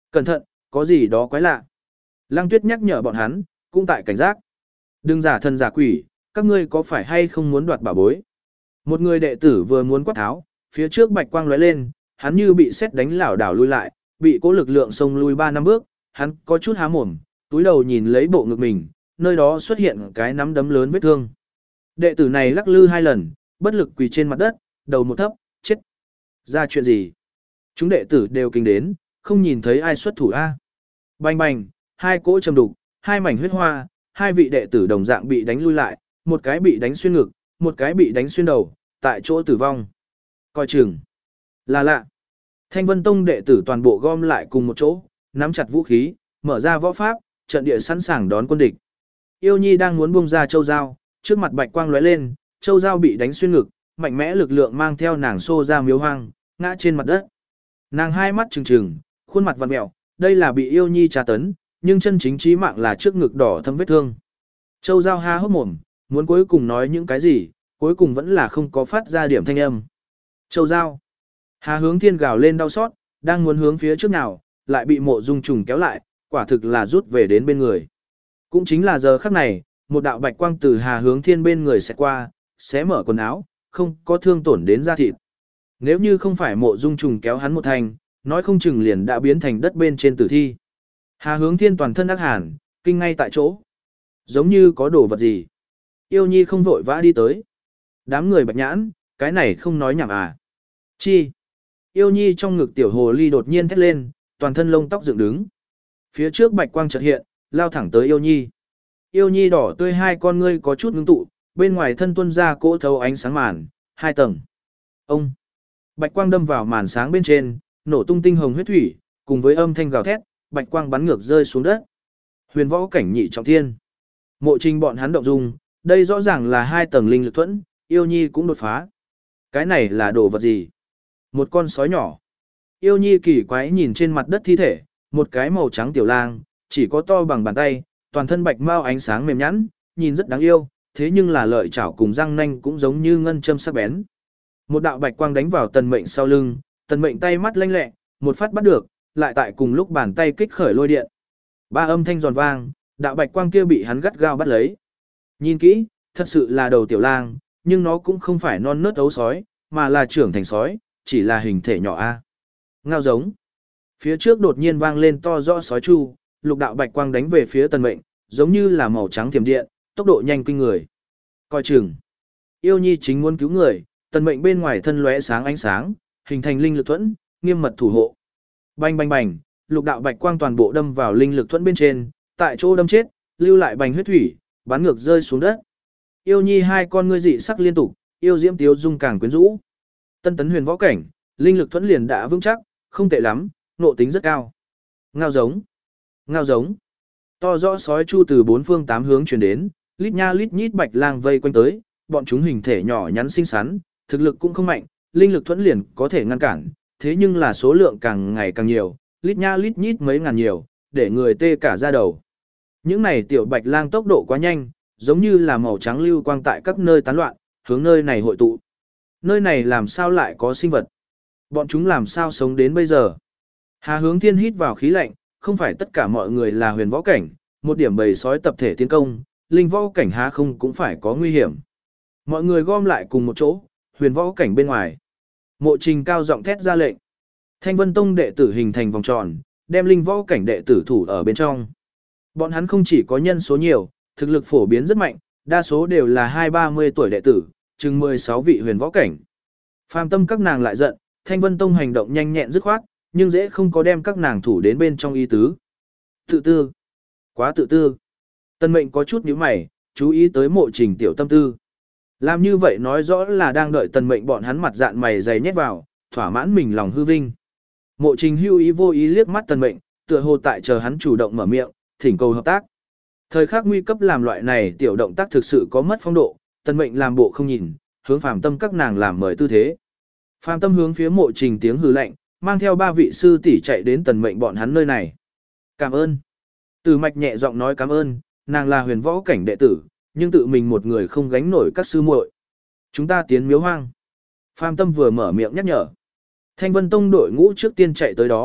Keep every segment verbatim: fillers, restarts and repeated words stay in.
Cẩn thận, có gì đó quái lạ. Lăng Tuyết nhắc nhở bọn hắn, cũng tại cảnh giác. Đừng giả thần giả quỷ, các ngươi có phải hay không muốn đoạt bảo bối? Một người đệ tử vừa muốn quát tháo, phía trước bạch quang lóe lên, hắn như bị sét đánh lảo đảo lui lại, bị cố lực lượng xông lui ba năm bước, hắn có chút há mồm, túi đầu nhìn lấy bộ ngực mình, nơi đó xuất hiện cái nắm đấm lớn vết thương. Đệ tử này lắc lư hai lần, bất lực quỳ trên mặt đất, đầu một thấp, chết. Ra chuyện gì? Chúng đệ tử đều kinh đến, không nhìn thấy ai xuất thủ a. Bành bành, hai cỗ trầm đục, hai mảnh huyết hoa, hai vị đệ tử đồng dạng bị đánh lui lại, một cái bị đánh xuyên ngực, một cái bị đánh xuyên đầu, tại chỗ tử vong. Coi chừng. Là lạ. Thanh Vân Tông đệ tử toàn bộ gom lại cùng một chỗ, nắm chặt vũ khí, mở ra võ pháp, trận địa sẵn sàng đón quân địch. Yêu Nhi đang muốn buông ra châu dao, trước mặt bạch quang lóe lên, châu dao bị đánh xuyên ngực, mạnh mẽ lực lượng mang theo nàng xô ra miếu hoang, ngã trên mặt đất. Nàng hai mắt trừng trừng, khuôn mặt vặn mẹo, đây là bị Yêu Nhi tra tấn, nhưng chân chính chí mạng là trước ngực đỏ thâm vết thương. Châu dao ha hốc mồm, muốn cuối cùng nói những cái gì, cuối cùng vẫn là không có phát ra điểm thanh âm. Châu dao. Hà Hướng Thiên gào lên đau xót, đang muốn hướng phía trước nào, lại bị Mộ Dung Trùng kéo lại, quả thực là rút về đến bên người. Cũng chính là giờ khắc này, một đạo bạch quang từ Hà Hướng Thiên bên người sẽ qua, xé mở quần áo, không có thương tổn đến da thịt. Nếu như không phải Mộ Dung Trùng kéo hắn một thành, nói không chừng liền đã biến thành đất bên trên tử thi. Hà Hướng Thiên toàn thân ác hàn, kinh ngay tại chỗ. Giống như có đồ vật gì. Yêu Nhi không vội vã đi tới. Đám người bạch nhãn, cái này không nói nhảm à. Chi. Yêu Nhi trong ngực tiểu hồ ly đột nhiên thét lên, toàn thân lông tóc dựng đứng. Phía trước bạch quang chợt hiện, lao thẳng tới Yêu Nhi. Yêu Nhi đỏ tươi hai con ngươi có chút ngưng tụ, bên ngoài thân tuôn ra cỗ thấu ánh sáng màn, hai tầng. Ông. Bạch quang đâm vào màn sáng bên trên, nổ tung tinh hồng huyết thủy, cùng với âm thanh gào thét, bạch quang bắn ngược rơi xuống đất. Huyền võ cảnh nhị trọng thiên. Mộ Trình bọn hắn động dung, đây rõ ràng là hai tầng linh lực thuẫn, Yêu Nhi cũng đột phá. Cái này là đồ vật gì? Một con sói nhỏ. Yêu Nhi kỳ quái nhìn trên mặt đất thi thể, một cái màu trắng tiểu lang, chỉ có to bằng bàn tay, toàn thân bạch mau ánh sáng mềm nhẵn, nhìn rất đáng yêu, thế nhưng là lợi chảo cùng răng nanh cũng giống như ngân châm sắc bén. Một đạo bạch quang đánh vào Tần Mệnh sau lưng, Tần Mệnh tay mắt lanh lẹ, một phát bắt được, lại tại cùng lúc bàn tay kích khởi lôi điện. Ba âm thanh giòn vang, đạo bạch quang kia bị hắn gắt gao bắt lấy. Nhìn kỹ, thật sự là đầu tiểu lang, nhưng nó cũng không phải non nớt ấu sói, mà là trưởng thành sói, chỉ là hình thể nhỏ a. Ngao giống. Phía trước đột nhiên vang lên to rõ sói chu, lục đạo bạch quang đánh về phía Tần Mệnh, giống như là màu trắng thiểm điện, tốc độ nhanh kinh người. Coi chừng. Yêu Nhi chính muốn cứu người, Tần Mệnh bên ngoài thân lóe sáng ánh sáng, hình thành linh lực thuẫn, nghiêm mật thủ hộ. Bành bành bành, lục đạo bạch quang toàn bộ đâm vào linh lực thuẫn bên trên, tại chỗ đâm chết, lưu lại bành huyết thủy, bắn ngược rơi xuống đất. Yêu Nhi hai con ngươi dị sắc liên tục, yêu diễm tiếu dung càng quyến rũ. Tân tấn huyền võ cảnh, linh lực thuẫn liền đã vững chắc, không tệ lắm, nộ tính rất cao. Ngao giống, ngao giống. To rõ sói chu từ bốn phương tám hướng truyền đến, lít nha lít nhít bạch lang vây quanh tới, bọn chúng hình thể nhỏ nhắn xinh xắn, thực lực cũng không mạnh, linh lực thuẫn liền có thể ngăn cản, thế nhưng là số lượng càng ngày càng nhiều, lít nha lít nhít mấy ngàn nhiều, để người tê cả da đầu. Những này tiểu bạch lang tốc độ quá nhanh, giống như là màu trắng lưu quang tại các nơi tán loạn, hướng nơi này hội tụ. Nơi này làm sao lại có sinh vật? Bọn chúng làm sao sống đến bây giờ? Hà Hướng Thiên hít vào khí lạnh, không phải tất cả mọi người là huyền võ cảnh, một điểm bầy sói tập thể tiến công, linh võ cảnh há không cũng phải có nguy hiểm. Mọi người gom lại cùng một chỗ, huyền võ cảnh bên ngoài. Mộ Trình cao giọng thét ra lệnh. Thanh Vân Tông đệ tử hình thành vòng tròn, đem linh võ cảnh đệ tử thủ ở bên trong. Bọn hắn không chỉ có nhân số nhiều, thực lực phổ biến rất mạnh, đa số đều là hai ba mươi tuổi đệ tử, chừng mười sáu vị huyền võ cảnh. Phàm tâm các nàng lại giận, Thanh Vân Tông hành động nhanh nhẹn dứt khoát, nhưng dễ không có đem các nàng thủ đến bên trong ý tứ. Tự tư. Quá tự tư. Tân Mệnh có chút nhíu mày, chú ý tới Mộ Trình tiểu tâm tư. Làm như vậy nói rõ là đang đợi Tần Mệnh bọn hắn mặt dạn mày dày nhét vào, thỏa mãn mình lòng hư vinh. Mộ Trình hưu ý vô ý liếc mắt Tần Mệnh, tựa hồ tại chờ hắn chủ động mở miệng, thỉnh cầu hợp tác. Thời khắc nguy cấp làm loại này tiểu động tác thực sự có mất phong độ, Tần Mệnh làm bộ không nhìn, hướng Phàm Tâm các nàng làm mời tư thế. Phàm Tâm hướng phía Mộ Trình tiếng hừ lạnh, mang theo ba vị sư tỷ chạy đến Tần Mệnh bọn hắn nơi này. Cảm ơn. Từ Mạch nhẹ giọng nói cảm ơn, nàng là huyền võ cảnh đệ tử, nhưng tự mình một người không gánh nổi các sư muội. Chúng ta tiến miếu hoang. Phàm Tâm vừa mở miệng nhắc nhở. Thanh Vân Tông đội ngũ trước tiên chạy tới đó,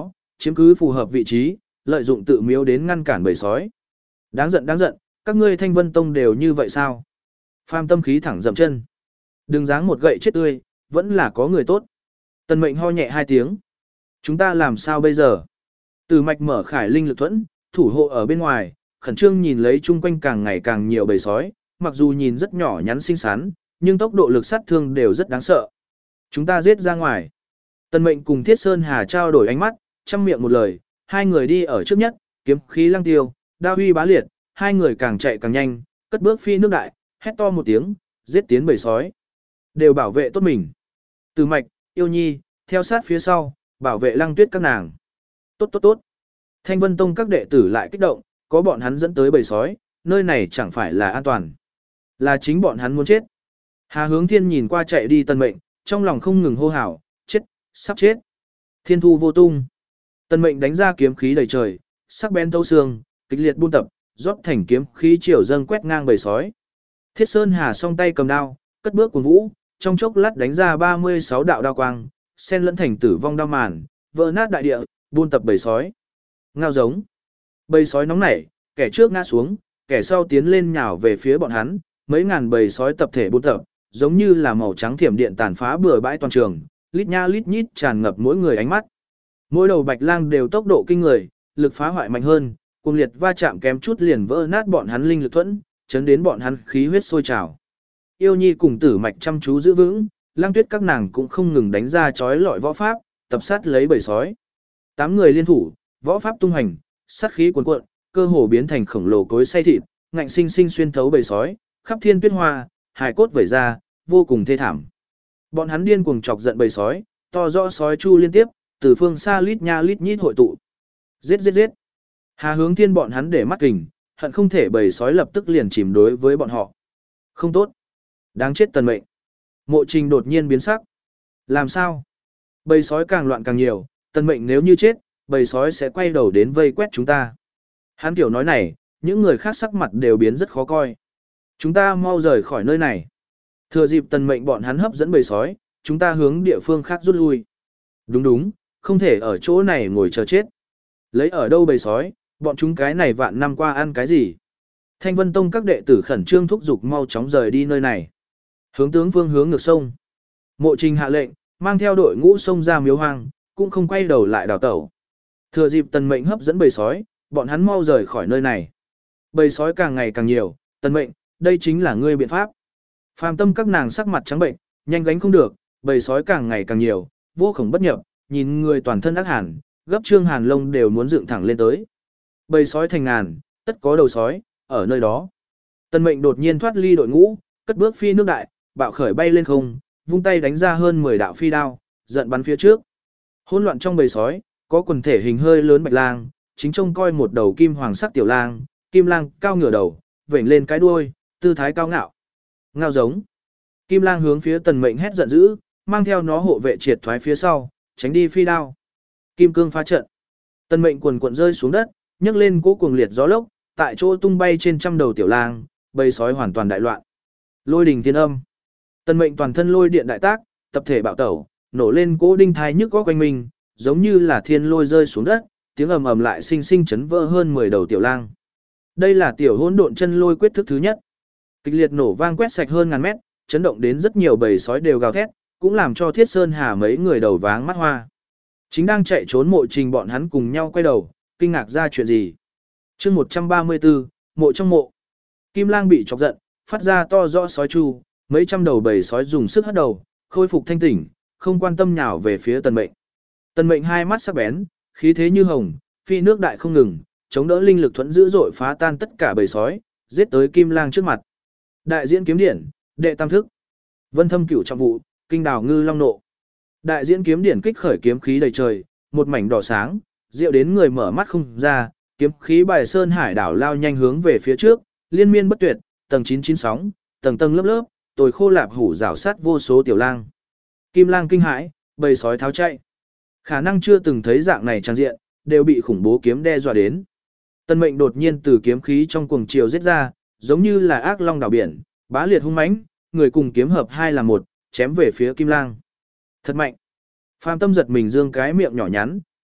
chiếm cứ phù hợp vị trí, lợi dụng tự miếu đến ngăn cản bầy sói. Đáng giận đáng giận, các ngươi Thanh Vân Tông đều như vậy sao? Phàm tâm khí thẳng dậm chân. Đừng dáng một gậy chết tươi, vẫn là có người tốt. Tần Mệnh ho nhẹ hai tiếng. Chúng ta làm sao bây giờ? Từ Mạch mở khải linh lực thuẫn, thủ hộ ở bên ngoài, khẩn trương nhìn lấy chung quanh càng ngày càng nhiều bầy sói, mặc dù nhìn rất nhỏ nhắn xinh xắn, nhưng tốc độ lực sát thương đều rất đáng sợ. Chúng ta giết ra ngoài. Tần Mệnh cùng Thiết Sơn Hà trao đổi ánh mắt, trăm miệng một lời, hai người đi ở trước nhất, kiếm khí lăng tiêu, đao huy bá liệt, hai người càng chạy càng nhanh, cất bước phi nước đại, hét to một tiếng, giết tiến bầy sói. Đều bảo vệ tốt mình. Từ Mạch, Yêu Nhi, theo sát phía sau, bảo vệ Lăng Tuyết các nàng. Tốt tốt tốt. Thanh Vân Tông các đệ tử lại kích động, có bọn hắn dẫn tới bầy sói, nơi này chẳng phải là an toàn. Là chính bọn hắn muốn chết. Hà Hướng Thiên nhìn qua chạy đi Tần Mệnh, trong lòng không ngừng hô hào, chết, sắp chết. Thiên thu vô tung. Tần Mệnh đánh ra kiếm khí đầy trời, sắc bén thấu xương, kịch liệt buôn tập, rót thành kiếm khí chiều dâng quét ngang bầy sói. Thiết Sơn Hà song tay cầm đao, cất bước cuồng vũ, trong chốc lát đánh ra ba mươi sáu đạo đao quang, xen lẫn thành tử vong đao màn, vỡ nát đại địa, buôn tập bầy sói. Ngao giống. Bầy sói nóng nảy, kẻ trước ngã xuống, kẻ sau tiến lên nhào về phía bọn hắn, mấy ngàn bầy sói tập thể buôn tập, giống như là màu trắng thiểm điện tàn phá bừa bãi toàn trường, lít nha lít nhít tràn ngập mỗi người ánh mắt. Mỗi đầu bạch lang đều tốc độ kinh người, lực phá hoại mạnh hơn, cùng liệt va chạm kém chút liền vỡ nát bọn hắn linh lực thuẫn, chấn đến bọn hắn khí huyết sôi trào. Yêu Nhi cùng Tử Mạch chăm chú giữ vững, Lăng Tuyết các nàng cũng không ngừng đánh ra chói lọi võ pháp, tập sát lấy bầy sói. Tám người liên thủ, võ pháp tung hành, sát khí cuồn cuộn, cơ hồ biến thành khổng lồ cối xay thịt, ngạnh sinh sinh xuyên thấu bầy sói, khắp thiên tuyết hoa, hài cốt vẩy ra, vô cùng thê thảm. Bọn hắn điên cuồng chọc giận bầy sói, to rõ sói chu liên tiếp, từ phương xa lít nha lít nhít hội tụ. Giết giết giết. Hà Hướng Thiên bọn hắn để mắt kình, hận không thể bầy sói lập tức liền chìm đối với bọn họ. Không tốt. Đáng chết Tần Mệnh. Mộ Trình đột nhiên biến sắc. Làm sao? Bầy sói càng loạn càng nhiều, Tần Mệnh nếu như chết, bầy sói sẽ quay đầu đến vây quét chúng ta. Hắn kiểu nói này, những người khác sắc mặt đều biến rất khó coi. Chúng ta mau rời khỏi nơi này. Thừa dịp Tần Mệnh bọn hắn hấp dẫn bầy sói, chúng ta hướng địa phương khác rút lui. Đúng đúng, không thể ở chỗ này ngồi chờ chết. Lấy ở đâu bầy sói, bọn chúng cái này vạn năm qua ăn cái gì? Thanh Vân Tông các đệ tử khẩn trương thúc giục mau chóng rời đi nơi này. Hướng tướng phương hướng ngược sông. Mộ Trình hạ lệnh, mang theo đội ngũ sông ra miếu hoang, cũng không quay đầu lại đào tẩu. Thừa dịp Tần Mệnh hấp dẫn bầy sói, bọn hắn mau rời khỏi nơi này. Bầy sói càng ngày càng nhiều, Tần Mệnh, đây chính là ngươi biện pháp. Phàm tâm các nàng sắc mặt trắng bệnh, nhanh gánh không được, bầy sói càng ngày càng nhiều, vô khổng bất nhập, nhìn người toàn thân ác hàn, gấp trương hàn lông đều muốn dựng thẳng lên tới. Bầy sói thành ngàn, tất có đầu sói, ở nơi đó. Tần Mệnh đột nhiên thoát ly đội ngũ, cất bước phi nước đại, bạo khởi bay lên không, vung tay đánh ra hơn mười đạo phi đao, giận bắn phía trước. Hỗn loạn trong bầy sói, có quần thể hình hơi lớn bạch lang, chính trông coi một đầu kim hoàng sắc tiểu lang, kim lang cao ngửa đầu, vểnh lên cái đuôi, tư thái cao ngạo. Ngao giống. Kim lang hướng phía Tần Mệnh hét giận dữ, mang theo nó hộ vệ triệt thoái phía sau, tránh đi phi đao. Kim cương phá trận. Tần Mệnh quần quần rơi xuống đất, nhấc lên cỗ cuồng liệt gió lốc, tại chỗ tung bay trên trăm đầu tiểu lang, bầy sói hoàn toàn đại loạn. Lôi đình thiên âm. Tần Mệnh toàn thân lôi điện đại tác, tập thể bạo tẩu, nổ lên cỗ đinh thai nhức góc quanh mình, giống như là thiên lôi rơi xuống đất, tiếng ầm ầm lại sinh sinh chấn vỡ hơn mười đầu tiểu lang. Đây là tiểu hỗn độn chân lôi quyết thức thứ nhất. Kịch liệt nổ vang quét sạch hơn ngàn mét, chấn động đến rất nhiều bầy sói đều gào thét, cũng làm cho Thiết Sơn Hà mấy người đầu váng mắt hoa. Chính đang chạy trốn Mộ Trình bọn hắn cùng nhau quay đầu, kinh ngạc ra chuyện gì. Chương một trăm ba mươi tư, mộ trong mộ. Kim lang bị chọc giận, phát ra to rõ sói chu, mấy trăm đầu bầy sói dùng sức hất đầu, khôi phục thanh tỉnh, không quan tâm nhào về phía Tần Mệnh. Tần Mệnh hai mắt sắc bén, khí thế như hồng, phi nước đại không ngừng, chống đỡ linh lực thuẫn dữ dội phá tan tất cả bầy sói, giết tới Kim lang trước mặt. Đại diễn kiếm điển, đệ tam thức. Vân thâm cửu trọng vụ, kinh đào ngư long nộ. Đại diễn kiếm điển kích khởi kiếm khí đầy trời, một mảnh đỏ sáng, diệu đến người mở mắt không ra, kiếm khí bài sơn hải đảo lao nhanh hướng về phía trước, liên miên bất tuyệt, tầng chín chín sóng, tầng tầng lớp lớp, tồi khô lạp hủ rảo sát vô số tiểu lang. Kim lang kinh hãi, bầy sói tháo chạy. Khả năng chưa từng thấy dạng này trang diện, đều bị khủng bố kiếm đe dọa đến. Tần Mệnh đột nhiên từ kiếm khí trong cuồng chiều giết ra, giống như là ác long đảo biển, bá liệt hung mãnh, người cùng kiếm hợp hai là một, chém về phía Kim lang. Thật mạnh. Phàm Tâm giật mình dương cái miệng nhỏ nhắn,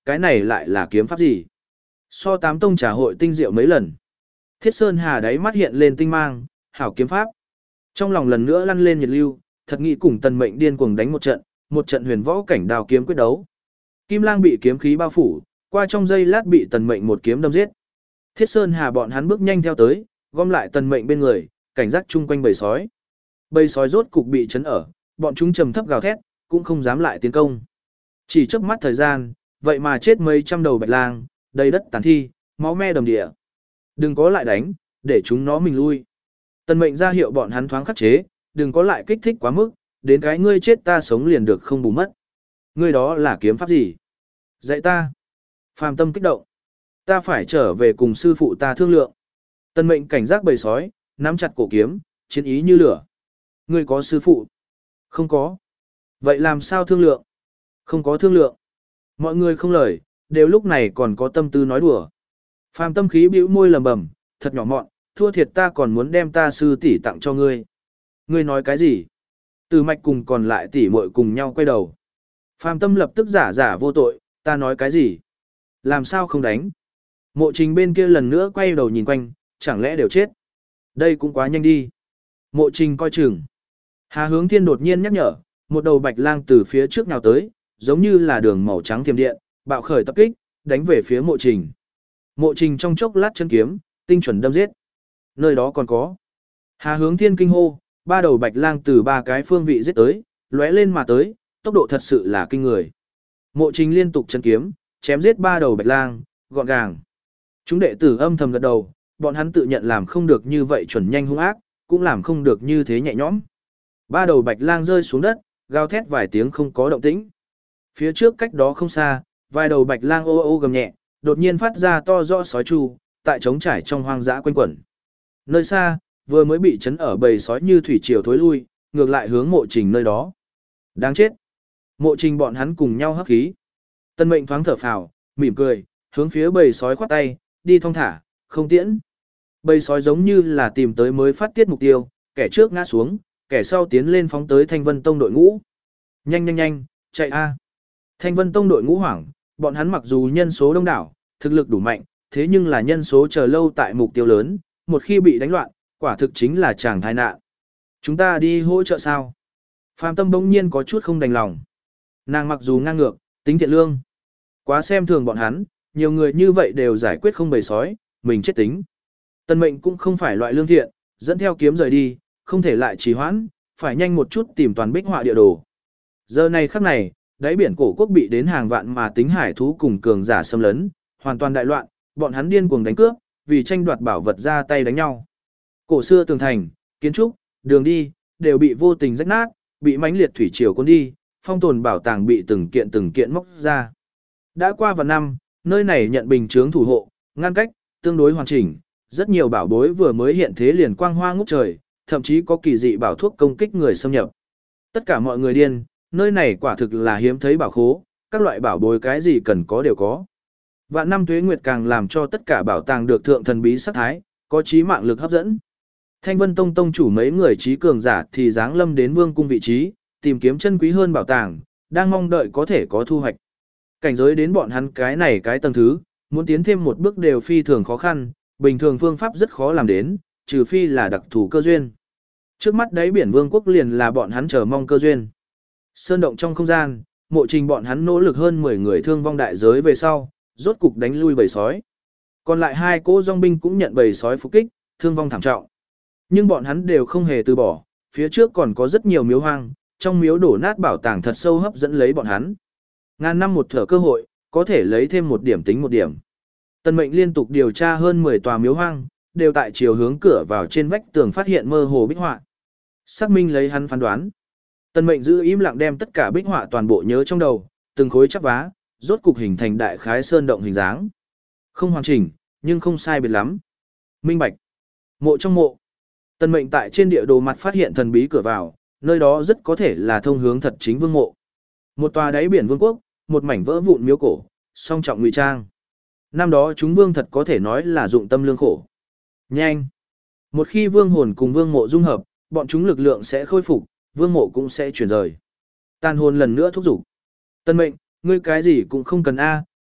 cái này lại là kiếm pháp gì? So tám tông trà hội tinh diệu mấy lần. Thiết Sơn Hà đáy mắt hiện lên tinh mang, hảo kiếm pháp. Trong lòng lần nữa lăn lên nhiệt lưu, thật nghĩ cùng Tần Mệnh điên cuồng đánh một trận, một trận huyền võ cảnh đào kiếm quyết đấu. Kim Lang bị kiếm khí bao phủ, qua trong giây lát bị Tần Mệnh một kiếm đâm giết. Thiết Sơn Hà bọn hắn bước nhanh theo tới, gom lại Tần Mệnh bên người, cảnh giác chung quanh bầy sói. Bầy sói rốt cục bị chấn ở, bọn chúng trầm thấp gào thét, cũng không dám lại tiến công. Chỉ chớp mắt thời gian, vậy mà chết mấy trăm đầu bạch lang, đầy đất tàn thi, máu me đầm địa. Đừng có lại đánh, để chúng nó mình lui. Tần Mệnh ra hiệu bọn hắn thoáng khắc chế, đừng có lại kích thích quá mức, đến cái ngươi chết ta sống liền được không bù mất. Ngươi đó là kiếm pháp gì? Dạy ta. Phàm Tâm kích động. Ta phải trở về cùng sư phụ ta thương lượng. Tần Mệnh cảnh giác bầy sói, nắm chặt cổ kiếm, chiến ý như lửa. Ngươi có sư phụ? Không có. Vậy làm sao thương lượng? Không có thương lượng. Mọi người không lời, đều lúc này còn có tâm tư nói đùa. Phàm Tâm khí bĩu môi lầm bầm, thật nhỏ mọn, thua thiệt ta còn muốn đem ta sư tỷ tặng cho ngươi. Ngươi nói cái gì? Từ Mạch cùng còn lại tỷ muội cùng nhau quay đầu. Phàm Tâm lập tức giả giả vô tội, ta nói cái gì? Làm sao không đánh? Mộ Trình bên kia lần nữa quay đầu nhìn quanh, chẳng lẽ đều chết? Đây cũng quá nhanh đi. Mộ Trình coi chừng. Hà Hướng Thiên đột nhiên nhắc nhở, một đầu bạch lang từ phía trước nào tới, giống như là đường màu trắng thiểm điện, bạo khởi tập kích, đánh về phía Mộ Trình. Mộ Trình trong chốc lát chân kiếm, tinh chuẩn đâm giết. Nơi đó còn có. Hà Hướng Thiên kinh hô, ba đầu bạch lang từ ba cái phương vị giết tới, lóe lên mà tới, tốc độ thật sự là kinh người. Mộ Trình liên tục chân kiếm, chém giết ba đầu bạch lang, gọn gàng. Chúng đệ tử âm thầm gật đầu, bọn hắn tự nhận làm không được như vậy chuẩn nhanh hung ác, cũng làm không được như thế nhẹ nhõm. Ba đầu bạch lang rơi xuống đất, gào thét vài tiếng không có động tĩnh. Phía trước cách đó không xa, vài đầu bạch lang ô ô gầm nhẹ, đột nhiên phát ra to rõ sói chu, tại trống trải trong hoang dã quanh quẩn. Nơi xa, vừa mới bị chấn ở bầy sói như thủy triều thối lui, ngược lại hướng Mộ Trình nơi đó. Đáng chết. Mộ Trình bọn hắn cùng nhau hấp khí. Tân Mệnh thoáng thở phào, mỉm cười, hướng phía bầy sói khoát tay, đi thong thả, không tiễn. Bầy sói giống như là tìm tới mới phát tiết mục tiêu, kẻ trước ngã xuống, kẻ sau tiến lên phóng tới Thanh Vân Tông đội ngũ. Nhanh nhanh nhanh, chạy a. Thanh Vân Tông đội ngũ hoảng, bọn hắn mặc dù nhân số đông đảo, thực lực đủ mạnh, thế nhưng là nhân số chờ lâu tại mục tiêu lớn, một khi bị đánh loạn, quả thực chính là chàng tai nạn. Chúng ta đi hỗ trợ sao? Phàm Tâm bỗng nhiên có chút không đành lòng. Nàng mặc dù ngang ngược, tính thiện lương, quá xem thường bọn hắn, nhiều người như vậy đều giải quyết không bầy sói, mình chết tính. Tần Mệnh cũng không phải loại lương thiện, dẫn theo kiếm rời đi, không thể lại trì hoãn, phải nhanh một chút tìm toàn bích họa địa đồ. Giờ này khắc này, đáy biển cổ quốc bị đến hàng vạn mà tính hải thú cùng cường giả xâm lấn, hoàn toàn đại loạn, bọn hắn điên cuồng đánh cướp, vì tranh đoạt bảo vật ra tay đánh nhau. Cổ xưa tường thành, kiến trúc, đường đi, đều bị vô tình rách nát, bị mãnh liệt thủy triều cuốn đi, phong tồn bảo tàng bị từng kiện từng kiện móc ra. Đã qua vài năm, nơi này nhận bình chướng thủ hộ, ngăn cách, tương đối hoàn chỉnh, rất nhiều bảo bối vừa mới hiện thế liền quang hoa ngút trời, thậm chí có kỳ dị bảo thuốc công kích người xâm nhập. Tất cả mọi người điên, nơi này quả thực là hiếm thấy bảo khố, các loại bảo bối cái gì cần có đều có. Vạn năm tuế nguyệt càng làm cho tất cả bảo tàng được thượng thần bí sắc thái, có trí mạng lực hấp dẫn. Thanh Vân Tông tông chủ mấy người trí cường giả thì giáng lâm đến vương cung vị trí, tìm kiếm chân quý hơn bảo tàng, đang mong đợi có thể có thu hoạch. Cảnh giới đến bọn hắn cái này cái tầng thứ, muốn tiến thêm một bước đều phi thường khó khăn, bình thường phương pháp rất khó làm đến, trừ phi là đặc thù cơ duyên. Trước mắt đáy biển vương quốc liền là bọn hắn chờ mong cơ duyên. Sơn động trong không gian, Mộ Trình bọn hắn nỗ lực hơn mười người thương vong đại giới về sau, rốt cục đánh lui bầy sói. Còn lại hai cỗ dòng binh cũng nhận bầy sói phục kích, thương vong thảm trọng. Nhưng bọn hắn đều không hề từ bỏ, phía trước còn có rất nhiều miếu hoang, trong miếu đổ nát bảo tàng thật sâu hấp dẫn lấy bọn hắn. Ngàn năm một thở cơ hội, có thể lấy thêm một điểm tính một điểm. Tần Mệnh liên tục điều tra hơn mười tòa miếu hoang, đều tại chiều hướng cửa vào trên vách tường phát hiện mơ hồ bích họa. Xác minh lấy hắn phán đoán. Tần Mệnh giữ im lặng đem tất cả bích họa toàn bộ nhớ trong đầu, từng khối chắp vá, rốt cục hình thành đại khái sơn động hình dáng. Không hoàn chỉnh, nhưng không sai biệt lắm. Minh bạch. Mộ trong mộ. Tần Mệnh tại trên địa đồ mặt phát hiện thần bí cửa vào, nơi đó rất có thể là thông hướng thật chính vương mộ. Một tòa đáy biển vương quốc, một mảnh vỡ vụn miếu cổ, song trọng ngụy trang. Năm đó chúng vương thật có thể nói là dụng tâm lương khổ. Nhanh. Một khi vương hồn cùng vương mộ dung hợp, bọn chúng lực lượng sẽ khôi phục, vương mộ cũng sẽ chuyển rời. Tàn hồn lần nữa thúc giục. Tân Mệnh, ngươi cái gì cũng không cần a,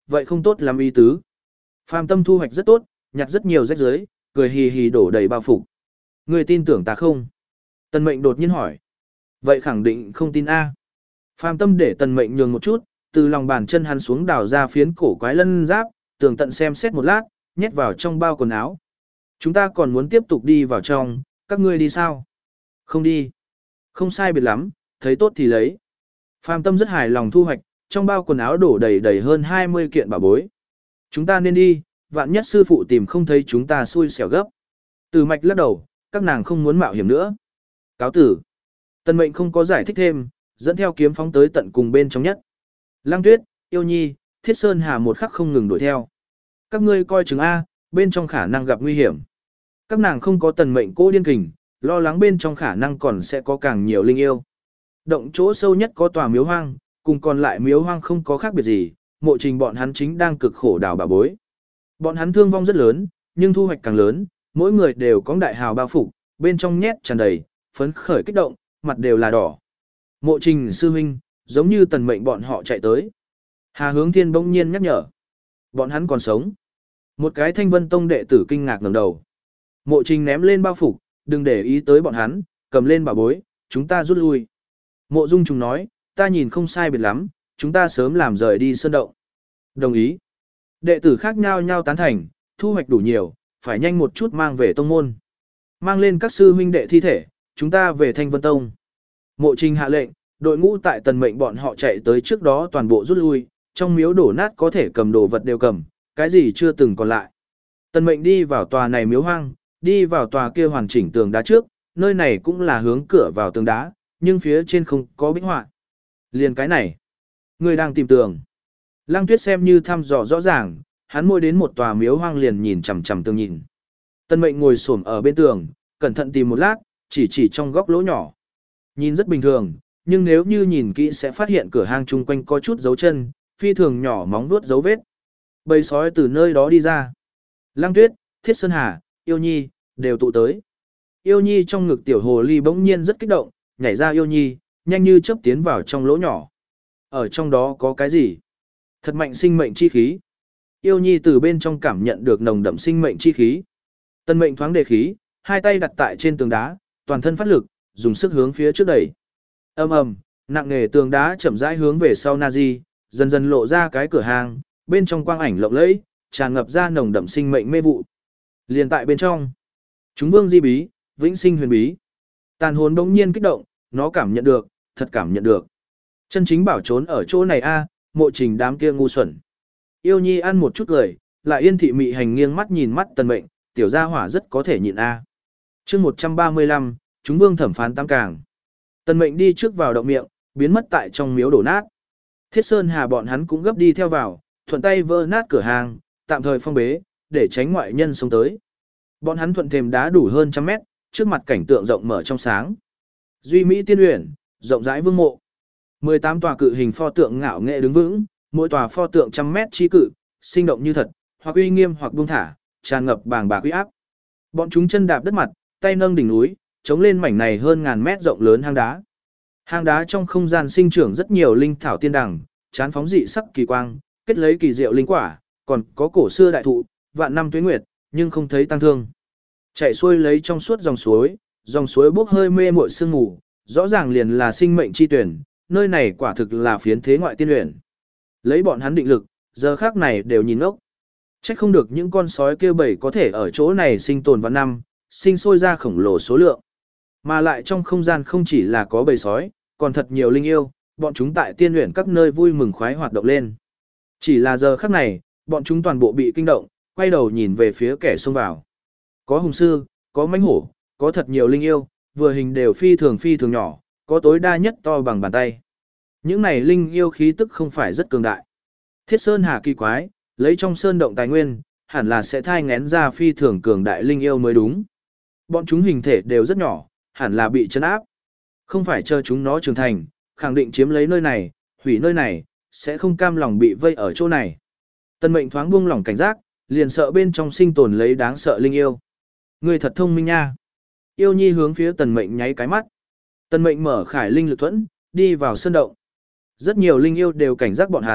vậy không tốt lắm ý tứ. Phàm Tâm thu hoạch rất tốt, nhặt rất nhiều rách rưới, cười hì hì đổ đầy bao phục. Ngươi tin tưởng ta không? Tần Mệnh đột nhiên hỏi. Vậy khẳng định không tin a. Phàm Tâm để Tần Mệnh nhường một chút, từ lòng bàn chân hắn xuống đào ra phiến cổ quái lân giáp, tường tận xem xét một lát, nhét vào trong bao quần áo. Chúng ta còn muốn tiếp tục đi vào trong, các ngươi đi sao? Không đi. Không sai biệt lắm, thấy tốt thì lấy. Phàm Tâm rất hài lòng thu hoạch, trong bao quần áo đổ đầy đầy hơn hai mươi kiện bảo bối. Chúng ta nên đi, vạn nhất sư phụ tìm không thấy chúng ta xui xẻo gấp. Từ Mạch lắc đầu, các nàng không muốn mạo hiểm nữa. Cáo tử. Tần Mệnh không có giải thích thêm, dẫn theo kiếm phóng tới tận cùng bên trong nhất. Lăng Tuyết, Yêu Nhi, Thiết Sơn Hà một khắc không ngừng đuổi theo. Các ngươi coi chừng A, bên trong khả năng gặp nguy hiểm. Các nàng không có Tần Mệnh cố điên kình, lo lắng bên trong khả năng còn sẽ có càng nhiều linh yêu. Động chỗ sâu nhất có tòa miếu hoang, cùng còn lại miếu hoang không có khác biệt gì, Mộ Trình bọn hắn chính đang cực khổ đào bảo bối. Bọn hắn thương vong rất lớn, nhưng thu hoạch càng lớn, mỗi người đều có đại hào bao phục, bên trong nhét tràn đầy, phấn khởi kích động, mặt đều là đỏ. Mộ Trình sư huynh, giống như Tần Mệnh bọn họ chạy tới. Hà Hướng Thiên bỗng nhiên nhắc nhở. Bọn hắn còn sống. Một cái Thanh Vân Tông đệ tử kinh ngạc ngẩng đầu. Mộ Trình ném lên bao phục, đừng để ý tới bọn hắn, cầm lên bảo bối, chúng ta rút lui. Mộ Dung Trùng nói, ta nhìn không sai biệt lắm, chúng ta sớm làm rời đi sơn động. Đồng ý. Đệ tử khác nhau nhau tán thành, thu hoạch đủ nhiều, phải nhanh một chút mang về tông môn. Mang lên các sư huynh đệ thi thể, chúng ta về Thanh Vân Tông. Mộ Trình hạ lệnh, đội ngũ tại Tần Mệnh bọn họ chạy tới trước đó toàn bộ rút lui, trong miếu đổ nát có thể cầm đồ vật đều cầm, cái gì chưa từng còn lại. Tần Mệnh đi vào tòa này miếu hoang, đi vào tòa kia hoàn chỉnh tường đá trước, nơi này cũng là hướng cửa vào tường đá, nhưng phía trên không có bích họa. Liền cái này, người đang tìm tường. Lăng Tuyết xem như thăm dò rõ ràng, hắn môi đến một tòa miếu hoang liền nhìn chằm chằm tường nhìn. Tần Mệnh ngồi xổm ở bên tường, cẩn thận tìm một lát, chỉ chỉ trong góc lỗ nhỏ. Nhìn rất bình thường, nhưng nếu như nhìn kỹ sẽ phát hiện cửa hang chung quanh có chút dấu chân, phi thường nhỏ móng vuốt dấu vết. Bầy sói từ nơi đó đi ra. Lăng Tuyết, Thiết Sơn Hà, Yêu Nhi, đều tụ tới. Yêu Nhi trong ngực tiểu hồ ly bỗng nhiên rất kích động, nhảy ra Yêu Nhi, nhanh như chớp tiến vào trong lỗ nhỏ. Ở trong đó có cái gì? Thật mạnh sinh mệnh chi khí. Yêu Nhi từ bên trong cảm nhận được nồng đậm sinh mệnh chi khí. Tần Mệnh thoáng đề khí, hai tay đặt tại trên tường đá, toàn thân phát lực, dùng sức hướng phía trước đẩy. Ầm ầm, nặng nề tường đá chậm rãi hướng về sau Nazi, dần dần lộ ra cái cửa hàng, bên trong quang ảnh lộng lẫy, tràn ngập ra nồng đậm sinh mệnh mê vụ. Liền tại bên trong, chúng vương di bí, vĩnh sinh huyền bí. Tàn hồn bỗng nhiên kích động, nó cảm nhận được, thật cảm nhận được. Chân chính bảo trốn ở chỗ này a, Mộ Trình đám kia ngu xuẩn. Yêu Nhi ăn một chút cười, lại yên thị mị hành nghiêng mắt nhìn mắt Tần Mệnh, tiểu gia hỏa rất có thể nhịn a. Chương một trăm ba mươi lăm, chúng vương thẩm phán tam càng. Tần Mệnh đi trước vào động miệng, biến mất tại trong miếu đổ nát. Thiết Sơn Hà bọn hắn cũng gấp đi theo vào, thuận tay vỡ nát cửa hàng, tạm thời phong bế, để tránh ngoại nhân xông tới. Bọn hắn thuận thềm đá đủ hơn trăm mét, trước mặt cảnh tượng rộng mở trong sáng. Duy Mỹ tiên uyển, rộng rãi vương mộ. mười tám tòa cự hình pho tượng ngạo nghệ đứng vững, mỗi tòa pho tượng trăm mét chi cự, sinh động như thật, hoặc uy nghiêm hoặc buông thả, tràn ngập bàng bạc uy áp. Bọn chúng chân đạp đất mặt, tay nâng đỉnh núi, chống lên mảnh này hơn ngàn mét rộng lớn hang đá. Hang đá trong không gian sinh trưởng rất nhiều linh thảo tiên đằng, chán phóng dị sắc kỳ quang, kết lấy kỳ diệu linh quả, còn có cổ xưa đại thụ, vạn năm tuế nguyệt, nhưng không thấy tăng thương. Chạy xuôi lấy trong suốt dòng suối, dòng suối bốc hơi mê muội sương mù, rõ ràng liền là sinh mệnh chi tuyển, nơi này quả thực là phiến thế ngoại tiên luyện. Lấy bọn hắn định lực, giờ khác này đều nhìn ngốc. Chắc không được những con sói kia bầy có thể ở chỗ này sinh tồn vạn năm, sinh sôi ra khổng lồ số lượng. Mà lại trong không gian không chỉ là có bầy sói, còn thật nhiều linh yêu, bọn chúng tại tiên luyện các nơi vui mừng khoái hoạt động lên. Chỉ là giờ khắc này, bọn chúng toàn bộ bị kinh động, quay đầu nhìn về phía kẻ xông vào. Có hùng sư, có mãnh hổ, có thật nhiều linh yêu, vừa hình đều phi thường phi thường nhỏ, có tối đa nhất to bằng bàn tay. Những này linh yêu khí tức không phải rất cường đại. Thiết Sơn Hà kỳ quái, lấy trong sơn động tài nguyên, hẳn là sẽ thai ngén ra phi thường cường đại linh yêu mới đúng. Bọn chúng hình thể đều rất nhỏ, hẳn là bị trấn áp. Không phải chờ chúng nó trưởng thành, khẳng định chiếm lấy nơi này, hủy nơi này, sẽ không cam lòng bị vây ở chỗ này. Tần Mệnh thoáng buông lỏng cảnh giác, liền sợ bên trong sinh tồn lấy đáng sợ linh yêu. Ngươi thật thông minh nha. Yêu Nhi hướng phía Tần Mệnh nháy cái mắt. Tần Mệnh mở khải linh lực thuẫn, đi vào sơn động. Rất nhiều linh yêu đều cảnh giác bọn hắn,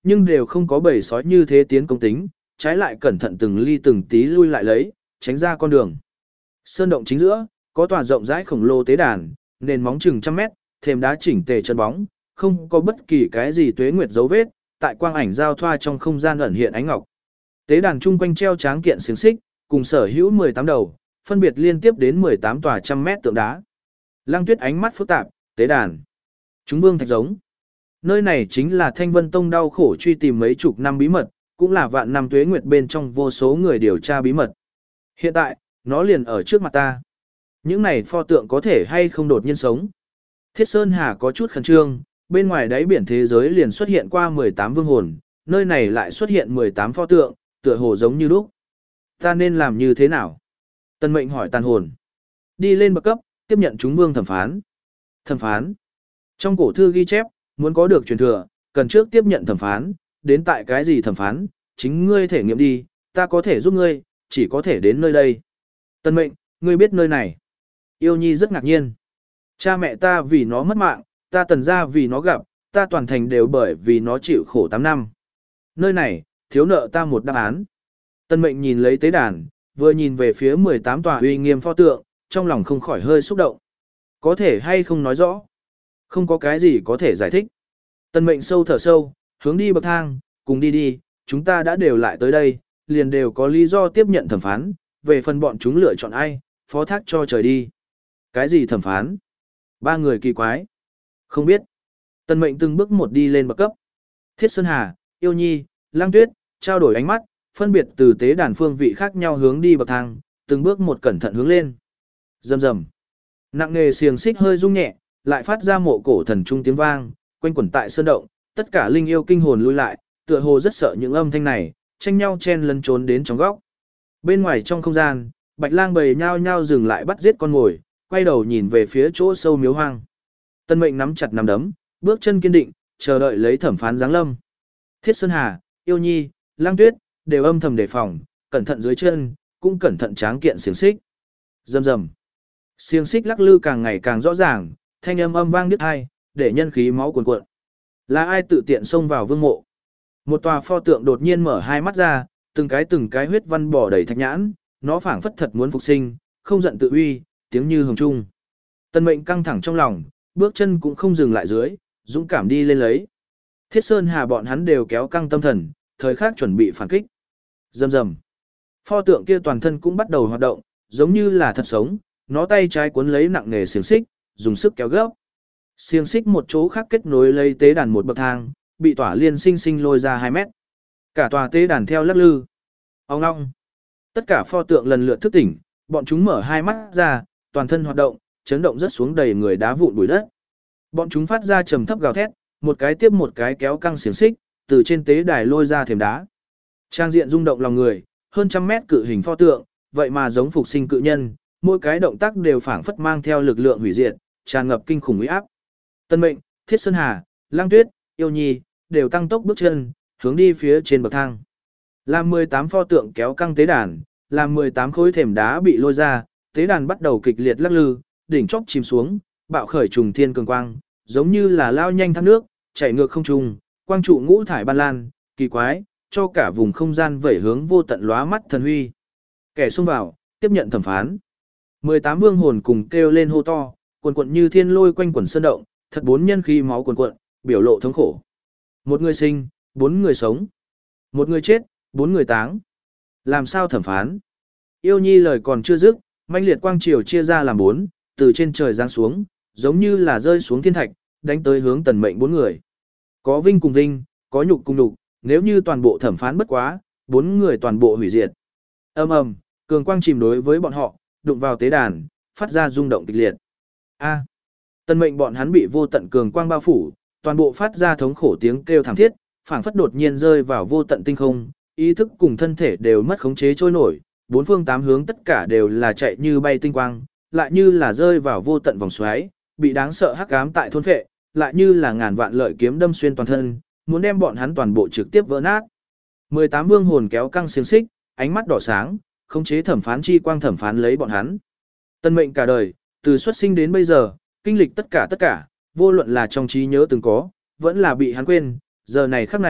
nhưng đều không có bầy sói như thế tiến công tính, trái lại cẩn thận từng ly từng tí lui lại lấy, tránh ra con đường. Sơn động chính giữa, có tòa rộng rãi khổng lồ tế đàn, nền móng chừng trăm mét, thềm đá chỉnh tề chân bóng, không có bất kỳ cái gì tuế nguyệt dấu vết, tại quang ảnh giao thoa trong không gian ẩn hiện ánh ngọc. Tế đàn chung quanh treo tráng kiện xiềng xích, cùng sở hữu mười tám đầu, phân biệt liên tiếp đến mười tám tòa trăm mét tượng đá. Lăng Tuyết ánh mắt phức tạp, tế đàn. Chúng vương thạch giống. Nơi này chính là Thanh Vân Tông đau khổ truy tìm mấy chục năm bí mật, cũng là vạn năm tuế nguyệt bên trong vô số người điều tra bí mật. Hiện tại, nó liền ở trước mặt ta. Những này pho tượng có thể hay không đột nhiên sống. Thiết Sơn Hà có chút khẩn trương, bên ngoài đáy biển thế giới liền xuất hiện qua mười tám vương hồn, nơi này lại xuất hiện mười tám pho tượng, tựa hồ giống như lúc. Ta nên làm như thế nào? Tân Mệnh hỏi tàn hồn. Đi lên bậc cấp, tiếp nhận chúng vương thẩm phán. Thẩm phán. Trong cổ thư ghi chép, muốn có được truyền thừa, cần trước tiếp nhận thẩm phán, đến tại cái gì thẩm phán, chính ngươi thể nghiệm đi, ta có thể giúp ngươi, chỉ có thể đến nơi đây. Tân Mệnh, ngươi biết nơi này. Yêu Nhi rất ngạc nhiên. Cha mẹ ta vì nó mất mạng, ta Tần gia vì nó gặp, ta toàn thành đều bởi vì nó chịu khổ tám năm. Nơi này, thiếu nợ ta một đáp án. Tân Mệnh nhìn lấy tế đàn, vừa nhìn về phía mười tám tòa uy nghiêm pho tượng, trong lòng không khỏi hơi xúc động. Có thể hay không nói rõ? Không có cái gì có thể giải thích. Tân Mệnh sâu thở sâu, hướng đi bậc thang, cùng đi đi, chúng ta đã đều lại tới đây, liền đều có lý do tiếp nhận thẩm phán, về phần bọn chúng lựa chọn ai, phó thác cho trời đi. Cái gì thẩm phán? Ba người kỳ quái. Không biết. Tân Mệnh từng bước một đi lên bậc cấp. Thiết Sơn Hà, Yêu Nhi, Lang Tuyết, trao đổi ánh mắt, phân biệt từ tế đàn phương vị khác nhau hướng đi bậc thang, từng bước một cẩn thận hướng lên. Rầm rầm. Nặng nề xiềng xích hơi rung nhẹ, lại phát ra mộ cổ thần trung tiếng vang, quanh quẩn tại sơn động, tất cả linh yêu kinh hồn lui lại, tựa hồ rất sợ những âm thanh này, tranh nhau chen lấn trốn đến trong góc. Bên ngoài trong không gian, Bạch Lang bầy nhao nhao dừng lại bắt giết con mồi, quay đầu nhìn về phía chỗ sâu miếu hoang. Tân Mệnh nắm chặt nắm đấm, bước chân kiên định, chờ đợi lấy thẩm phán giáng lâm. Thiết Sơn Hà, Yêu Nhi, Lang Tuyết đều âm thầm đề phòng, cẩn thận dưới chân, cũng cẩn thận tráng kiện xiềng xích. Rầm rầm. Xiềng xích lắc lư càng ngày càng rõ ràng, thanh âm âm vang điếc tai, để nhân khí máu cuồn cuộn. Là ai tự tiện xông vào vương mộ? Một tòa pho tượng đột nhiên mở hai mắt ra, từng cái từng cái huyết văn bỏ đầy thạch nhãn, nó phảng phất thật muốn phục sinh, không giận tự uy, tiếng như hồng trung. Tân Mệnh căng thẳng trong lòng, bước chân cũng không dừng lại dưới, dũng cảm đi lên lấy. Thiết Sơn Hà bọn hắn đều kéo căng tâm thần, thời khắc chuẩn bị phản kích. Rầm rầm. Pho tượng kia toàn thân cũng bắt đầu hoạt động, giống như là thật sống, nó tay trái cuốn lấy nặng nề xiềng xích, dùng sức kéo gấp. Xiềng xích một chỗ khác kết nối lấy tế đàn một bậc thang, bị tỏa liên sinh sinh lôi ra hai mét. Cả tòa tế đàn theo lắc lư. Ong ong. Tất cả pho tượng lần lượt thức tỉnh, bọn chúng mở hai mắt ra, toàn thân hoạt động, chấn động rất xuống đầy người đá vụn bụi đất. Bọn chúng phát ra trầm thấp gào thét, một cái tiếp một cái kéo căng xiềng xích, từ trên tế đài lôi ra thềm đá. Trang diện rung động lòng người, hơn trăm mét cự hình pho tượng, vậy mà giống phục sinh cự nhân, mỗi cái động tác đều phảng phất mang theo lực lượng hủy diệt, tràn ngập kinh khủng uy áp. Tân Mệnh, Thiết Sơn Hà, Lang Tuyết, Yêu Nhi đều tăng tốc bước chân, hướng đi phía trên bậc thang. Làm mười tám pho tượng kéo căng tế đàn, làm mười tám khối thềm đá bị lôi ra, tế đàn bắt đầu kịch liệt lắc lư, đỉnh chóp chìm xuống, bạo khởi trùng thiên cường quang, giống như là lao nhanh thác nước, chảy ngược không trung, quang trụ ngũ thải ban lan, kỳ quái, cho cả vùng không gian vẩy hướng vô tận lóa mắt thần huy. Kẻ xông vào, tiếp nhận thẩm phán. mười tám vương hồn cùng kêu lên hô to, quần quần như thiên lôi quanh quần sơn động, thật bốn nhân khí máu quần quần, biểu lộ thống khổ. Một người sinh, bốn người sống. Một người chết, bốn người táng. Làm sao thẩm phán? Yêu Nhi lời còn chưa dứt, mãnh liệt quang triều chia ra làm bốn, từ trên trời giáng xuống, giống như là rơi xuống thiên thạch, đánh tới hướng Tần Mệnh bốn người. Có vinh cùng vinh, có nhục cùng nhục, nếu như toàn bộ thẩm phán bất quá, bốn người toàn bộ hủy diệt. Ầm ầm, cường quang chìm đối với bọn họ, đụng vào tế đàn, phát ra rung động kịch liệt. A. Tần Mệnh bọn hắn bị vô tận cường quang bao phủ, toàn bộ phát ra thống khổ tiếng kêu thảm thiết, phảng phất đột nhiên rơi vào vô tận tinh không, ý thức cùng thân thể đều mất khống chế trôi nổi, bốn phương tám hướng tất cả đều là chạy như bay tinh quang, lại như là rơi vào vô tận vòng xoáy, bị đáng sợ hắc ám tại thôn phệ, lại như là ngàn vạn lợi kiếm đâm xuyên toàn thân, muốn đem bọn hắn toàn bộ trực tiếp vỡ nát. mười tám vương hồn kéo căng xiềng xích, ánh mắt đỏ sáng, khống chế thẩm phán chi quang thẩm phán lấy bọn hắn. Tân Mệnh cả đời, từ xuất sinh đến bây giờ, kinh lịch tất cả tất cả, vô luận là trong trí nhớ từng có, vẫn là bị hắn quên, giờ này khắc này,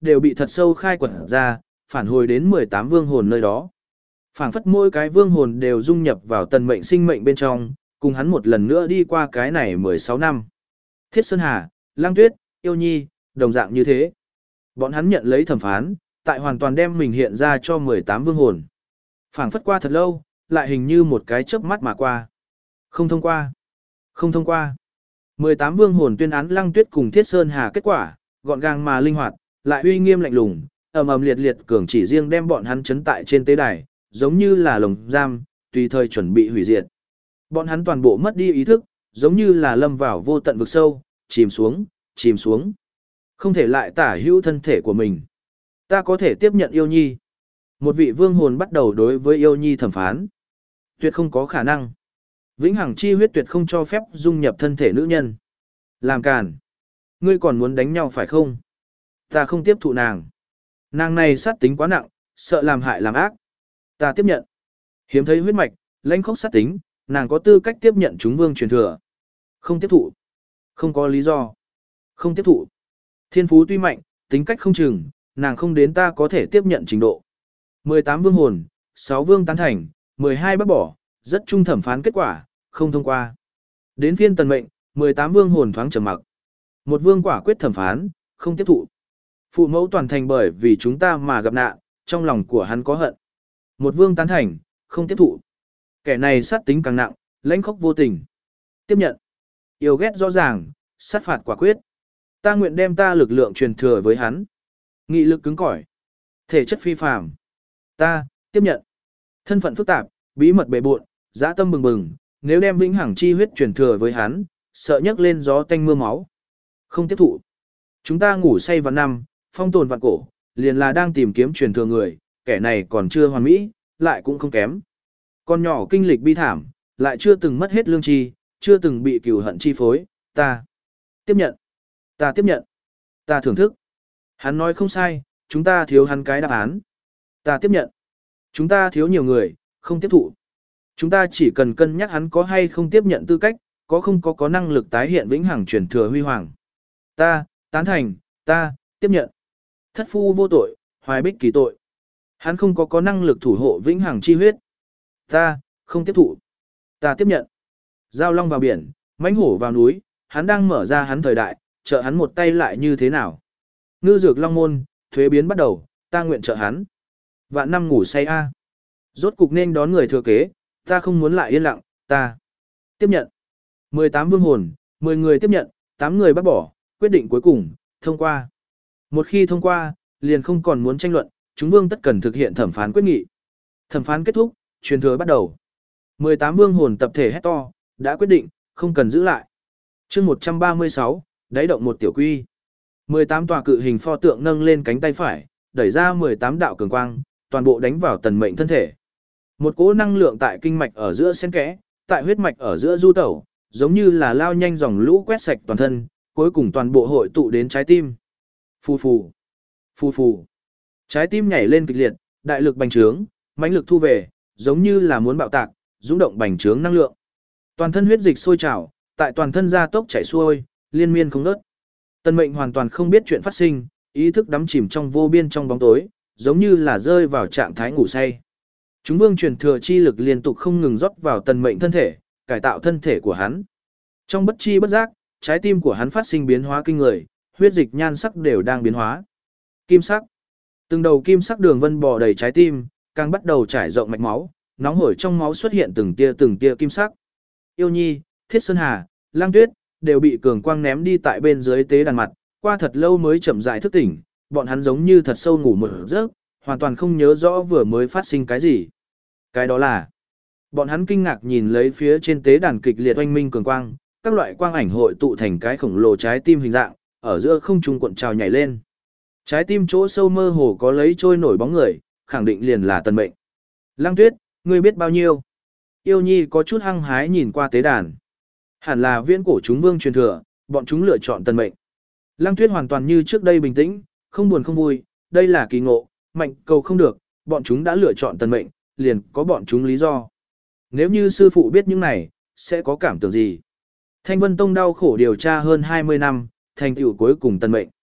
đều bị thật sâu khai quật ra, phản hồi đến mười tám vương hồn nơi đó. Phảng phất mỗi cái vương hồn đều dung nhập vào tần mệnh sinh mệnh bên trong, cùng hắn một lần nữa đi qua cái này mười sáu năm. Thiết Sơn Hà, Lang Tuyết, Yêu Nhi, đồng dạng như thế. Bọn hắn nhận lấy thẩm phán, tại hoàn toàn đem mình hiện ra cho mười tám vương hồn. Phảng phất qua thật lâu, lại hình như một cái chớp mắt mà qua. Không thông qua. Không thông qua. mười tám vương hồn tuyên án Lăng Tuyết cùng Thiết Sơn Hà kết quả, gọn gàng mà linh hoạt, lại uy nghiêm lạnh lùng, ầm ầm liệt liệt cường chỉ riêng đem bọn hắn chấn tại trên tế đài, giống như là lồng giam, tùy thời chuẩn bị hủy diệt. Bọn hắn toàn bộ mất đi ý thức, giống như là lâm vào vô tận vực sâu, chìm xuống, chìm xuống. Không thể lại tả hữu thân thể của mình. Ta có thể tiếp nhận Yêu Nhi. Một vị vương hồn bắt đầu đối với Yêu Nhi thẩm phán. Tuyệt không có khả năng. Vĩnh hằng chi huyết tuyệt không cho phép dung nhập thân thể nữ nhân. Làm càn. Ngươi còn muốn đánh nhau phải không? Ta không tiếp thụ nàng. Nàng này sát tính quá nặng, sợ làm hại làm ác. Ta tiếp nhận. Hiếm thấy huyết mạch, lãnh khốc sát tính, nàng có tư cách tiếp nhận chúng vương truyền thừa. Không tiếp thụ. Không có lý do. Không tiếp thụ. Thiên phú tuy mạnh, tính cách không chừng, nàng không đến ta có thể tiếp nhận trình độ. mười tám vương hồn, sáu vương tán thành, mười hai bác bỏ, rất trung thẩm phán kết quả, không thông qua. Đến phiên tần mệnh, mười tám vương hồn thoáng trầm mặc. Một vương quả quyết thẩm phán, không tiếp thụ. Phụ mẫu toàn thành bởi vì chúng ta mà gặp nạn, trong lòng của hắn có hận. Một vương tán thành, không tiếp thụ. Kẻ này sát tính càng nặng, lãnh khốc vô tình. Tiếp nhận. Yêu ghét rõ ràng, sát phạt quả quyết. Ta nguyện đem ta lực lượng truyền thừa với hắn. Nghị lực cứng cỏi. Thể chất phi phàm. Ta, tiếp nhận. Thân phận phức tạp, bí mật bề bộn, dã tâm bừng bừng, nếu đem vĩnh hằng chi huyết truyền thừa với hắn, sợ nhấc lên gió tanh mưa máu. Không tiếp thụ. Chúng ta ngủ say vạn năm, phong tồn vạn cổ, liền là đang tìm kiếm truyền thừa người, kẻ này còn chưa hoàn mỹ, lại cũng không kém. Con nhỏ kinh lịch bi thảm, lại chưa từng mất hết lương tri, chưa từng bị cừu hận chi phối, ta tiếp nhận. Ta tiếp nhận. Ta thưởng thức. Hắn nói không sai, chúng ta thiếu hắn cái đáp án. Ta tiếp nhận. Chúng ta thiếu nhiều người, không tiếp thụ. Chúng ta chỉ cần cân nhắc hắn có hay không tiếp nhận tư cách, có không có có năng lực tái hiện vĩnh hằng truyền thừa huy hoàng. Ta, tán thành, ta, tiếp nhận. Thất phu vô tội, hoài bích kỳ tội. Hắn không có có năng lực thủ hộ vĩnh hằng chi huyết. Ta, không tiếp thụ. Ta tiếp nhận. Giao long vào biển, mãnh hổ vào núi, hắn đang mở ra hắn thời đại, trợ hắn một tay lại như thế nào. Ngư dược long môn, thuế biến bắt đầu, ta nguyện trợ hắn. Vạn năm ngủ say a. Rốt cục nên đón người thừa kế, ta không muốn lại yên lặng, ta tiếp nhận. mười tám vương hồn, mười người tiếp nhận, tám người bác bỏ, quyết định cuối cùng, thông qua. Một khi thông qua, liền không còn muốn tranh luận, chúng vương tất cần thực hiện thẩm phán quyết nghị. Thẩm phán kết thúc, truyền thừa bắt đầu. mười tám vương hồn tập thể hét to, đã quyết định, không cần giữ lại. Chương một trăm ba mươi sáu, đáy động một tiểu quy. mười tám tòa cự hình pho tượng nâng lên cánh tay phải, đẩy ra mười tám đạo cường quang, toàn bộ đánh vào tần mệnh thân thể. Một cỗ năng lượng tại kinh mạch ở giữa xen kẽ, tại huyết mạch ở giữa du tẩu, giống như là lao nhanh dòng lũ quét sạch toàn thân, cuối cùng toàn bộ hội tụ đến trái tim. Phù phù, phù phù. Trái tim nhảy lên kịch liệt, đại lực bành trướng, mãnh lực thu về, giống như là muốn bạo tạc, dũng động bành trướng năng lượng. Toàn thân huyết dịch sôi trào, tại toàn thân gia tốc chảy xuôi, liên miên không ngớt. Tần mệnh hoàn toàn không biết chuyện phát sinh, ý thức đắm chìm trong vô biên trong bóng tối, giống như là rơi vào trạng thái ngủ say. Chúng vương truyền thừa chi lực liên tục không ngừng rót vào tần mệnh thân thể, cải tạo thân thể của hắn. Trong bất chi bất giác, trái tim của hắn phát sinh biến hóa kinh người, huyết dịch nhan sắc đều đang biến hóa. Kim sắc. Từng đầu kim sắc đường vân bò đầy trái tim, càng bắt đầu trải rộng mạch máu, nóng hổi trong máu xuất hiện từng tia từng tia kim sắc. Yêu Nhi, Thiết Sơn Hà, Lang Tuyết đều bị cường quang ném đi tại bên dưới tế đàn mặt, qua thật lâu mới chậm rãi thức tỉnh, bọn hắn giống như thật sâu ngủ một giấc, hoàn toàn không nhớ rõ vừa mới phát sinh cái gì. Cái đó là, bọn hắn kinh ngạc nhìn lấy phía trên tế đàn kịch liệt oanh minh cường quang, các loại quang ảnh hội tụ thành cái khổng lồ trái tim hình dạng, ở giữa không trung cuộn trào nhảy lên. Trái tim chỗ sâu mơ hồ có lấy trôi nổi bóng người, khẳng định liền là tần mệnh. Lang Tuyết, ngươi biết bao nhiêu? Yêu Nhi có chút hăng hái nhìn qua tế đàn. Hẳn là viễn cổ chúng vương truyền thừa, bọn chúng lựa chọn tần mệnh. Lang Tuyết hoàn toàn như trước đây bình tĩnh, không buồn không vui, đây là kỳ ngộ, mạnh cầu không được, bọn chúng đã lựa chọn tần mệnh, liền có bọn chúng lý do. Nếu như sư phụ biết những này, sẽ có cảm tưởng gì? Thanh Vân Tông đau khổ điều tra hơn hai mươi năm, thành tựu cuối cùng tần mệnh.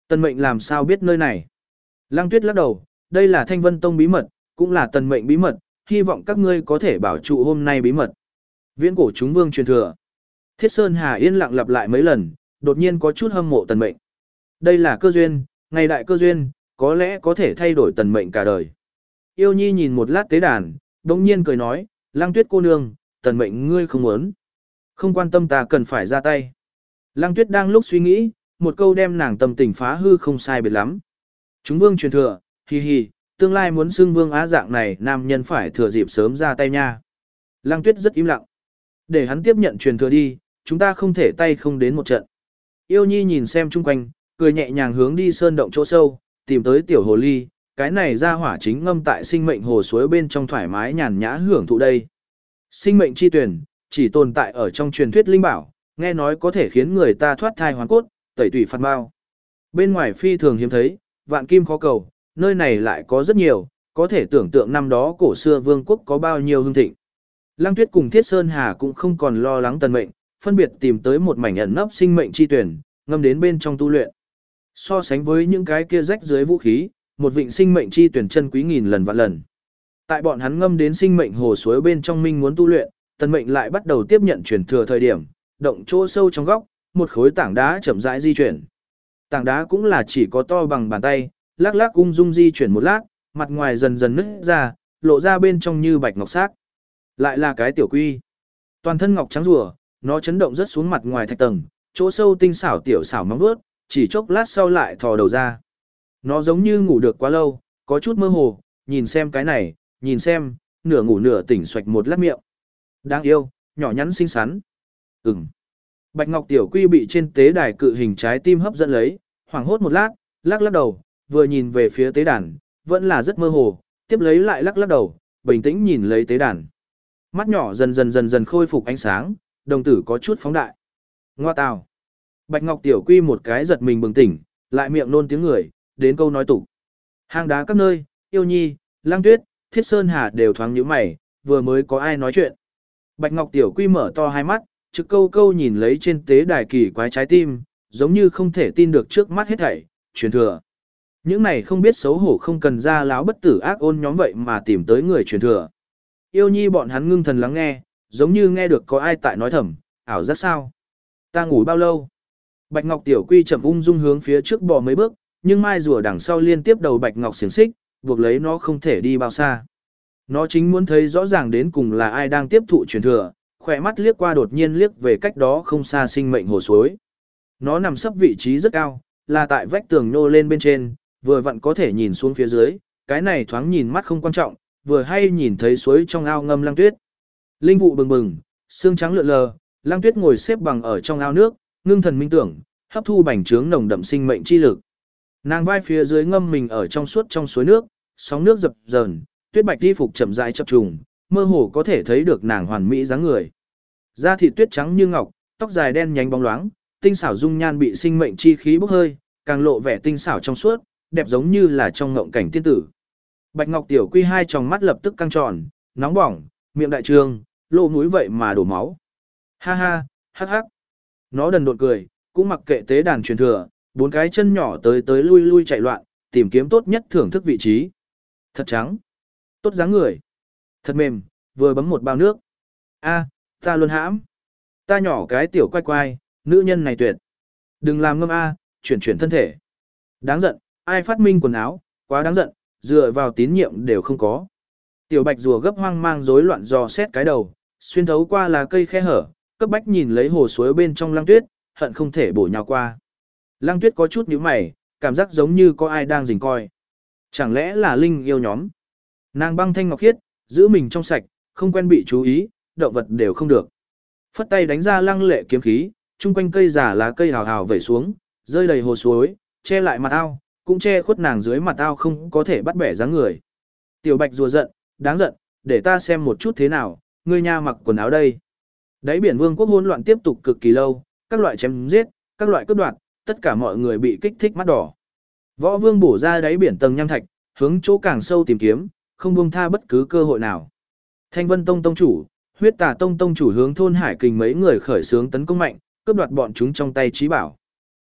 Tần mệnh làm sao biết nơi này? Lăng Tuyết lắc đầu, đây là Thanh Vân Tông bí mật, cũng là tần mệnh bí mật, hy vọng các ngươi có thể bảo trụ hôm nay bí mật. Viễn cổ chúng vương truyền thừa. Thiết Sơn Hà yên lặng lặp lại mấy lần, đột nhiên có chút hâm mộ tần mệnh. Đây là cơ duyên, ngày đại cơ duyên, có lẽ có thể thay đổi tần mệnh cả đời. Yêu Nhi nhìn một lát tế đàn, đồng nhiên cười nói, Lăng Tuyết cô nương, tần mệnh ngươi không muốn. Không quan tâm ta cần phải ra tay. Lăng Tuyết đang lúc suy nghĩ, một câu đem nàng tâm tình phá hư không sai biệt lắm. Chúng vương truyền thừa, hi hi, tương lai muốn xưng vương á dạng này nam nhân phải thừa dịp sớm ra tay nha. Lăng Tuyết rất im lặng. Để hắn tiếp nhận truyền thừa đi, chúng ta không thể tay không đến một trận. Yêu Nhi nhìn xem chung quanh, cười nhẹ nhàng hướng đi sơn động chỗ sâu, tìm tới tiểu hồ ly, cái này ra hỏa chính ngâm tại sinh mệnh hồ suối bên trong thoải mái nhàn nhã hưởng thụ đây. Sinh mệnh chi tuyển, chỉ tồn tại ở trong truyền thuyết linh bảo, nghe nói có thể khiến người ta thoát thai hoàn cốt, tẩy tủy phạt bao. Bên ngoài phi thường hiếm thấy, vạn kim khó cầu, nơi này lại có rất nhiều, có thể tưởng tượng năm đó cổ xưa vương quốc có bao nhiêu hưng thịnh. Lăng Tuyết cùng Thiết Sơn Hà cũng không còn lo lắng tần mệnh, phân biệt tìm tới một mảnh ẩn nấp sinh mệnh chi tuyển, ngâm đến bên trong tu luyện. So sánh với những cái kia rách dưới vũ khí, một vịnh sinh mệnh chi tuyển chân quý nghìn lần vạn lần. Tại bọn hắn ngâm đến sinh mệnh hồ suối bên trong minh muốn tu luyện, tần mệnh lại bắt đầu tiếp nhận truyền thừa thời điểm, động chỗ sâu trong góc, một khối tảng đá chậm rãi di chuyển. Tảng đá cũng là chỉ có to bằng bàn tay, lắc lắc ung dung di chuyển một lát, mặt ngoài dần dần nứt ra, lộ ra bên trong như bạch ngọc sắc. Lại là cái tiểu quy. Toàn thân ngọc trắng rùa, nó chấn động rất xuống mặt ngoài thạch tầng, chỗ sâu tinh xảo tiểu xảo móng vuốt, chỉ chốc lát sau lại thò đầu ra. Nó giống như ngủ được quá lâu, có chút mơ hồ, nhìn xem cái này, nhìn xem, nửa ngủ nửa tỉnh xoạch một lát miệng. Đáng yêu, nhỏ nhắn xinh xắn. Ừm. Bạch ngọc tiểu quy bị trên tế đài cự hình trái tim hấp dẫn lấy, hoảng hốt một lát, lắc lắc đầu, vừa nhìn về phía tế đàn, vẫn là rất mơ hồ, tiếp lấy lại lắc lắc đầu, bình tĩnh nhìn lấy tế đàn. Mắt nhỏ dần dần dần dần khôi phục ánh sáng, đồng tử có chút phóng đại. Ngoa tào. Bạch ngọc tiểu quy một cái giật mình bừng tỉnh, lại miệng nôn tiếng người, đến câu nói tục. Hang đá các nơi, Yêu Nhi, Lăng Tuyết, Thiết Sơn Hà đều thoáng nhíu mày, vừa mới có ai nói chuyện. Bạch ngọc tiểu quy mở to hai mắt, trực câu câu nhìn lấy trên tế đài kỳ quái trái tim, giống như không thể tin được trước mắt hết thảy, truyền thừa. Những này không biết xấu hổ không cần ra láo bất tử ác ôn nhóm vậy mà tìm tới người truyền thừa. Yêu Nhi bọn hắn ngưng thần lắng nghe, giống như nghe được có ai tại nói thầm, ảo giác sao? Ta ngủ bao lâu? Bạch Ngọc tiểu quy chậm ung dung hướng phía trước bò mấy bước, nhưng mai rùa đằng sau liên tiếp đầu Bạch Ngọc xiềng xích, buộc lấy nó không thể đi bao xa. Nó chính muốn thấy rõ ràng đến cùng là ai đang tiếp thụ truyền thừa, khỏe mắt liếc qua đột nhiên liếc về cách đó không xa sinh mệnh hồ suối. Nó nằm sấp vị trí rất cao, là tại vách tường nhô lên bên trên, vừa vặn có thể nhìn xuống phía dưới, cái này thoáng nhìn mắt không quan trọng, vừa hay nhìn thấy suối trong ao ngâm Lăng Tuyết. Linh vụ bừng bừng, xương trắng lượn lờ, Lăng Tuyết ngồi xếp bằng ở trong ao nước, ngưng thần minh tưởng, hấp thu bành trướng nồng đậm sinh mệnh chi lực. Nàng vai phía dưới ngâm mình ở trong suốt trong suối nước, sóng nước dập dờn, tuyết bạch y phục chậm rãi chập trùng, mơ hồ có thể thấy được nàng hoàn mỹ dáng người. Da thịt tuyết trắng như ngọc, tóc dài đen nhánh bóng loáng, tinh xảo dung nhan bị sinh mệnh chi khí bốc hơi, càng lộ vẻ tinh xảo trong suốt, đẹp giống như là trong ngộng cảnh tiên tử. Bạch Ngọc tiểu quy hai tròng mắt lập tức căng tròn, nóng bỏng, miệng đại trương, lỗ mũi vậy mà đổ máu. Ha ha, hắc hắc. Nó đần độn cười, cũng mặc kệ tế đàn truyền thừa, bốn cái chân nhỏ tới tới lui lui chạy loạn, tìm kiếm tốt nhất thưởng thức vị trí. Thật trắng, tốt dáng người, thật mềm, vừa bấm một bao nước. A, ta luôn hãm. Ta nhỏ cái tiểu quay quay, nữ nhân này tuyệt. Đừng làm ngâm a, chuyển chuyển thân thể. Đáng giận, ai phát minh quần áo, quá đáng giận, dựa vào tín nhiệm đều không có. Tiểu bạch rùa gấp hoang mang rối loạn dò xét cái đầu, xuyên thấu qua là cây khe hở, cấp bách nhìn lấy hồ suối bên trong Lăng Tuyết, hận không thể bổ nhào qua. Lăng Tuyết có chút nhíu mày, cảm giác giống như có ai đang rình coi. Chẳng lẽ là linh yêu nhóm? Nàng băng thanh ngọc khiết, giữ mình trong sạch, không quen bị chú ý, động vật đều không được. Phất tay đánh ra lăng lệ kiếm khí, chung quanh cây giả lá cây hào hào vẩy xuống, rơi đầy hồ suối, che lại mặt ao, cũng che khuất nàng dưới mặt ao không có thể bắt bẻ dáng người. Tiểu bạch rùa giận, đáng giận, để ta xem một chút thế nào, ngươi nha mặc quần áo đây. Đáy biển vương quốc hỗn loạn tiếp tục cực kỳ lâu, các loại chém giết, các loại cướp đoạt, tất cả mọi người bị kích thích mắt đỏ. Võ vương bổ ra đáy biển tầng nham thạch, hướng chỗ càng sâu tìm kiếm, không buông tha bất cứ cơ hội nào. Thanh Vân Tông tông chủ, Huyết Tà Tông tông chủ hướng thôn Hải Kình mấy người khởi xướng tấn công mạnh, cướp đoạt bọn chúng trong tay trí bảo.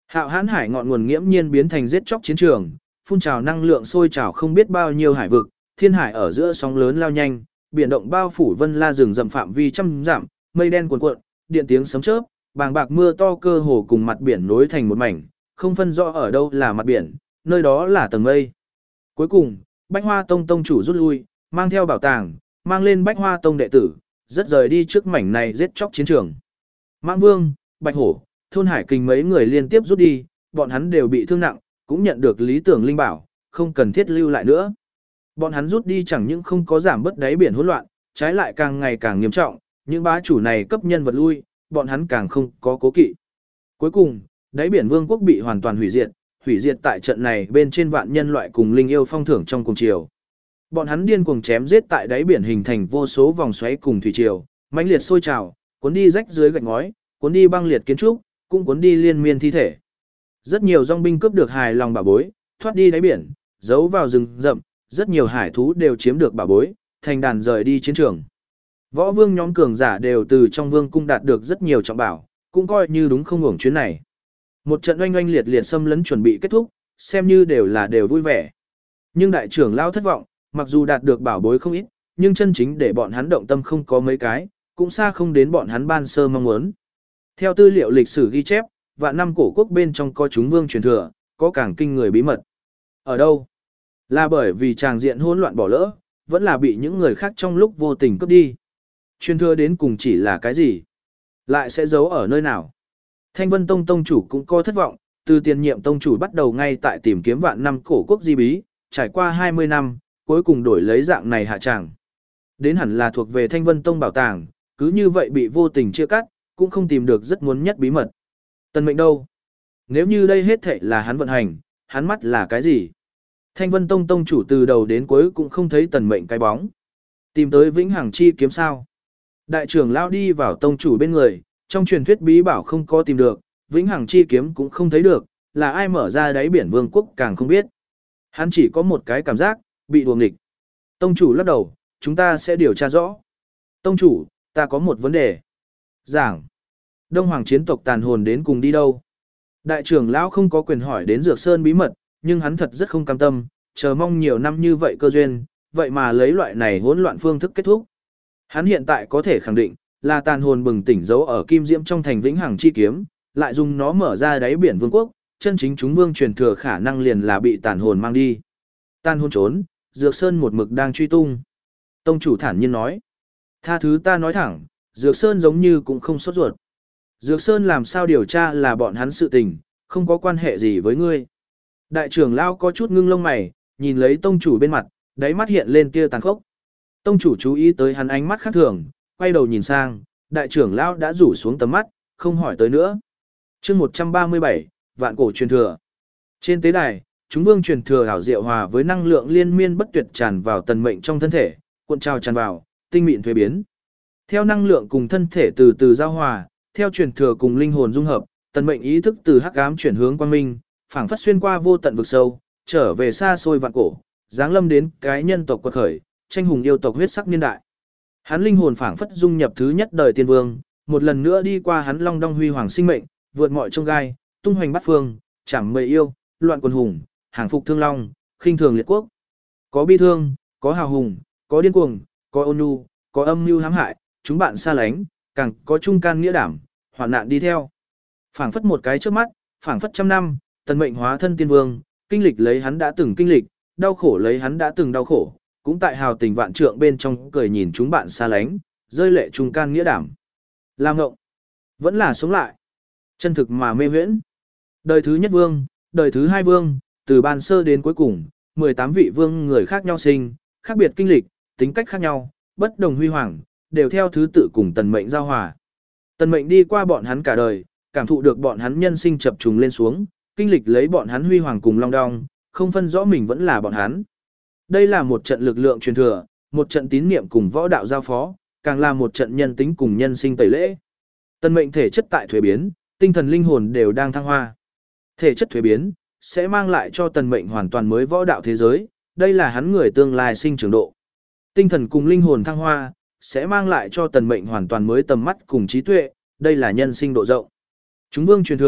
Hạo hãn hải ngọn nguồn nghiễm nhiên biến thành giết chóc chiến trường, phun trào năng lượng sôi trào không biết bao nhiêu hải vực, thiên hải ở giữa sóng lớn lao nhanh, biển động bao phủ vân la rừng rậm phạm vi trăm dặm, mây đen cuồn cuộn, điện tiếng sấm chớp, bàng bạc mưa to cơ hồ cùng mặt biển nối thành một mảnh, không phân rõ ở đâu là mặt biển, nơi đó là tầng mây. Cuối cùng, Bách Hoa Tông tông chủ rút lui, mang theo bảo tàng, mang lên Bách Hoa Tông đệ tử, rất rời đi trước mảnh này giết chóc chiến trường. Mãng Vương, Bạch Hổ, Thôn Hải Kình mấy người liên tiếp rút đi, bọn hắn đều bị thương nặng, cũng nhận được lý tưởng linh bảo, không cần thiết lưu lại nữa. Bọn hắn rút đi chẳng những không có giảm bớt đáy biển hỗn loạn, trái lại càng ngày càng nghiêm trọng, những bá chủ này cấp nhân vật lui, bọn hắn càng không có cố kỵ. Cuối cùng, đáy biển vương quốc bị hoàn toàn hủy diệt, hủy diệt tại trận này bên trên vạn nhân loại cùng linh yêu phong thưởng trong cùng chiều. Bọn hắn điên cuồng chém giết tại đáy biển hình thành vô số vòng xoáy cùng thủy triều, mãnh liệt sôi trào, cuốn đi rách dưới gạch ngói, cuốn đi băng liệt kiến trúc, cũng cuốn đi liên miên thi thể. Rất nhiều dòng binh cướp được hài lòng bảo bối, thoát đi đáy biển, giấu vào rừng rậm, rất nhiều hải thú đều chiếm được bảo bối, thành đàn rời đi chiến trường. Võ vương nhóm cường giả đều từ trong vương cung đạt được rất nhiều trọng bảo, cũng coi như đúng không hưởng chuyến này. Một trận oanh oanh liệt liệt xâm lấn chuẩn bị kết thúc, xem như đều là đều vui vẻ. Nhưng đại trưởng lao thất vọng, mặc dù đạt được bảo bối không ít, nhưng chân chính để bọn hắn động tâm không có mấy cái, cũng xa không đến bọn hắn ban sơ mong muốn. Theo tư liệu lịch sử ghi chép, vạn năm cổ quốc bên trong có chúng vương truyền thừa, có càng kinh người bí mật. Ở đâu? Là bởi vì tràng diện hỗn loạn bỏ lỡ, vẫn là bị những người khác trong lúc vô tình cướp đi. Truyền thừa đến cùng chỉ là cái gì? Lại sẽ giấu ở nơi nào? Thanh Vân Tông tông chủ cũng có thất vọng, từ tiền nhiệm tông chủ bắt đầu ngay tại tìm kiếm vạn năm cổ quốc di bí, trải qua hai mươi năm, cuối cùng đổi lấy dạng này hạ tràng. Đến hẳn là thuộc về Thanh Vân Tông bảo tàng, cứ như vậy bị vô tình chia cắt, cũng không tìm được rất muốn nhất bí mật. Tần Mệnh đâu? Nếu như đây hết thảy là hắn vận hành, hắn mắt là cái gì? Thanh Vân Tông tông chủ từ đầu đến cuối cũng không thấy Tần Mệnh cái bóng. Tìm tới Vĩnh Hằng Chi kiếm sao? Đại trưởng lao đi vào tông chủ bên người, trong truyền thuyết bí bảo không có tìm được, Vĩnh Hằng Chi kiếm cũng không thấy được, là ai mở ra đáy biển vương quốc càng không biết. Hắn chỉ có một cái cảm giác, bị đùa nghịch. Tông chủ lắc đầu, chúng ta sẽ điều tra rõ. Tông chủ, ta có một vấn đề. Giảng. Đông Hoàng chiến tộc tàn hồn đến cùng đi đâu? Đại trưởng lão không có quyền hỏi đến Dược Sơn bí mật, nhưng hắn thật rất không cam tâm, chờ mong nhiều năm như vậy cơ duyên, vậy mà lấy loại này hỗn loạn phương thức kết thúc. Hắn hiện tại có thể khẳng định, là tàn hồn bừng tỉnh giấu ở Kim Diễm trong thành Vĩnh Hằng Chi kiếm, lại dùng nó mở ra đáy biển vương quốc, chân chính chúng vương truyền thừa khả năng liền là bị tàn hồn mang đi. Tàn hồn trốn, Dược Sơn một mực đang truy tung. Tông chủ thản nhiên nói. Tha thứ ta nói thẳng, Dược Sơn giống như cũng không sốt ruột. Dược Sơn làm sao điều tra là bọn hắn sự tình, không có quan hệ gì với ngươi. Đại trưởng lao có chút ngưng lông mày, nhìn lấy tông chủ bên mặt, đáy mắt hiện lên tia tàn khốc. Tông chủ chú ý tới hắn ánh mắt khác thường, quay đầu nhìn sang, đại trưởng lao đã rủ xuống tầm mắt, không hỏi tới nữa. chương một trăm ba mươi bảy, vạn cổ truyền thừa. Trên tế đài, chúng vương truyền thừa hảo diệu hòa với năng lượng liên miên bất tuyệt tràn vào tần mệnh trong thân thể, cuộn trào tràn vào, tinh mịn thuế biến. Theo năng lượng cùng thân thể từ từ giao hòa, theo truyền thừa cùng linh hồn dung hợp, tần mệnh ý thức từ hắc ám chuyển hướng quang minh, phảng phất xuyên qua vô tận vực sâu, trở về xa xôi vạn cổ, giáng lâm đến cái nhân tộc quật khởi, tranh hùng yêu tộc huyết sắc niên đại. Hắn linh hồn phảng phất dung nhập thứ nhất đời tiên vương, một lần nữa đi qua hắn long đong huy hoàng sinh mệnh, vượt mọi chông gai, tung hoành bát phương, chẳng mây yêu, loạn quần hùng, hàng phục thương long, khinh thường liệt quốc. Có bi thương, có hào hùng, có điên cuồng, có ôn nhu, có âm mưu hãm hại, chúng bạn xa lánh, càng có trung can nghĩa đảm, hoạn nạn đi theo. Phảng phất một cái trước mắt, phảng phất trăm năm, tần mệnh hóa thân tiên vương, kinh lịch lấy hắn đã từng kinh lịch, đau khổ lấy hắn đã từng đau khổ, cũng tại hào tình vạn trượng bên trong cười nhìn chúng bạn xa lánh, rơi lệ trung can nghĩa đảm. Làm ngộng, vẫn là sống lại. Chân thực mà mê huyễn. Đời thứ nhất vương, đời thứ hai vương, từ ban sơ đến cuối cùng, mười tám vị vương người khác nhau sinh, khác biệt kinh lịch, tính cách khác nhau, bất đồng huy hoàng, đều theo thứ tự cùng tần mệnh giao hòa. Tần mệnh đi qua bọn hắn cả đời, cảm thụ được bọn hắn nhân sinh chập trùng lên xuống, kinh lịch lấy bọn hắn huy hoàng cùng long đong, không phân rõ mình vẫn là bọn hắn. Đây là một trận lực lượng truyền thừa, một trận tín niệm cùng võ đạo giao phó, càng là một trận nhân tính cùng nhân sinh tẩy lễ. Tần mệnh thể chất tại thuế biến, tinh thần linh hồn đều đang thăng hoa. Thể chất thuế biến sẽ mang lại cho tần mệnh hoàn toàn mới võ đạo thế giới, đây là hắn người tương lai sinh trưởng độ. Tinh thần cùng linh hồn thăng hoa sẽ mang lại cho tần mệnh hoàn toàn mới tầm mắt cùng trí tuệ, đây là nhân sinh độ rộng. Chúng vương truyền thừa,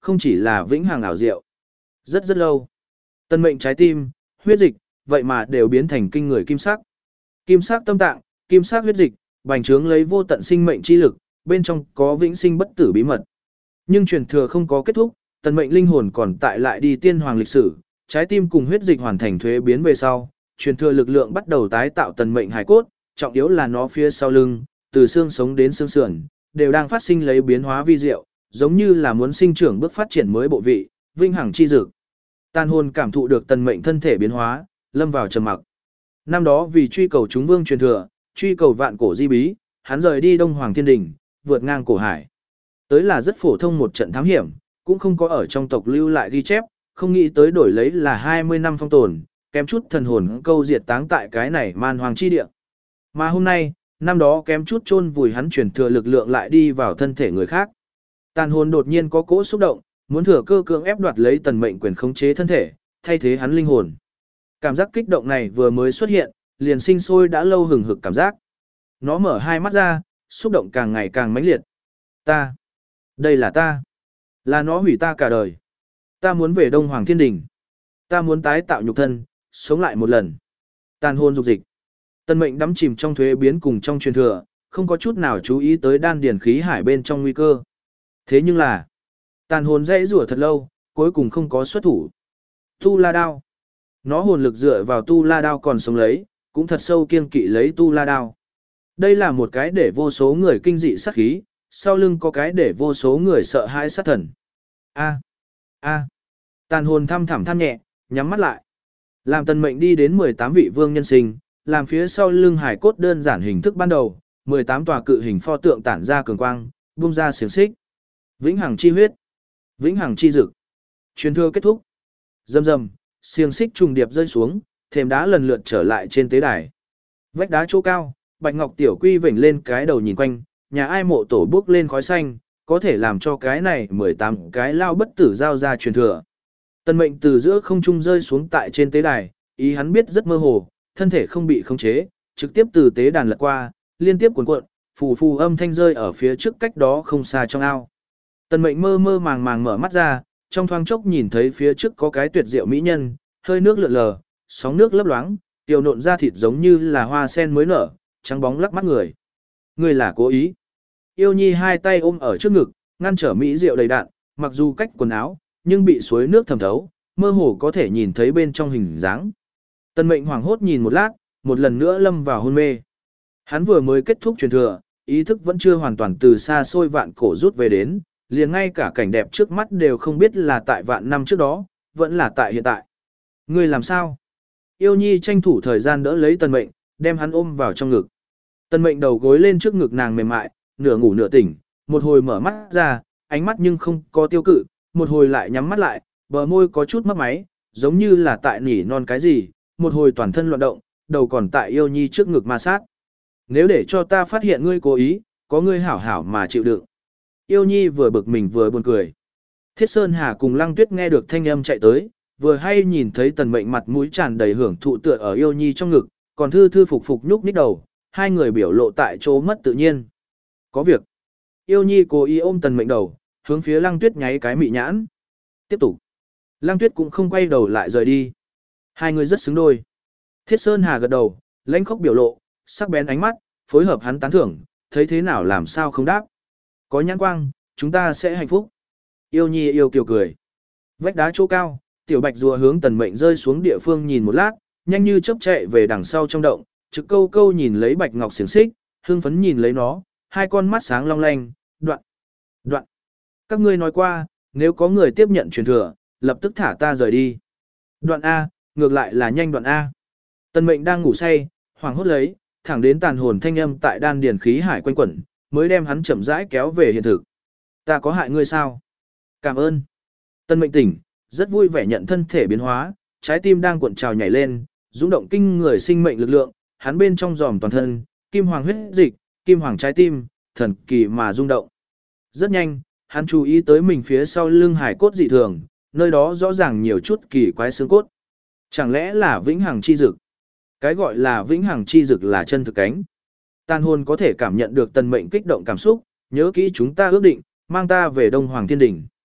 không chỉ là vĩnh hằng ảo diệu. Rất rất lâu, tân mệnh trái tim, huyết dịch, vậy mà đều biến thành kinh người kim sắc. Kim sắc tâm tạng, kim sắc huyết dịch, bành trướng lấy vô tận sinh mệnh chi lực, bên trong có vĩnh sinh bất tử bí mật. Nhưng truyền thừa không có kết thúc, tần mệnh linh hồn còn tại lại đi tiên hoàng lịch sử, trái tim cùng huyết dịch hoàn thành thuế biến về sau, truyền thừa lực lượng bắt đầu tái tạo tần mệnh hải cốt, trọng yếu là nó phía sau lưng, từ xương sống đến xương sườn, đều đang phát sinh lấy biến hóa vi diệu, giống như là muốn sinh trưởng bước phát triển mới bộ vị, vinh hằng chi dực. Tàn hồn cảm thụ được tần mệnh thân thể biến hóa, lâm vào trầm mặc. Năm đó vì truy cầu chúng vương truyền thừa, truy cầu vạn cổ di bí, hắn rời đi Đông Hoàng Thiên Đình, vượt ngang cổ hải. Tới là rất phổ thông một trận thám hiểm, cũng không có ở trong tộc lưu lại ghi chép, không nghĩ tới đổi lấy là hai mươi năm phong tồn, kém chút thần hồn câu diệt táng tại cái này man hoàng chi địa. Mà hôm nay, năm đó kém chút chôn vùi hắn truyền thừa lực lượng lại đi vào thân thể người khác. Tàn hồn đột nhiên có cỗ xúc động, muốn thừa cơ cưỡng ép đoạt lấy tần mệnh quyền khống chế thân thể, thay thế hắn linh hồn. Cảm giác kích động này vừa mới xuất hiện, liền sinh sôi đã lâu hừng hực cảm giác. Nó mở hai mắt ra, xúc động càng ngày càng mãnh liệt. Ta, đây là ta, là nó hủy ta cả đời. Ta muốn về Đông Hoàng Thiên Đình. Ta muốn tái tạo nhục thân, sống lại một lần. Tàn hồn dục dịch. Tần mệnh đắm chìm trong thuế biến cùng trong truyền thừa, không có chút nào chú ý tới đan điển khí hải bên trong nguy cơ. Thế nhưng là, tàn hồn dãy rủa thật lâu, cuối cùng không có xuất thủ. Tu La Đao. Nó hồn lực dựa vào Tu La Đao còn sống lấy, cũng thật sâu kiêng kỵ lấy Tu La Đao. Đây là một cái để vô số người kinh dị sát khí, sau lưng có cái để vô số người sợ hãi sát thần. A, a. Tàn hồn thăm thẳm than nhẹ, nhắm mắt lại. Làm tần mệnh đi đến mười tám vị vương nhân sinh, làm phía sau lưng hải cốt đơn giản hình thức ban đầu, mười tám tòa cự hình pho tượng tản ra cường quang, buông ra xiềng xích. Vĩnh hằng chi huyết, vĩnh hằng chi dực. Truyền thừa kết thúc. Rầm rầm, xiềng xích trùng điệp rơi xuống, thềm đá lần lượt trở lại trên tế đài. Vách đá chỗ cao, Bạch Ngọc Tiểu Quy vểnh lên cái đầu nhìn quanh, nhà ai mộ tổ bước lên khói xanh, có thể làm cho cái này mười tám cái lao bất tử giao ra truyền thừa. Tần mệnh từ giữa không trung rơi xuống tại trên tế đài, ý hắn biết rất mơ hồ, thân thể không bị khống chế, trực tiếp từ tế đàn lật qua, liên tiếp cuộn cuộn, phù phù âm thanh rơi ở phía trước cách đó không xa trong ao. Tần mệnh mơ mơ màng màng mở mắt ra, trong thoáng chốc nhìn thấy phía trước có cái tuyệt diệu mỹ nhân, hơi nước lượn lờ, sóng nước lấp loáng, tiểu nộn da thịt giống như là hoa sen mới nở, trắng bóng lắc mắt người. Người là cố ý. Yêu Nhi hai tay ôm ở trước ngực, ngăn trở mỹ diệu đầy đạn, mặc dù cách quần áo, nhưng bị suối nước thẩm thấu, mơ hồ có thể nhìn thấy bên trong hình dáng. Tần mệnh hoảng hốt nhìn một lát, một lần nữa lâm vào hôn mê. Hắn vừa mới kết thúc truyền thừa, ý thức vẫn chưa hoàn toàn từ xa xôi vạn cổ rút về đến, liền ngay cả cảnh đẹp trước mắt đều không biết là tại vạn năm trước đó, vẫn là tại hiện tại. Ngươi làm sao? Yêu Nhi tranh thủ thời gian đỡ lấy tần mệnh, đem hắn ôm vào trong ngực. Tần mệnh đầu gối lên trước ngực nàng mềm mại, nửa ngủ nửa tỉnh, một hồi mở mắt ra, ánh mắt nhưng không có tiêu cự, một hồi lại nhắm mắt lại, bờ môi có chút mấp máy, giống như là tại nỉ non cái gì, một hồi toàn thân loạn động, đầu còn tại Yêu Nhi trước ngực ma sát. Nếu để cho ta phát hiện ngươi cố ý, có ngươi hảo hảo mà chịu đựng. Yêu Nhi vừa bực mình vừa buồn cười. Thiết Sơn Hà cùng Lăng Tuyết nghe được thanh âm chạy tới, vừa hay nhìn thấy tần mệnh mặt mũi tràn đầy hưởng thụ tựa ở Yêu Nhi trong ngực, còn thư thư phục phục nhúc nhích đầu, hai người biểu lộ tại chỗ mất tự nhiên. Có việc. Yêu Nhi cố ý ôm tần mệnh đầu, hướng phía Lăng Tuyết nháy cái mị nhãn. Tiếp tục. Lăng Tuyết cũng không quay đầu lại rời đi. Hai người rất xứng đôi. Thiết Sơn Hà gật đầu, lãnh khốc biểu lộ, sắc bén ánh mắt, phối hợp hắn tán thưởng, thấy thế nào làm sao không đáp. Có nhãn quang, chúng ta sẽ hạnh phúc. Yêu Nhi yêu kiều cười. Vách đá chỗ cao, tiểu bạch rùa hướng tần mệnh rơi xuống địa phương nhìn một lát, nhanh như chớp chạy về đằng sau trong động, trực câu câu nhìn lấy bạch ngọc xiềng xích, hương phấn nhìn lấy nó, hai con mắt sáng long lanh, đoạn, đoạn. Các ngươi nói qua, nếu có người tiếp nhận truyền thừa, lập tức thả ta rời đi. Đoạn A, ngược lại là nhanh đoạn A. Tần mệnh đang ngủ say, hoảng hốt lấy, thẳng đến tàn hồn thanh âm tại đan điền khí hải quanh quẩn, mới đem hắn chậm rãi kéo về hiện thực. Ta có hại ngươi sao? Cảm ơn. Tần mệnh tỉnh, rất vui vẻ nhận thân thể biến hóa, trái tim đang cuộn trào nhảy lên, dũng động kinh người sinh mệnh lực lượng, hắn bên trong giòm toàn thân, kim hoàng huyết dịch, kim hoàng trái tim, thần kỳ mà rung động. Rất nhanh, hắn chú ý tới mình phía sau lưng hải cốt dị thường, nơi đó rõ ràng nhiều chút kỳ quái xương cốt. Chẳng lẽ là vĩnh hằng chi dực? Cái gọi là vĩnh hằng chi dực là chân thực cánh. Tàn hồn có thể cảm nhận được tần mệnh kích động cảm xúc, nhớ kỹ chúng ta ước định, mang ta về Đông Hoàng Thiên Đình.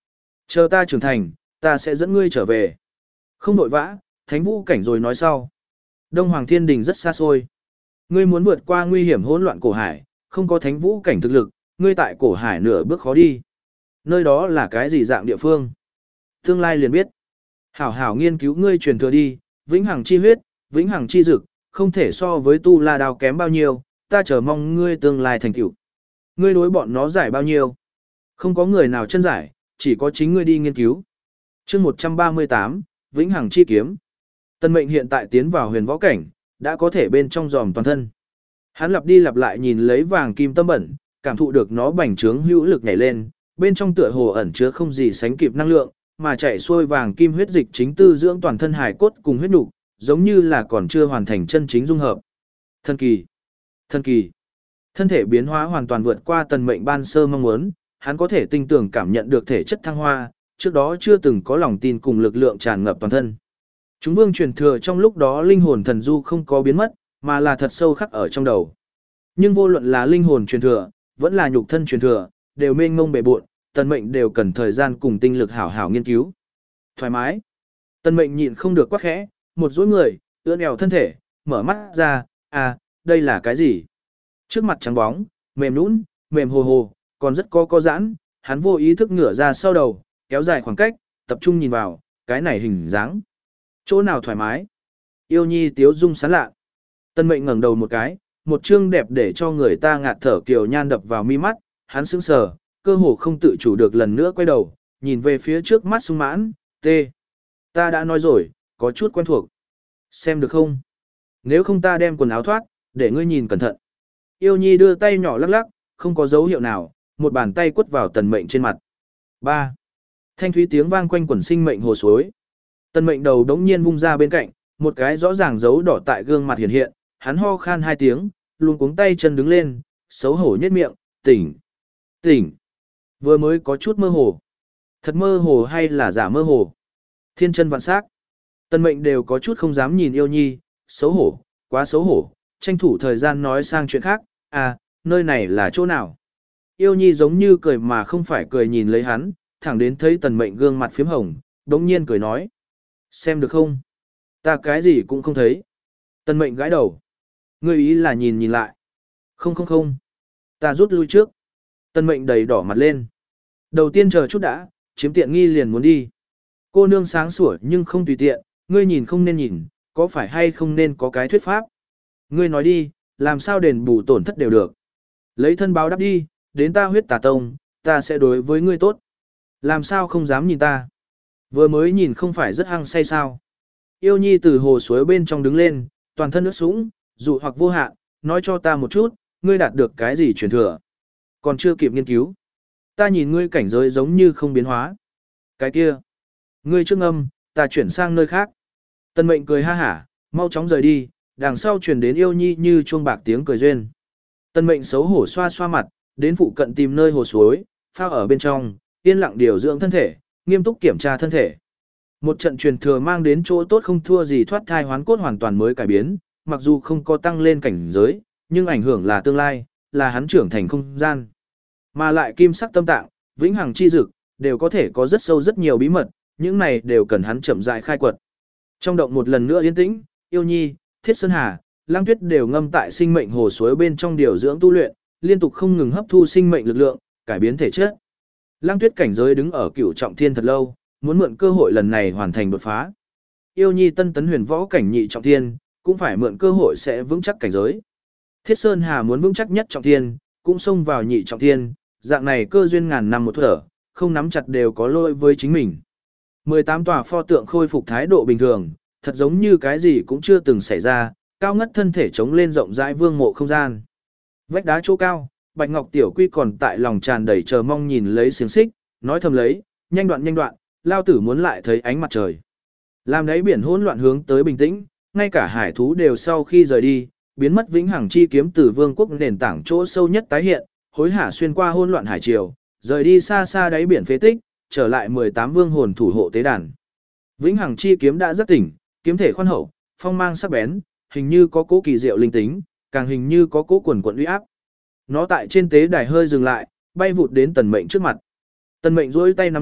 Chờ ta trưởng thành, ta sẽ dẫn ngươi trở về. Không vội vã, thánh vũ cảnh rồi nói sau. Đông Hoàng Thiên Đình rất xa xôi. Ngươi muốn vượt qua nguy hiểm hỗn loạn cổ hải, không có thánh vũ cảnh thực lực, ngươi tại cổ hải nửa bước khó đi. Nơi đó là cái gì dạng địa phương? Tương lai liền biết. Hảo hảo nghiên cứu ngươi truyền thừa đi, vĩnh hằng chi huyết, vĩnh hằng chi dực, không thể so với tu la đao kém bao nhiêu, ta chờ mong ngươi tương lai thành tựu. Ngươi đối bọn nó giải bao nhiêu? Không có người nào chân giải, chỉ có chính ngươi đi nghiên cứu. Chương một trăm ba mươi tám, Vĩnh Hằng chi kiếm. Tân Mệnh hiện tại tiến vào huyền võ cảnh, đã có thể bên trong giòm toàn thân. Hắn lặp đi lặp lại nhìn lấy vàng kim tâm bẩn, cảm thụ được nó bành trướng hữu lực nhảy lên, bên trong tựa hồ ẩn chứa không gì sánh kịp năng lượng, mà chảy xuôi vàng kim huyết dịch chính tư dưỡng toàn thân hải cốt cùng huyết nục, giống như là còn chưa hoàn thành chân chính dung hợp. Thần kỳ, thần kỳ. Thân thể biến hóa hoàn toàn vượt qua Tần Mệnh ban sơ mong muốn, hắn có thể tinh tường cảm nhận được thể chất thăng hoa, trước đó chưa từng có lòng tin cùng lực lượng tràn ngập toàn thân. Chúng vương truyền thừa trong lúc đó linh hồn thần du không có biến mất, mà là thật sâu khắc ở trong đầu. Nhưng vô luận là linh hồn truyền thừa, vẫn là nhục thân truyền thừa, đều mênh mông bề bộn, Tần Mệnh đều cần thời gian cùng tinh lực hảo hảo nghiên cứu. Thoải mái. Tần Mệnh nhịn không được quắc khẽ, một duỗi người, ưỡn eo thân thể, mở mắt ra, à, đây là cái gì? Trước mặt trắng bóng, mềm nhũn, mềm hồ hồ, còn rất có có giãn, hắn vô ý thức ngửa ra sau đầu, kéo dài khoảng cách, tập trung nhìn vào, cái này hình dáng. Chỗ nào thoải mái? Yêu Nhi tiếu dung sán lạ. Tân Mệnh ngẩng đầu một cái, một trương đẹp để cho người ta ngạt thở kiều nhan đập vào mi mắt, hắn sững sờ, cơ hồ không tự chủ được lần nữa quay đầu, nhìn về phía trước mắt sung mãn, tê. Ta đã nói rồi, có chút quen thuộc. Xem được không? Nếu không ta đem quần áo thoát, để ngươi nhìn cẩn thận. Yêu Nhi đưa tay nhỏ lắc lắc, không có dấu hiệu nào, một bàn tay quất vào Tần Mệnh trên mặt. Ba. Thanh thúy tiếng vang quanh quần sinh mệnh hồ suối. Tần Mệnh đầu đống nhiên vung ra bên cạnh, một cái rõ ràng dấu đỏ tại gương mặt hiện hiện, hắn ho khan hai tiếng, luống cuống tay chân đứng lên, xấu hổ nhếch miệng, tỉnh, tỉnh. Vừa mới có chút mơ hồ. Thật mơ hồ hay là giả mơ hồ? Thiên chân vạn sắc. Tần Mệnh đều có chút không dám nhìn Yêu Nhi, xấu hổ, quá xấu hổ, tranh thủ thời gian nói sang chuyện khác, à, nơi này là chỗ nào? Yêu Nhi giống như cười mà không phải cười nhìn lấy hắn, thẳng đến thấy Tần Mệnh gương mặt phím hồng, đống nhiên cười nói. Xem được không? Ta cái gì cũng không thấy. Tần Mệnh gãi đầu. Ngươi ý là nhìn nhìn lại. Không không không. Ta rút lui trước. Tần Mệnh đầy đỏ mặt lên. Đầu tiên chờ chút đã, chiếm tiện nghi liền muốn đi. Cô nương sáng sủa nhưng không tùy tiện, ngươi nhìn không nên nhìn, có phải hay không nên có cái thuyết pháp. Ngươi nói đi, làm sao đền bù tổn thất đều được. Lấy thân báo đáp đi, đến ta huyết tà tông, ta sẽ đối với ngươi tốt. Làm sao không dám nhìn ta. Vừa mới nhìn không phải rất hăng say sao. Yêu Nhi từ hồ suối bên trong đứng lên, toàn thân ướt sũng, dụ hoặc vô hạn, nói cho ta một chút, ngươi đạt được cái gì truyền thừa. Còn chưa kịp nghiên cứu. Ta nhìn ngươi cảnh giới giống như không biến hóa. Cái kia. Ngươi trước ngâm, ta chuyển sang nơi khác. Tần Mệnh cười ha hả, mau chóng rời đi, đằng sau truyền đến Yêu Nhi như chuông bạc tiếng cười duyên. Tần Mệnh xấu hổ xoa xoa mặt, đến phụ cận tìm nơi hồ suối, phao ở bên trong, yên lặng điều dưỡng thân thể, nghiêm túc kiểm tra thân thể. Một trận truyền thừa mang đến chỗ tốt không thua gì thoát thai hoán cốt hoàn toàn mới cải biến, mặc dù không có tăng lên cảnh giới, nhưng ảnh hưởng là tương lai, là hắn trưởng thành không gian. Mà lại kim sắc tâm tạng, vĩnh hằng chi dực, đều có thể có rất sâu rất nhiều bí mật, những này đều cần hắn chậm rãi khai quật. Trong động một lần nữa yên tĩnh, Yêu Nhi, Thiết Sơn Hà, Lang Tuyết đều ngâm tại sinh mệnh hồ suối bên trong điều dưỡng tu luyện, liên tục không ngừng hấp thu sinh mệnh lực lượng, cải biến thể chất. Lang Tuyết cảnh giới đứng ở cửu trọng thiên thật lâu, muốn mượn cơ hội lần này hoàn thành đột phá. Yêu Nhi tân tấn huyền võ cảnh nhị trọng thiên, cũng phải mượn cơ hội sẽ vững chắc cảnh giới. Thiết Sơn Hà muốn vững chắc nhất trọng thiên, cũng xông vào nhị trọng thiên, dạng này cơ duyên ngàn năm một thở, không nắm chặt đều có lỗi với chính mình. mười tám tòa pho tượng khôi phục thái độ bình thường, thật giống như cái gì cũng chưa từng xảy ra, cao ngất thân thể chống lên rộng rãi vương mộ không gian. Vách đá chỗ cao, Bạch Ngọc Tiểu Quy còn tại lòng tràn đầy chờ mong nhìn lấy xiềng xích, nói thầm lấy, nhanh đoạn nhanh đoạn, lao tử muốn lại thấy ánh mặt trời. Làm đáy biển hỗn loạn hướng tới bình tĩnh, ngay cả hải thú đều sau khi rời đi, biến mất vĩnh hằng chi kiếm từ vương quốc nền tảng chỗ sâu nhất tái hiện, hối hả xuyên qua hỗn loạn hải triều, rời đi xa xa đáy biển phế tích, trở lại mười tám vương hồn thủ hộ tế đàn. Vĩnh hằng chi kiếm đã rất tỉnh, kiếm thể khoan hậu, phong mang sắc bén, hình như có cố kỳ diệu linh tính, càng hình như có cố quần quận uy áp. Nó tại trên tế đài hơi dừng lại, bay vụt đến Tần Mệnh trước mặt. Tần Mệnh duỗi tay nắm chặt,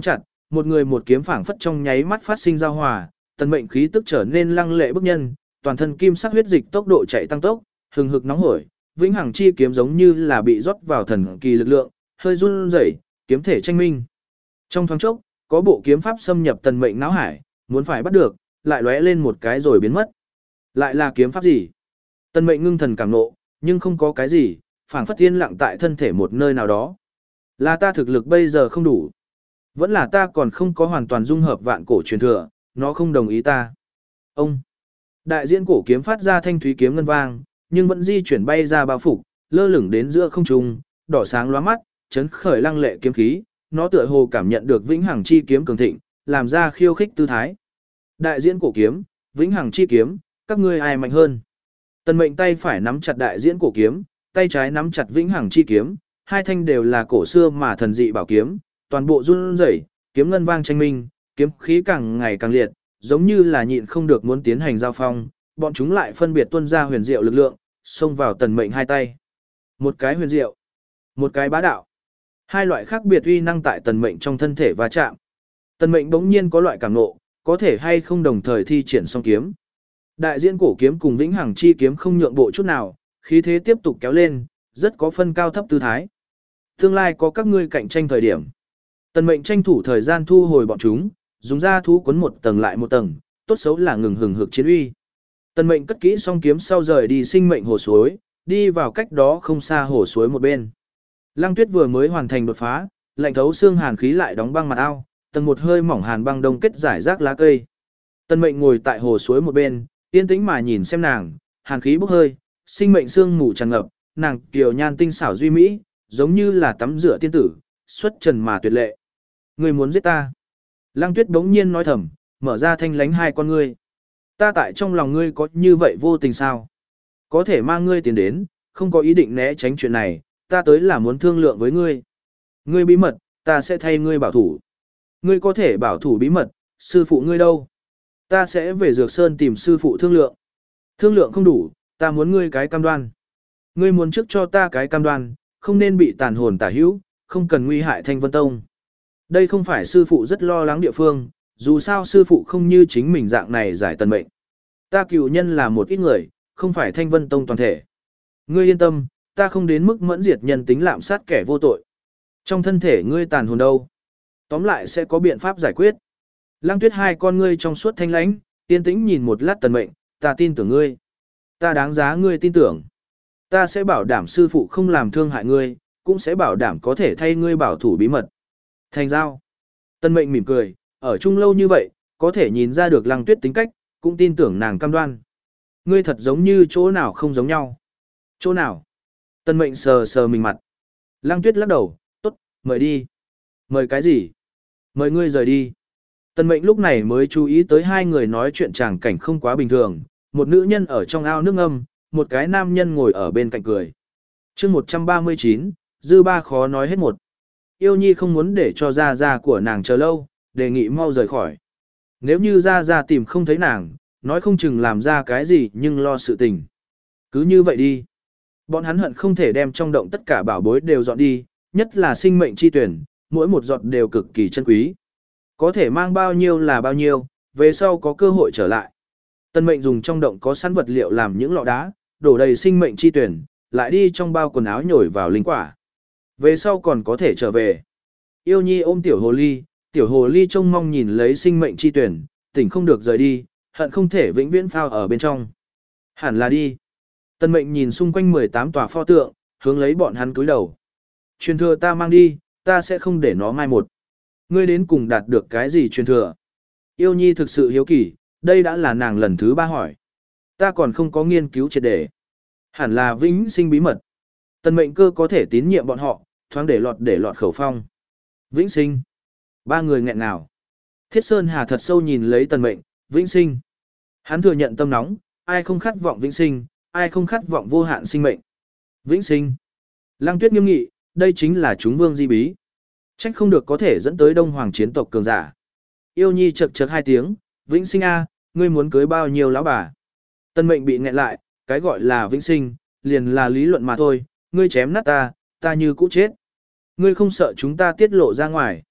Một người một kiếm phảng phất trong nháy mắt phát sinh giao hòa, tần mệnh khí tức trở nên lăng lệ bức nhân, toàn thân kim sắc huyết dịch tốc độ chạy tăng tốc, hừng hực nóng hổi, vĩnh hằng chi kiếm giống như là bị rót vào thần kỳ lực lượng, hơi run rẩy, kiếm thể tranh minh. Trong thoáng chốc, có bộ kiếm pháp xâm nhập tần mệnh não hải, muốn phải bắt được, lại lóe lên một cái rồi biến mất. Lại là kiếm pháp gì? Tần mệnh ngưng thần cảm nộ, nhưng không có cái gì, phảng phất yên lặng tại thân thể một nơi nào đó. Là ta thực lực bây giờ không đủ. Vẫn là ta còn không có hoàn toàn dung hợp vạn cổ truyền thừa, nó không đồng ý ta. Ông! Đại diễn cổ kiếm phát ra thanh thúy kiếm ngân vang, nhưng vẫn di chuyển bay ra bao phủ, lơ lửng đến giữa không trung, đỏ sáng lóa mắt, chấn khởi lăng lệ kiếm khí, nó tựa hồ cảm nhận được vĩnh hằng chi kiếm cường thịnh, làm ra khiêu khích tư thái. Đại diễn cổ kiếm, vĩnh hằng chi kiếm, các ngươi ai mạnh hơn? Tần mệnh tay phải nắm chặt đại diễn cổ kiếm, tay trái nắm chặt vĩnh hằng chi kiếm, hai thanh đều là cổ xưa mà thần dị bảo kiếm, toàn bộ run rẩy, kiếm ngân vang tranh minh, kiếm khí càng ngày càng liệt, giống như là nhịn không được muốn tiến hành giao phong, bọn chúng lại phân biệt tuôn ra huyền diệu lực lượng, xông vào tần mệnh hai tay. Một cái huyền diệu, một cái bá đạo. Hai loại khác biệt uy năng tại tần mệnh trong thân thể va chạm. Tần mệnh bỗng nhiên có loại cảm nộ, có thể hay không đồng thời thi triển song kiếm. Đại diễn cổ kiếm cùng vĩnh hằng chi kiếm không nhượng bộ chút nào, khí thế tiếp tục kéo lên, rất có phân cao thấp tư thái. Tương lai có các ngươi cạnh tranh thời điểm. Tần mệnh tranh thủ thời gian thu hồi bọn chúng, dùng ra thú quấn một tầng lại một tầng, tốt xấu là ngừng hừng hực chiến uy. Tần mệnh cất kỹ song kiếm sau rời đi sinh mệnh hồ suối, đi vào cách đó không xa hồ suối một bên. Lăng Tuyết vừa mới hoàn thành đột phá, lạnh thấu xương hàn khí lại đóng băng mặt ao, tầng một hơi mỏng hàn băng đông kết giải rác lá cây. Tần mệnh ngồi tại hồ suối một bên, yên tĩnh mà nhìn xem nàng, hàn khí bốc hơi, sinh mệnh xương mù tràn ngập, nàng kiều nhan tinh xảo duy mỹ, giống như là tắm rửa tiên tử, xuất trần mà tuyệt lệ. Ngươi muốn giết ta? Lăng Tuyết bỗng nhiên nói thầm, mở ra thanh lánh hai con ngươi. Ta tại trong lòng ngươi có như vậy vô tình sao? Có thể mang ngươi tiền đến, không có ý định né tránh chuyện này, ta tới là muốn thương lượng với ngươi. Ngươi bí mật, ta sẽ thay ngươi bảo thủ. Ngươi có thể bảo thủ bí mật, sư phụ ngươi đâu? Ta sẽ về Dược Sơn tìm sư phụ thương lượng. Thương lượng không đủ, ta muốn ngươi cái cam đoan. Ngươi muốn trước cho ta cái cam đoan, không nên bị tàn hồn tả hữu, không cần nguy hại Thanh Vân Tông. Đây không phải sư phụ rất lo lắng địa phương, dù sao sư phụ không như chính mình dạng này giải tần mệnh. Ta cựu nhân là một ít người, không phải Thanh Vân Tông toàn thể. Ngươi yên tâm, ta không đến mức mẫn diệt nhân tính lạm sát kẻ vô tội. Trong thân thể ngươi tàn hồn đâu? Tóm lại sẽ có biện pháp giải quyết. Lăng Tuyết hai con ngươi trong suốt thanh lãnh, yên tĩnh nhìn một lát tần mệnh, ta tin tưởng ngươi. Ta đáng giá ngươi tin tưởng. Ta sẽ bảo đảm sư phụ không làm thương hại ngươi, cũng sẽ bảo đảm có thể thay ngươi bảo thủ bí mật. Thành giao. Tần mệnh mỉm cười, ở chung lâu như vậy, có thể nhìn ra được Lăng Tuyết tính cách, cũng tin tưởng nàng cam đoan. Ngươi thật giống như chỗ nào không giống nhau. Chỗ nào? Tần mệnh sờ sờ mình mặt. Lăng Tuyết lắc đầu, tốt, mời đi. Mời cái gì? Mời ngươi rời đi. Tần mệnh lúc này mới chú ý tới hai người nói chuyện tràng cảnh không quá bình thường. Một nữ nhân ở trong ao nước ngâm, một cái nam nhân ngồi ở bên cạnh cười. chương một trăm ba mươi chín, dư ba khó nói hết một. Yêu Nhi không muốn để cho Gia Gia của nàng chờ lâu, đề nghị mau rời khỏi. Nếu như Gia Gia tìm không thấy nàng, nói không chừng làm ra cái gì nhưng lo sự tình. Cứ như vậy đi. Bọn hắn hận không thể đem trong động tất cả bảo bối đều dọn đi, nhất là sinh mệnh chi tuyển, mỗi một giọt đều cực kỳ chân quý. Có thể mang bao nhiêu là bao nhiêu, về sau có cơ hội trở lại. Tân mệnh dùng trong động có sẵn vật liệu làm những lọ đá, đổ đầy sinh mệnh chi tuyển, lại đi trong bao quần áo nhồi vào linh quả. Về sau còn có thể trở về. Yêu Nhi ôm tiểu hồ ly, tiểu hồ ly trông mong nhìn lấy sinh mệnh chi tuyển, tỉnh không được rời đi, hận không thể vĩnh viễn phao ở bên trong. Hẳn là đi. Tân mệnh nhìn xung quanh mười tám tòa pho tượng, hướng lấy bọn hắn cúi đầu. Truyền thừa ta mang đi, ta sẽ không để nó mai một. Ngươi đến cùng đạt được cái gì truyền thừa? Yêu Nhi thực sự hiếu kỳ, đây đã là nàng lần thứ ba hỏi. Ta còn không có nghiên cứu triệt để. Hẳn là vĩnh sinh bí mật. Tần mệnh cơ có thể tín nhiệm bọn họ, thoáng để lọt để lọt khẩu phong. Vĩnh sinh. Ba người nghẹn nào. Thiết Sơn Hà thật sâu nhìn lấy tần mệnh, vĩnh sinh. Hắn thừa nhận tâm nóng, ai không khát vọng vĩnh sinh, ai không khát vọng vô hạn sinh mệnh. Vĩnh sinh. Lăng Tuyết nghiêm nghị, đây chính là chúng vương di bí. Trách không được có thể dẫn tới Đông Hoàng chiến tộc cường giả. Yêu Nhi chật chật hai tiếng, vĩnh sinh a, ngươi muốn cưới bao nhiêu lão bà? Tân mệnh bị nghẹn lại, cái gọi là vĩnh sinh, liền là lý luận mà thôi, ngươi chém nát ta, ta như cũ chết. Ngươi không sợ chúng ta tiết lộ ra ngoài.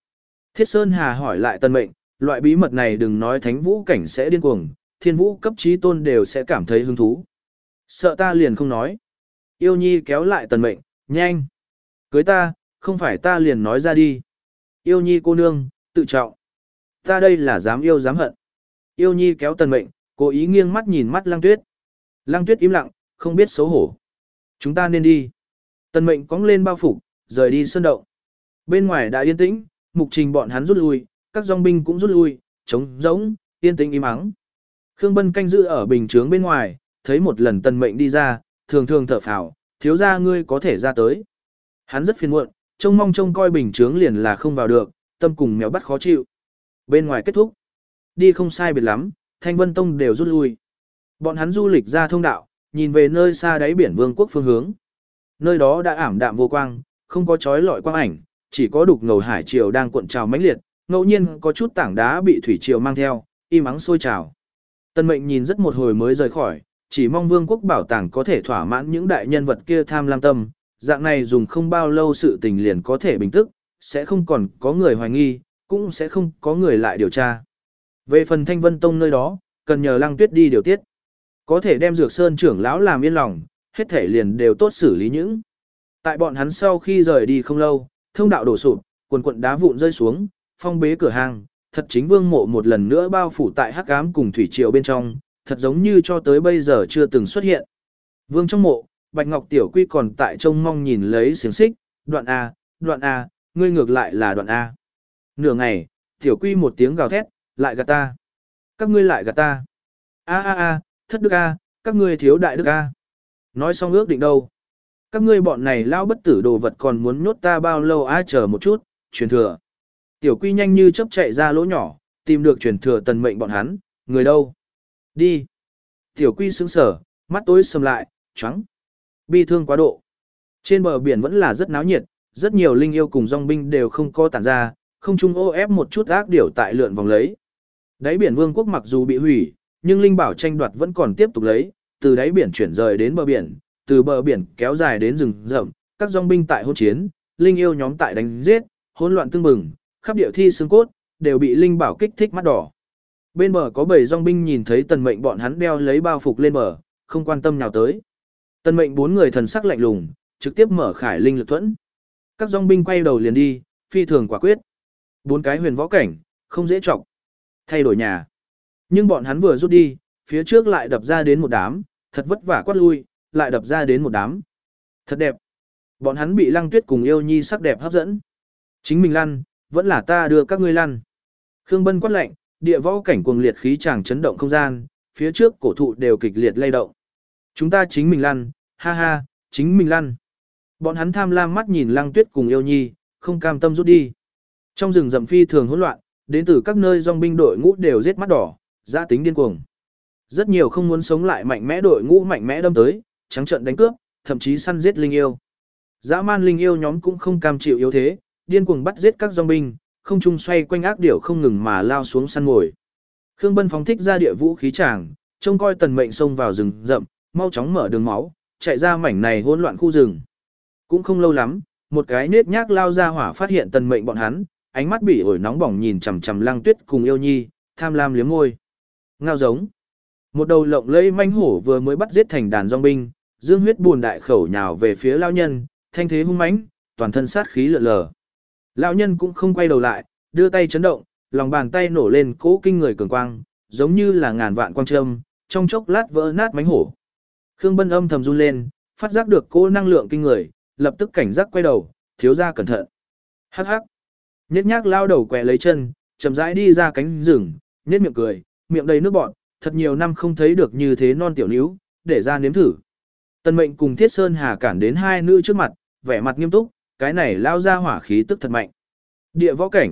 Thiết Sơn Hà hỏi lại Tần Mệnh, loại bí mật này đừng nói thánh vũ cảnh sẽ điên cuồng, thiên vũ cấp trí tôn đều sẽ cảm thấy hứng thú. Sợ ta liền không nói. Yêu Nhi kéo lại Tần Mệnh, nhanh. Cưới ta, không phải ta liền nói ra đi. Yêu Nhi cô nương, tự trọng. Ta đây là dám yêu dám hận. Yêu Nhi kéo Tần Mệnh, cố ý nghiêng mắt nhìn mắt Lăng Tuyết. Lăng Tuyết im lặng, không biết xấu hổ. Chúng ta nên đi. Tần Mệnh cõng lên bao phục, rời đi sơn động. Bên ngoài đã yên tĩnh, Mục Trình bọn hắn rút lui, các dòng binh cũng rút lui, trống rỗng, yên tĩnh im ắng. Khương Bân canh giữ ở bình trướng bên ngoài, thấy một lần Tần Mệnh đi ra, thường thường thở phào, thiếu gia ngươi có thể ra tới. Hắn rất phiền muộn, trông mong trông coi bình trướng liền là không vào được, tâm cùng mèo bắt khó chịu. Bên ngoài kết thúc, đi không sai biệt lắm, Thanh Vân Tông đều rút lui. Bọn hắn du lịch ra thông đạo, nhìn về nơi xa đáy biển Vương quốc phương hướng. Nơi đó đã ảm đạm vô quang, không có chói lọi quang ảnh, chỉ có đục ngầu hải triều đang cuộn trào mãnh liệt, ngẫu nhiên có chút tảng đá bị thủy triều mang theo, im ắng sôi trào. Tân Mệnh nhìn rất một hồi mới rời khỏi, chỉ mong Vương quốc bảo tàng có thể thỏa mãn những đại nhân vật kia tham lam tâm, dạng này dùng không bao lâu sự tình liền có thể bình tức, sẽ không còn có người hoài nghi, cũng sẽ không có người lại điều tra. Về phần Thanh Vân Tông nơi đó, cần nhờ Lăng Tuyết đi điều tiết. Có thể đem Dược Sơn trưởng lão làm yên lòng, hết thể liền đều tốt xử lý những. Tại bọn hắn sau khi rời đi không lâu, thông đạo đổ sụp, quần quần đá vụn rơi xuống, phong bế cửa hàng, thật chính Vương Mộ một lần nữa bao phủ tại hắc ám cùng thủy triều bên trong, thật giống như cho tới bây giờ chưa từng xuất hiện. Vương trong mộ, Bạch Ngọc Tiểu Quy còn tại trông mong nhìn lấy xiềng xích, đoạn A, đoạn A, ngươi ngược lại là đoạn A. Nửa ngày, Tiểu Quy một tiếng gào thét, lại gạt ta. Các ngươi lại gạt ta. A a a, thất đức A, các ngươi thiếu đại đức A. Nói xong ước định đâu. Các ngươi bọn này lao bất tử đồ vật còn muốn nhốt ta bao lâu a, chờ một chút, truyền thừa. Tiểu Quy nhanh như chớp chạy ra lỗ nhỏ, tìm được truyền thừa Tần Mệnh bọn hắn, người đâu? Đi. Tiểu Quy sững sờ, mắt tối sầm lại, choáng. Bi thương quá độ. Trên bờ biển vẫn là rất náo nhiệt, rất nhiều linh yêu cùng dòng binh đều không có tản ra, không trung ô ép một chút ác điểu tại lượn vòng lấy. Đáy biển Vương quốc mặc dù bị hủy, nhưng linh bảo tranh đoạt vẫn còn tiếp tục lấy, từ đáy biển chuyển rời đến bờ biển, từ bờ biển kéo dài đến rừng rậm, các dòng binh tại hỗn chiến, linh yêu nhóm tại đánh giết, hỗn loạn tương bừng, khắp địa thi xương cốt, đều bị linh bảo kích thích mắt đỏ. Bên bờ có bảy dòng binh nhìn thấy Tần Mệnh bọn hắn đeo lấy bao phục lên bờ, không quan tâm nào tới. Tần Mệnh bốn người thần sắc lạnh lùng, trực tiếp mở khải linh lực thuẫn. Các dòng binh quay đầu liền đi, phi thường quả quyết. Bốn cái huyền võ cảnh, không dễ trọng. Thay đổi nhà. Nhưng bọn hắn vừa rút đi, phía trước lại đập ra đến một đám, thật vất vả quát lui, lại đập ra đến một đám. Thật đẹp. Bọn hắn bị Lăng Tuyết cùng Yêu Nhi sắc đẹp hấp dẫn. Chính mình lăn, vẫn là ta đưa các ngươi lăn. Khương Bân quát lạnh, địa võ cảnh cuồng liệt khí chàng chấn động không gian, phía trước cổ thụ đều kịch liệt lay động. Chúng ta chính mình lăn, ha ha, chính mình lăn. Bọn hắn tham lam mắt nhìn Lăng Tuyết cùng Yêu Nhi, không cam tâm rút đi. Trong rừng rậm phi thường hỗn loạn, đến từ các nơi dòng binh đội ngũ đều giết mắt đỏ, dã tính điên cuồng. Rất nhiều không muốn sống lại mạnh mẽ đội ngũ mạnh mẽ đâm tới, trắng trợn đánh cướp, thậm chí săn giết linh yêu. Dã man linh yêu nhóm cũng không cam chịu yếu thế, điên cuồng bắt giết các dòng binh, không trung xoay quanh ác điểu không ngừng mà lao xuống săn mồi. Khương Bân phóng thích ra địa vũ khí tràng, trông coi Tần Mệnh xông vào rừng rậm, mau chóng mở đường máu, chạy ra mảnh này hỗn loạn khu rừng. Cũng không lâu lắm, một cái nết nhác lao ra hỏa phát hiện Tần Mệnh bọn hắn, ánh mắt bị ổi nóng bỏng nhìn chằm chằm Lăng Tuyết cùng Yêu Nhi, tham lam liếm môi. Ngao giống. Một đầu lộng lẫy manh hổ vừa mới bắt giết thành đàn dòng binh, dương huyết buồn đại khẩu nhào về phía lao nhân, thanh thế hung mãnh, toàn thân sát khí lượn lờ. Lão nhân cũng không quay đầu lại, đưa tay chấn động, lòng bàn tay nổ lên cỗ kinh người cường quang, giống như là ngàn vạn quang châm, trong chốc lát vỡ nát mánh hổ. Khương Bân âm thầm run lên, phát giác được cỗ năng lượng kinh người, lập tức cảnh giác quay đầu, thiếu gia cẩn thận. Hắc hắc. Nhét nhác lao đầu quẹ lấy chân, chậm rãi đi ra cánh rừng, nhếch miệng cười, miệng đầy nước bọt, thật nhiều năm không thấy được như thế non tiểu níu, để ra nếm thử. Tần Mệnh cùng Thiết Sơn Hà cản đến hai nữ trước mặt, vẻ mặt nghiêm túc, cái này lao ra hỏa khí tức thật mạnh. Địa võ cảnh.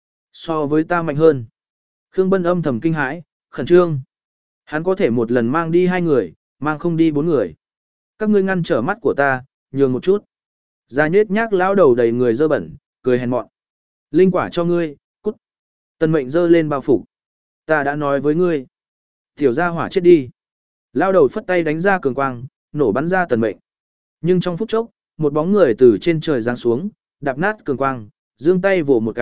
So với ta mạnh hơn. Khương Bân âm thầm kinh hãi, khẩn trương. Hắn có thể một lần mang đi hai người, mang không đi bốn người. Các ngươi ngăn trở mắt của ta, nhường một chút. Ra nhết nhác lao đầu đầy người dơ bẩn, cười hèn mọn. Linh quả cho ngươi, cút. Tần Mệnh dơ lên bao phủ. Ta đã nói với ngươi. Tiểu gia hỏa chết đi. Lao đầu phất tay đánh ra cường quang, nổ bắn ra Tần Mệnh. Nhưng trong phút chốc, một bóng người từ trên trời giáng xuống, đạp nát cường quang, giương tay vỗ một cái,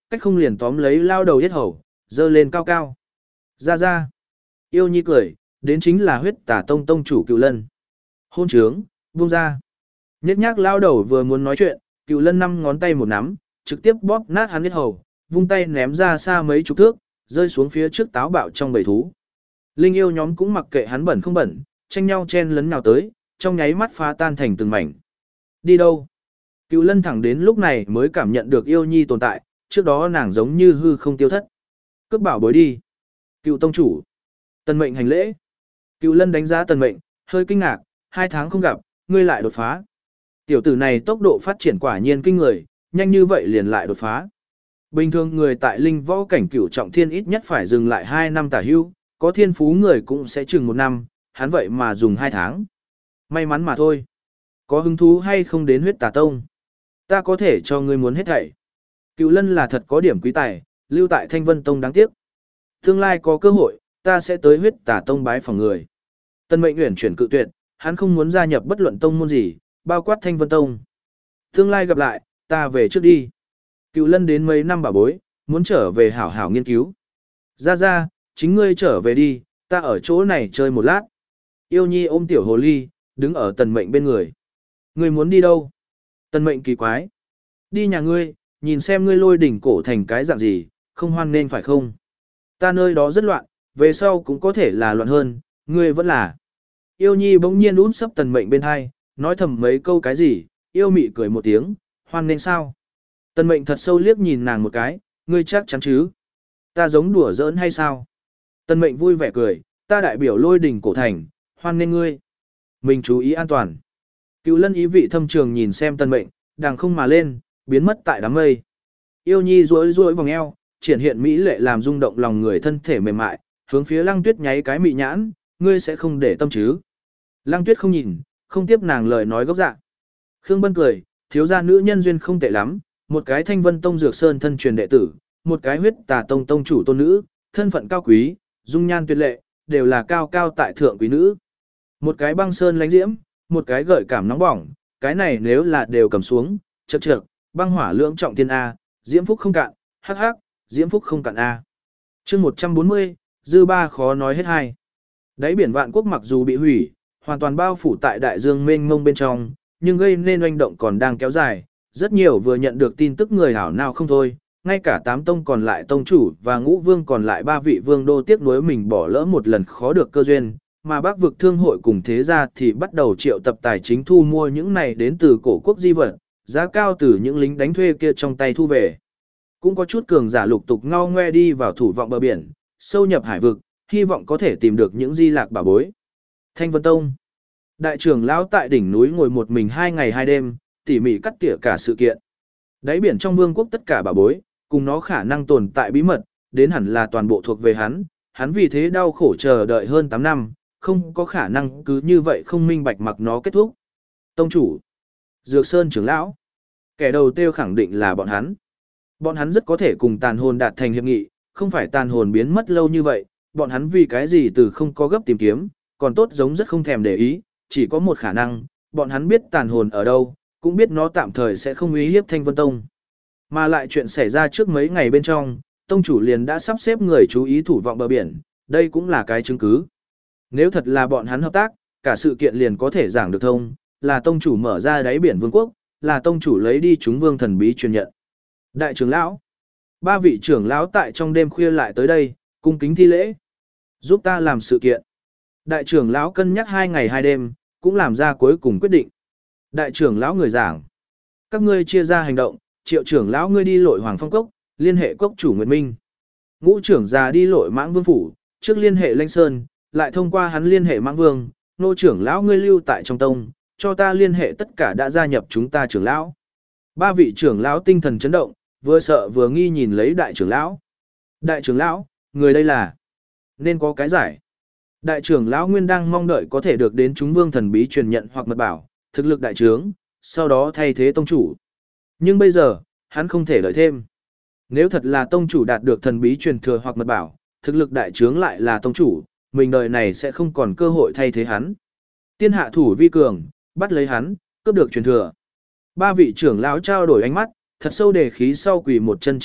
cách không liền tóm lấy lao đầu yết hầu, dơ lên cao cao. Ra ra. Yêu nhi cười, đến chính là huyết tả tông tông chủ Cựu Lân. Hôn trướng, buông ra. Nhét nhác lao đầu vừa muốn nói chuyện, Cựu Lân năm ngón tay một nắm, trực tiếp bóp nát hắn yết hầu, vung tay ném ra xa mấy chục thước, rơi xuống phía trước táo bạo trong bầy thú. Linh yêu nhóm cũng mặc kệ hắn bẩn không bẩn, tranh nhau chen lấn nào tới, trong nháy mắt phá tan thành từng mảnh. Đi đâu? Cựu Lân thẳng đến lúc này mới cảm nhận được yêu nhi tồn tại, trước đó nàng giống như hư không tiêu thất. Cướp bảo bối đi. Cựu tông chủ. Tần Mệnh hành lễ. Cựu Lân đánh giá Tần Mệnh, hơi kinh ngạc, hai tháng không gặp, ngươi lại đột phá. Tiểu tử này tốc độ phát triển quả nhiên kinh người, nhanh như vậy liền lại đột phá. Bình thường người tại linh võ cảnh cửu trọng thiên ít nhất phải dừng lại hai năm tả hưu, có thiên phú người cũng sẽ chừng một năm, hắn vậy mà dùng hai tháng. May mắn mà thôi. Có hứng thú hay không đến huyết tà tông? Ta có thể cho ngươi muốn hết thảy. Cựu Lân là thật có điểm quý tài, lưu tại Thanh Vân Tông đáng tiếc. Tương lai có cơ hội, ta sẽ tới huyết tà tông bái phòng người. Tân Mệnh Uyển chuyển cự tuyệt, hắn không muốn gia nhập bất luận tông môn gì, bao quát Thanh Vân Tông. Tương lai gặp lại, ta về trước đi. Cựu Lân đến mấy năm bảo bối, muốn trở về hảo hảo nghiên cứu. Ra ra, chính ngươi trở về đi, ta ở chỗ này chơi một lát. Yêu nhi ôm tiểu hồ ly, đứng ở Tần Mệnh bên người. Ngươi muốn đi đâu? Tần Mệnh kỳ quái. Đi nhà ngươi, nhìn xem ngươi lôi đỉnh cổ thành cái dạng gì, không hoan nên phải không? Ta nơi đó rất loạn, về sau cũng có thể là loạn hơn, ngươi vẫn là. Yêu nhi bỗng nhiên út sấp Tần Mệnh bên hai, nói thầm mấy câu cái gì, yêu mị cười một tiếng, hoan nên sao? Tần Mệnh thật sâu liếc nhìn nàng một cái, ngươi chắc chắn chứ? Ta giống đùa giỡn hay sao? Tần Mệnh vui vẻ cười, ta đại biểu lôi đỉnh cổ thành, hoan nên ngươi. Mình chú ý an toàn. Cựu Lân ý vị thâm trường nhìn xem Tần Mệnh, đàng không mà lên, biến mất tại đám mây. Yêu nhi rối rối vòng eo, triển hiện mỹ lệ làm rung động lòng người thân thể mềm mại, hướng phía Lăng Tuyết nháy cái mị nhãn, ngươi sẽ không để tâm chứ? Lăng Tuyết không nhìn, không tiếp nàng lời nói gốc dạ. Khương Bân cười, thiếu gia nữ nhân duyên không tệ lắm, một cái Thanh Vân Tông Dược Sơn thân truyền đệ tử, một cái huyết tà tông tông chủ tôn nữ, thân phận cao quý, dung nhan tuyệt lệ, đều là cao cao tại thượng quý nữ. Một cái băng sơn lánh diễm, một cái gợi cảm nóng bỏng, cái này nếu là đều cầm xuống, chậc chậc, băng hỏa lưỡng trọng thiên A, diễm phúc không cạn, hắc hắc, diễm phúc không cạn A. chương một trăm bốn mươi, dư ba khó nói hết hai. Đáy biển vạn quốc mặc dù bị hủy, hoàn toàn bao phủ tại đại dương mênh mông bên trong, nhưng gây nên oanh động còn đang kéo dài. Rất nhiều vừa nhận được tin tức người hảo nào không thôi, ngay cả tám tông còn lại tông chủ và ngũ vương còn lại ba vị vương đô tiếc nuối mình bỏ lỡ một lần khó được cơ duyên, mà Bắc vực thương hội cùng thế gia thì bắt đầu triệu tập tài chính thu mua những này đến từ cổ quốc di vật, giá cao từ những lính đánh thuê kia trong tay thu về. Cũng có chút cường giả lục tục ngao ngoe đi vào thủ vọng bờ biển, sâu nhập hải vực, hy vọng có thể tìm được những di lạc bảo bối. Thanh Vân Tông. Đại trưởng lão tại đỉnh núi ngồi một mình hai ngày hai đêm, tỉ mỉ cắt tỉa cả sự kiện. Đáy biển trong vương quốc tất cả bảo bối, cùng nó khả năng tồn tại bí mật, đến hẳn là toàn bộ thuộc về hắn, hắn vì thế đau khổ chờ đợi hơn tám năm, không có khả năng cứ như vậy không minh bạch mặc nó kết thúc. Tông chủ, Dược Sơn trưởng lão, kẻ đầu tiêu khẳng định là bọn hắn. Bọn hắn rất có thể cùng tàn hồn đạt thành hiệp nghị, không phải tàn hồn biến mất lâu như vậy, bọn hắn vì cái gì từ không có gấp tìm kiếm, còn tốt giống rất không thèm để ý, chỉ có một khả năng, bọn hắn biết tàn hồn ở đâu, cũng biết nó tạm thời sẽ không uy hiếp Thanh Vân Tông. Mà lại chuyện xảy ra trước mấy ngày bên trong, tông chủ liền đã sắp xếp người chú ý thủ vọng bờ biển, đây cũng là cái chứng cứ. Nếu thật là bọn hắn hợp tác, cả sự kiện liền có thể giảng được thông, là tông chủ mở ra đáy biển vương quốc, là tông chủ lấy đi chúng vương thần bí truyền nhận. Đại trưởng lão, ba vị trưởng lão tại trong đêm khuya lại tới đây, cung kính thi lễ, giúp ta làm sự kiện. Đại trưởng lão cân nhắc hai ngày hai đêm, cũng làm ra cuối cùng quyết định. Đại trưởng lão người giảng, các ngươi chia ra hành động, triệu trưởng lão ngươi đi lội Hoàng Phong Cốc, liên hệ cốc chủ Nguyệt Minh. Ngũ trưởng già đi lội Mãng Vương phủ, trước liên hệ Lanh Sơn, lại thông qua hắn liên hệ Mãng Vương, nô trưởng lão ngươi lưu tại trong tông, cho ta liên hệ tất cả đã gia nhập chúng ta trưởng lão. Ba vị trưởng lão tinh thần chấn động, vừa sợ vừa nghi nhìn lấy đại trưởng lão. Đại trưởng lão, người đây là nên có cái giải. Đại trưởng lão nguyên đang mong đợi có thể được đến chúng vương thần bí truyền nhận hoặc mật bảo, thực lực đại trướng, sau đó thay thế tông chủ. Nhưng bây giờ, hắn không thể đợi thêm. Nếu thật là tông chủ đạt được thần bí truyền thừa hoặc mật bảo, thực lực đại trướng lại là tông chủ, mình đời này sẽ không còn cơ hội thay thế hắn. Tiên hạ thủ vi cường, bắt lấy hắn, cướp được truyền thừa. Ba vị trưởng lão trao đổi ánh mắt, thật sâu đề khí sau quỳ một chân trên đất,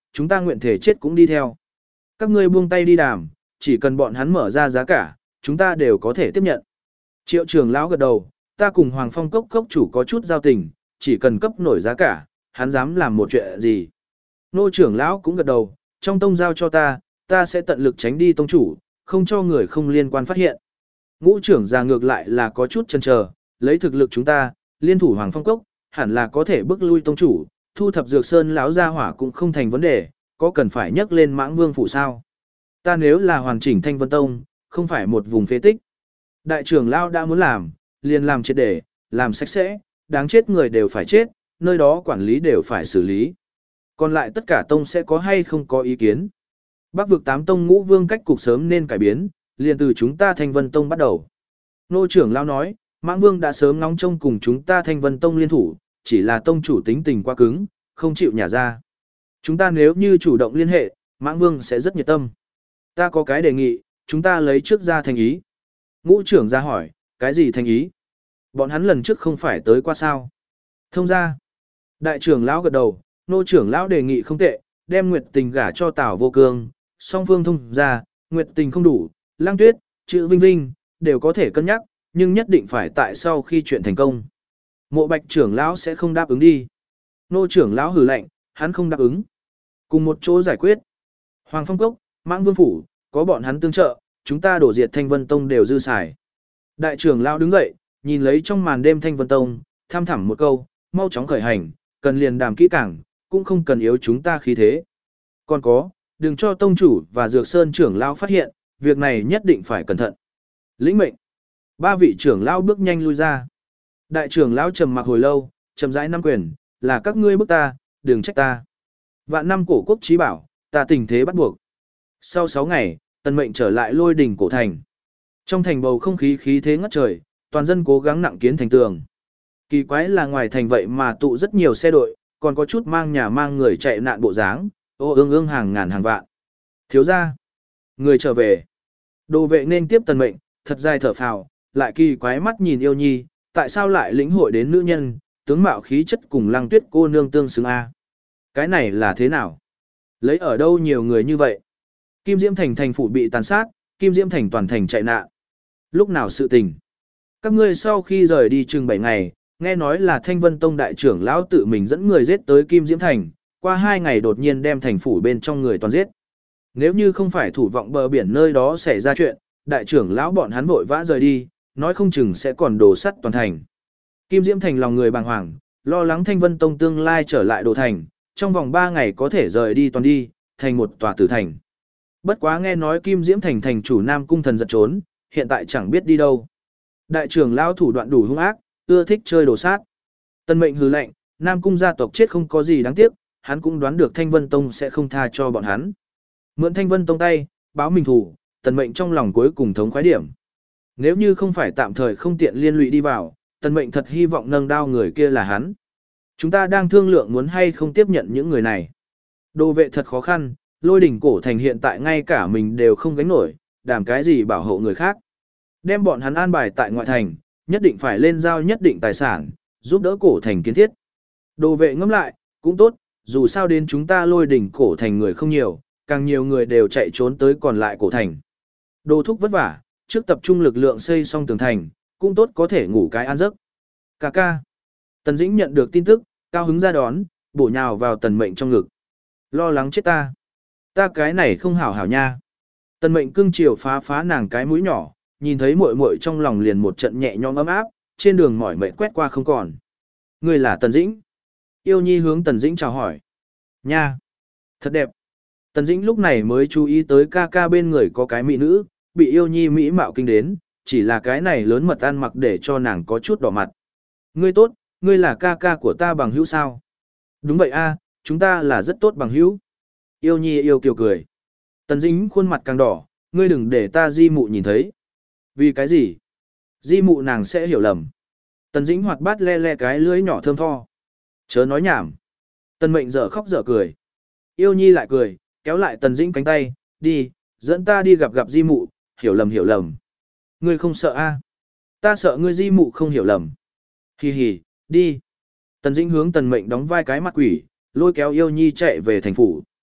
chúng ta nguyện thể chết cũng đi theo. Các ngươi buông tay đi đàm, chỉ cần bọn hắn mở ra giá cả, chúng ta đều có thể tiếp nhận. Triệu trưởng lão gật đầu, ta cùng Hoàng Phong cốc cốc chủ có chút giao tình, chỉ cần cấp nổi giá cả, hắn dám làm một chuyện gì. Nô trưởng lão cũng gật đầu, trong tông giao cho ta, ta sẽ tận lực tránh đi tông chủ, không cho người không liên quan phát hiện. Ngũ trưởng già ngược lại là có chút chần chờ, lấy thực lực chúng ta, liên thủ Hoàng Phong cốc, hẳn là có thể bước lui tông chủ, thu thập dược sơn lão gia hỏa cũng không thành vấn đề, có cần phải nhắc lên Mãng Vương phủ sao? Ta nếu là hoàn chỉnh Thanh Vân Tông, không phải một vùng phế tích. Đại trưởng lão đã muốn làm, liền làm triệt để, làm sạch sẽ, đáng chết người đều phải chết, nơi đó quản lý đều phải xử lý. Còn lại tất cả tông sẽ có hay không có ý kiến. Bắc vực tám tông ngũ vương cách cục sớm nên cải biến, liền từ chúng ta Thanh Vân Tông bắt đầu. Nô trưởng lão nói, Mãng Vương đã sớm ngóng trông cùng chúng ta Thanh Vân Tông liên thủ, chỉ là tông chủ tính tình quá cứng, không chịu nhả ra. Chúng ta nếu như chủ động liên hệ, Mãng Vương sẽ rất nhiệt tâm. Ta có cái đề nghị, chúng ta lấy trước ra thành ý. Ngũ trưởng ra hỏi, cái gì thành ý? Bọn hắn lần trước không phải tới qua sao? Thông ra. Đại trưởng lão gật đầu, nô trưởng lão đề nghị không tệ, đem Nguyệt Tình gả cho Tào Vô Cương, song phương thông ra, Nguyệt Tình không đủ, Lang Tuyết, chữ Vinh Vinh, đều có thể cân nhắc, nhưng nhất định phải tại sau khi chuyện thành công. Mộ Bạch trưởng lão sẽ không đáp ứng đi. Nô trưởng lão hừ lạnh, hắn không đáp ứng. Cùng một chỗ giải quyết. Hoàng Phong Cốc, Mãng Vương phủ, có bọn hắn tương trợ, chúng ta đổ diệt Thanh Vân Tông đều dư xài. Đại trưởng lão đứng dậy, nhìn lấy trong màn đêm Thanh Vân Tông, tham thẳm một câu, mau chóng khởi hành, cần liền đàm kỹ càng, cũng không cần yếu chúng ta khí thế. Còn có, đừng cho tông chủ và Dược Sơn trưởng lão phát hiện, việc này nhất định phải cẩn thận. Lĩnh mệnh. Ba vị trưởng lão bước nhanh lui ra. Đại trưởng lão trầm mặc hồi lâu, trầm rãi năm quyền, là các ngươi bức ta, đừng trách ta. Vạn năm cổ quốc trí bảo, ta tình thế bắt buộc. Sau sáu ngày, Tần Mệnh trở lại Lôi đỉnh cổ thành. Trong thành bầu không khí khí thế ngất trời, toàn dân cố gắng nặng kiến thành tường. Kỳ quái là ngoài thành vậy mà tụ rất nhiều xe đội, còn có chút mang nhà mang người chạy nạn bộ dáng, ô ương ương hàng ngàn hàng vạn. Thiếu gia, người trở về. Đồ vệ nên tiếp Tần Mệnh, thật dài thở phào, lại kỳ quái mắt nhìn Yêu Nhi, tại sao lại lĩnh hội đến nữ nhân, tướng mạo khí chất cùng Lăng Tuyết cô nương tương xứng a? Cái này là thế nào? Lấy ở đâu nhiều người như vậy? Kim Diễm Thành thành phủ bị tàn sát, Kim Diễm Thành toàn thành chạy nạn. Lúc nào sự tình? Các ngươi sau khi rời đi chừng bảy ngày, nghe nói là Thanh Vân Tông đại trưởng lão tự mình dẫn người giết tới Kim Diễm Thành, qua hai ngày đột nhiên đem thành phủ bên trong người toàn giết. Nếu như không phải thủ vọng bờ biển nơi đó xảy ra chuyện, đại trưởng lão bọn hắn vội vã rời đi, nói không chừng sẽ còn đổ sắt toàn thành. Kim Diễm Thành lòng người bàng hoàng, lo lắng Thanh Vân Tông tương lai trở lại đồ thành, trong vòng ba ngày có thể rời đi toàn đi, thành một tòa tử thành. Bất quá nghe nói Kim Diễm Thành thành chủ Nam Cung Thần giật trốn, hiện tại chẳng biết đi đâu. Đại trưởng lão thủ đoạn đủ hung ác, ưa thích chơi đồ sát. Tân Mệnh hừ lạnh, Nam Cung gia tộc chết không có gì đáng tiếc, hắn cũng đoán được Thanh Vân Tông sẽ không tha cho bọn hắn. Mượn Thanh Vân Tông tay, báo mình thủ, Tần Mệnh trong lòng cuối cùng thống khoái điểm. Nếu như không phải tạm thời không tiện liên lụy đi vào, Tần Mệnh thật hy vọng nâng đao người kia là hắn. Chúng ta đang thương lượng muốn hay không tiếp nhận những người này. Đồ vệ thật khó khăn, Lôi đỉnh cổ thành hiện tại ngay cả mình đều không gánh nổi, đảm cái gì bảo hộ người khác. Đem bọn hắn an bài tại ngoại thành, nhất định phải lên giao nhất định tài sản, giúp đỡ cổ thành kiến thiết. Đồ vệ ngẫm lại, cũng tốt, dù sao đến chúng ta Lôi đỉnh cổ thành người không nhiều, càng nhiều người đều chạy trốn tới còn lại cổ thành. Đồ thúc vất vả, trước tập trung lực lượng xây xong tường thành, cũng tốt có thể ngủ cái an giấc. Cà ca. Tần Dĩnh nhận được tin tức, cao hứng ra đón, bổ nhào vào Tần Mệnh trong ngực. Lo lắng chết ta. Ta cái này không hảo hảo nha. Tần Mệnh cưng chiều phá phá nàng cái mũi nhỏ, nhìn thấy muội muội trong lòng liền một trận nhẹ nhõm ấm áp, trên đường mỏi mệt quét qua không còn. Ngươi là Tần Dĩnh. Yêu Nhi hướng Tần Dĩnh chào hỏi. Nha. Thật đẹp. Tần Dĩnh lúc này mới chú ý tới ca ca bên người có cái mỹ nữ, bị Yêu Nhi mỹ mạo kinh đến, chỉ là cái này lớn mật ăn mặc để cho nàng có chút đỏ mặt. Ngươi tốt, ngươi là ca ca của ta bằng hữu sao? Đúng vậy a, chúng ta là rất tốt bằng hữu. Yêu Nhi yêu kiều cười. Tần Dĩnh khuôn mặt càng đỏ, ngươi đừng để ta di mụ nhìn thấy. Vì cái gì? Di mụ nàng sẽ hiểu lầm. Tần Dĩnh hoạt bát le le cái lưỡi nhỏ thơm tho. Chớ nói nhảm. Tần Mệnh dở khóc dở cười. Yêu Nhi lại cười, kéo lại Tần Dĩnh cánh tay, đi, dẫn ta đi gặp gặp di mụ, hiểu lầm hiểu lầm. Ngươi không sợ a? Ta sợ ngươi di mụ không hiểu lầm. Hì hì, đi. Tần Dĩnh hướng Tần Mệnh đóng vai cái mặt quỷ, lôi kéo Yêu Nhi chạy về thành phủ.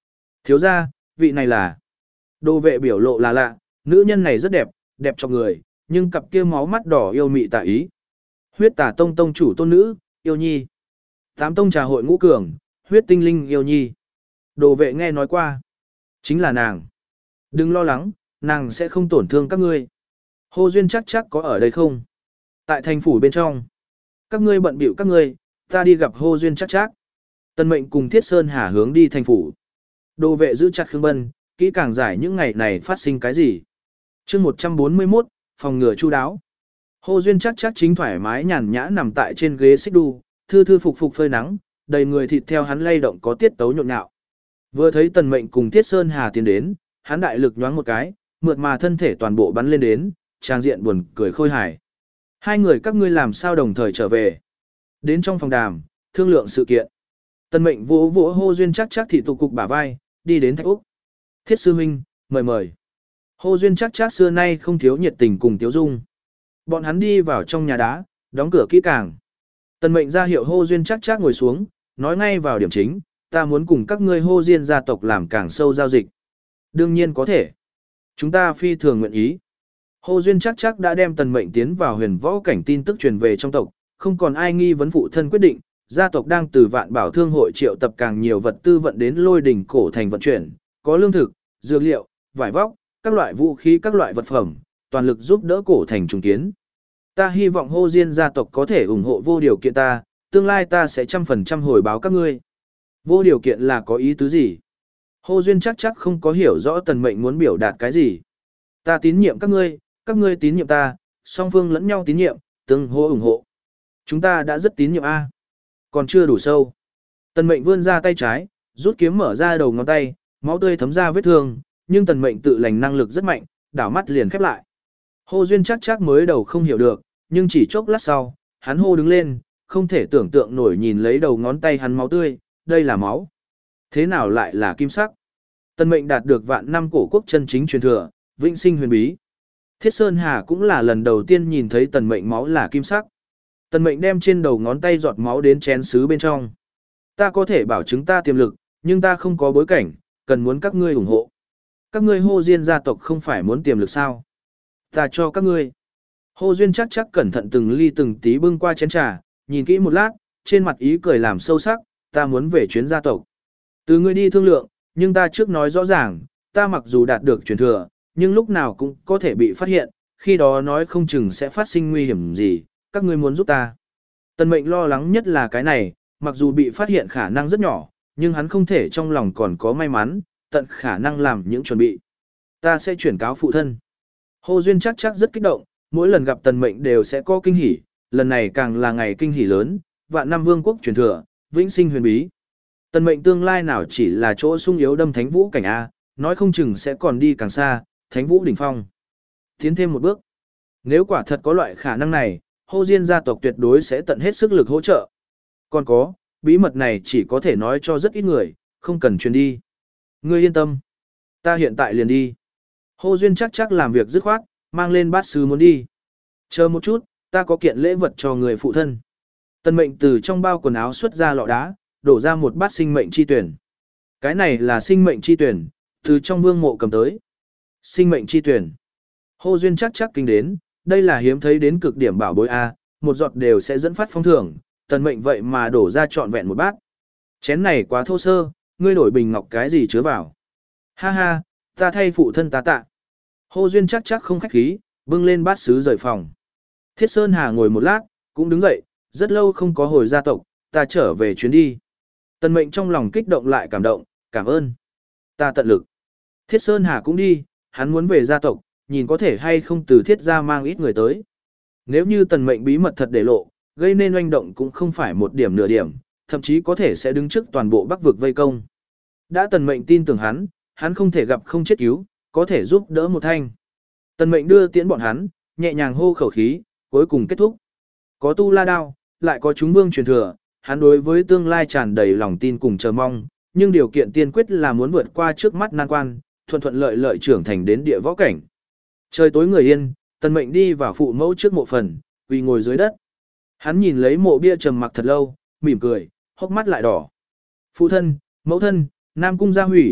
Thiếu gia, vị này là... Đồ vệ biểu lộ là lạ, nữ nhân này rất đẹp, đẹp cho người, nhưng cặp kia máu mắt đỏ yêu mị tà ý. Huyết tà tông tông chủ tôn nữ, yêu nhi. Tám tông trà hội ngũ cường, huyết tinh linh yêu nhi. Đồ vệ nghe nói qua. Chính là nàng. Đừng lo lắng, nàng sẽ không tổn thương các ngươi. Hô Duyên chắc chắc có ở đây không? Tại thành phủ bên trong. Các ngươi bận bịu các ngươi, ta đi gặp Hô Duyên chắc chắc. Tân mệnh cùng Thiết Sơn Hà hướng đi thành phủ. Đồ vệ giữ chặt Khương Bân, kỹ càng giải những ngày này phát sinh cái gì. chương một trăm bốn mươi mốt, phòng ngừa chu đáo. Hô Duyên chắc chắc chính thoải mái nhàn nhã nằm tại trên ghế xích đu, thư thư phục phục phơi nắng, đầy người thịt theo hắn lay động có tiết tấu nhộn nhạo. Vừa thấy Tần Mệnh cùng Thiết Sơn Hà tiến đến, hắn đại lực nhoáng một cái, mượt mà thân thể toàn bộ bắn lên đến, trang diện buồn cười khôi hài. Hai người các ngươi làm sao đồng thời trở về? Đến trong phòng đàm, thương lượng sự kiện. Tần Mệnh vỗ vỗ Hô Duyên chắc chắc thị tụ cục bả vai, đi đến Thạch Úc. Thiết sư huynh, mời mời. Hô Duyên chắc chắc xưa nay không thiếu nhiệt tình cùng Tiếu Dung. Bọn hắn đi vào trong nhà đá, đóng cửa kỹ càng. Tần Mệnh ra hiệu Hô Duyên chắc chắc ngồi xuống, nói ngay vào điểm chính, ta muốn cùng các ngươi Hô Diên gia tộc làm càng sâu giao dịch. Đương nhiên có thể. Chúng ta phi thường nguyện ý. Hô Duyên chắc chắc đã đem Tần Mệnh tiến vào huyền võ cảnh tin tức truyền về trong tộc, không còn ai nghi vấn phụ thân quyết định, gia tộc đang từ Vạn Bảo Thương hội triệu tập càng nhiều vật tư vận đến Lôi Đỉnh cổ thành vận chuyển, có lương thực, dược liệu, vải vóc, các loại vũ khí, các loại vật phẩm, toàn lực giúp đỡ cổ thành trùng kiến. Ta hy vọng Hô Diên gia tộc có thể ủng hộ vô điều kiện ta, tương lai ta sẽ trăm phần trăm hồi báo các ngươi. Vô điều kiện là có ý tứ gì? Hô Duyên chắc chắc không có hiểu rõ Tần Mệnh muốn biểu đạt cái gì. Ta tín nhiệm các ngươi, các ngươi tín nhiệm ta, song phương lẫn nhau tín nhiệm, tương hỗ ủng hộ. Chúng ta đã rất tín nhiệm A. Còn chưa đủ sâu. Tần Mệnh vươn ra tay trái, rút kiếm mở ra đầu ngón tay, máu tươi thấm ra vết thương, nhưng Tần Mệnh tự lành năng lực rất mạnh, đảo mắt liền khép lại. Hô Duyên chắc chắc mới đầu không hiểu được, nhưng chỉ chốc lát sau, hắn hô đứng lên, không thể tưởng tượng nổi nhìn lấy đầu ngón tay hắn máu tươi, đây là máu. Thế nào lại là kim sắc? Tần Mệnh đạt được vạn năm cổ quốc chân chính truyền thừa, vĩnh sinh huyền bí. Thiết Sơn Hà cũng là lần đầu tiên nhìn thấy Tần Mệnh máu là kim sắc. Tần Mệnh đem trên đầu ngón tay giọt máu đến chén sứ bên trong. Ta có thể bảo chứng ta tiềm lực, nhưng ta không có bối cảnh, cần muốn các ngươi ủng hộ. Các ngươi Hô Diên gia tộc không phải muốn tiềm lực sao? Ta cho các ngươi. Hô Duyên chắc chắc cẩn thận từng ly từng tí bưng qua chén trà, nhìn kỹ một lát, trên mặt ý cười làm sâu sắc, ta muốn về chuyến gia tộc. Từ ngươi đi thương lượng, nhưng ta trước nói rõ ràng, ta mặc dù đạt được truyền thừa, nhưng lúc nào cũng có thể bị phát hiện, khi đó nói không chừng sẽ phát sinh nguy hiểm gì, các ngươi muốn giúp ta. Tần Mệnh lo lắng nhất là cái này, mặc dù bị phát hiện khả năng rất nhỏ, nhưng hắn không thể trong lòng còn có may mắn, tận khả năng làm những chuẩn bị. Ta sẽ chuyển cáo phụ thân. Hô Duyên chắc chắc rất kích động, mỗi lần gặp Tần Mệnh đều sẽ có kinh hỉ, lần này càng là ngày kinh hỉ lớn, vạn năm vương quốc truyền thừa, vĩnh sinh huyền bí. Tần Mệnh tương lai nào chỉ là chỗ sung yếu đâm thánh vũ cảnh A, nói không chừng sẽ còn đi càng xa, thánh vũ đỉnh phong. Tiến thêm một bước. Nếu quả thật có loại khả năng này, Hô Diên gia tộc tuyệt đối sẽ tận hết sức lực hỗ trợ. Còn có, bí mật này chỉ có thể nói cho rất ít người, không cần truyền đi. Ngươi yên tâm. Ta hiện tại liền đi. Hô Duyên chắc chắc làm việc dứt khoát, mang lên bát sứ muốn đi. Chờ một chút, ta có kiện lễ vật cho người phụ thân. Tần Mệnh từ trong bao quần áo xuất ra lọ đá, đổ ra một bát sinh mệnh chi tuyển. Cái này là sinh mệnh chi tuyển, từ trong vương mộ cầm tới. Sinh mệnh chi tuyển. Hô Duyên chắc chắc kinh đến, đây là hiếm thấy đến cực điểm bảo bối A, một giọt đều sẽ dẫn phát phong thưởng, Tần Mệnh vậy mà đổ ra trọn vẹn một bát. Chén này quá thô sơ, ngươi đổi bình ngọc cái gì chứa vào. Ha ha, ta thay phụ thân ta tạ. Hô Duyên chắc chắc không khách khí, bưng lên bát sứ rời phòng. Thiết Sơn Hà ngồi một lát, cũng đứng dậy, rất lâu không có hồi gia tộc, ta trở về chuyến đi. Tần Mệnh trong lòng kích động lại cảm động, cảm ơn. Ta tận lực. Thiết Sơn Hà cũng đi, hắn muốn về gia tộc, nhìn có thể hay không từ thiết gia mang ít người tới. Nếu như Tần Mệnh bí mật thật để lộ, gây nên oanh động cũng không phải một điểm nửa điểm, thậm chí có thể sẽ đứng trước toàn bộ Bắc vực vây công. Đã Tần Mệnh tin tưởng hắn, hắn không thể gặp không chết cứu, có thể giúp đỡ một thanh. Tần Mệnh đưa tiễn bọn hắn, nhẹ nhàng hô khẩu khí, cuối cùng kết thúc. Có tu la đao, lại có chúng vương truyền thừa, hắn đối với tương lai tràn đầy lòng tin cùng chờ mong, nhưng điều kiện tiên quyết là muốn vượt qua trước mắt nan quan, thuận thuận lợi lợi trưởng thành đến địa võ cảnh. Trời tối người yên, Tần Mệnh đi vào phụ mẫu trước mộ phần, quỳ ngồi dưới đất. Hắn nhìn lấy mộ bia trầm mặc thật lâu, mỉm cười, hốc mắt lại đỏ. Phụ thân, mẫu thân, Nam cung gia hủy,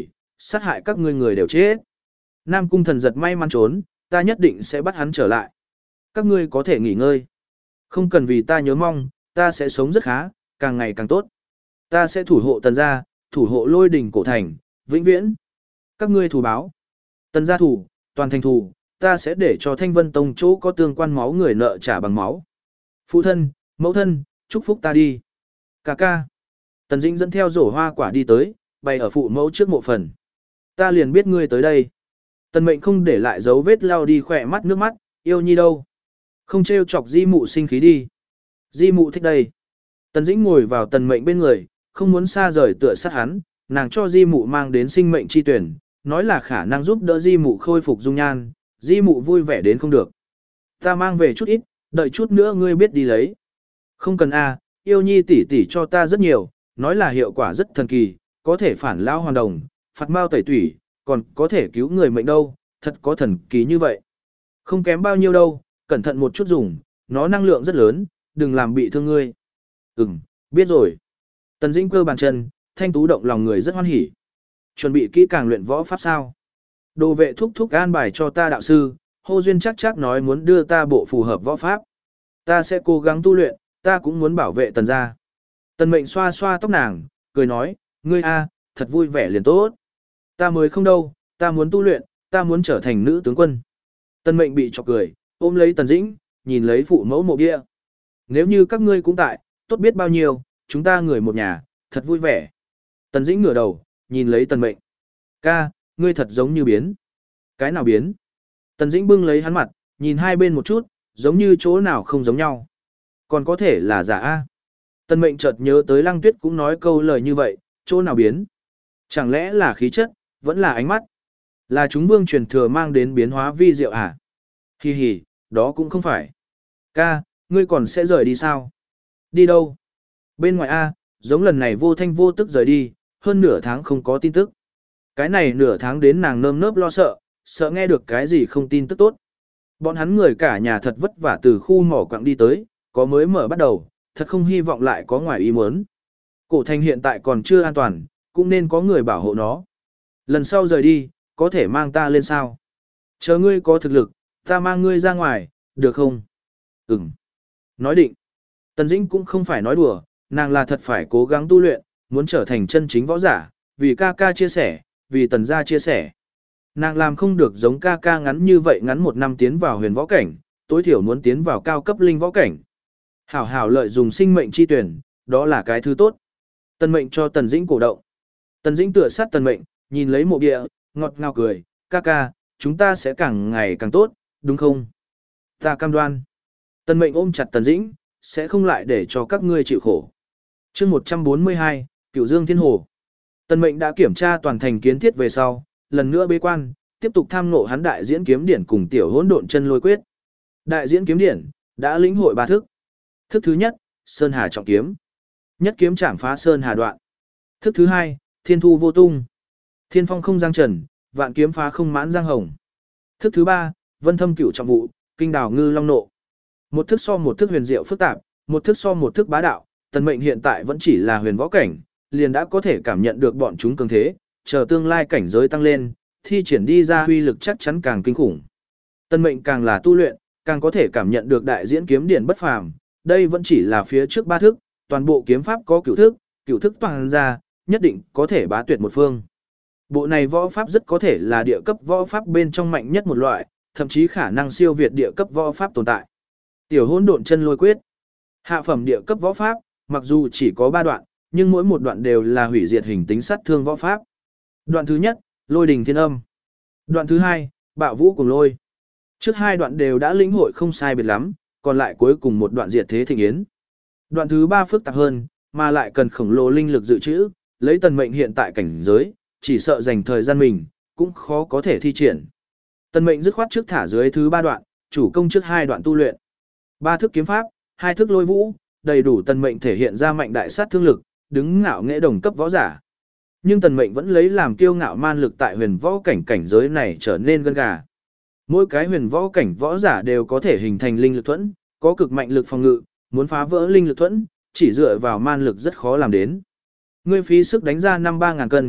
sát hại các ngươi người đều chết. Nam Cung Thần giật may mắn trốn, ta nhất định sẽ bắt hắn trở lại. Các ngươi có thể nghỉ ngơi. Không cần vì ta nhớ mong, ta sẽ sống rất khá, càng ngày càng tốt. Ta sẽ thủ hộ Tần gia, thủ hộ Lôi Đình cổ thành, vĩnh viễn. Các ngươi thù báo. Tần gia thủ, toàn thành thù, ta sẽ để cho Thanh Vân Tông chỗ có tương quan máu người nợ trả bằng máu. Phụ thân, mẫu thân, chúc phúc ta đi. Cà ca. Tần Dĩnh dẫn theo rổ hoa quả đi tới, bày ở phụ mẫu trước mộ phần. Ta liền biết ngươi tới đây. Tần Mệnh không để lại dấu vết lau đi khỏe mắt nước mắt, yêu nhi đâu. Không trêu chọc Di Mụ sinh khí đi. Di Mụ thích đây. Tần Dĩnh ngồi vào Tần Mệnh bên người, không muốn xa rời tựa sát hắn, nàng cho Di Mụ mang đến sinh mệnh chi tuyển, nói là khả năng giúp đỡ Di Mụ khôi phục dung nhan, Di Mụ vui vẻ đến không được. Ta mang về chút ít, đợi chút nữa ngươi biết đi lấy. Không cần a, yêu nhi tỷ tỷ cho ta rất nhiều, nói là hiệu quả rất thần kỳ, có thể phản lao hoàn đồng, phạt mau tẩy tủy, còn có thể cứu người mệnh đâu, thật có thần kỳ như vậy. Không kém bao nhiêu đâu, cẩn thận một chút dùng, nó năng lượng rất lớn, đừng làm bị thương ngươi. Ừm, biết rồi. Tần Dĩnh cơ bàn chân, thanh tú động lòng người rất hoan hỉ. Chuẩn bị kỹ càng luyện võ pháp sao? Đồ vệ thúc thúc an bài cho ta đạo sư, Hô Duyên chắc chắc nói muốn đưa ta bộ phù hợp võ pháp. Ta sẽ cố gắng tu luyện, ta cũng muốn bảo vệ Tần gia. Tần Mệnh xoa xoa tóc nàng, cười nói, ngươi a, thật vui vẻ liền tốt. Ta mới không đâu, ta muốn tu luyện, ta muốn trở thành nữ tướng quân. Tần Mệnh bị chọc cười, ôm lấy Tần Dĩnh, nhìn lấy phụ mẫu mộ bia. Nếu như các ngươi cũng tại, tốt biết bao nhiêu, chúng ta người một nhà, thật vui vẻ. Tần Dĩnh ngửa đầu, nhìn lấy Tần Mệnh. Ca, ngươi thật giống như biến. Cái nào biến? Tần Dĩnh bưng lấy hắn mặt, nhìn hai bên một chút, giống như chỗ nào không giống nhau. Còn có thể là giả a. Tần Mệnh chợt nhớ tới Lăng Tuyết cũng nói câu lời như vậy, chỗ nào biến? Chẳng lẽ là khí chất, vẫn là ánh mắt? Là chúng vương truyền thừa mang đến biến hóa vi diệu à? Hi hi, đó cũng không phải. Ca, ngươi còn sẽ rời đi sao? Đi đâu? Bên ngoài a, giống lần này vô thanh vô tức rời đi, hơn nửa tháng không có tin tức. Cái này nửa tháng đến nàng nơm nớp lo sợ, sợ nghe được cái gì không tin tức tốt. Bọn hắn người cả nhà thật vất vả từ khu mỏ quặng đi tới, có mới mở bắt đầu, thật không hy vọng lại có ngoài ý muốn. Cổ thành hiện tại còn chưa an toàn, cũng nên có người bảo hộ nó. Lần sau rời đi, có thể mang ta lên sao? Chờ ngươi có thực lực, ta mang ngươi ra ngoài, được không? Ừm. Nói định. Tần Dĩnh cũng không phải nói đùa, nàng là thật phải cố gắng tu luyện, muốn trở thành chân chính võ giả, vì ca ca chia sẻ, vì Tần gia chia sẻ. Nàng làm không được giống ca ca ngắn như vậy ngắn một năm tiến vào huyền võ cảnh, tối thiểu muốn tiến vào cao cấp linh võ cảnh. Hảo hảo lợi dùng sinh mệnh chi tuyển, đó là cái thứ tốt. Tần Mệnh cho Tần Dĩnh cổ động. Tần Dĩnh tựa sát Tần Mệnh, nhìn lấy mộ địa, ngọt ngào cười, ca ca, chúng ta sẽ càng ngày càng tốt, đúng không? Ta cam đoan. Tần Mệnh ôm chặt Tần Dĩnh, sẽ không lại để cho các ngươi chịu khổ. Chương một trăm bốn mươi hai, Cửu Dương Thiên Hồ. Tần Mệnh đã kiểm tra toàn thành kiến thiết về sau, lần nữa bế quan, tiếp tục tham ngộ hắn đại diễn kiếm điển cùng tiểu hỗn độn chân lôi quyết. Đại diễn kiếm điển đã lĩnh hội ba thức. Thức thứ nhất, Sơn Hà trọng kiếm. Nhất kiếm chạm phá Sơn Hà đoạn. Thức thứ hai, Thiên thu vô tung. Thiên phong không giang trần, vạn kiếm phá không mãn giang hồng. Thức thứ ba, Vân thâm cửu trọng vụ, kinh đào ngư long nộ. Một thức so một thức huyền diệu phức tạp, một thức so một thức bá đạo, Tần Mệnh hiện tại vẫn chỉ là huyền võ cảnh, liền đã có thể cảm nhận được bọn chúng cường thế, chờ tương lai cảnh giới tăng lên, thi triển đi ra uy lực chắc chắn càng kinh khủng. Tần Mệnh càng là tu luyện, càng có thể cảm nhận được đại diễn kiếm điển bất phàm, đây vẫn chỉ là phía trước ba thức, toàn bộ kiếm pháp có cửu thức, cửu thức toàn ra, nhất định có thể bá tuyệt một phương. Bộ này võ pháp rất có thể là địa cấp võ pháp bên trong mạnh nhất một loại, thậm chí khả năng siêu việt địa cấp võ pháp tồn tại. Tiểu hỗn độn chân lôi quyết. Hạ phẩm địa cấp võ pháp, mặc dù chỉ có ba đoạn, nhưng mỗi một đoạn đều là hủy diệt hình tính sát thương võ pháp. Đoạn thứ nhất, Lôi đình thiên âm. Đoạn thứ hai, Bạo vũ cùng lôi. Trước hai đoạn đều đã lĩnh hội không sai biệt lắm, còn lại cuối cùng một đoạn diệt thế thịnh yến. Đoạn thứ ba phức tạp hơn, mà lại cần khổng lồ linh lực dự trữ, lấy Tần Mệnh hiện tại cảnh giới, chỉ sợ dành thời gian mình, cũng khó có thể thi triển. Tần Mệnh dứt khoát trước thả dưới thứ ba đoạn, chủ công trước hai đoạn tu luyện. Ba thức kiếm pháp, hai thức lôi vũ, đầy đủ Tần Mệnh thể hiện ra mạnh đại sát thương lực, đứng ngạo nghệ đồng cấp võ giả. Nhưng Tần Mệnh vẫn lấy làm kiêu ngạo man lực tại huyền võ cảnh cảnh giới này trở nên gân gà. Mỗi cái huyền võ cảnh võ giả đều có thể hình thành linh lực thuẫn, có cực mạnh lực phòng ngự, muốn phá vỡ linh lực thuẫn, chỉ dựa vào man lực rất khó làm đến. Ngươi phí sức đánh ra năm ba ngàn cân,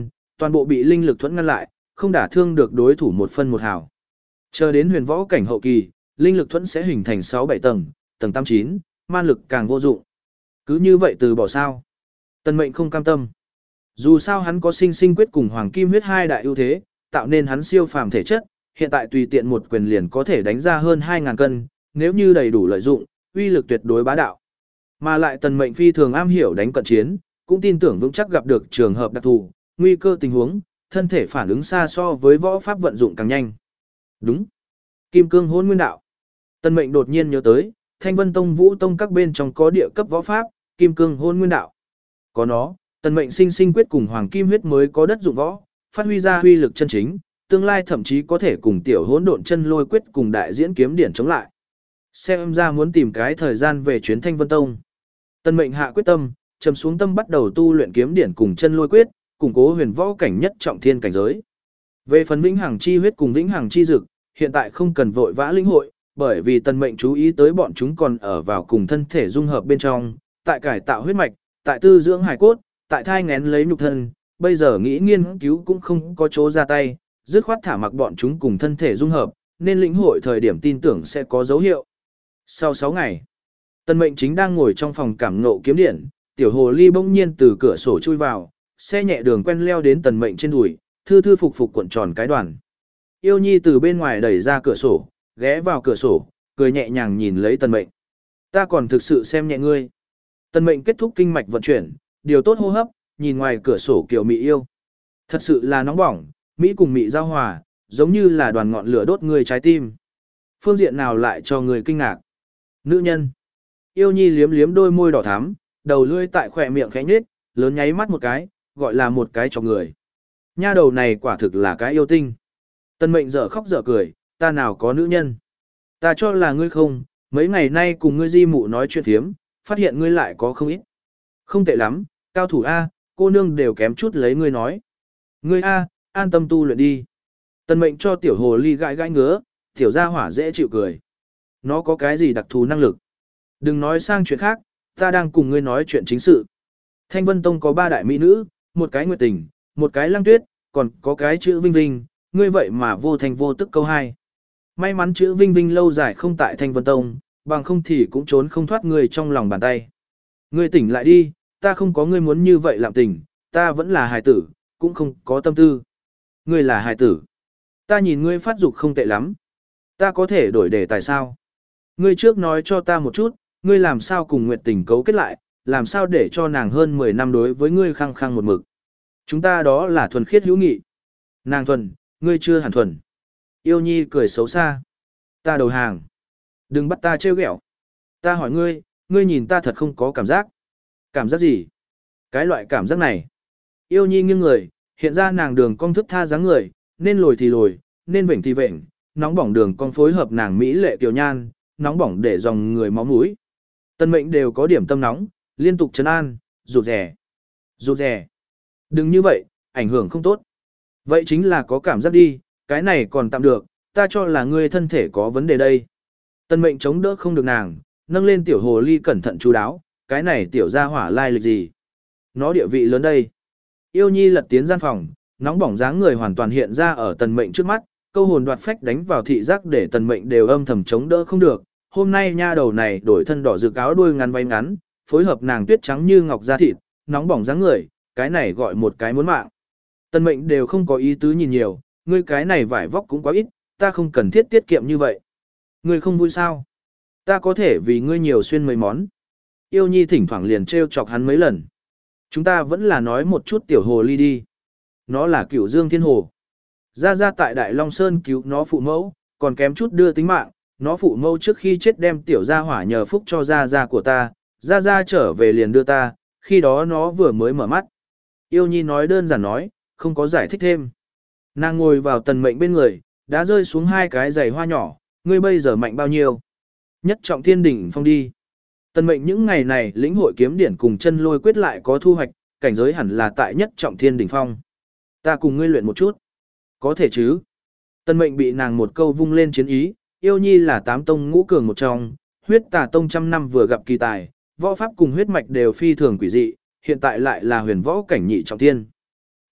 toàn bộ bị linh lực thuẫn ngăn lại, không đả thương được đối thủ một phân một hào. Chờ đến huyền võ cảnh hậu kỳ, linh lực thuẫn sẽ hình thành sáu bảy tầng, tầng tám chín, man lực càng vô dụng. Cứ như vậy từ bỏ sao? Tần Mệnh không cam tâm. Dù sao hắn có sinh sinh quyết cùng hoàng kim huyết hai đại ưu thế, tạo nên hắn siêu phàm thể chất, hiện tại tùy tiện một quyền liền có thể đánh ra hơn hai ngàn cân, nếu như đầy đủ lợi dụng, uy lực tuyệt đối bá đạo. Mà lại Tần Mệnh phi thường am hiểu đánh cận chiến, cũng tin tưởng vững chắc gặp được trường hợp đặc thù, nguy cơ tình huống, thân thể phản ứng xa so với võ pháp vận dụng càng nhanh. Đúng. Kim cương hôn nguyên đạo. Tần Mệnh đột nhiên nhớ tới, Thanh Vân Tông Vũ Tông các bên trong có địa cấp võ pháp, kim cương hôn nguyên đạo. Có nó, Tần Mệnh sinh sinh quyết cùng hoàng kim huyết mới có đất dụng võ, phát huy ra huy lực chân chính, tương lai thậm chí có thể cùng tiểu hỗn độn chân lôi quyết cùng đại diễn kiếm điển chống lại. Xem ra muốn tìm cái thời gian về chuyến Thanh Vân Tông. Tần Mệnh hạ quyết tâm, trầm xuống tâm bắt đầu tu luyện kiếm điển cùng chân lôi quyết, củng cố huyền võ cảnh nhất trọng thiên cảnh giới. Về phần vĩnh hằng chi huyết cùng vĩnh hằng chi dực, hiện tại không cần vội vã linh hội, bởi vì Tần Mệnh chú ý tới bọn chúng còn ở vào cùng thân thể dung hợp bên trong, tại cải tạo huyết mạch, tại tư dưỡng hải cốt, tại thai nghén lấy nhục thân, bây giờ nghĩ nghiên cứu cũng không có chỗ ra tay, dứt khoát thả mặc bọn chúng cùng thân thể dung hợp, nên lĩnh hội thời điểm tin tưởng sẽ có dấu hiệu. Sau sáu ngày, Tần Mệnh chính đang ngồi trong phòng cảm ngộ kiếm điển, tiểu hồ ly bỗng nhiên từ cửa sổ chui vào, xe nhẹ đường quen leo đến Tần Mệnh trên đùi, thư thư phục phục cuộn tròn cái đoàn. Yêu Nhi từ bên ngoài đẩy ra cửa sổ, ghé vào cửa sổ, cười nhẹ nhàng nhìn lấy Tần Mệnh. Ta còn thực sự xem nhẹ ngươi. Tần Mệnh kết thúc kinh mạch vận chuyển, điều tốt hô hấp, nhìn ngoài cửa sổ kiểu mị yêu. Thật sự là nóng bỏng, Mỹ cùng mị giao hòa, giống như là đoàn ngọn lửa đốt người trái tim. Phương diện nào lại cho người kinh ngạc? Nữ nhân. Yêu Nhi liếm liếm đôi môi đỏ thắm, đầu lưỡi tại khỏe miệng khẽ nhếch, lớn nháy mắt một cái, gọi là một cái cho người. Nha đầu này quả thực là cái yêu tinh. Tần Mệnh dở khóc dở cười, ta nào có nữ nhân. Ta cho là ngươi không, mấy ngày nay cùng ngươi di mụ nói chuyện thiếm, phát hiện ngươi lại có không ít. Không tệ lắm, cao thủ A, cô nương đều kém chút lấy ngươi nói. Ngươi A, an tâm tu luyện đi. Tần Mệnh cho tiểu hồ ly gãi gãi ngứa, tiểu gia hỏa dễ chịu cười. Nó có cái gì đặc thù năng lực? Đừng nói sang chuyện khác, ta đang cùng ngươi nói chuyện chính sự. Thanh Vân Tông có ba đại mỹ nữ, một cái Nguyệt Tình, một cái Lăng Tuyết, còn có cái chữ Vinh Vinh, ngươi vậy mà vô thành vô tức câu hai. May mắn chữ Vinh Vinh lâu dài không tại Thanh Vân Tông, bằng không thì cũng trốn không thoát ngươi trong lòng bàn tay. Ngươi tỉnh lại đi, ta không có ngươi muốn như vậy làm tình, ta vẫn là hài tử, cũng không có tâm tư. Ngươi là hài tử. Ta nhìn ngươi phát dục không tệ lắm. Ta có thể đổi đề tài sao? Ngươi trước nói cho ta một chút, ngươi làm sao cùng Nguyệt Tình cấu kết lại, làm sao để cho nàng hơn mười năm đối với ngươi khăng khăng một mực. Chúng ta đó là thuần khiết hữu nghị. Nàng thuần, ngươi chưa hẳn thuần. Yêu Nhi cười xấu xa. Ta đầu hàng. Đừng bắt ta trêu ghẹo. Ta hỏi ngươi, ngươi nhìn ta thật không có cảm giác. Cảm giác gì? Cái loại cảm giác này. Yêu Nhi nghiêng người, hiện ra nàng đường cong thức tha dáng người, nên lồi thì lồi, nên vểnh thì vểnh, nóng bỏng đường cong phối hợp nàng mỹ lệ kiều nhan, nóng bỏng để dòng người máu mũi. Tần Mệnh đều có điểm tâm nóng, liên tục trấn an, rụt rè. Rụt rè. Đừng như vậy, ảnh hưởng không tốt. Vậy chính là có cảm giác đi, cái này còn tạm được, ta cho là ngươi thân thể có vấn đề đây. Tần Mệnh chống đỡ không được nàng, nâng lên tiểu hồ ly cẩn thận chú đáo, cái này tiểu gia hỏa lai lịch gì? Nó địa vị lớn đây. Yêu Nhi lật tiến gian phòng, nóng bỏng dáng người hoàn toàn hiện ra ở Tần Mệnh trước mắt, câu hồn đoạt phách đánh vào thị giác để Tần Mệnh đều âm thầm chống đỡ không được. Hôm nay nha đầu này đổi thân đỏ rực áo đuôi ngắn váy ngắn, phối hợp nàng tuyết trắng như ngọc da thịt, nóng bỏng dáng người, cái này gọi một cái muốn mạng. Tần Mệnh đều không có ý tứ nhìn nhiều, ngươi cái này vải vóc cũng quá ít, ta không cần thiết tiết kiệm như vậy. Ngươi không vui sao? Ta có thể vì ngươi nhiều xuyên mấy món. Yêu Nhi thỉnh thoảng liền trêu chọc hắn mấy lần. Chúng ta vẫn là nói một chút tiểu hồ ly đi. Nó là Cửu Dương Thiên Hồ. Gia Gia tại Đại Long Sơn cứu nó phụ mẫu, còn kém chút đưa tính mạng, nó phụ mẫu trước khi chết đem tiểu gia hỏa nhờ phúc cho Gia Gia của ta, Gia Gia trở về liền đưa ta, khi đó nó vừa mới mở mắt. Yêu Nhi nói đơn giản nói, không có giải thích thêm. Nàng ngồi vào Tần Mệnh bên người, đã rơi xuống hai cái giày hoa nhỏ, ngươi bây giờ mạnh bao nhiêu? Nhất trọng thiên đỉnh phong đi. Tần Mệnh những ngày này lĩnh hội kiếm điển cùng chân lôi quyết lại có thu hoạch, cảnh giới hẳn là tại nhất trọng thiên đỉnh phong. Ta cùng ngươi luyện một chút. Có thể chứ? Tần Mệnh bị nàng một câu vung lên chiến ý, Yêu Nhi là tám tông ngũ cường một trong, huyết tà tông trăm năm vừa gặp kỳ tài, võ pháp cùng huyết mạch đều phi thường quỷ dị, hiện tại lại là huyền võ cảnh nhị trọng thiên.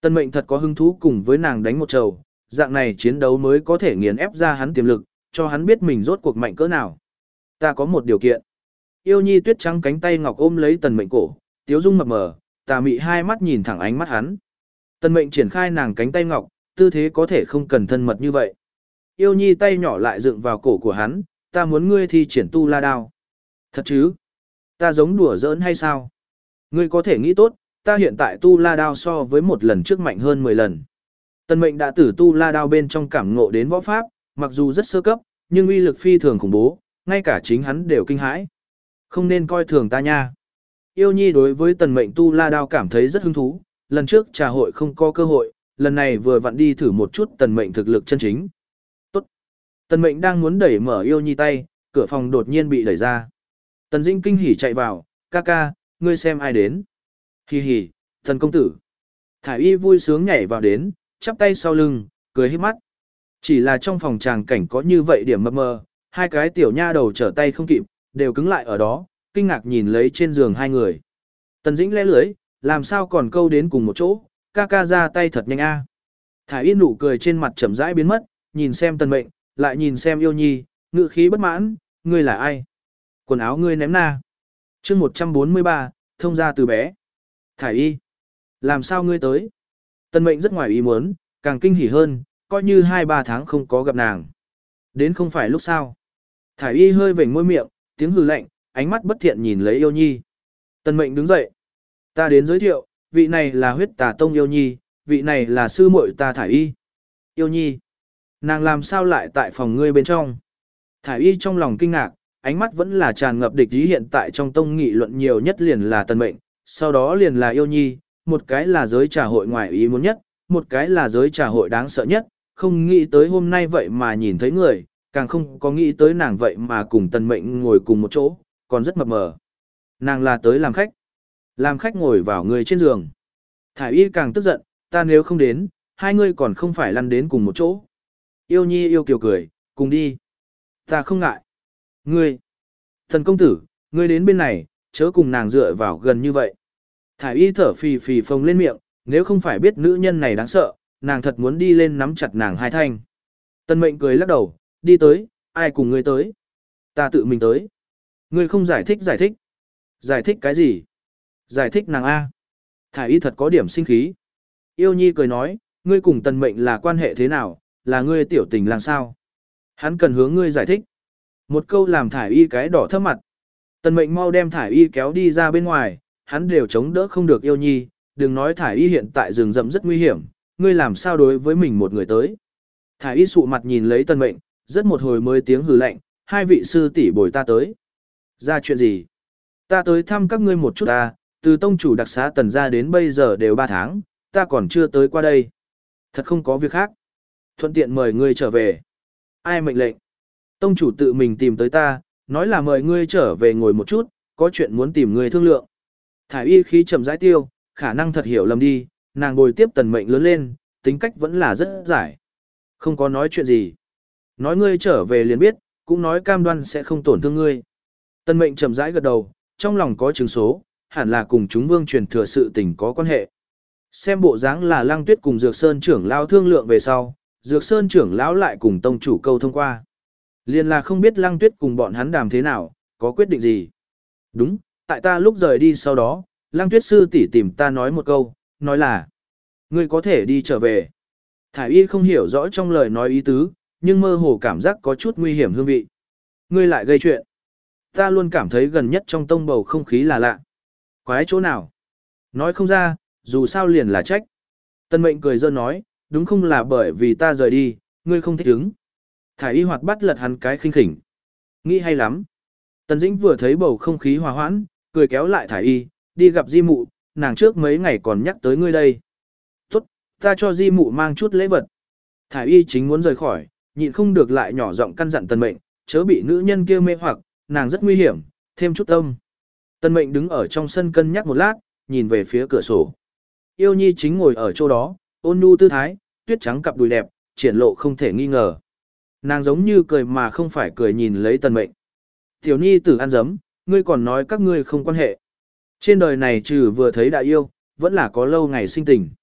Tân mệnh thật có hứng thú cùng với nàng đánh một trầu, dạng này chiến đấu mới có thể nghiền ép ra hắn tiềm lực, cho hắn biết mình rốt cuộc mạnh cỡ nào. Ta có một điều kiện. Yêu nhi tuyết trắng cánh tay ngọc ôm lấy tần mệnh cổ, tiếu dung mập mờ, tà mị hai mắt nhìn thẳng ánh mắt hắn. Tần mệnh triển khai nàng cánh tay ngọc, tư thế có thể không cần thân mật như vậy. Yêu nhi tay nhỏ lại dựng vào cổ của hắn, ta muốn ngươi thi triển tu la đao. Thật chứ? Ta giống đùa giỡn hay sao? Ngươi có thể nghĩ tốt, ta hiện tại tu la đao so với một lần trước mạnh hơn mười lần. Tần mệnh đã tử tu la đao bên trong cảm ngộ đến võ pháp, mặc dù rất sơ cấp, nhưng uy lực phi thường khủng bố, ngay cả chính hắn đều kinh hãi. Không nên coi thường ta nha. Yêu nhi đối với tần mệnh tu la đao cảm thấy rất hứng thú, lần trước trà hội không có cơ hội, lần này vừa vặn đi thử một chút tần mệnh thực lực chân chính. Tốt. Tần mệnh đang muốn đẩy mở yêu nhi tay, cửa phòng đột nhiên bị đẩy ra. Tần Dĩnh kinh hỉ chạy vào, ca ca, ngươi xem ai đến. Hì hì, thần công tử. Thải y vui sướng nhảy vào đến, chắp tay sau lưng, cười hít mắt. Chỉ là trong phòng tràng cảnh có như vậy điểm mập mờ, hai cái tiểu nha đầu trở tay không kịp, đều cứng lại ở đó, kinh ngạc nhìn lấy trên giường hai người. Tần Dĩnh lẽ lưới, làm sao còn câu đến cùng một chỗ, ca ca ra tay thật nhanh a. Thải y nụ cười trên mặt chậm rãi biến mất, nhìn xem tần mệnh, lại nhìn xem yêu nhi, ngự khí bất mãn, ngươi là ai? Quần áo ngươi ném na. chương một trăm bốn mươi ba, thông ra từ bé. Thải y, làm sao ngươi tới? Tần mệnh rất ngoài ý muốn, càng kinh hỉ hơn, coi như hai ba tháng không có gặp nàng. Đến không phải lúc sao. Thải y hơi vểnh môi miệng, tiếng hừ lạnh, ánh mắt bất thiện nhìn lấy yêu nhi. Tần mệnh đứng dậy. Ta đến giới thiệu, vị này là huyết tà tông yêu nhi, vị này là sư muội ta Thải y. Yêu nhi, nàng làm sao lại tại phòng ngươi bên trong? Thải y trong lòng kinh ngạc, ánh mắt vẫn là tràn ngập địch ý, hiện tại trong tông nghị luận nhiều nhất liền là tần mệnh, sau đó liền là yêu nhi, một cái là giới trà hội ngoài ý muốn nhất, một cái là giới trà hội đáng sợ nhất, không nghĩ tới hôm nay vậy mà nhìn thấy người, càng không có nghĩ tới nàng vậy mà cùng tần mệnh ngồi cùng một chỗ, còn rất mập mờ. Nàng là tới làm khách. Làm khách ngồi vào người trên giường. Thải y càng tức giận, ta nếu không đến, hai ngươi còn không phải lăn đến cùng một chỗ. Yêu nhi yêu kiều cười, cùng đi. Ta không ngại. Ngươi, thần công tử, ngươi đến bên này, chớ cùng nàng dựa vào gần như vậy. Thải y thở phì phì phồng lên miệng, nếu không phải biết nữ nhân này đáng sợ, nàng thật muốn đi lên nắm chặt nàng hai thanh. Tần mệnh cười lắc đầu, đi tới, ai cùng ngươi tới? Ta tự mình tới. Ngươi không giải thích giải thích. Giải thích cái gì? Giải thích nàng A. Thải y thật có điểm sinh khí. Yêu nhi cười nói, ngươi cùng tần mệnh là quan hệ thế nào, là ngươi tiểu tình làm sao? Hắn cần hướng ngươi giải thích. Một câu làm thải y cái đỏ thấp mặt. Tần mệnh mau đem thải y kéo đi ra bên ngoài, hắn đều chống đỡ không được yêu nhi, đừng nói thải y hiện tại rừng rậm rất nguy hiểm, ngươi làm sao đối với mình một người tới. Thải y sụ mặt nhìn lấy tần mệnh, rất một hồi mới tiếng hừ lạnh, hai vị sư tỷ bồi ta tới. Ra chuyện gì? Ta tới thăm các ngươi một chút ta, từ tông chủ đặc xá tần ra đến bây giờ đều ba tháng, ta còn chưa tới qua đây. Thật không có việc khác. Thuận tiện mời ngươi trở về. Ai mệnh lệnh? Tông chủ tự mình tìm tới ta, nói là mời ngươi trở về ngồi một chút, có chuyện muốn tìm ngươi thương lượng. Thải y khí chậm rãi tiêu, khả năng thật hiểu lầm đi, nàng bồi tiếp tần mệnh lớn lên, tính cách vẫn là rất giải. Không có nói chuyện gì. Nói ngươi trở về liền biết, cũng nói cam đoan sẽ không tổn thương ngươi. Tần mệnh chậm rãi gật đầu, trong lòng có chứng số, hẳn là cùng chúng vương truyền thừa sự tình có quan hệ. Xem bộ dáng là Lăng Tuyết cùng Dược Sơn trưởng lão thương lượng về sau, Dược Sơn trưởng lão lại cùng tông chủ câu thông qua. Liên là không biết Lăng Tuyết cùng bọn hắn đàm thế nào, có quyết định gì. Đúng, tại ta lúc rời đi sau đó, Lăng Tuyết sư tỷ tìm ta nói một câu, nói là ngươi có thể đi trở về. Thải y không hiểu rõ trong lời nói ý tứ, nhưng mơ hồ cảm giác có chút nguy hiểm hương vị. Ngươi lại gây chuyện. Ta luôn cảm thấy gần nhất trong tông bầu không khí là lạ. Quái chỗ nào? Nói không ra, dù sao liền là trách. Tân mệnh cười dơ nói, đúng không là bởi vì ta rời đi, ngươi không thích ứng. Thải y hoạt bắt lật hắn cái khinh khỉnh. Nghĩ hay lắm. Tần Dĩnh vừa thấy bầu không khí hòa hoãn, cười kéo lại thải y, đi gặp di mụ, nàng trước mấy ngày còn nhắc tới ngươi đây. Tốt, ta cho di mụ mang chút lễ vật. Thải y chính muốn rời khỏi, nhịn không được lại nhỏ giọng căn dặn tần mệnh, chớ bị nữ nhân kia mê hoặc, nàng rất nguy hiểm, thêm chút tâm. Tần mệnh đứng ở trong sân cân nhắc một lát, nhìn về phía cửa sổ. Yêu nhi chính ngồi ở chỗ đó, ôn nhu tư thái, tuyết trắng cặp đùi đẹp, triển lộ không thể nghi ngờ. Nàng giống như cười mà không phải cười nhìn lấy tần mệnh. Tiểu nhi tử ăn dấm, ngươi còn nói các ngươi không quan hệ. Trên đời này trừ vừa thấy đã yêu, vẫn là có lâu ngày sinh tình.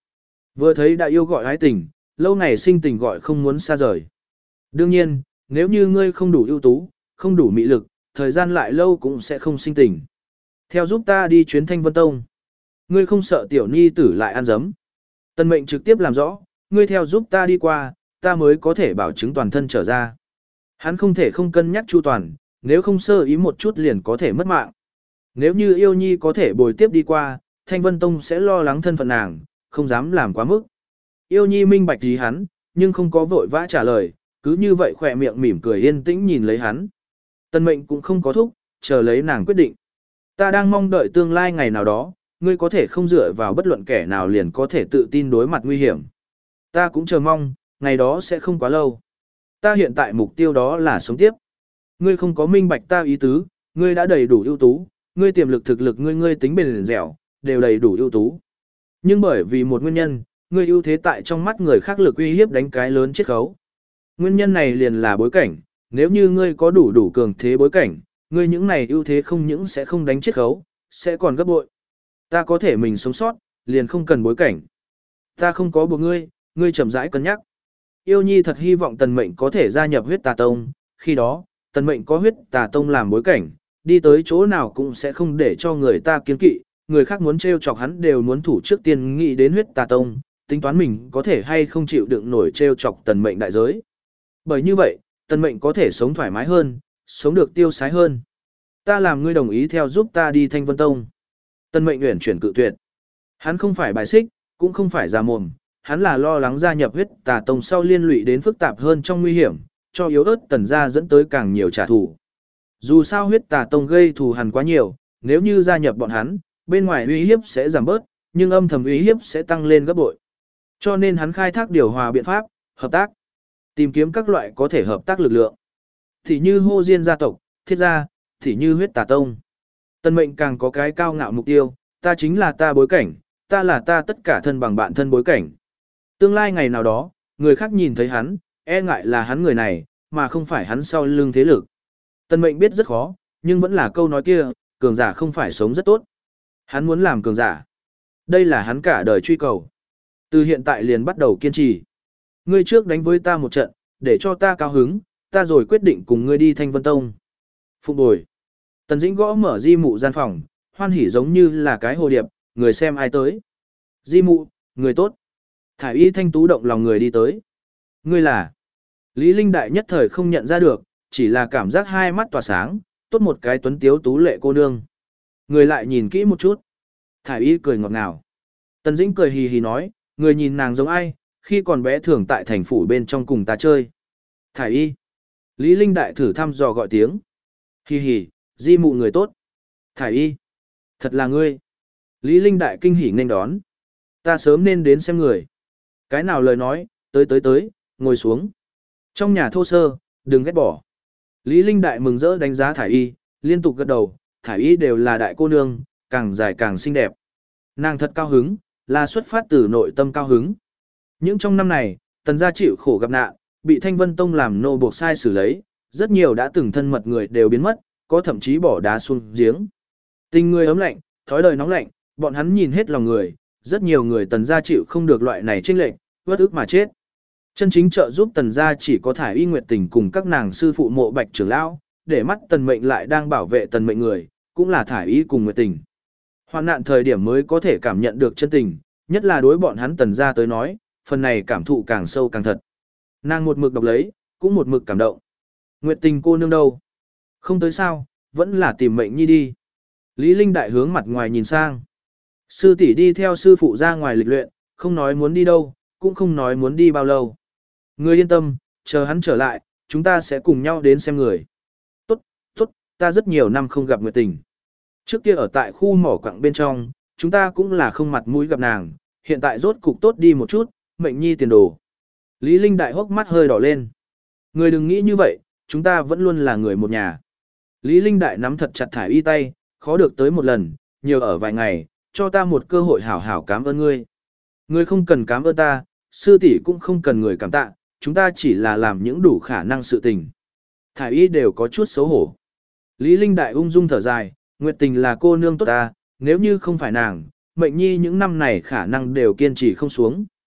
Vừa thấy đã yêu gọi ái tình, lâu ngày sinh tình gọi không muốn xa rời. Đương nhiên, nếu như ngươi không đủ ưu tú, không đủ mị lực, thời gian lại lâu cũng sẽ không sinh tình. Theo giúp ta đi chuyến Thanh Vân Tông. Ngươi không sợ tiểu ni tử lại ăn dấm. Tần Mệnh trực tiếp làm rõ, ngươi theo giúp ta đi qua, ta mới có thể bảo chứng toàn thân trở ra. Hắn không thể không cân nhắc chu toàn, nếu không sơ ý một chút liền có thể mất mạng. Nếu như yêu nhi có thể bồi tiếp đi qua, Thanh Vân Tông sẽ lo lắng thân phận nàng, không dám làm quá mức. Yêu nhi minh bạch ý hắn, nhưng không có vội vã trả lời, cứ như vậy khỏe miệng mỉm cười yên tĩnh nhìn lấy hắn. Tần Mệnh cũng không có thúc, chờ lấy nàng quyết định. Ta đang mong đợi tương lai ngày nào đó, ngươi có thể không dựa vào bất luận kẻ nào liền có thể tự tin đối mặt nguy hiểm. Ta cũng chờ mong, ngày đó sẽ không quá lâu. Ta hiện tại mục tiêu đó là sống tiếp. Ngươi không có minh bạch ta ý tứ, ngươi đã đầy đủ ưu tú, ngươi tiềm lực thực lực ngươi ngươi tính bền dẻo, đều đầy đủ ưu tú. Nhưng bởi vì một nguyên nhân, ngươi ưu thế tại trong mắt người khác lực uy hiếp đánh cái lớn chiết khấu. Nguyên nhân này liền là bối cảnh, nếu như ngươi có đủ đủ cường thế bối cảnh, ngươi những này ưu thế không những sẽ không đánh chiết khấu, sẽ còn gấp bội. Ta có thể mình sống sót, liền không cần bối cảnh. Ta không có buộc ngươi, ngươi chậm rãi cân nhắc. Yêu nhi thật hy vọng Tần Mệnh có thể gia nhập huyết tà tông, khi đó, Tần Mệnh có huyết tà tông làm bối cảnh, đi tới chỗ nào cũng sẽ không để cho người ta kiêng kỵ, người khác muốn trêu chọc hắn đều muốn thủ trước tiên nghĩ đến huyết tà tông, tính toán mình có thể hay không chịu đựng nổi trêu chọc Tần Mệnh đại giới. Bởi như vậy, Tần Mệnh có thể sống thoải mái hơn, sống được tiêu sái hơn. Ta làm ngươi đồng ý theo giúp ta đi Thanh Vân Tông. Tần Mệnh uyển chuyển cự tuyệt. Hắn không phải bài xích, cũng không phải già mồm, hắn là lo lắng gia nhập huyết tà tông sau liên lụy đến phức tạp hơn trong nguy hiểm, cho yếu ớt Tần gia dẫn tới càng nhiều trả thù. Dù sao huyết tà tông gây thù hằn quá nhiều, nếu như gia nhập bọn hắn, bên ngoài uy hiếp sẽ giảm bớt, nhưng âm thầm uy hiếp sẽ tăng lên gấp bội. Cho nên hắn khai thác điều hòa biện pháp, hợp tác, tìm kiếm các loại có thể hợp tác lực lượng. Thì như Hô Diên gia tộc, Thiết gia, thì như huyết tà tông. Tần Mệnh càng có cái cao ngạo mục tiêu, ta chính là ta bối cảnh, ta là ta tất cả thân bằng bạn thân bối cảnh. Tương lai ngày nào đó, người khác nhìn thấy hắn, e ngại là hắn người này, mà không phải hắn sau lưng thế lực. Tần Mệnh biết rất khó, nhưng vẫn là câu nói kia, cường giả không phải sống rất tốt. Hắn muốn làm cường giả. Đây là hắn cả đời truy cầu. Từ hiện tại liền bắt đầu kiên trì. Ngươi trước đánh với ta một trận, để cho ta cao hứng, ta rồi quyết định cùng ngươi đi Thanh Vân Tông. Phụng bồi. Tần Dĩnh gõ mở Di Mụ gian phòng, hoan hỉ giống như là cái hồ điệp, người xem ai tới. Di Mụ, người tốt. Thải y thanh tú động lòng người đi tới. Ngươi là. Lý Linh Đại nhất thời không nhận ra được, chỉ là cảm giác hai mắt tỏa sáng, tốt một cái tuấn tiếu tú lệ cô nương. Người lại nhìn kỹ một chút. Thải y cười ngọt ngào. Tần Dĩnh cười hì hì nói, người nhìn nàng giống ai, khi còn bé thường tại thành phủ bên trong cùng ta chơi. Thải y. Lý Linh Đại thử thăm dò gọi tiếng. Hì hì, Di Mụ người tốt. Thải y. Thật là ngươi. Lý Linh Đại kinh hỉ nên đón. Ta sớm nên đến xem người. Cái nào lời nói, tới tới tới, ngồi xuống. Trong nhà thô sơ, đừng ghét bỏ. Lý Linh Đại mừng rỡ đánh giá Thải y, liên tục gật đầu, Thải y đều là đại cô nương, càng dài càng xinh đẹp. Nàng thật cao hứng, là xuất phát từ nội tâm cao hứng. Những trong năm này, Tần gia chịu khổ gặp nạn, bị Thanh Vân Tông làm nô buộc sai xử lấy, rất nhiều đã từng thân mật người đều biến mất, có thậm chí bỏ đá xuống giếng. Tình người ấm lạnh, thói đời nóng lạnh, bọn hắn nhìn hết lòng người, rất nhiều người Tần gia chịu không được loại này chênh lệch, uất ức mà chết. Chân chính trợ giúp Tần gia chỉ có Thải y Nguyệt Tình cùng các nàng sư phụ Mộ Bạch trưởng lão, để mắt Tần Mệnh lại đang bảo vệ Tần Mệnh người, cũng là Thải y cùng Nguyệt Tình. Hoạn nạn thời điểm mới có thể cảm nhận được chân tình, nhất là đối bọn hắn Tần gia tới nói, phần này cảm thụ càng sâu càng thật. Nàng một mực đọc lấy, cũng một mực cảm động. Nguyệt Tình cô nương đâu? Không tới sao, vẫn là tìm Mệnh nhi đi. Lý Linh Đại hướng mặt ngoài nhìn sang. Sư tỷ đi theo sư phụ ra ngoài lịch luyện, không nói muốn đi đâu, cũng không nói muốn đi bao lâu. Ngươi yên tâm, chờ hắn trở lại, chúng ta sẽ cùng nhau đến xem người. Tốt, tốt, ta rất nhiều năm không gặp Nguyệt Tình. Trước kia ở tại khu mỏ quặng bên trong, chúng ta cũng là không mặt mũi gặp nàng, hiện tại rốt cục tốt đi một chút, Mệnh nhi tiền đồ. Lý Linh Đại hốc mắt hơi đỏ lên. Người đừng nghĩ như vậy, chúng ta vẫn luôn là người một nhà. Lý Linh Đại nắm thật chặt Thải y tay, khó được tới một lần, nhiều ở vài ngày, cho ta một cơ hội hảo hảo cảm ơn ngươi. Ngươi không cần cảm ơn ta, sư tỷ cũng không cần người cảm tạ, chúng ta chỉ là làm những đủ khả năng sự tình. Thải y đều có chút xấu hổ. Lý Linh Đại ung dung thở dài, Nguyệt Tình là cô nương tốt ta, nếu như không phải nàng, Mệnh nhi những năm này khả năng đều kiên trì không xuống.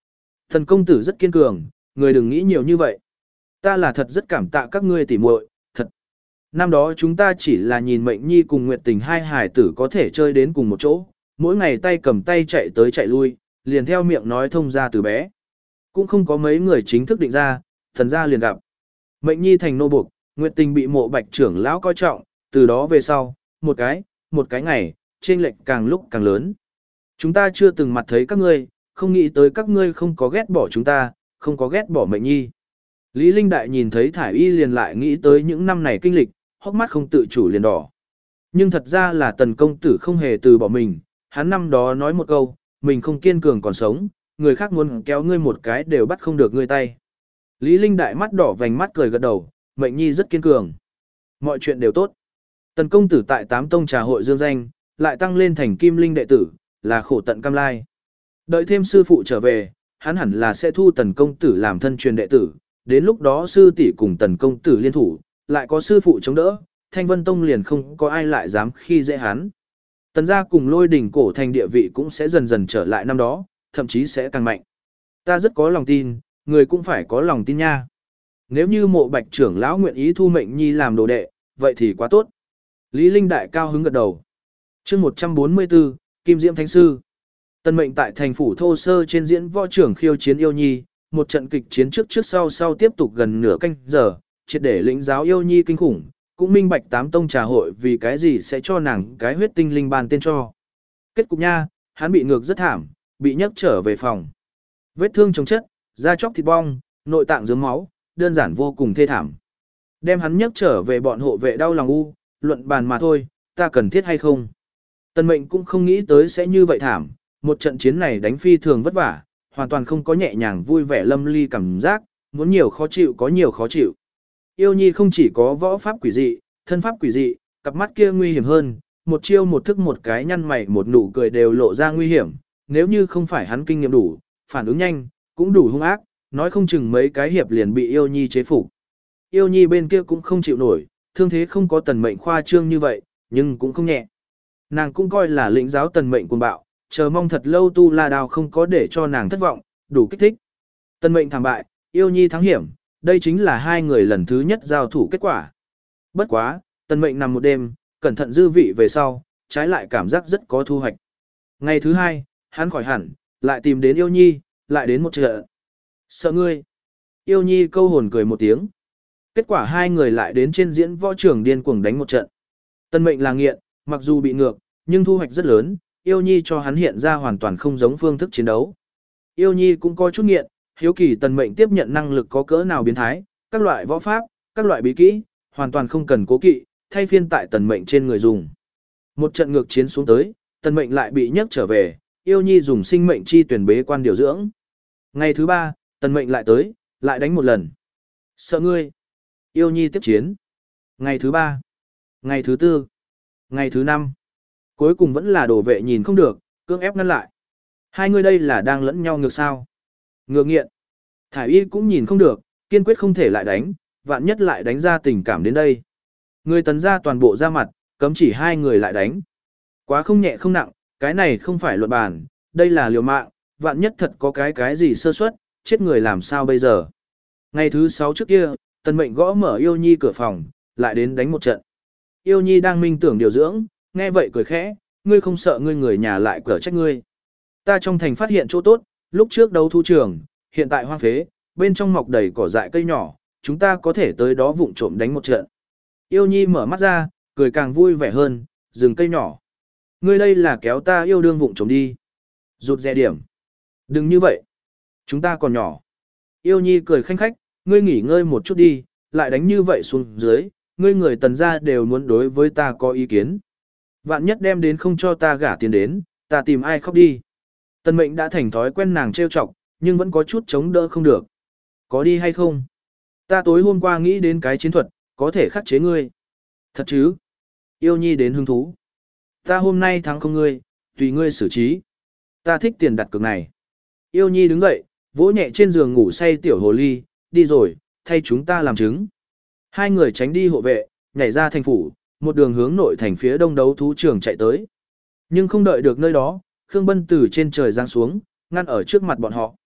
Thần công tử rất kiên cường, người đừng nghĩ nhiều như vậy. Ta là thật rất cảm tạ các ngươi tỉ muội, thật. Năm đó chúng ta chỉ là nhìn Mệnh Nhi cùng Nguyệt Tình hai hải tử có thể chơi đến cùng một chỗ, mỗi ngày tay cầm tay chạy tới chạy lui, liền theo miệng nói thông ra từ bé. Cũng không có mấy người chính thức định ra, thần gia liền gặp. Mệnh Nhi thành nô buộc, Nguyệt Tình bị Mộ Bạch trưởng lão coi trọng, từ đó về sau, một cái, một cái ngày, chênh lệch càng lúc càng lớn. Chúng ta chưa từng mặt thấy các ngươi, không nghĩ tới các ngươi không có ghét bỏ chúng ta, không có ghét bỏ Mệnh Nhi. Lý Linh Đại nhìn thấy Thải Y liền lại nghĩ tới những năm này kinh lịch, hốc mắt không tự chủ liền đỏ. Nhưng thật ra là Tần công tử không hề từ bỏ mình, hắn năm đó nói một câu, mình không kiên cường còn sống, người khác muốn kéo ngươi một cái đều bắt không được ngươi tay. Lý Linh Đại mắt đỏ vành mắt cười gật đầu, Mệnh Nhi rất kiên cường. Mọi chuyện đều tốt. Tần công tử tại tám tông trà hội dương danh, lại tăng lên thành kim linh đệ tử, là khổ tận cam lai. Đợi thêm sư phụ trở về, hắn hẳn là sẽ thu Tần công tử làm thân truyền đệ tử, đến lúc đó sư tỷ cùng Tần công tử liên thủ, lại có sư phụ chống đỡ, Thanh Vân Tông liền không có ai lại dám khi dễ hắn. Tần gia cùng Lôi đỉnh cổ thành địa vị cũng sẽ dần dần trở lại năm đó, thậm chí sẽ càng mạnh. Ta rất có lòng tin, người cũng phải có lòng tin nha. Nếu như Mộ Bạch trưởng lão nguyện ý thu Mệnh Nhi làm đồ đệ, vậy thì quá tốt. Lý Linh Đại cao hứng gật đầu. Chương một trăm bốn mươi tư, Kim Diễm Thánh sư. Tần Mệnh tại thành phủ Thô Sơ trên diễn võ trưởng khiêu chiến yêu nhi, một trận kịch chiến trước trước sau sau tiếp tục gần nửa canh giờ, triệt để lĩnh giáo yêu nhi kinh khủng, cũng minh bạch tám tông trà hội vì cái gì sẽ cho nàng cái huyết tinh linh ban tên cho. Kết cục nha, hắn bị ngược rất thảm, bị nhấc trở về phòng. Vết thương chồng chất, da chóc thịt bong, nội tạng rớm máu, đơn giản vô cùng thê thảm. Đem hắn nhấc trở về bọn hộ vệ đau lòng u, luận bàn mà thôi, ta cần thiết hay không. Tần Mệnh cũng không nghĩ tới sẽ như vậy thảm, một trận chiến này đánh phi thường vất vả, hoàn toàn không có nhẹ nhàng vui vẻ lâm ly cảm giác, muốn nhiều khó chịu có nhiều khó chịu. Yêu nhi không chỉ có võ pháp quỷ dị, thân pháp quỷ dị, cặp mắt kia nguy hiểm hơn, một chiêu một thức một cái nhăn mày một nụ cười đều lộ ra nguy hiểm, nếu như không phải hắn kinh nghiệm đủ, phản ứng nhanh, cũng đủ hung ác, nói không chừng mấy cái hiệp liền bị yêu nhi chế phục. Yêu nhi bên kia cũng không chịu nổi, thương thế không có Tần Mệnh khoa trương như vậy, nhưng cũng không nhẹ. Nàng cũng coi là lĩnh giáo Tần Mệnh cuồng bạo, chờ mong thật lâu tu la đao không có để cho nàng thất vọng, đủ kích thích. Tần Mệnh thảm bại, yêu nhi thắng hiểm, đây chính là hai người lần thứ nhất giao thủ kết quả. Bất quá, Tần Mệnh nằm một đêm, cẩn thận dư vị về sau, trái lại cảm giác rất có thu hoạch. Ngày thứ hai, hắn khỏi hẳn, lại tìm đến yêu nhi, lại đến một trận. Sợ ngươi. Yêu nhi câu hồn cười một tiếng. Kết quả hai người lại đến trên diễn võ trường điên cuồng đánh một trận. Tần Mệnh là nghiện, mặc dù bị ngược, nhưng thu hoạch rất lớn, yêu nhi cho hắn hiện ra hoàn toàn không giống phương thức chiến đấu. Yêu nhi cũng có chút nghiện, hiếu kỳ Tần Mệnh tiếp nhận năng lực có cỡ nào biến thái, các loại võ pháp, các loại bí kỹ, hoàn toàn không cần cố kỵ, thay phiên tại Tần Mệnh trên người dùng. Một trận ngược chiến xuống tới, Tần Mệnh lại bị nhấc trở về, yêu nhi dùng sinh mệnh chi tuyển bế quan điều dưỡng. Ngày thứ ba, Tần Mệnh lại tới, lại đánh một lần. Sợ ngươi. Yêu nhi tiếp chiến. Ngày thứ ba. Ngày thứ tư. Ngày thứ năm. Cuối cùng vẫn là đồ vệ nhìn không được, cưỡng ép ngăn lại. Hai người đây là đang lẫn nhau ngược sao. Ngược nghiện. Thải Y cũng nhìn không được, kiên quyết không thể lại đánh, vạn nhất lại đánh ra tình cảm đến đây. Người Tần ra toàn bộ ra mặt, cấm chỉ hai người lại đánh. Quá không nhẹ không nặng, cái này không phải luận bàn, đây là liều mạng, vạn nhất thật có cái cái gì sơ suất, chết người làm sao bây giờ. Ngày thứ sáu trước kia, Tần Mệnh gõ mở yêu nhi cửa phòng, lại đến đánh một trận. Yêu nhi đang minh tưởng điều dưỡng, nghe vậy cười khẽ, ngươi không sợ ngươi người nhà lại cở trách ngươi. Ta trong thành phát hiện chỗ tốt, lúc trước đấu thu trường, hiện tại hoang phế, bên trong mọc đầy cỏ dại cây nhỏ, chúng ta có thể tới đó vụng trộm đánh một trận. Yêu nhi mở mắt ra, cười càng vui vẻ hơn, rừng cây nhỏ. Ngươi đây là kéo ta yêu đương vụng trộm đi. Rụt rè điểm. Đừng như vậy. Chúng ta còn nhỏ. Yêu nhi cười khanh khách, ngươi nghỉ ngơi một chút đi, lại đánh như vậy xuống dưới, ngươi người Tần gia đều muốn đối với ta có ý kiến. Vạn nhất đem đến không cho ta gả tiền đến, ta tìm ai khóc đi. Tần Mệnh đã thành thói quen nàng trêu chọc, nhưng vẫn có chút chống đỡ không được. Có đi hay không? Ta tối hôm qua nghĩ đến cái chiến thuật, có thể khắc chế ngươi. Thật chứ? Yêu nhi đến hứng thú. Ta hôm nay thắng không ngươi, tùy ngươi xử trí. Ta thích tiền đặt cược này. Yêu nhi đứng dậy, vỗ nhẹ trên giường ngủ say tiểu hồ ly, đi rồi, thay chúng ta làm chứng. Hai người tránh đi hộ vệ, nhảy ra thành phủ, một đường hướng nội thành phía đông đấu thú trường chạy tới. Nhưng không đợi được nơi đó, Khương Bân từ trên trời giáng xuống, ngăn ở trước mặt bọn họ.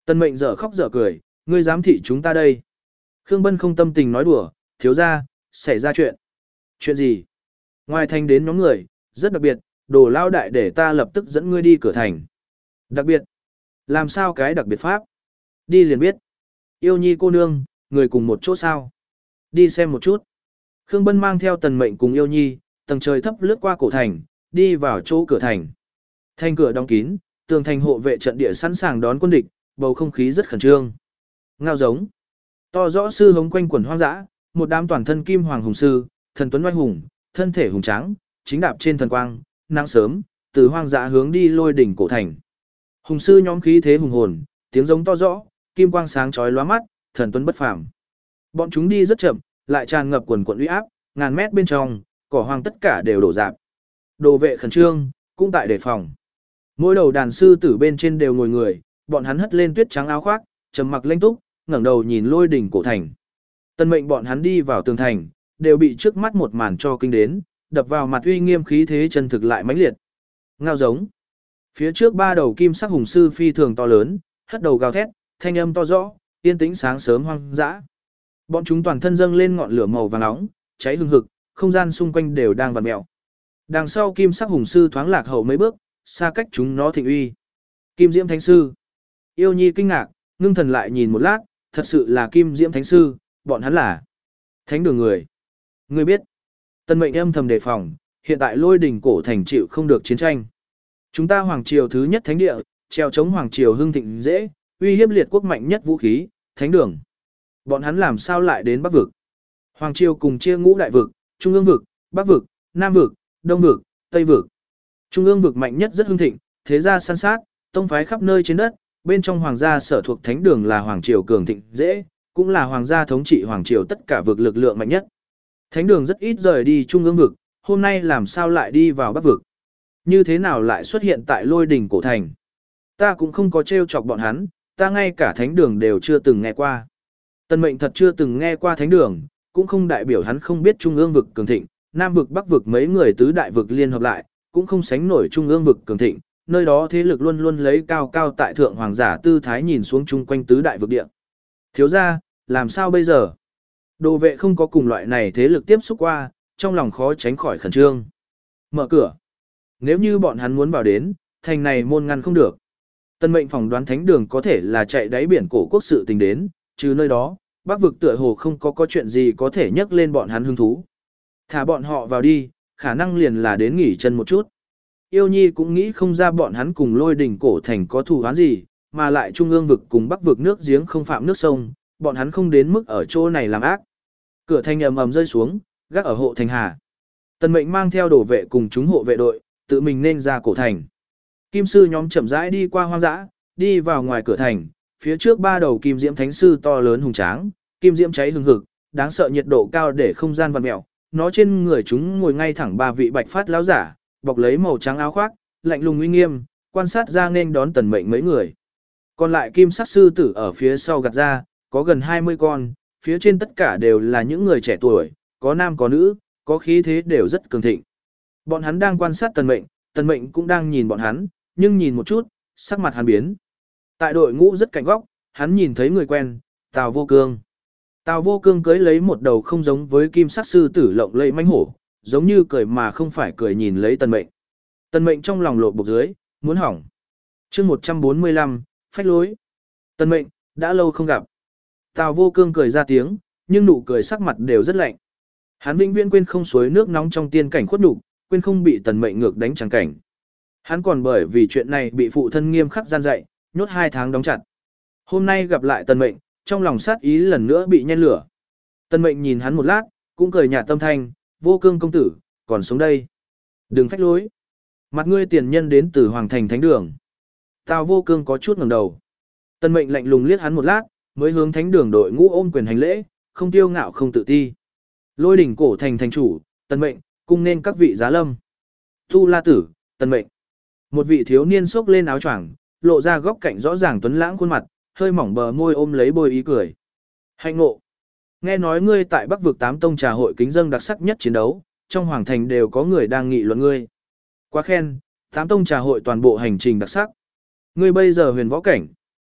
Tân mệnh dở khóc dở cười, ngươi dám thị chúng ta đây. Khương Bân không tâm tình nói đùa, thiếu ra, xảy ra chuyện. Chuyện gì? Ngoài thành đến nhóm người, rất đặc biệt, đồ lao đại để ta lập tức dẫn ngươi đi cửa thành. Đặc biệt? Làm sao cái đặc biệt pháp? Đi liền biết. Yêu nhi cô nương, người cùng một chỗ sao? Đi xem một chút. Khương Bân mang theo tần mệnh cùng yêu nhi, tầng trời thấp lướt qua cổ thành, đi vào chỗ cửa thành. Thành cửa đóng kín, tường thành hộ vệ trận địa sẵn sàng đón quân địch, bầu không khí rất khẩn trương. Ngao giống. To rõ sư hống quanh quần hoang dã, một đám toàn thân kim hoàng hùng sư, thần tuấn oai hùng, thân thể hùng tráng, chính đạp trên thần quang, nắng sớm, từ hoang dã hướng đi lôi đỉnh cổ thành. Hùng sư nhóm khí thế hùng hồn, tiếng giống to rõ, kim quang sáng chói lóa mắt, thần tuấn bất phàm. Bọn chúng đi rất chậm, lại tràn ngập quần quần uy áp, ngàn mét bên trong, cỏ hoang tất cả đều đổ rạp. Đồ vệ khẩn trương, cũng tại đề phòng. Mỗi đầu đàn sư tử bên trên đều ngồi người, bọn hắn hất lên tuyết trắng áo khoác, trầm mặc lênh túc, ngẩng đầu nhìn lôi đỉnh cổ thành. Tân mệnh bọn hắn đi vào tường thành, đều bị trước mắt một màn cho kinh đến, đập vào mặt uy nghiêm khí thế chân thực lại mãnh liệt. Ngao giống. Phía trước ba đầu kim sắc hùng sư phi thường to lớn, hất đầu gào thét, thanh âm to rõ, yên tĩnh sáng sớm hoang dã. Bọn chúng toàn thân dâng lên ngọn lửa màu vàng nóng, cháy hừng hực, không gian xung quanh đều đang vặn mèo. Đằng sau kim sắc hùng sư thoáng lạc hậu mấy bước, xa cách chúng nó thịnh uy. Kim Diễm Thánh sư. Yêu nhi kinh ngạc, ngưng thần lại nhìn một lát, thật sự là Kim Diễm Thánh sư, bọn hắn là thánh đường người. Ngươi biết, tân mệnh âm thầm đề phòng, hiện tại lôi đỉnh cổ thành chịu không được chiến tranh. Chúng ta hoàng triều thứ nhất thánh địa, treo chống hoàng triều hưng thịnh dễ, uy hiếp liệt quốc mạnh nhất vũ khí, thánh đường. Bọn hắn làm sao lại đến Bắc vực? Hoàng triều cùng chia ngũ đại vực, Trung ương vực, Bắc vực, Nam vực, Đông vực, Tây vực. Trung ương vực mạnh nhất rất hưng thịnh, thế gia san sát, tông phái khắp nơi trên đất, bên trong hoàng gia sở thuộc thánh đường là hoàng triều cường thịnh dễ, cũng là hoàng gia thống trị hoàng triều tất cả vực lực lượng mạnh nhất. Thánh đường rất ít rời đi trung ương vực, hôm nay làm sao lại đi vào Bắc vực? Như thế nào lại xuất hiện tại lôi đỉnh cổ thành? Ta cũng không có trêu chọc bọn hắn, ta ngay cả thánh đường đều chưa từng nghe qua. Tân mệnh thật chưa từng nghe qua thánh đường, cũng không đại biểu hắn không biết trung ương vực cường thịnh, Nam vực Bắc vực mấy người tứ đại vực liên hợp lại, cũng không sánh nổi trung ương vực cường thịnh, nơi đó thế lực luôn luôn lấy cao cao tại thượng hoàng giả tư thái nhìn xuống chung quanh tứ đại vực địa. Thiếu gia, làm sao bây giờ? Đồ vệ không có cùng loại này thế lực tiếp xúc qua, trong lòng khó tránh khỏi khẩn trương. Mở cửa. Nếu như bọn hắn muốn vào đến, thành này môn ngăn không được. Tân mệnh phỏng đoán thánh đường có thể là chạy đáy biển cổ quốc sự tình đến, trừ nơi đó, Bắc vực tựa hồ không có có chuyện gì có thể nhắc lên bọn hắn hứng thú. Thả bọn họ vào đi, khả năng liền là đến nghỉ chân một chút. Yêu nhi cũng nghĩ không ra bọn hắn cùng lôi đỉnh cổ thành có thù oán gì, mà lại trung ương vực cùng bắc vực nước giếng không phạm nước sông, bọn hắn không đến mức ở chỗ này làm ác. Cửa thành ầm ầm rơi xuống, gác ở hộ thành hà. Tần mệnh mang theo đồ vệ cùng chúng hộ vệ đội, tự mình nên ra cổ thành. Kim sư nhóm chậm rãi đi qua hoang dã, đi vào ngoài cửa thành, phía trước ba đầu kim diễm thánh sư to lớn hùng tráng, kim diễm cháy hừng hực, đáng sợ nhiệt độ cao để không gian vặn mèo. Nó trên người chúng ngồi ngay thẳng ba vị bạch phát lão giả, bọc lấy màu trắng áo khoác, lạnh lùng uy nghiêm, quan sát ra nên đón tần mệnh mấy người. Còn lại kim sắc sư tử ở phía sau gạt ra, có gần hai mươi con, phía trên tất cả đều là những người trẻ tuổi, có nam có nữ, có khí thế đều rất cường thịnh. Bọn hắn đang quan sát tần mệnh, tần mệnh cũng đang nhìn bọn hắn, nhưng nhìn một chút, sắc mặt hắn biến. Tại đội ngũ rất cạnh góc, hắn nhìn thấy người quen, Tào Vô Cương. Tào Vô Cương cưới lấy một đầu không giống với kim sắc sư tử lộng lẫy mãnh hổ, giống như cười mà không phải cười nhìn lấy tần mệnh. Tần mệnh trong lòng lột bột dưới, muốn hỏng. chương một trăm bốn mươi lăm, phách lối. Tần mệnh, đã lâu không gặp. Tào Vô Cương cười ra tiếng, nhưng nụ cười sắc mặt đều rất lạnh. Hắn vĩnh viễn quên không suối nước nóng trong tiên cảnh khuất nhục, quên không bị tần mệnh ngược đánh chẳng cảnh. Hắn còn bởi vì chuyện này bị phụ thân nghiêm khắc gian dạy, nhốt hai tháng đóng chặt. Hôm nay gặp lại tần mệnh, trong lòng sát ý lần nữa bị nhen lửa. Tần mệnh nhìn hắn một lát, cũng cười nhạt tâm thanh, Vô Cương công tử, còn sống đây. Đừng phách lối. Mặt ngươi tiền nhân đến từ Hoàng Thành Thánh Đường. Tào Vô Cương có chút ngẩng đầu. Tần mệnh lạnh lùng liếc hắn một lát, mới hướng Thánh Đường đội ngũ ôm quyền hành lễ, không tiêu ngạo không tự ti. Lôi đỉnh cổ thành thành chủ, Tần mệnh, cung nên các vị giá lâm. Tu La tử, Tần mệnh. Một vị thiếu niên xốc lên áo choàng, lộ ra góc cạnh rõ ràng tuấn lãng khuôn mặt, hơi mỏng bờ môi ôm lấy bôi ý cười. Hạnh ngộ. Nghe nói ngươi tại Bắc vực tám tông trà hội kính dâng đặc sắc nhất chiến đấu, trong hoàng thành đều có người đang nghị luận ngươi. Quá khen, tám tông trà hội toàn bộ hành trình đặc sắc. Ngươi bây giờ huyền võ cảnh.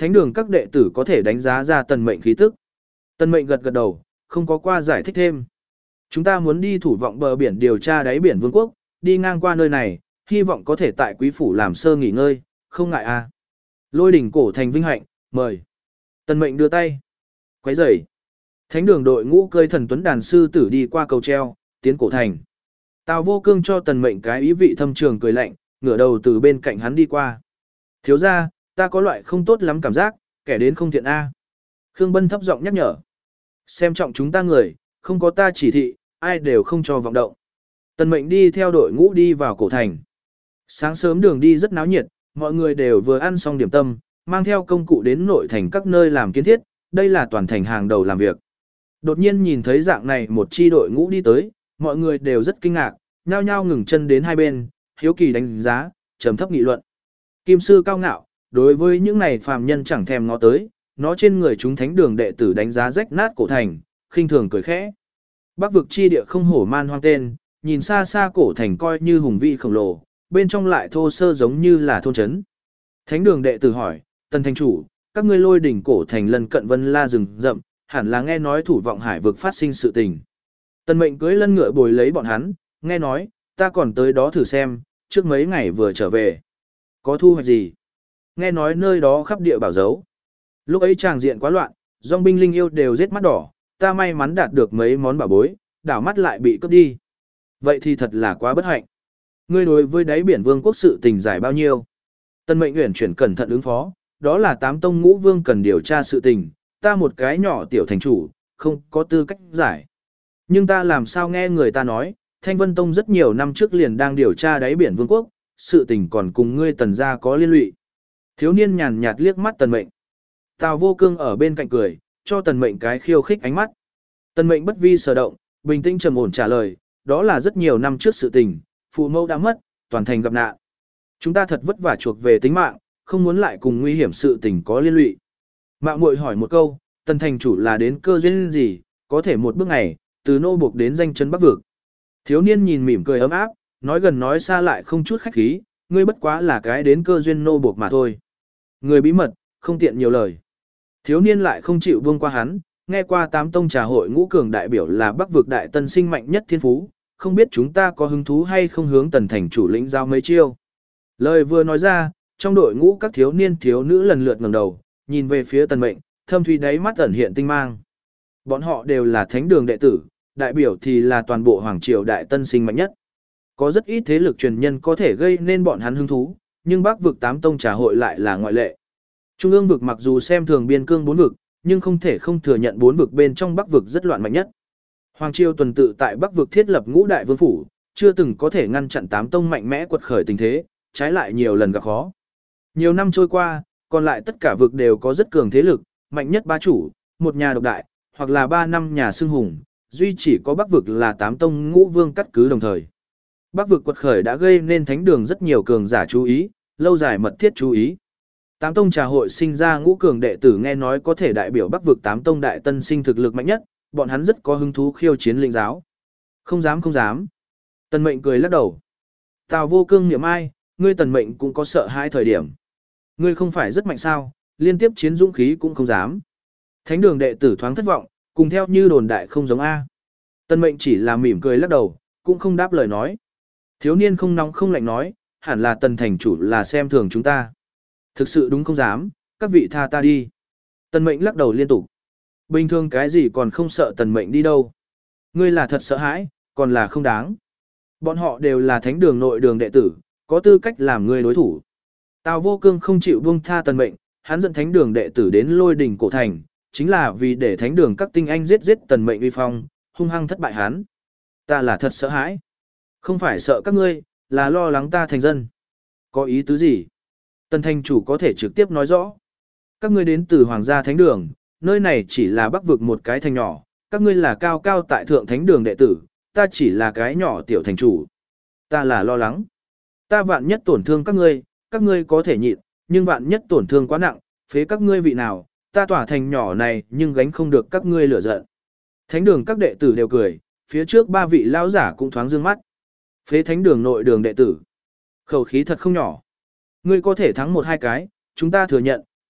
Thánh đường các đệ tử có thể đánh giá ra tần mệnh khí tức. Tần mệnh gật gật đầu, không có qua giải thích thêm. Chúng ta muốn đi thủ vọng bờ biển điều tra đáy biển vương quốc, đi ngang qua nơi này, hy vọng có thể tại quý phủ làm sơ nghỉ ngơi, không ngại à. Lôi đỉnh cổ thành vinh hạnh, mời. Tần mệnh đưa tay. Quấy rầy. Thánh đường đội ngũ cơi thần tuấn đàn sư tử đi qua cầu treo, tiến cổ thành. Tào vô cương cho tần mệnh cái ý vị thâm trường cười lạnh, ngửa đầu từ bên cạnh hắn đi qua. Thiếu ra, ta có loại không tốt lắm cảm giác, kẻ đến không thiện A. Khương Bân thấp giọng nhắc nhở. Xem trọng chúng ta người, không có ta chỉ thị, ai đều không cho vọng động. Tần mệnh đi theo đội ngũ đi vào cổ thành. Sáng sớm đường đi rất náo nhiệt, mọi người đều vừa ăn xong điểm tâm, mang theo công cụ đến nội thành các nơi làm kiến thiết, đây là toàn thành hàng đầu làm việc. Đột nhiên nhìn thấy dạng này một chi đội ngũ đi tới, mọi người đều rất kinh ngạc, nhao nhao ngừng chân đến hai bên, hiếu kỳ đánh giá, trầm thấp nghị luận. Kim sư cao ngạo, đối với những này phàm nhân chẳng thèm ngó tới, nó trên người chúng thánh đường đệ tử đánh giá rách nát cổ thành, khinh thường cười khẽ. Bắc vực chi địa không hổ man hoang tên, nhìn xa xa cổ thành coi như hùng vĩ khổng lồ, bên trong lại thô sơ giống như là thôn trấn. Thánh đường đệ tử hỏi, Tần thành chủ, các ngươi lôi đỉnh cổ thành lân cận Vân La rừng rậm, hẳn là nghe nói thủ vọng hải vực phát sinh sự tình. Tần mệnh cưới lân ngựa bồi lấy bọn hắn, nghe nói, ta còn tới đó thử xem, trước mấy ngày vừa trở về. Có thu hoạch gì? Nghe nói nơi đó khắp địa bảo dấu. Lúc ấy tràng diện quá loạn, dòng binh linh yêu đều giết mắt đỏ, ta may mắn đạt được mấy món bảo bối, đảo mắt lại bị cướp đi. Vậy thì thật là quá bất hạnh. Ngươi đối với đáy biển vương quốc sự tình giải bao nhiêu? Tân mệnh uyển chuyển cẩn thận ứng phó, đó là tám tông ngũ vương cần điều tra sự tình, ta một cái nhỏ tiểu thành chủ, không có tư cách giải. Nhưng ta làm sao nghe người ta nói, Thanh Vân Tông rất nhiều năm trước liền đang điều tra đáy biển vương quốc, sự tình còn cùng ngươi tần gia có liên lụy. Thiếu niên nhàn nhạt liếc mắt tần mệnh. Tào vô cương ở bên cạnh cười, cho tần mệnh cái khiêu khích ánh mắt. Tần mệnh bất vi sở động, bình tĩnh trầm ổn trả lời, đó là rất nhiều năm trước sự tình, phụ mẫu đã mất, toàn thành gặp nạn. Chúng ta thật vất vả chuộc về tính mạng, không muốn lại cùng nguy hiểm sự tình có liên lụy. Mạo muội hỏi một câu, tần thành chủ là đến cơ duyên gì, có thể một bước ngày, từ nô buộc đến danh chân bắc vực. Thiếu niên nhìn mỉm cười ấm áp, nói gần nói xa lại không chút khách khí, ngươi bất quá là cái đến cơ duyên nô buộc mà thôi. Người bí mật, không tiện nhiều lời. Thiếu niên lại không chịu buông qua hắn, nghe qua tám tông trà hội ngũ cường đại biểu là bắc vực đại tân sinh mạnh nhất thiên phú, không biết chúng ta có hứng thú hay không hướng tần thành chủ lĩnh giao mấy chiêu. Lời vừa nói ra, trong đội ngũ các thiếu niên thiếu nữ lần lượt ngẩng đầu, nhìn về phía tần mệnh, thâm thủy đáy mắt ẩn hiện tinh mang. Bọn họ đều là thánh đường đệ tử, đại biểu thì là toàn bộ hoàng triều đại tân sinh mạnh nhất. Có rất ít thế lực truyền nhân có thể gây nên bọn hắn hứng thú, nhưng bắc vực tám tông trà hội lại là ngoại lệ. Trung ương vực mặc dù xem thường biên cương bốn vực, nhưng không thể không thừa nhận bốn vực bên trong bắc vực rất loạn mạnh nhất. Hoàng triều tuần tự tại bắc vực thiết lập ngũ đại vương phủ, chưa từng có thể ngăn chặn tám tông mạnh mẽ quật khởi tình thế, trái lại nhiều lần gặp khó. Nhiều năm trôi qua, còn lại tất cả vực đều có rất cường thế lực, mạnh nhất ba chủ, một nhà độc đại, hoặc là ba năm nhà xưng hùng, duy chỉ có bắc vực là tám tông ngũ vương cắt cứ đồng thời. Bắc vực quật khởi đã gây nên thánh đường rất nhiều cường giả chú ý, lâu dài mật thiết chú ý. Tám tông trà hội sinh ra ngũ cường đệ tử nghe nói có thể đại biểu bắc vực tám tông đại tân sinh thực lực mạnh nhất, bọn hắn rất có hứng thú khiêu chiến linh giáo. Không dám không dám. Tần mệnh cười lắc đầu. Tào vô cương niệm ai, ngươi tần mệnh cũng có sợ hai thời điểm. Ngươi không phải rất mạnh sao, liên tiếp chiến dũng khí cũng không dám. Thánh đường đệ tử thoáng thất vọng, cùng theo như đồn đại không giống A. Tần mệnh chỉ là mỉm cười lắc đầu, cũng không đáp lời nói. Thiếu niên không nóng không lạnh nói, hẳn là tần thành chủ là xem thường chúng ta. Thực sự đúng không dám, các vị tha ta đi. Tần mệnh lắc đầu liên tục. Bình thường cái gì còn không sợ tần mệnh đi đâu. Ngươi là thật sợ hãi, còn là không đáng. Bọn họ đều là thánh đường nội đường đệ tử, có tư cách làm ngươi đối thủ. Tào vô cương không chịu buông tha tần mệnh, hắn dẫn thánh đường đệ tử đến lôi đỉnh cổ thành, chính là vì để thánh đường các tinh anh giết giết tần mệnh uy phong, hung hăng thất bại hắn. Ta là thật sợ hãi. Không phải sợ các ngươi, là lo lắng ta thành dân. Có ý tứ gì? Tần thành chủ có thể trực tiếp nói rõ. Các ngươi đến từ hoàng gia thánh đường, nơi này chỉ là bắc vực một cái thành nhỏ, các ngươi là cao cao tại thượng thánh đường đệ tử, ta chỉ là cái nhỏ tiểu thành chủ. Ta là lo lắng. Ta vạn nhất tổn thương các ngươi, các ngươi có thể nhịn, nhưng vạn nhất tổn thương quá nặng, phế các ngươi vị nào, ta tỏa thành nhỏ này nhưng gánh không được các ngươi lửa giận. Thánh đường các đệ tử đều cười, phía trước ba vị lão giả cũng thoáng dương mắt. Phế thánh đường nội đường đệ tử. Khẩu khí thật không nhỏ. Ngươi có thể thắng một hai cái, chúng ta thừa nhận,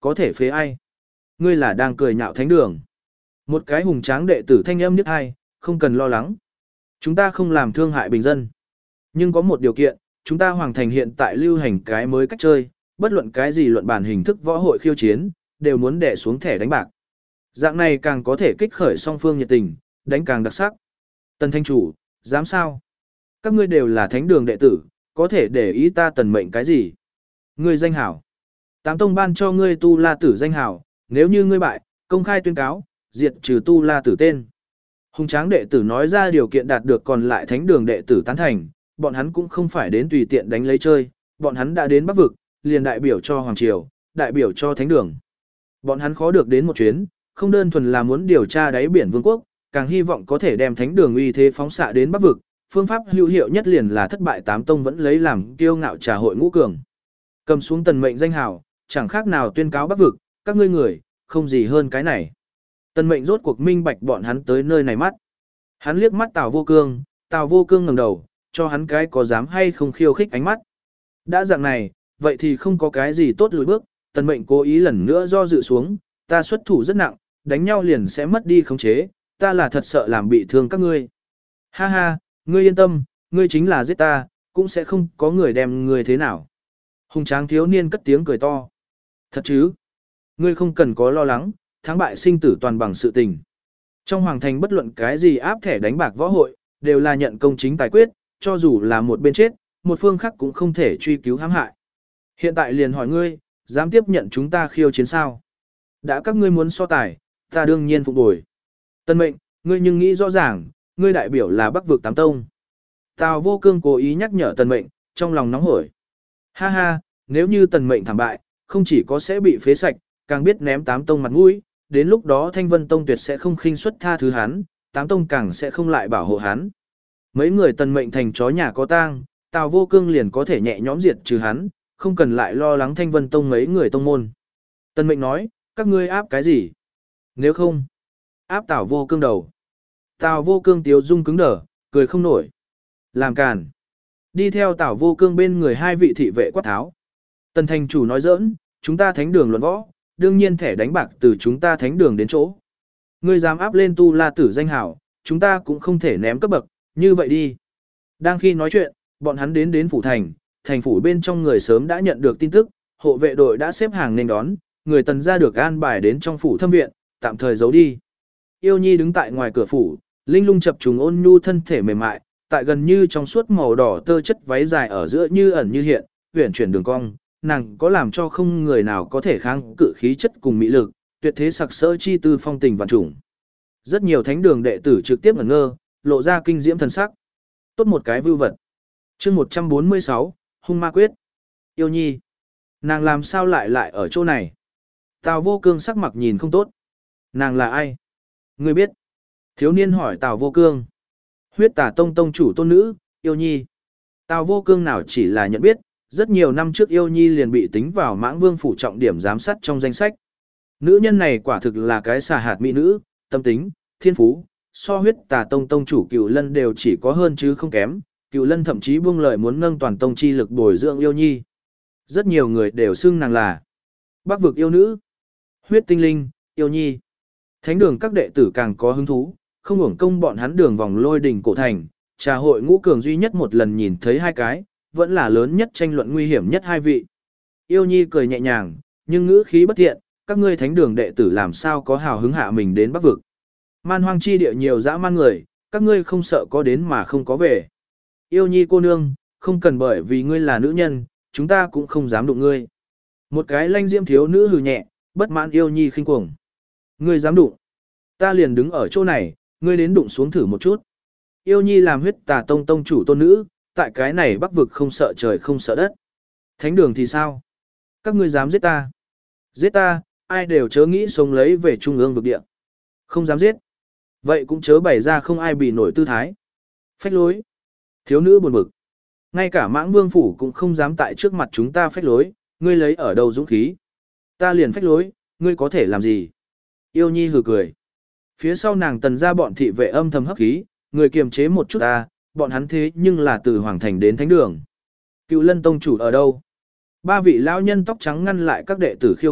có thể phế ai? Ngươi là đang cười nhạo thánh đường. Một cái hùng tráng đệ tử thanh âm niết hai, không cần lo lắng. Chúng ta không làm thương hại bình dân. Nhưng có một điều kiện, chúng ta hoàng thành hiện tại lưu hành cái mới cách chơi, bất luận cái gì luận bản hình thức võ hội khiêu chiến, đều muốn đè xuống thẻ đánh bạc. Dạng này càng có thể kích khởi song phương nhiệt tình, đánh càng đặc sắc. Tần thanh chủ, dám sao? Các ngươi đều là thánh đường đệ tử, có thể để ý ta tần mệnh cái gì? Ngươi danh hảo. Tám tông ban cho ngươi tu la tử danh hảo, nếu như ngươi bại, công khai tuyên cáo, diệt trừ tu la tử tên. Hùng tráng đệ tử nói ra điều kiện đạt được còn lại thánh đường đệ tử tán thành, bọn hắn cũng không phải đến tùy tiện đánh lấy chơi, bọn hắn đã đến Bắc vực, liền đại biểu cho Hoàng Triều, đại biểu cho thánh đường. Bọn hắn khó được đến một chuyến, không đơn thuần là muốn điều tra đáy biển vương quốc, càng hy vọng có thể đem thánh đường uy thế phóng xạ đến Bắc vực, phương pháp hữu hiệu nhất liền là thất bại tám tông vẫn lấy làm kiêu ngạo trà hội ngũ cường. Cầm xuống tần mệnh danh hào, chẳng khác nào tuyên cáo Bắc vực, các ngươi người, không gì hơn cái này. Tần mệnh rốt cuộc minh bạch bọn hắn tới nơi này mắt. Hắn liếc mắt Tào Vô Cương, Tào Vô Cương ngẩng đầu, cho hắn cái có dám hay không khiêu khích ánh mắt. Đã dạng này, vậy thì không có cái gì tốt lùi bước, tần mệnh cố ý lần nữa do dự xuống, ta xuất thủ rất nặng, đánh nhau liền sẽ mất đi khống chế, ta là thật sợ làm bị thương các ngươi. Ha ha, ngươi yên tâm, ngươi chính là giết ta, cũng sẽ không có người đem ngươi thế nào. Hùng tráng thiếu niên cất tiếng cười to. Thật chứ? Ngươi không cần có lo lắng, thắng bại sinh tử toàn bằng sự tình. Trong hoàng thành bất luận cái gì áp thẻ đánh bạc võ hội, đều là nhận công chính tài quyết, cho dù là một bên chết, một phương khác cũng không thể truy cứu hãm hại. Hiện tại liền hỏi ngươi, dám tiếp nhận chúng ta khiêu chiến sao? Đã các ngươi muốn so tài, ta đương nhiên phục bồi. Tân mệnh, ngươi nhưng nghĩ rõ ràng, ngươi đại biểu là Bắc vực tám tông. Tào Vô Cương cố ý nhắc nhở tần mệnh, trong lòng nóng hổi. Ha ha, nếu như tần mệnh thảm bại, không chỉ có sẽ bị phế sạch, càng biết ném tám tông mặt mũi, đến lúc đó Thanh Vân Tông tuyệt sẽ không khinh suất tha thứ hắn, tám tông càng sẽ không lại bảo hộ hắn. Mấy người tần mệnh thành chó nhà có tang, Tào Vô Cương liền có thể nhẹ nhõm diệt trừ hắn, không cần lại lo lắng Thanh Vân Tông mấy người tông môn. Tần mệnh nói, các ngươi áp cái gì? Nếu không, áp Tào Vô Cương đầu. Tào Vô Cương tiếu dung cứng đờ, cười không nổi. Làm càn. Đi theo Tào Vô Cương bên người hai vị thị vệ quát tháo. Tần thành chủ nói giỡn, chúng ta thánh đường luận võ, đương nhiên thẻ đánh bạc từ chúng ta thánh đường đến chỗ. Ngươi dám áp lên tu la tử danh hảo, chúng ta cũng không thể ném cấp bậc, như vậy đi. Đang khi nói chuyện, bọn hắn đến đến phủ thành, thành phủ bên trong người sớm đã nhận được tin tức, hộ vệ đội đã xếp hàng nên đón, người tần ra được an bài đến trong phủ thâm viện, tạm thời giấu đi. Yêu Nhi đứng tại ngoài cửa phủ, linh lung chập trùng ôn nhu thân thể mềm mại, tại gần như trong suốt màu đỏ tơ chất váy dài ở giữa như ẩn như hiện, uyển chuyển đường cong, nàng có làm cho không người nào có thể kháng cự khí chất cùng mỹ lực, tuyệt thế sặc sỡ chi tư phong tình vạn trùng. Rất nhiều thánh đường đệ tử trực tiếp ngẩn ngơ, lộ ra kinh diễm thần sắc. Tốt một cái vưu vật. Chương một trăm bốn mươi sáu, Hung Ma Quyết. Yêu Nhi, nàng làm sao lại lại ở chỗ này? Tào Vô Cương sắc mặt nhìn không tốt. Nàng là ai? Ngươi biết? Thiếu niên hỏi Tào Vô Cương. Huyết Tà Tông tông chủ tôn nữ, Yêu Nhi. Tào Vô Cương nào chỉ là nhận biết, rất nhiều năm trước Yêu Nhi liền bị tính vào Mãng Vương phủ trọng điểm giám sát trong danh sách. Nữ nhân này quả thực là cái xà hạt mỹ nữ, tâm tính, thiên phú, so Huyết Tà Tông tông chủ Cửu Lân đều chỉ có hơn chứ không kém, Cửu Lân thậm chí buông lời muốn nâng toàn tông chi lực bồi dưỡng Yêu Nhi. Rất nhiều người đều xưng nàng là Bắc vực yêu nữ, huyết tinh linh, Yêu Nhi. Thánh đường các đệ tử càng có hứng thú, không uổng công bọn hắn đường vòng lôi đỉnh cổ thành, trà hội ngũ cường duy nhất một lần nhìn thấy hai cái, vẫn là lớn nhất tranh luận nguy hiểm nhất hai vị. Yêu Nhi cười nhẹ nhàng, nhưng ngữ khí bất thiện, các ngươi thánh đường đệ tử làm sao có hào hứng hạ mình đến Bắc vực. Man hoang chi địa nhiều dã man người, các ngươi không sợ có đến mà không có về. Yêu Nhi cô nương, không cần bởi vì ngươi là nữ nhân, chúng ta cũng không dám đụng ngươi. Một cái lanh diễm thiếu nữ hừ nhẹ, bất mãn Yêu Nhi khinh cuồng. Ngươi dám đụng? Ta liền đứng ở chỗ này, ngươi đến đụng xuống thử một chút. Yêu Nhi làm Huyết Tà Tông tông chủ tôn nữ, tại cái này Bắc vực không sợ trời không sợ đất. Thánh đường thì sao? Các ngươi dám giết ta? Giết ta, ai đều chớ nghĩ sống lấy về trung ương vực địa. Không dám giết. Vậy cũng chớ bày ra không ai bị nổi tư thái. Phách lối. Thiếu nữ buồn bực. Ngay cả Mãng Vương phủ cũng không dám tại trước mặt chúng ta phách lối, ngươi lấy ở đâu dũng khí? Ta liền phách lối, ngươi có thể làm gì? Yêu Nhi hừ cười. Phía sau nàng tần ra bọn thị vệ âm thầm hấp khí, người kiềm chế một chút ta, bọn hắn thế nhưng là từ Hoàng Thành đến Thánh Đường. Cựu Lân Tông chủ ở đâu? Ba vị lão nhân tóc trắng ngăn lại các đệ tử khiêu khích,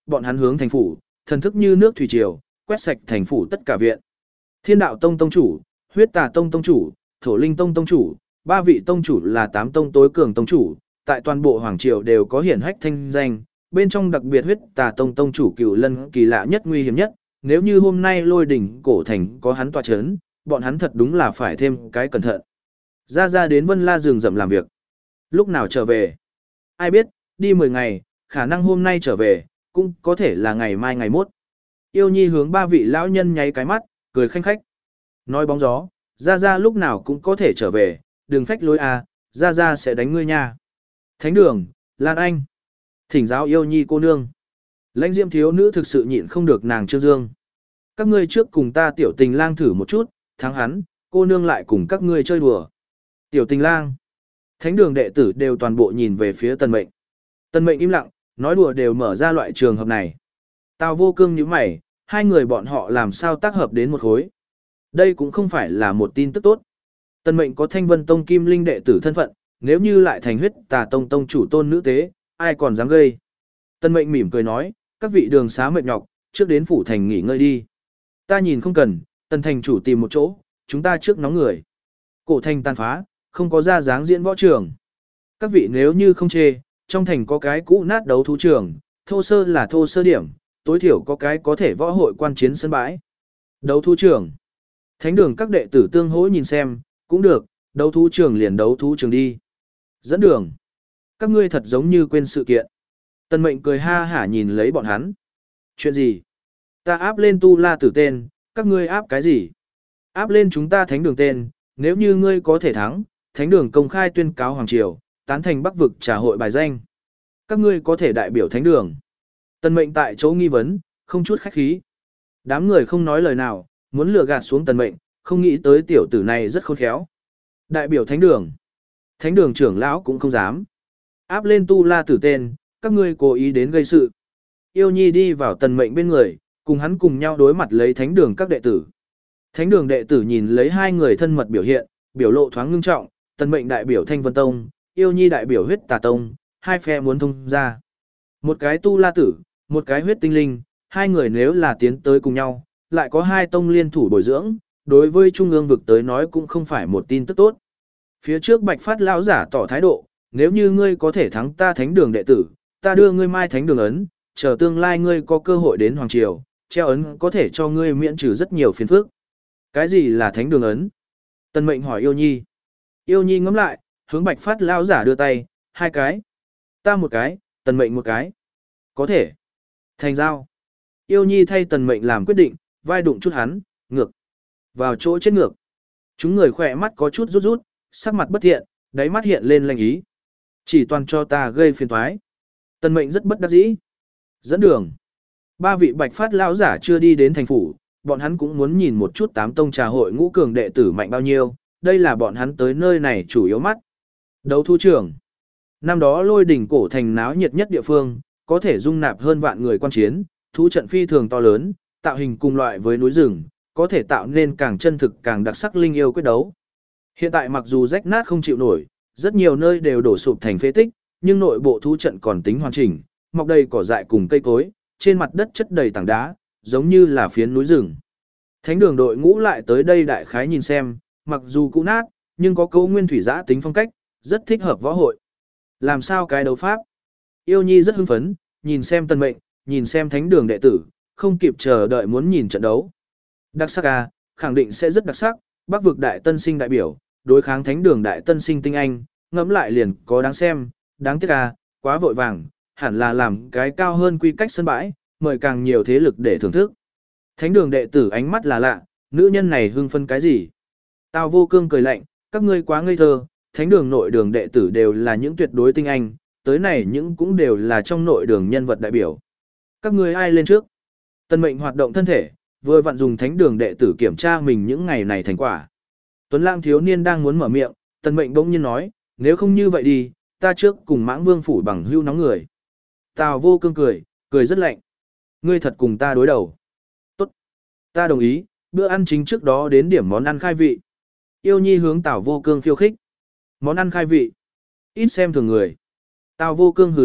bọn hắn hướng thành phủ, thần thức như nước thủy triều, quét sạch thành phủ tất cả viện. Thiên đạo tông tông chủ, huyết tà tông tông chủ, thổ linh tông tông chủ, ba vị tông chủ là tám tông tối cường tông chủ, tại toàn bộ hoàng triều đều có hiển hách thanh danh, bên trong đặc biệt huyết tà tông tông chủ Cửu Lân kỳ lạ nhất nguy hiểm nhất, nếu như hôm nay Lôi đỉnh cổ thành có hắn tọa chấn, bọn hắn thật đúng là phải thêm cái cẩn thận. Ra ra đến Vân La rừng rậm làm việc. Lúc nào trở về? Ai biết, đi mười ngày, khả năng hôm nay trở về, cũng có thể là ngày mai ngày mốt. Yêu Nhi hướng ba vị lão nhân nháy cái mắt, cười khanh khách. Nói bóng gió, ra ra lúc nào cũng có thể trở về, đừng phách lối à, ra ra sẽ đánh ngươi nha. Thánh đường, Lan Anh. Thỉnh giáo Yêu Nhi cô nương. Lãnh Diễm thiếu nữ thực sự nhịn không được nàng Trương Dương. Các ngươi trước cùng ta tiểu tình lang thử một chút, thắng hắn, cô nương lại cùng các ngươi chơi đùa. Tiểu tình lang. Thánh đường đệ tử đều toàn bộ nhìn về phía Tần Mệnh. Tần Mệnh im lặng, nói đùa đều mở ra loại trường hợp này. Tào Vô Cương nhíu mày, hai người bọn họ làm sao tác hợp đến một khối. Đây cũng không phải là một tin tức tốt. Tần Mệnh có Thanh Vân Tông Kim Linh đệ tử thân phận, nếu như lại thành huyết tà tông tông chủ tôn nữ tế, ai còn dám gây. Tần Mệnh mỉm cười nói, các vị đường xá mệt nhọc, trước đến phủ thành nghỉ ngơi đi. Ta nhìn không cần, Tần thành chủ tìm một chỗ, chúng ta trước nóng người. Cổ thành tàn phá, không có ra dáng diễn võ trường. Các vị nếu như không chê, trong thành có cái cũ nát đấu thú trường, thô sơ là thô sơ điểm, tối thiểu có cái có thể võ hội quan chiến sân bãi. Đấu thú trường. Thánh đường các đệ tử tương hỗ nhìn xem, cũng được, đấu thú trường liền đấu thú trường đi. Dẫn đường. Các ngươi thật giống như quên sự kiện. Tần Mệnh cười ha hả nhìn lấy bọn hắn. Chuyện gì? Ta áp lên tu la tử tên, các ngươi áp cái gì? Áp lên chúng ta thánh đường tên, nếu như ngươi có thể thắng, thánh đường công khai tuyên cáo hoàng triều, tán thành bắc vực trả hội bài danh. Các ngươi có thể đại biểu thánh đường. Tần Mệnh tại chỗ nghi vấn, không chút khách khí. Đám người không nói lời nào, muốn lừa gạt xuống Tần Mệnh, không nghĩ tới tiểu tử này rất khôn khéo. Đại biểu thánh đường. Thánh đường trưởng lão cũng không dám. Áp lên tu la tử tên, các ngươi cố ý đến gây sự. Yêu Nhi đi vào Tần Mệnh bên người, cùng hắn cùng nhau đối mặt lấy thánh đường các đệ tử. Thánh đường đệ tử nhìn lấy hai người thân mật biểu hiện, biểu lộ thoáng ngưng trọng, Tần Mệnh đại biểu Thanh Vân Tông, Yêu Nhi đại biểu huyết tà tông, hai phe muốn thông ra. Một cái tu la tử, một cái huyết tinh linh, hai người nếu là tiến tới cùng nhau, lại có hai tông liên thủ bồi dưỡng, đối với trung ương vực tới nói cũng không phải một tin tức tốt. Phía trước Bạch Phát lão giả tỏ thái độ, nếu như ngươi có thể thắng ta thánh đường đệ tử, ta đưa ngươi mai thánh đường ấn, chờ tương lai ngươi có cơ hội đến hoàng triều, treo ấn có thể cho ngươi miễn trừ rất nhiều phiền phức. Cái gì là thánh đường ấn? Tần Mệnh hỏi Yêu Nhi. Yêu Nhi ngẫm lại, hướng Bạch Phát lão giả đưa tay, hai cái. Ta một cái, Tần Mệnh một cái. Có thể. Thành giao. Yêu Nhi thay Tần Mệnh làm quyết định, vai đụng chút hắn, ngược. Vào chỗ chết ngược. Chúng người khỏe mắt có chút rút rút, sắc mặt bất thiện, đáy mắt hiện lên lanh ý. Chỉ toàn cho ta gây phiền toái. Tần Mệnh rất bất đắc dĩ. Dẫn đường. Ba vị Bạch Phát lão giả chưa đi đến thành phủ, bọn hắn cũng muốn nhìn một chút tám tông trà hội ngũ cường đệ tử mạnh bao nhiêu, đây là bọn hắn tới nơi này chủ yếu mắt. Đấu thú trường. Năm đó Lôi đỉnh cổ thành náo nhiệt nhất địa phương, có thể dung nạp hơn vạn người quan chiến, thú trận phi thường to lớn, tạo hình cùng loại với núi rừng, có thể tạo nên càng chân thực càng đặc sắc linh yêu quyết đấu. Hiện tại mặc dù rách nát không chịu nổi, rất nhiều nơi đều đổ sụp thành phế tích, nhưng nội bộ thú trận còn tính hoàn chỉnh, mọc đầy cỏ dại cùng cây cối, trên mặt đất chất đầy tảng đá, giống như là phiến núi rừng. Thánh đường đội ngũ lại tới đây đại khái nhìn xem, mặc dù cũ nát, nhưng có cấu nguyên thủy giã tính phong cách, rất thích hợp võ hội. Làm sao cái đấu pháp? Yêu Nhi rất hưng phấn, nhìn xem Tần Mệnh, nhìn xem thánh đường đệ tử, không kịp chờ đợi muốn nhìn trận đấu. Đặc sắc à, khẳng định sẽ rất đặc sắc, Bắc vực đại tân sinh đại biểu, đối kháng thánh đường đại tân sinh tinh anh, ngẫm lại liền có đáng xem, đáng tiếc à, quá vội vàng, hẳn là làm cái cao hơn quy cách sân bãi, mời càng nhiều thế lực để thưởng thức. Thánh đường đệ tử ánh mắt là lạ, nữ nhân này hưng phân cái gì? Tào Vô Cương cười lạnh, các ngươi quá ngây thơ, thánh đường nội đường đệ tử đều là những tuyệt đối tinh anh, tới này những cũng đều là trong nội đường nhân vật đại biểu. Các ngươi ai lên trước? Tần Mệnh hoạt động thân thể, vừa vặn dùng thánh đường đệ tử kiểm tra mình những ngày này thành quả. Tuấn Lang thiếu niên đang muốn mở miệng, Tần Mệnh bỗng nhiên nói, nếu không như vậy đi, ta trước cùng Mãng Vương phủ bằng hưu nóng người. Tào Vô Cương cười, cười rất lạnh. Ngươi thật cùng ta đối đầu. Tốt. Ta đồng ý, bữa ăn chính trước đó đến điểm món ăn khai vị. Yêu Nhi hướng Tào Vô Cương khiêu khích. Món ăn khai vị. Ít xem thường người. Tào Vô Cương hừ lạnh,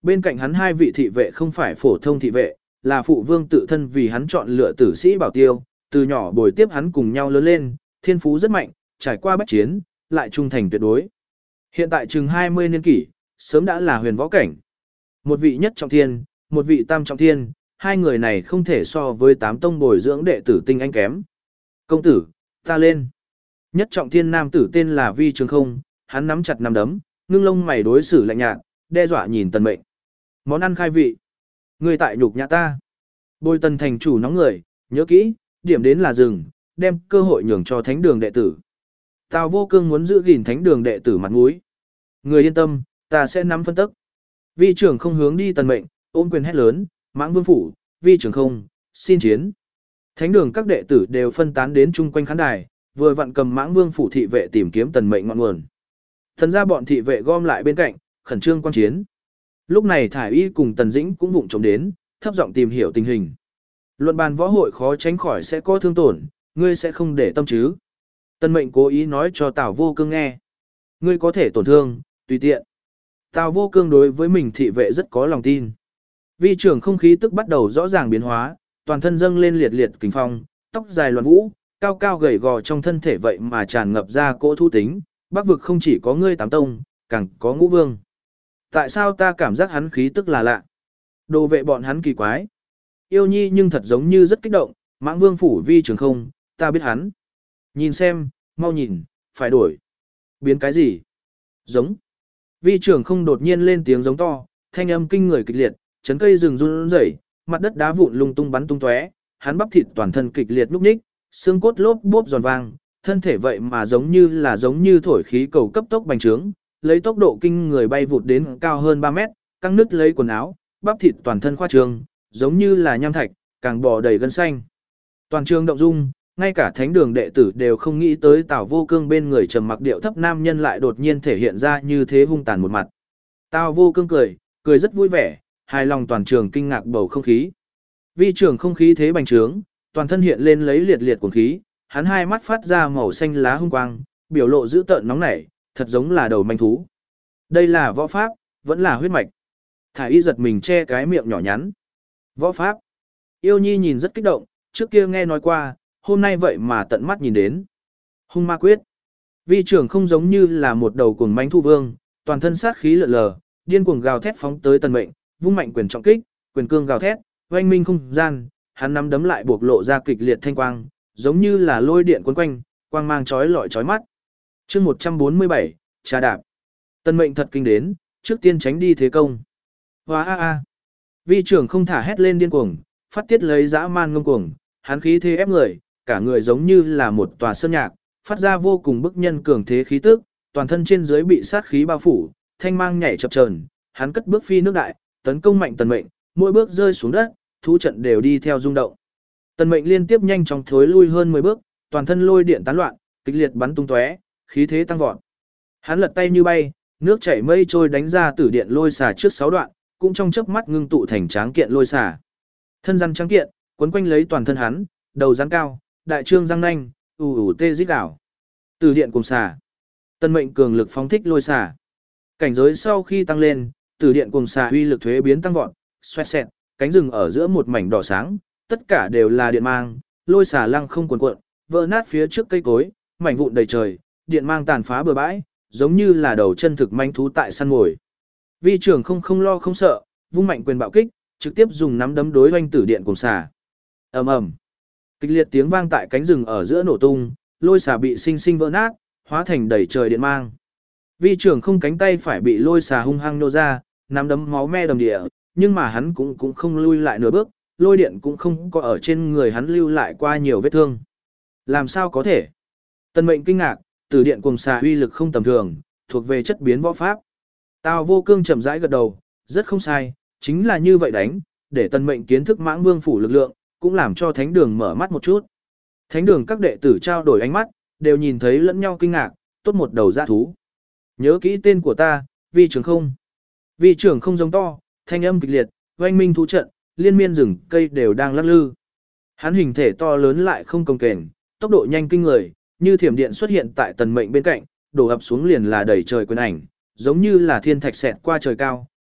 bên cạnh hắn hai vị thị vệ không phải phổ thông thị vệ, là phụ vương tự thân vì hắn chọn lựa tử sĩ bảo tiêu, từ nhỏ bồi tiếp hắn cùng nhau lớn lên, thiên phú rất mạnh, trải qua bách chiến, lại trung thành tuyệt đối. Hiện tại chừng hai mươi niên kỷ, sớm đã là huyền võ cảnh. Một vị nhất trọng thiên, một vị tam trọng thiên, hai người này không thể so với tám tông bồi dưỡng đệ tử tinh anh kém. Công tử, ta lên. Nhất trọng thiên nam tử tên là Vi Trường Không, hắn nắm chặt nắm đấm, ngưng lông mày đối xử lạnh nhạt, đe dọa nhìn Tần Mệnh. Món ăn khai vị. Người tại nhục nhã ta. Bồi Tần thành chủ nóng người, nhớ kỹ, điểm đến là rừng, đem cơ hội nhường cho thánh đường đệ tử. Tào Vô Cương muốn giữ gìn thánh đường đệ tử mặt mũi. Người yên tâm, ta sẽ nắm phân tức. Vi Trường Không hướng đi Tần Mệnh, ôm quyền hét lớn, Mãng Vương phủ, Vi Trường Không, xin chiến. Thánh đường các đệ tử đều phân tán đến chung quanh khán đài, vừa vặn cầm Mãng Vương phủ thị vệ tìm kiếm Tần Mệnh ngọn nguồn. Thần ra bọn thị vệ gom lại bên cạnh, khẩn trương quan chiến. Lúc này Thải Y cùng Tần Dĩnh cũng vụng trộm đến, thấp giọng tìm hiểu tình hình. Luận bàn võ hội khó tránh khỏi sẽ có thương tổn, ngươi sẽ không để tâm chứ? Tần Mệnh cố ý nói cho Tào Vô Cương nghe. Ngươi có thể tổn thương, tùy tiện. Tào Vô Cương đối với mình thị vệ rất có lòng tin. Vi Trường Không khí tức bắt đầu rõ ràng biến hóa, toàn thân dâng lên liệt liệt kình phong, tóc dài loạn vũ, cao cao gầy gò trong thân thể vậy mà tràn ngập ra cỗ thu tính, Bắc vực không chỉ có ngươi tám tông, càng có ngũ vương. Tại sao ta cảm giác hắn khí tức là lạ? Đồ vệ bọn hắn kỳ quái. Yêu Nhi nhưng thật giống như rất kích động, Mãng Vương phủ Vi Trường Không, ta biết hắn. Nhìn xem, mau nhìn, phải đổi. Biến cái gì? Giống. Vi Trường Không đột nhiên lên tiếng giống to, thanh âm kinh người kịch liệt, chấn cây rừng run rẩy, mặt đất đá vụn lung tung bắn tung tóe, hắn bắp thịt toàn thân kịch liệt lúc ních, xương cốt lốp bốp giòn vang, thân thể vậy mà giống như là giống như thổi khí cầu cấp tốc bành trướng, lấy tốc độ kinh người bay vụt đến cao hơn ba mét, căng nứt lấy quần áo, bắp thịt toàn thân khoa trương, giống như là nham thạch, càng bò đầy gân xanh. Toàn trường động dung, ngay cả thánh đường đệ tử đều không nghĩ tới Tào Vô Cương bên người trầm mặc điệu thấp nam nhân lại đột nhiên thể hiện ra như thế hung tàn một mặt. Tào Vô Cương cười, cười rất vui vẻ, hài lòng toàn trường kinh ngạc bầu không khí. Vi Trường Không khí thế bành trướng, toàn thân hiện lên lấy liệt liệt cuồng khí, hắn hai mắt phát ra màu xanh lá hung quang, biểu lộ dữ tợn nóng nảy, thật giống là đầu manh thú. Đây là võ pháp, vẫn là huyết mạch. Thải Y giật mình che cái miệng nhỏ nhắn. Võ pháp. Yêu Nhi nhìn rất kích động, trước kia nghe nói qua, hôm nay vậy mà tận mắt nhìn đến. Hung ma quyết. Vi Trường Không giống như là một đầu cuồng manh thu vương, toàn thân sát khí lượn lờ, điên cuồng gào thét phóng tới Tần Mệnh, vung mạnh quyền trọng kích, quyền cương gào thét, oanh minh không gian, hắn nắm đấm lại buộc lộ ra kịch liệt thanh quang, giống như là lôi điện cuốn quanh, quang mang chói lọi chói mắt. Chương một trăm bốn mươi bảy, trà đạp. Tần Mệnh thật kinh đến, trước tiên tránh đi thế công. Hoa a a. Vi Trường Không thả hét lên điên cuồng, phát tiết lấy dã man ngông cuồng, hắn khí thế ép người, cả người giống như là một tòa sơn nhạc, phát ra vô cùng bức nhân cường thế khí tức, toàn thân trên dưới bị sát khí bao phủ, thanh mang nhảy chập chờn, hắn cất bước phi nước đại, tấn công mạnh Tần Mệnh, mỗi bước rơi xuống đất, thú trận đều đi theo rung động. Tần Mệnh liên tiếp nhanh chóng thối lui hơn mười bước, toàn thân lôi điện tán loạn, kịch liệt bắn tung tóe, khí thế tăng vọt. Hắn lật tay như bay, nước chảy mây trôi đánh ra tử điện lôi xà trước sáu đoạn, cũng trong chớp mắt ngưng tụ thành tráng kiện lôi xà. Thân rắn trắng kiện, quấn quanh lấy toàn thân hắn, đầu rắn cao, đại trương răng nanh, ù ù tê rít đảo. Tử điện cùng xà. Tần Mệnh cường lực phóng thích lôi xà. Cảnh giới sau khi tăng lên, tử điện cùng xà uy lực thuế biến tăng vọt, xoẹt xẹt, cánh rừng ở giữa một mảnh đỏ sáng, tất cả đều là điện mang, lôi xà lăng không cuồn cuộn, vỡ nát phía trước cây cối, mảnh vụn đầy trời, điện mang tàn phá bừa bãi, giống như là đầu chân thực manh thú tại săn mồi. Vi Trường Không không lo không sợ, vung mạnh quyền bạo kích, trực tiếp dùng nắm đấm đối oanh tử điện cùng xà. Ầm ầm. Kịch liệt tiếng vang tại cánh rừng ở giữa nổ tung, lôi xà bị sinh sinh vỡ nát, hóa thành đầy trời điện mang. Vi Trường Không cánh tay phải bị lôi xà hung hăng nô ra, nắm đấm máu me đầm địa, nhưng mà hắn cũng cũng không lui lại nửa bước, lôi điện cũng không có ở trên người hắn lưu lại qua nhiều vết thương. Làm sao có thể? Tần Mệnh kinh ngạc, tử điện cùng xà uy lực không tầm thường, thuộc về chất biến võ pháp. Tào Vô Cương chậm rãi gật đầu, rất không sai, chính là như vậy đánh, để Tần Mệnh kiến thức Mãng Vương phủ lực lượng, cũng làm cho Thánh đường mở mắt một chút. Thánh đường các đệ tử trao đổi ánh mắt, đều nhìn thấy lẫn nhau kinh ngạc, tốt một đầu dã thú. Nhớ kỹ tên của ta, Vi Trường Không. Vi Trường Không giống to, thanh âm kịch liệt, oanh minh thú trận, liên miên rừng cây đều đang lắc lư. Hắn hình thể to lớn lại không cồng kềnh, tốc độ nhanh kinh người, như thiểm điện xuất hiện tại Tần Mệnh bên cạnh, đổ ập xuống liền là đầy trời quyền ảnh, giống như là thiên thạch xẹt qua trời cao,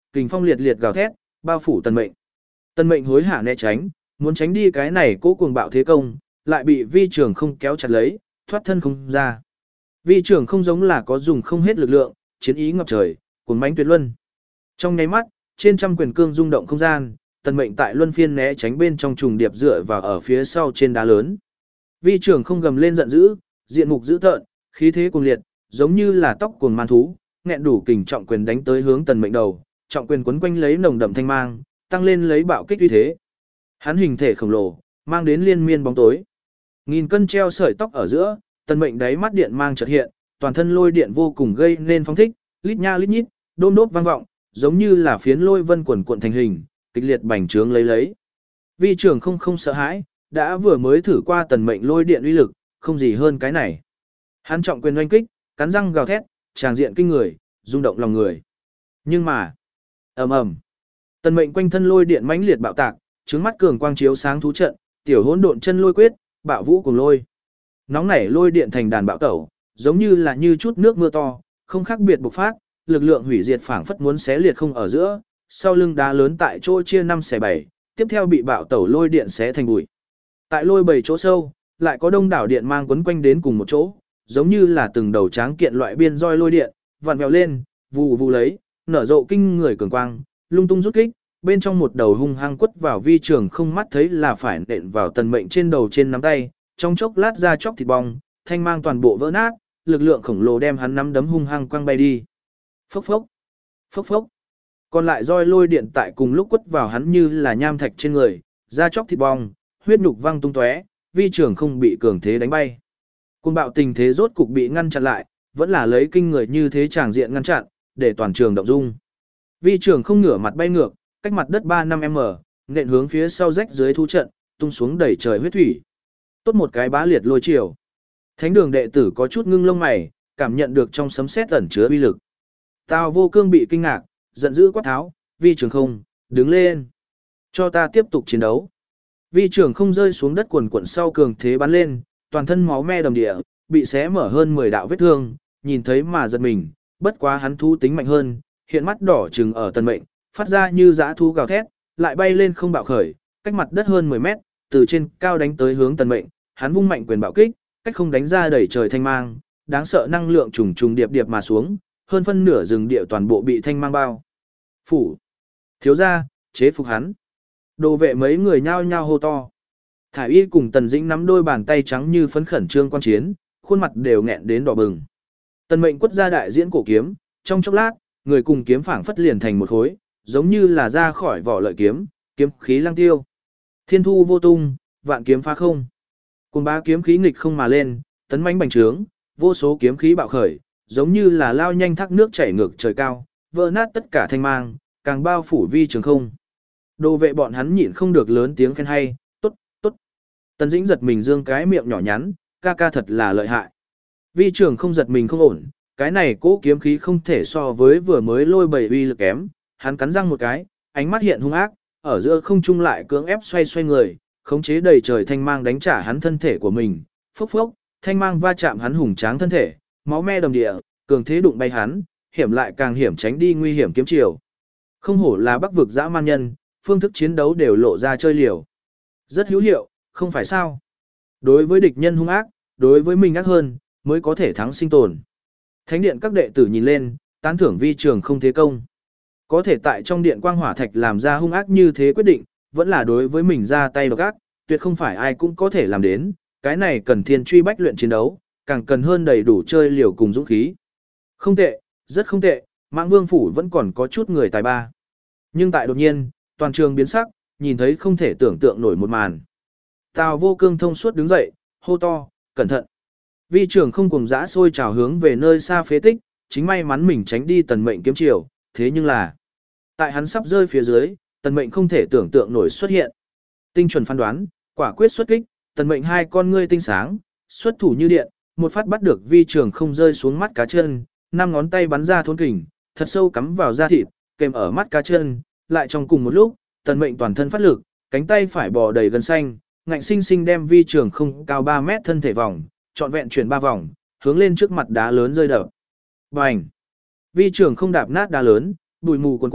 kình phong liệt liệt gào thét, bao phủ Tần Mệnh. Tần Mệnh hối hả né tránh, muốn tránh đi cái này cố cuồng bạo thế công, lại bị Vi Trường không kéo chặt lấy, thoát thân không ra. Vi Trường không giống là có dùng không hết lực lượng, chiến ý ngập trời, cuồng mãnh tuyệt luân. Trong nháy mắt, trên trăm quyền cương rung động không gian, Tần Mệnh tại luân phiên né tránh bên trong trùng điệp dựa vào ở phía sau trên đá lớn. Vi Trường không gầm lên giận dữ, diện mục dữ tợn, khí thế cuồng liệt, giống như là tóc cuồng man thú, nghẹn đủ kình trọng quyền đánh tới hướng Tần Mệnh đầu, trọng quyền quấn quanh lấy nồng đậm thanh mang, tăng lên lấy bạo kích uy thế. Hắn hình thể khổng lồ, mang đến liên miên bóng tối. Nghìn cân treo sợi tóc ở giữa, Tần Mệnh đáy mắt điện mang chợt hiện, toàn thân lôi điện vô cùng gây nên phóng thích, lít nha lít nhít, đôm đốp vang vọng, giống như là phiến lôi vân quần cuộn thành hình, kịch liệt bành trướng lấy lấy. Vi Trường không không sợ hãi, đã vừa mới thử qua Tần Mệnh lôi điện uy lực, không gì hơn cái này. Hắn trọng quyền oanh kích, cắn răng gào thét, tràng diện kinh người, rung động lòng người. Nhưng mà, ầm ầm, Tần Mệnh quanh thân lôi điện mãnh liệt bạo tạc, trứng mắt cường quang chiếu sáng thú trận, tiểu hỗn độn chân lôi quyết, bạo vũ cùng lôi. Nóng nảy lôi điện thành đàn bạo tẩu, giống như là như chút nước mưa to, không khác biệt bộc phát, lực lượng hủy diệt phảng phất muốn xé liệt không ở giữa, sau lưng đá lớn tại chỗ chia năm xẻ bảy, tiếp theo bị bạo tẩu lôi điện xé thành bụi. Tại lôi bảy chỗ sâu, lại có đông đảo điện mang quấn quanh đến cùng một chỗ, giống như là từng đầu tráng kiện loại biên roi lôi điện, vặn vẹo lên, vù vù lấy, nở rộ kinh người cường quang, lung tung rút kích, bên trong một đầu hung hăng quất vào Vi Trường không mắt thấy là phải nện vào Tần Mệnh trên đầu trên nắm tay, trong chốc lát ra chóc thịt bong, thanh mang toàn bộ vỡ nát, lực lượng khổng lồ đem hắn nắm đấm hung hăng quăng bay đi. Phốc phốc, phốc phốc. Còn lại roi lôi điện tại cùng lúc quất vào hắn như là nham thạch trên người, da chóc thịt bong, huyết nhục văng tung tóe, Vi Trường không bị cường thế đánh bay. Cuồng bạo tình thế rốt cục bị ngăn chặn lại, vẫn là lấy kinh người như thế tràng diện ngăn chặn, để toàn trường động dung. Vi Trường không ngửa mặt bay ngược, cách mặt đất ba năm mét, nện hướng phía sau rách dưới thú trận, tung xuống đầy trời huyết thủy. Tốt một cái bá liệt lôi chiều. Thánh đường đệ tử có chút ngưng lông mày, cảm nhận được trong sấm sét ẩn chứa uy lực. Tào Vô Cương bị kinh ngạc, giận dữ quát tháo, Vi Trường không, đứng lên. Cho ta tiếp tục chiến đấu. Vi Trường không rơi xuống đất quần quần sau cường thế bắn lên, toàn thân máu me đầm địa, bị xé mở hơn mười đạo vết thương, nhìn thấy mà giật mình, bất quá hắn thú tính mạnh hơn, hiện mắt đỏ trừng ở Tần Mệnh, phát ra như dã thú gào thét, lại bay lên không bạo khởi, cách mặt đất hơn mười mét, từ trên cao đánh tới hướng Tần Mệnh, hắn vung mạnh quyền bạo kích, cách không đánh ra đẩy trời thanh mang, đáng sợ năng lượng trùng trùng điệp điệp mà xuống, hơn phân nửa rừng địa toàn bộ bị thanh mang bao phủ. Thiếu gia, chế phục hắn. Đồ vệ mấy người nhao nhao hô to. Thải Y cùng Tần Dĩnh nắm đôi bàn tay trắng như phấn khẩn trương quan chiến, khuôn mặt đều nghẹn đến đỏ bừng. Tần Mệnh quất ra đại diễn cổ kiếm, trong chốc lát, người cùng kiếm phảng phất liền thành một khối, giống như là ra khỏi vỏ lợi kiếm, kiếm khí lăng tiêu. Thiên thu vô tung, vạn kiếm phá không. Cùng ba kiếm khí nghịch không mà lên, tấn mãnh bành trướng, vô số kiếm khí bạo khởi, giống như là lao nhanh thác nước chảy ngược trời cao, vỡ nát tất cả thanh mang, càng bao phủ Vi Trường không. Đồ vệ bọn hắn nhịn không được lớn tiếng khen hay, tốt, tốt. Tần Dĩnh giật mình dương cái miệng nhỏ nhắn, ca ca thật là lợi hại. Vi Trường không giật mình không ổn, cái này cố kiếm khí không thể so với vừa mới lôi bầy uy lực kém, hắn cắn răng một cái, ánh mắt hiện hung ác, ở giữa không trung lại cưỡng ép xoay xoay người, khống chế đầy trời thanh mang đánh trả hắn thân thể của mình, phốc phốc, thanh mang va chạm hắn hùng tráng thân thể, máu me đầm địa, cường thế đụng bay hắn, hiểm lại càng hiểm tránh đi nguy hiểm kiếm chiều. Không hổ là Bắc vực dã man nhân, phương thức chiến đấu đều lộ ra chơi liều. Rất hữu hiệu, không phải sao? Đối với địch nhân hung ác, đối với mình ác hơn, mới có thể thắng sinh tồn. Thánh điện các đệ tử nhìn lên, tán thưởng Vi Trường không thế công. Có thể tại trong điện quang hỏa thạch làm ra hung ác như thế quyết định, vẫn là đối với mình ra tay độc ác, tuyệt không phải ai cũng có thể làm đến, cái này cần thiên truy bách luyện chiến đấu, càng cần hơn đầy đủ chơi liều cùng dũng khí. Không tệ, rất không tệ, Mãng Vương phủ vẫn còn có chút người tài ba. Nhưng tại đột nhiên, toàn trường biến sắc, nhìn thấy không thể tưởng tượng nổi một màn. Tào Vô Cương thông suốt đứng dậy, hô to, cẩn thận. Vi Trường không cùng dã sôi trào hướng về nơi xa phế tích, chính may mắn mình tránh đi Tần Mệnh kiếm chiều, thế nhưng là tại hắn sắp rơi phía dưới, Tần Mệnh không thể tưởng tượng nổi xuất hiện. Tinh chuẩn phán đoán, quả quyết xuất kích, Tần Mệnh hai con ngươi tinh sáng, xuất thủ như điện, một phát bắt được Vi Trường không rơi xuống mắt cá chân, năm ngón tay bắn ra thốn kình, thật sâu cắm vào da thịt, kèm ở mắt cá chân, lại trong cùng một lúc, Tần Mệnh toàn thân phát lực, cánh tay phải bò đầy gân xanh, ngạnh sinh sinh đem Vi Trường không cao ba mét thân thể vòng, trọn vẹn chuyển ba vòng, hướng lên trước mặt đá lớn rơi đập. Bành! Vi Trường không đạp nát đá lớn, bụi mù cuồn cuộn,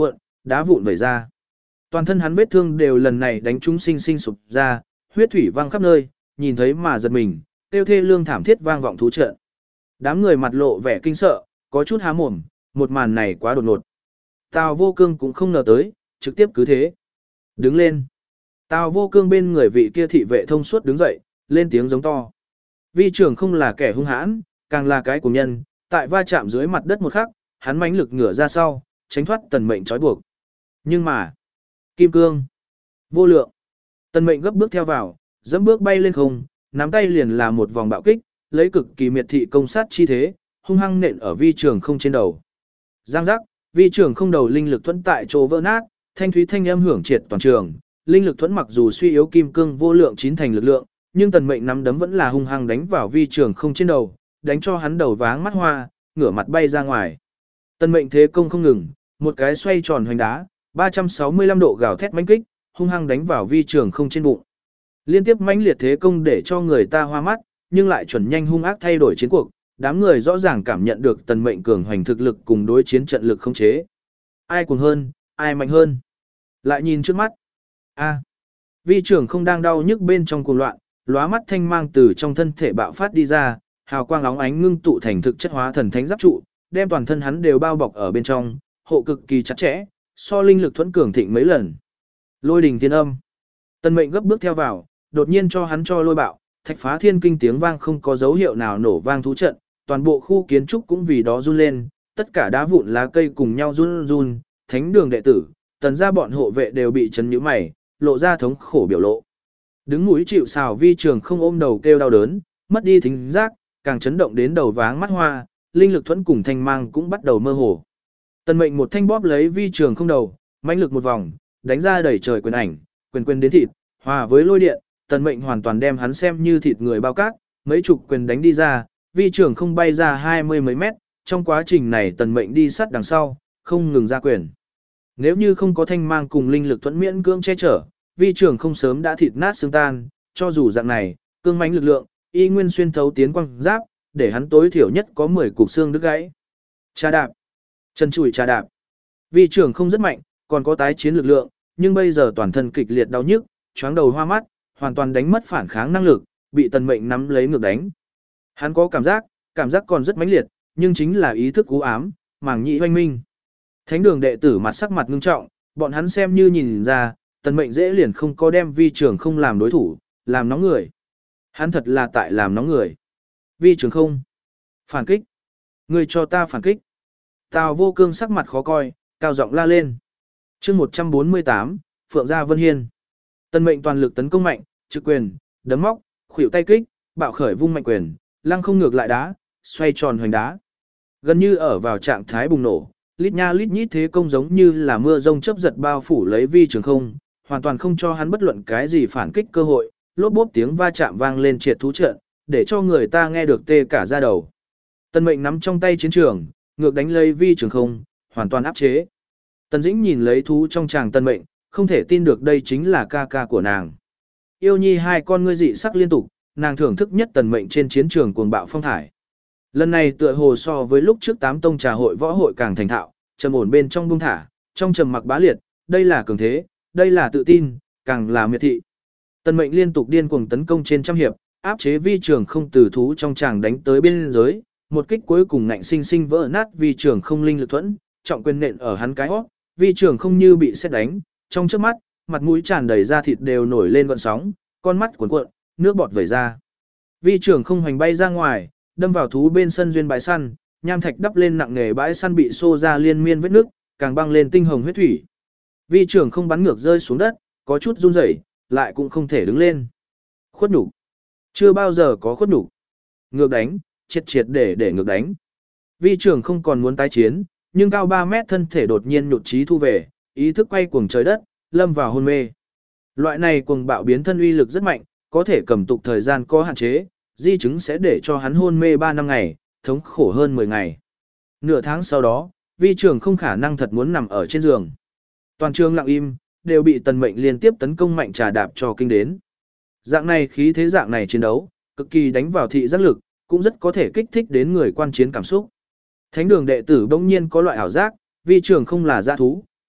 đá vụn vẩy ra. Toàn thân hắn vết thương đều lần này đánh trúng sinh sinh sụp ra, huyết thủy văng khắp nơi, nhìn thấy mà giật mình, tiêu thê lương thảm thiết vang vọng thú trận. Đám người mặt lộ vẻ kinh sợ, có chút há mồm, một màn này quá đột ngột. Tào Vô Cương cũng không ngờ tới, trực tiếp cứ thế. Đứng lên. Tào Vô Cương bên người vị kia thị vệ thông suốt đứng dậy, lên tiếng giống to. Vi trưởng không là kẻ hung hãn, càng là cái của nhân, tại va chạm dưới mặt đất một khắc, hắn mãnh lực ngửa ra sau, tránh thoát tần mệnh trói buộc. Nhưng mà, kim cương, vô lượng. Tần mệnh gấp bước theo vào, dẫm bước bay lên không, nắm tay liền là một vòng bạo kích, lấy cực kỳ miệt thị công sát chi thế, hung hăng nện ở vi trường không trên đầu. Giang giác, vi trường không đầu linh lực thuẫn tại chỗ vỡ nát, thanh thúy thanh âm hưởng triệt toàn trường. Linh lực thuẫn mặc dù suy yếu kim cương vô lượng chín thành lực lượng, nhưng tần mệnh nắm đấm vẫn là hung hăng đánh vào vi trường không trên đầu, đánh cho hắn đầu váng mắt hoa, ngửa mặt bay ra ngoài. Tần mệnh thế công không ngừng, một cái xoay tròn hoành đá, ba trăm sáu mươi lăm độ gào thét mãnh kích, hung hăng đánh vào vi trường không trên bụng. Liên tiếp mãnh liệt thế công để cho người ta hoa mắt, nhưng lại chuẩn nhanh hung ác thay đổi chiến cuộc, đám người rõ ràng cảm nhận được tần mệnh cường hoành thực lực cùng đối chiến trận lực không chế. Ai cuồng hơn, ai mạnh hơn. Lại nhìn trước mắt. A. Vi trưởng không đang đau nhức bên trong cuồng loạn, lóa mắt thanh mang từ trong thân thể bạo phát đi ra, hào quang óng ánh ngưng tụ thành thực chất hóa thần thánh giáp trụ, đem toàn thân hắn đều bao bọc ở bên trong, hộ cực kỳ chặt chẽ, so linh lực thuẫn cường thịnh mấy lần. Lôi đình tiên âm. Tần mệnh gấp bước theo vào, đột nhiên cho hắn cho lôi bạo, thạch phá thiên kinh tiếng vang không có dấu hiệu nào nổ vang thú trận, toàn bộ khu kiến trúc cũng vì đó run lên, tất cả đá vụn lá cây cùng nhau run run, thánh đường đệ tử, tần gia bọn hộ vệ đều bị chấn nhíu mày, lộ ra thống khổ biểu lộ. Đứng núi chịu sào vi trường không ôm đầu kêu đau đớn, mất đi thính giác, càng chấn động đến đầu váng mắt hoa, linh lực thuẫn cùng thanh mang cũng bắt đầu mơ hồ. Tần mệnh một thanh bóp lấy vi trường không đầu, mãnh lực một vòng, đánh ra đẩy trời quyền ảnh, quyền quyền đến thịt, hòa với lôi điện, tần mệnh hoàn toàn đem hắn xem như thịt người bao cát, mấy chục quyền đánh đi ra, vi trường không bay ra hai mươi mấy mét, trong quá trình này tần mệnh đi sát đằng sau, không ngừng ra quyền. Nếu như không có thanh mang cùng linh lực thuẫn miễn cưỡng che chở, vi trường không sớm đã thịt nát xương tan, cho dù dạng này, cương mãnh lực lượng, y nguyên xuyên thấu tiến quang giáp, để hắn tối thiểu nhất có mười cục xương đứt gãy. Trà đạp, chân chùi trà đạp. Vi trường không rất mạnh, còn có tái chiến lực lượng, nhưng bây giờ toàn thân kịch liệt đau nhức, choáng đầu hoa mắt, hoàn toàn đánh mất phản kháng năng lực, bị tần mệnh nắm lấy ngược đánh. Hắn có cảm giác, cảm giác còn rất mãnh liệt, nhưng chính là ý thức u ám, màng nhĩ hoanh minh. Thánh đường đệ tử mặt sắc mặt ngưng trọng, bọn hắn xem như nhìn ra, tần mệnh dễ liền không có đem vi trường không làm đối thủ, làm nóng người. Hắn thật là tại làm nóng người. Vi trường không. Phản kích. Người cho ta phản kích. Tào Vô Cương sắc mặt khó coi, cao giọng la lên. chương một trăm bốn mươi tám, Phượng Gia Vân Hiên. Tần mệnh toàn lực tấn công mạnh, trực quyền, đấm móc, khuỷu tay kích, bạo khởi vung mạnh quyền, lăng không ngược lại đá, xoay tròn hoành đá. Gần như ở vào trạng thái bùng nổ, lít nha lít nhít thế công giống như là mưa rông chớp giật bao phủ lấy vi trường không, hoàn toàn không cho hắn bất luận cái gì phản kích cơ hội, lốp bốp tiếng va chạm vang lên triệt thú trận, để cho người ta nghe được tê cả da đầu. Tần mệnh nắm trong tay chiến trường, ngược đánh lấy vi trường không, hoàn toàn áp chế. Tần Dĩnh nhìn lấy thú trong tràng tần mệnh, không thể tin được đây chính là ca ca của nàng. Yêu nhi hai con ngươi dị sắc liên tục, nàng thưởng thức nhất tần mệnh trên chiến trường cuồng bạo phong thải. Lần này tựa hồ so với lúc trước tám tông trà hội võ hội càng thành thạo, trầm ổn bên trong buông thả, trong trầm mặc bá liệt, đây là cường thế, đây là tự tin, càng là miệt thị. Tần mệnh liên tục điên cuồng tấn công trên trăm hiệp, áp chế vi trường không từ thú trong tràng đánh tới biên giới, một kích cuối cùng ngạnh sinh sinh vỡ nát vi trường không linh lực thuẫn, trọng quyền nện ở hắn cái hót, vi trường không như bị sét đánh, trong chớp mắt, mặt mũi tràn đầy da thịt đều nổi lên gợn sóng, con mắt cuồn cuộn, nước bọt vẩy ra. Vi trường không hoành bay ra ngoài, đâm vào thú bên sân duyên bãi săn, nham thạch đắp lên nặng nề bãi săn bị xô ra liên miên vết nước, càng băng lên tinh hồng huyết thủy. Vi trường không bắn ngược rơi xuống đất, có chút run rẩy, lại cũng không thể đứng lên. Khuất nhục. Chưa bao giờ có khuất nhục. Ngược đánh, triệt triệt để để ngược đánh. Vi trường không còn muốn tái chiến, nhưng cao ba mét thân thể đột nhiên nhụt chí thu về, ý thức quay cuồng trời đất, lâm vào hôn mê. Loại này cuồng bạo biến thân uy lực rất mạnh, có thể cầm tục thời gian có hạn chế, di chứng sẽ để cho hắn hôn mê ba năm ngày, thống khổ hơn mười ngày. Nửa tháng sau đó, vi trường không khả năng thật muốn nằm ở trên giường. Toàn trường lặng im, đều bị tần mệnh liên tiếp tấn công mạnh trà đạp cho kinh đến. Dạng này khí thế dạng này chiến đấu, cực kỳ đánh vào thị giác lực, cũng rất có thể kích thích đến người quan chiến cảm xúc. Thánh đường đệ tử bỗng nhiên có loại ảo giác, vi trường không là dã thú,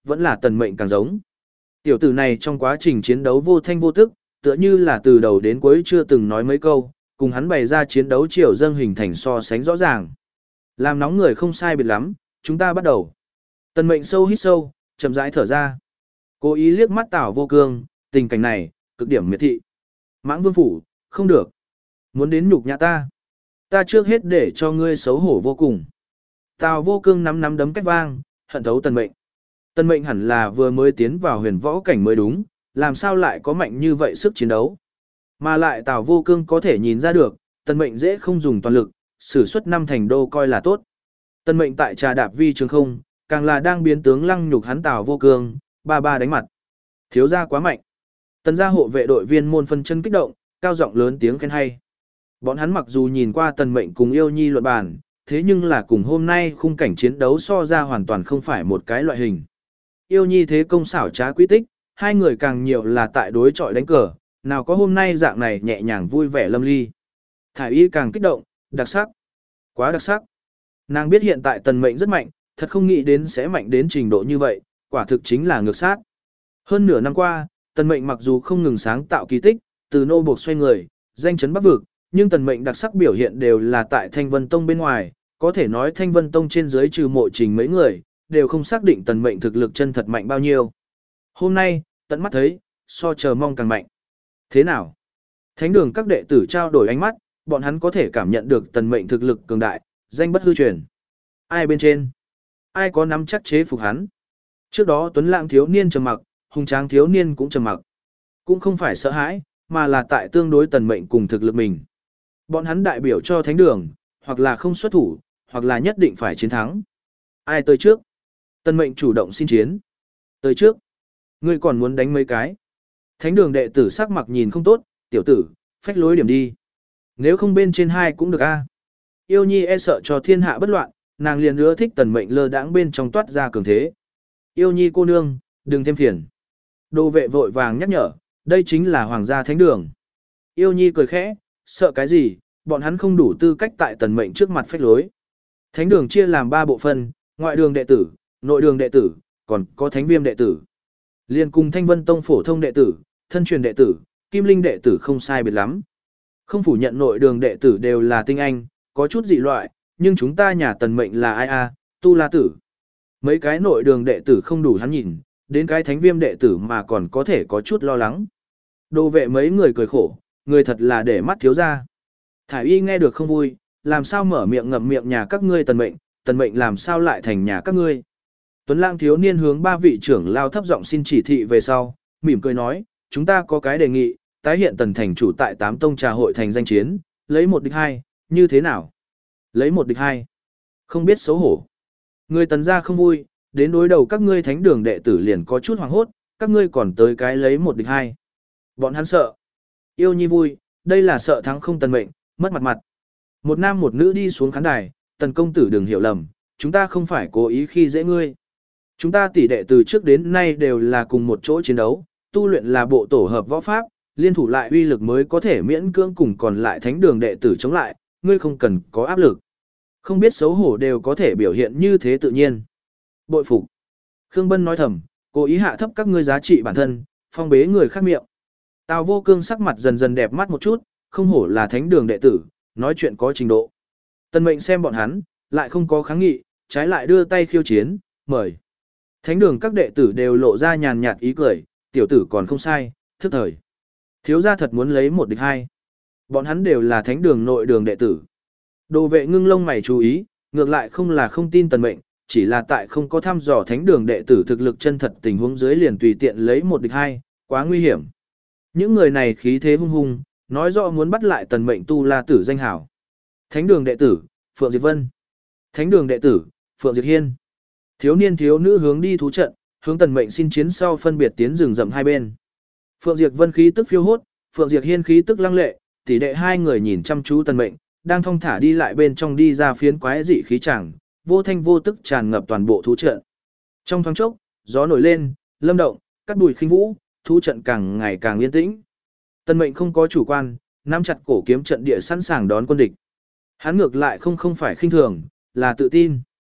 vẫn là tần mệnh càng giống. Tiểu tử này trong quá trình chiến đấu vô thanh vô tức, tựa như là từ đầu đến cuối chưa từng nói mấy câu, cùng hắn bày ra chiến đấu chiều dâng hình thành so sánh rõ ràng. Làm nóng người không sai biệt lắm, chúng ta bắt đầu. Tần mệnh sâu hít sâu, chậm rãi thở ra. Cố ý liếc mắt Tào Vô Cương, tình cảnh này, cực điểm miệt thị. Mãng Vương phủ, không được. Muốn đến nhục nhã ta. Ta trước hết để cho ngươi xấu hổ vô cùng. Tào Vô Cương nắm nắm đấm cách vang, hận thấu Tần mệnh. Tần mệnh hẳn là vừa mới tiến vào huyền võ cảnh mới đúng, làm sao lại có mạnh như vậy sức chiến đấu. Mà lại Tào Vô Cương có thể nhìn ra được, Tần mệnh dễ không dùng toàn lực, sử xuất năm thành đô coi là tốt. Tần mệnh tại trà đạp vi trường không, càng là đang biến tướng lăng nhục hắn Tào Vô Cương, ba ba đánh mặt. Thiếu gia quá mạnh. Tần gia hộ vệ đội viên môn phân chân kích động, cao giọng lớn tiếng khen hay. Bọn hắn mặc dù nhìn qua Tần mệnh cùng yêu nhi luận bàn, thế nhưng là cùng hôm nay khung cảnh chiến đấu so ra hoàn toàn không phải một cái loại hình. Yêu nhi thế công xảo trá quý tích, hai người càng nhiều là tại đối chọi đánh cờ, nào có hôm nay dạng này nhẹ nhàng vui vẻ lâm ly. Thải y càng kích động, đặc sắc. Quá đặc sắc. Nàng biết hiện tại Tần mệnh rất mạnh, thật không nghĩ đến sẽ mạnh đến trình độ như vậy, quả thực chính là ngược sát. Hơn nửa năm qua, Tần mệnh mặc dù không ngừng sáng tạo kỳ tích, từ nô buộc xoay người, danh chấn bắc vực, nhưng Tần mệnh đặc sắc biểu hiện đều là tại Thanh Vân Tông bên ngoài, có thể nói Thanh Vân Tông trên dưới trừ Mộ Trình mấy người, đều không xác định Tần mệnh thực lực chân thật mạnh bao nhiêu. Hôm nay, tận mắt thấy, so chờ mong càng mạnh. Thế nào? Thánh đường các đệ tử trao đổi ánh mắt, bọn hắn có thể cảm nhận được Tần mệnh thực lực cường đại, danh bất hư truyền. Ai bên trên? Ai có nắm chắc chế phục hắn? Trước đó Tuấn Lãng thiếu niên trầm mặc, hùng tráng thiếu niên cũng trầm mặc. Cũng không phải sợ hãi, mà là tại tương đối Tần mệnh cùng thực lực mình. Bọn hắn đại biểu cho thánh đường, hoặc là không xuất thủ, hoặc là nhất định phải chiến thắng. Ai tới trước? Tần mệnh chủ động xin chiến. Tới trước. Ngươi còn muốn đánh mấy cái? Thánh đường đệ tử sắc mặt nhìn không tốt, tiểu tử, phách lối điểm đi. Nếu không bên trên hai cũng được a. Yêu nhi e sợ cho thiên hạ bất loạn, nàng liền ưa thích Tần mệnh lơ đãng bên trong toát ra cường thế. Yêu nhi cô nương, đừng thêm phiền. Đồ vệ vội vàng nhắc nhở, đây chính là hoàng gia thánh đường. Yêu nhi cười khẽ, sợ cái gì, bọn hắn không đủ tư cách tại Tần mệnh trước mặt phách lối. Thánh đường chia làm ba bộ phận, ngoại đường đệ tử, nội đường đệ tử, còn có thánh viêm đệ tử. Liên cùng Thanh Vân Tông phổ thông đệ tử, thân truyền đệ tử, kim linh đệ tử không sai biệt lắm. Không phủ nhận nội đường đệ tử đều là tinh anh, có chút dị loại, nhưng chúng ta nhà Tần mệnh là ai a, tu la tử. Mấy cái nội đường đệ tử không đủ hắn nhìn, đến cái thánh viêm đệ tử mà còn có thể có chút lo lắng. Đồ vệ mấy người cười khổ, người thật là để mắt thiếu ra. Thải y nghe được không vui, làm sao mở miệng ngậm miệng nhà các ngươi Tần mệnh, Tần mệnh làm sao lại thành nhà các ngươi. Tuấn Lang thiếu niên hướng ba vị trưởng lao thấp giọng xin chỉ thị về sau, mỉm cười nói, chúng ta có cái đề nghị, tái hiện Tần thành chủ tại tám tông trà hội thành danh chiến, lấy một địch hai, như thế nào? Lấy một địch hai. Không biết xấu hổ. Người Tần gia không vui, đến đối đầu các ngươi thánh đường đệ tử liền có chút hoảng hốt, các ngươi còn tới cái lấy một địch hai. Bọn hắn sợ. Yêu nhi vui, đây là sợ thắng không Tần mệnh, mất mặt mặt. Một nam một nữ đi xuống khán đài, Tần công tử đừng hiểu lầm, chúng ta không phải cố ý khi dễ ngươi. Chúng ta tỷ đệ từ trước đến nay đều là cùng một chỗ chiến đấu, tu luyện là bộ tổ hợp võ pháp, liên thủ lại uy lực mới có thể miễn cưỡng cùng còn lại thánh đường đệ tử chống lại, ngươi không cần có áp lực. Không biết xấu hổ đều có thể biểu hiện như thế tự nhiên. Bội phục. Khương Bân nói thầm, cố ý hạ thấp các ngươi giá trị bản thân, phong bế người khác miệng. Tào Vô Cương sắc mặt dần dần đẹp mắt một chút, không hổ là thánh đường đệ tử, nói chuyện có trình độ. Tần mệnh xem bọn hắn, lại không có kháng nghị, trái lại đưa tay khiêu chiến, mời. Thánh đường các đệ tử đều lộ ra nhàn nhạt ý cười, tiểu tử còn không sai, thức thời. Thiếu gia thật muốn lấy một địch hai. Bọn hắn đều là thánh đường nội đường đệ tử. Đồ vệ ngưng lông mày chú ý, ngược lại không là không tin Tần mệnh, chỉ là tại không có thăm dò thánh đường đệ tử thực lực chân thật tình huống dưới liền tùy tiện lấy một địch hai, quá nguy hiểm. Những người này khí thế hung hung, nói rõ muốn bắt lại Tần mệnh tu la tử danh hảo. Thánh đường đệ tử, Phượng Diệt Vân. Thánh đường đệ tử, Phượng Diệt Hiên. Thiếu niên thiếu nữ hướng đi thú trận, hướng Tần mệnh xin chiến sau phân biệt tiến rừng rậm hai bên. Phượng Diệt Vân khí tức phiêu hốt, Phượng Diệt Hiên khí tức lăng lệ, tỷ đệ hai người nhìn chăm chú Tần mệnh, đang thong thả đi lại bên trong đi ra phiến quái dị khí chẳng, vô thanh vô tức tràn ngập toàn bộ thú trận. Trong thoáng chốc, gió nổi lên, lâm động, cắt bụi khinh vũ, thú trận càng ngày càng yên tĩnh. Tần mệnh không có chủ quan, nắm chặt cổ kiếm trận địa sẵn sàng đón quân địch. Hắn ngược lại không không phải khinh thường, là tự tin.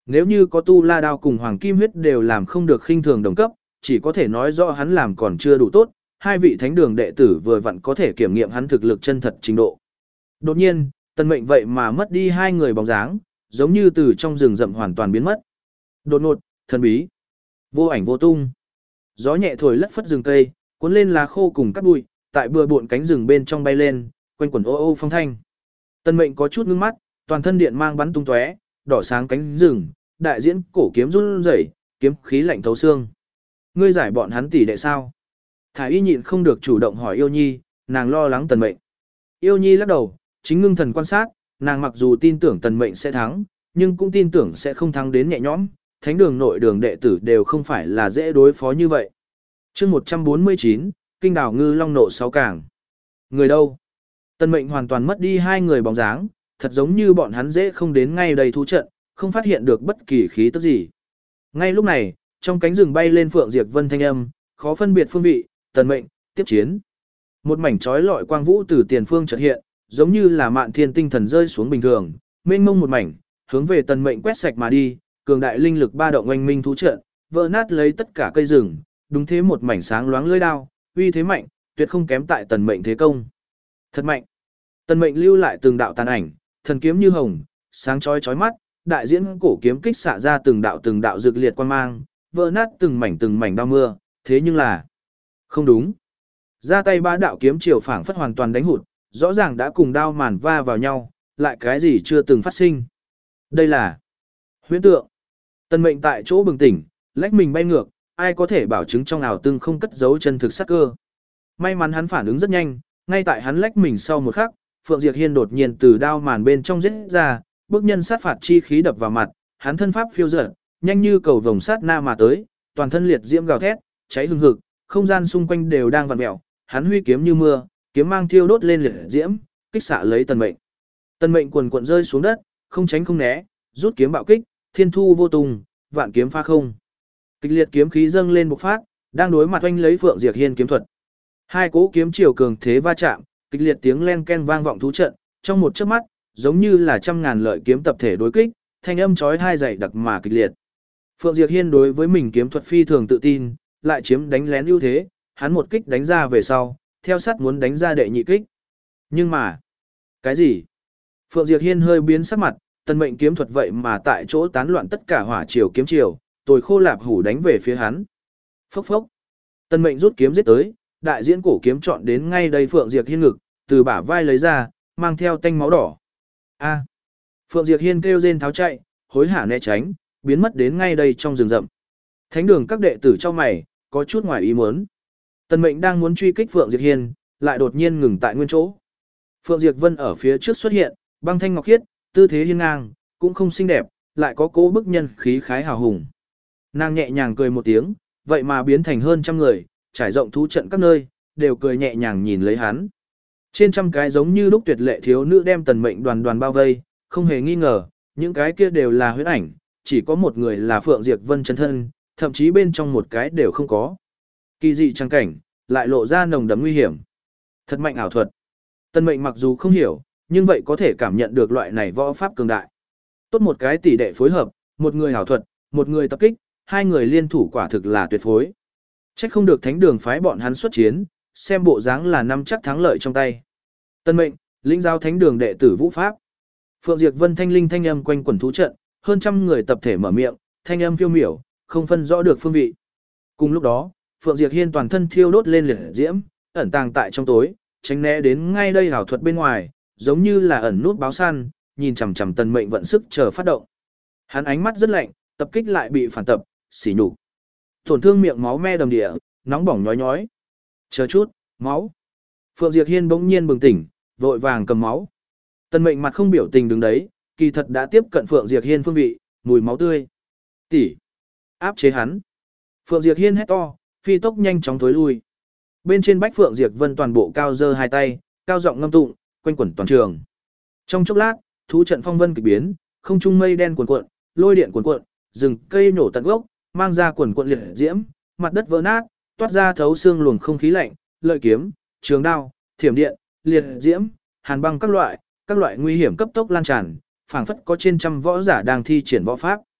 Nếu như có tu la đao cùng hoàng kim huyết đều làm không được khinh thường đồng cấp, chỉ có thể nói rõ hắn làm còn chưa đủ tốt, hai vị thánh đường đệ tử vừa vặn có thể kiểm nghiệm hắn thực lực chân thật trình độ. Đột nhiên, Tần Mệnh vậy mà mất đi hai người bóng dáng, giống như từ trong rừng rậm hoàn toàn biến mất. Đột ngột, thần bí, vô ảnh vô tung. Gió nhẹ thổi lất phất rừng cây, cuốn lên lá khô cùng cát bụi, tại bừa bộn cánh rừng bên trong bay lên, quanh quẩn ô ô phong thanh. Tần Mệnh có chút ngưng mắt, toàn thân điện mang bắn tung tóe, đỏ sáng cánh rừng, đại diễn cổ kiếm run rẩy, kiếm khí lạnh thấu xương. Ngươi giải bọn hắn tỷ đệ sao? Thải Y nhịn không được chủ động hỏi Yêu Nhi, nàng lo lắng Tần Mệnh. Yêu Nhi lắc đầu, chính ngưng thần quan sát, nàng mặc dù tin tưởng Tần Mệnh sẽ thắng, nhưng cũng tin tưởng sẽ không thắng đến nhẹ nhõm, thánh đường nội đường đệ tử đều không phải là dễ đối phó như vậy. Chương một trăm bốn mươi chín, Kinh đảo ngư long nộ sáu cảng. Người đâu? Tần Mệnh hoàn toàn mất đi hai người bóng dáng, thật giống như bọn hắn dễ không đến ngay đây thú trận, không phát hiện được bất kỳ khí tức gì. Ngay lúc này, trong cánh rừng bay lên Phượng Diệp Vân thanh âm, khó phân biệt phương vị, Tần Mệnh, tiếp chiến. Một mảnh chói lọi quang vũ từ tiền phương chợt hiện, giống như là mạn thiên tinh thần rơi xuống bình thường, mênh mông một mảnh, hướng về Tần Mệnh quét sạch mà đi, cường đại linh lực ba động oanh minh thú trận, vỡ nát lấy tất cả cây rừng, đúng thế một mảnh sáng loáng lưỡi đao, uy thế mạnh, tuyệt không kém tại Tần Mệnh thế công. Thật mạnh. Tần Mệnh lưu lại từng đạo tàn ảnh, thần kiếm như hồng, sáng chói chói mắt, đại diễn cổ kiếm kích xạ ra từng đạo từng đạo rực liệt quang mang, vỡ nát từng mảnh từng mảnh đao mưa, thế nhưng là không đúng. Ra tay ba đạo kiếm chiều phảng phất hoàn toàn đánh hụt, rõ ràng đã cùng đao màn va vào nhau, lại cái gì chưa từng phát sinh. Đây là huyễn tượng. Tần Mệnh tại chỗ bừng tỉnh, lách mình bay ngược, ai có thể bảo chứng trong ảo tương không cất giấu chân thực sát cơ. May mắn hắn phản ứng rất nhanh, ngay tại hắn lách mình sau một khắc, Phượng Diệp Hiên đột nhiên từ đao màn bên trong giết ra, bức nhân sát phạt chi khí đập vào mặt, hắn thân pháp phiêu dật, nhanh như cầu vồng sát na mà tới, toàn thân liệt diễm gào thét, cháy hừng hực, không gian xung quanh đều đang vặn mèo, hắn huy kiếm như mưa, kiếm mang thiêu đốt lên liệt diễm, kích xạ lấy Tần Mệnh. Tần Mệnh quần quần rơi xuống đất, không tránh không né, rút kiếm bạo kích, thiên thu vô tùng, vạn kiếm phá không. Kịch liệt kiếm khí dâng lên bộc phát, đang đối mặt oanh lấy Phượng Diệp Hiên kiếm thuật. Hai cỗ kiếm chiều cường thế va chạm, kịch liệt tiếng len ken vang vọng thú trận, trong một chớp mắt, giống như là trăm ngàn lợi kiếm tập thể đối kích, thanh âm chói tai dày đặc mà kịch liệt. Phượng Diệp Hiên đối với mình kiếm thuật phi thường tự tin, lại chiếm đánh lén ưu thế, hắn một kích đánh ra về sau, theo sát muốn đánh ra đệ nhị kích. Nhưng mà, cái gì? Phượng Diệp Hiên hơi biến sắc mặt, Tần Mệnh kiếm thuật vậy mà tại chỗ tán loạn tất cả hỏa chiều kiếm chiều, tồi khô lạp hủ đánh về phía hắn. Phốc phốc. Tần Mệnh rút kiếm giết tới, đại diễn cổ kiếm chọn đến ngay đây Phượng Diệp Hiên ngực, từ bả vai lấy ra, mang theo tanh máu đỏ. A. Phượng Diệp Hiên kêu rên tháo chạy, hối hả né tránh, biến mất đến ngay đây trong rừng rậm. Thánh đường các đệ tử trong mày, có chút ngoài ý muốn. Tần Mệnh đang muốn truy kích Phượng Diệp Hiên, lại đột nhiên ngừng tại nguyên chỗ. Phượng Diệp Vân ở phía trước xuất hiện, băng thanh ngọc khiết, tư thế hiên ngang, cũng không xinh đẹp, lại có cố bức nhân khí khái hào hùng. Nàng nhẹ nhàng cười một tiếng, vậy mà biến thành hơn trăm người, trải rộng thú trận các nơi, đều cười nhẹ nhàng nhìn lấy hắn. Trên trăm cái giống như lúc tuyệt lệ thiếu nữ đem Tần Mệnh đoàn đoàn bao vây, không hề nghi ngờ, những cái kia đều là huyễn ảnh, chỉ có một người là Phượng Diệp Vân chân thân, thậm chí bên trong một cái đều không có. Kỳ dị trang cảnh, lại lộ ra nồng đậm nguy hiểm. Thật mạnh ảo thuật. Tần Mệnh mặc dù không hiểu, nhưng vậy có thể cảm nhận được loại này võ pháp cường đại. Tốt một cái tỷ đệ phối hợp, một người ảo thuật, một người tập kích, hai người liên thủ quả thực là tuyệt phối. Trách không được thánh đường phái bọn hắn xuất chiến, xem bộ dáng là nắm chắc thắng lợi trong tay. Tần Mệnh, lĩnh giáo thánh đường đệ tử vũ pháp. Phượng Diệp Vân thanh linh thanh âm quanh quần thú trận, hơn trăm người tập thể mở miệng, thanh âm phiêu miểu, không phân rõ được phương vị. Cùng lúc đó, Phượng Diệp Hiên toàn thân thiêu đốt lên liệt diễm, ẩn tàng tại trong tối, tránh né đến ngay đây hảo thuật bên ngoài, giống như là ẩn nút báo săn, nhìn chằm chằm Tần Mệnh vận sức chờ phát động. Hắn ánh mắt rất lạnh, tập kích lại bị phản tập, xỉ nhục. Tổn thương miệng máu me đầm địa, nóng bỏng nhói nhói. Chờ chút, máu. Phượng Diệp Hiên bỗng nhiên bừng tỉnh, vội vàng cầm máu. Tần Mệnh mặt không biểu tình đứng đấy, kỳ thật đã tiếp cận Phượng Diệp Hiên phương vị, mùi máu tươi. Tỷ, áp chế hắn. Phượng Diệp Hiên hét to, phi tốc nhanh chóng thối lui. Bên trên bách Phượng Diệp Vân toàn bộ cao giơ hai tay, cao giọng ngâm tụng, quanh quẩn toàn trường. Trong chốc lát, thú trận phong vân kỳ biến, không trung mây đen cuồn cuộn, lôi điện cuồn cuộn, rừng cây nổ tận gốc, mang ra cuồn cuộn liệt diễm, mặt đất vỡ nát, toát ra thấu xương luồng không khí lạnh, lợi kiếm, trường đao, thiểm điện, liệt diễm, hàn băng các loại, các loại nguy hiểm cấp tốc lan tràn, phảng phất có trên trăm võ giả đang thi triển võ pháp.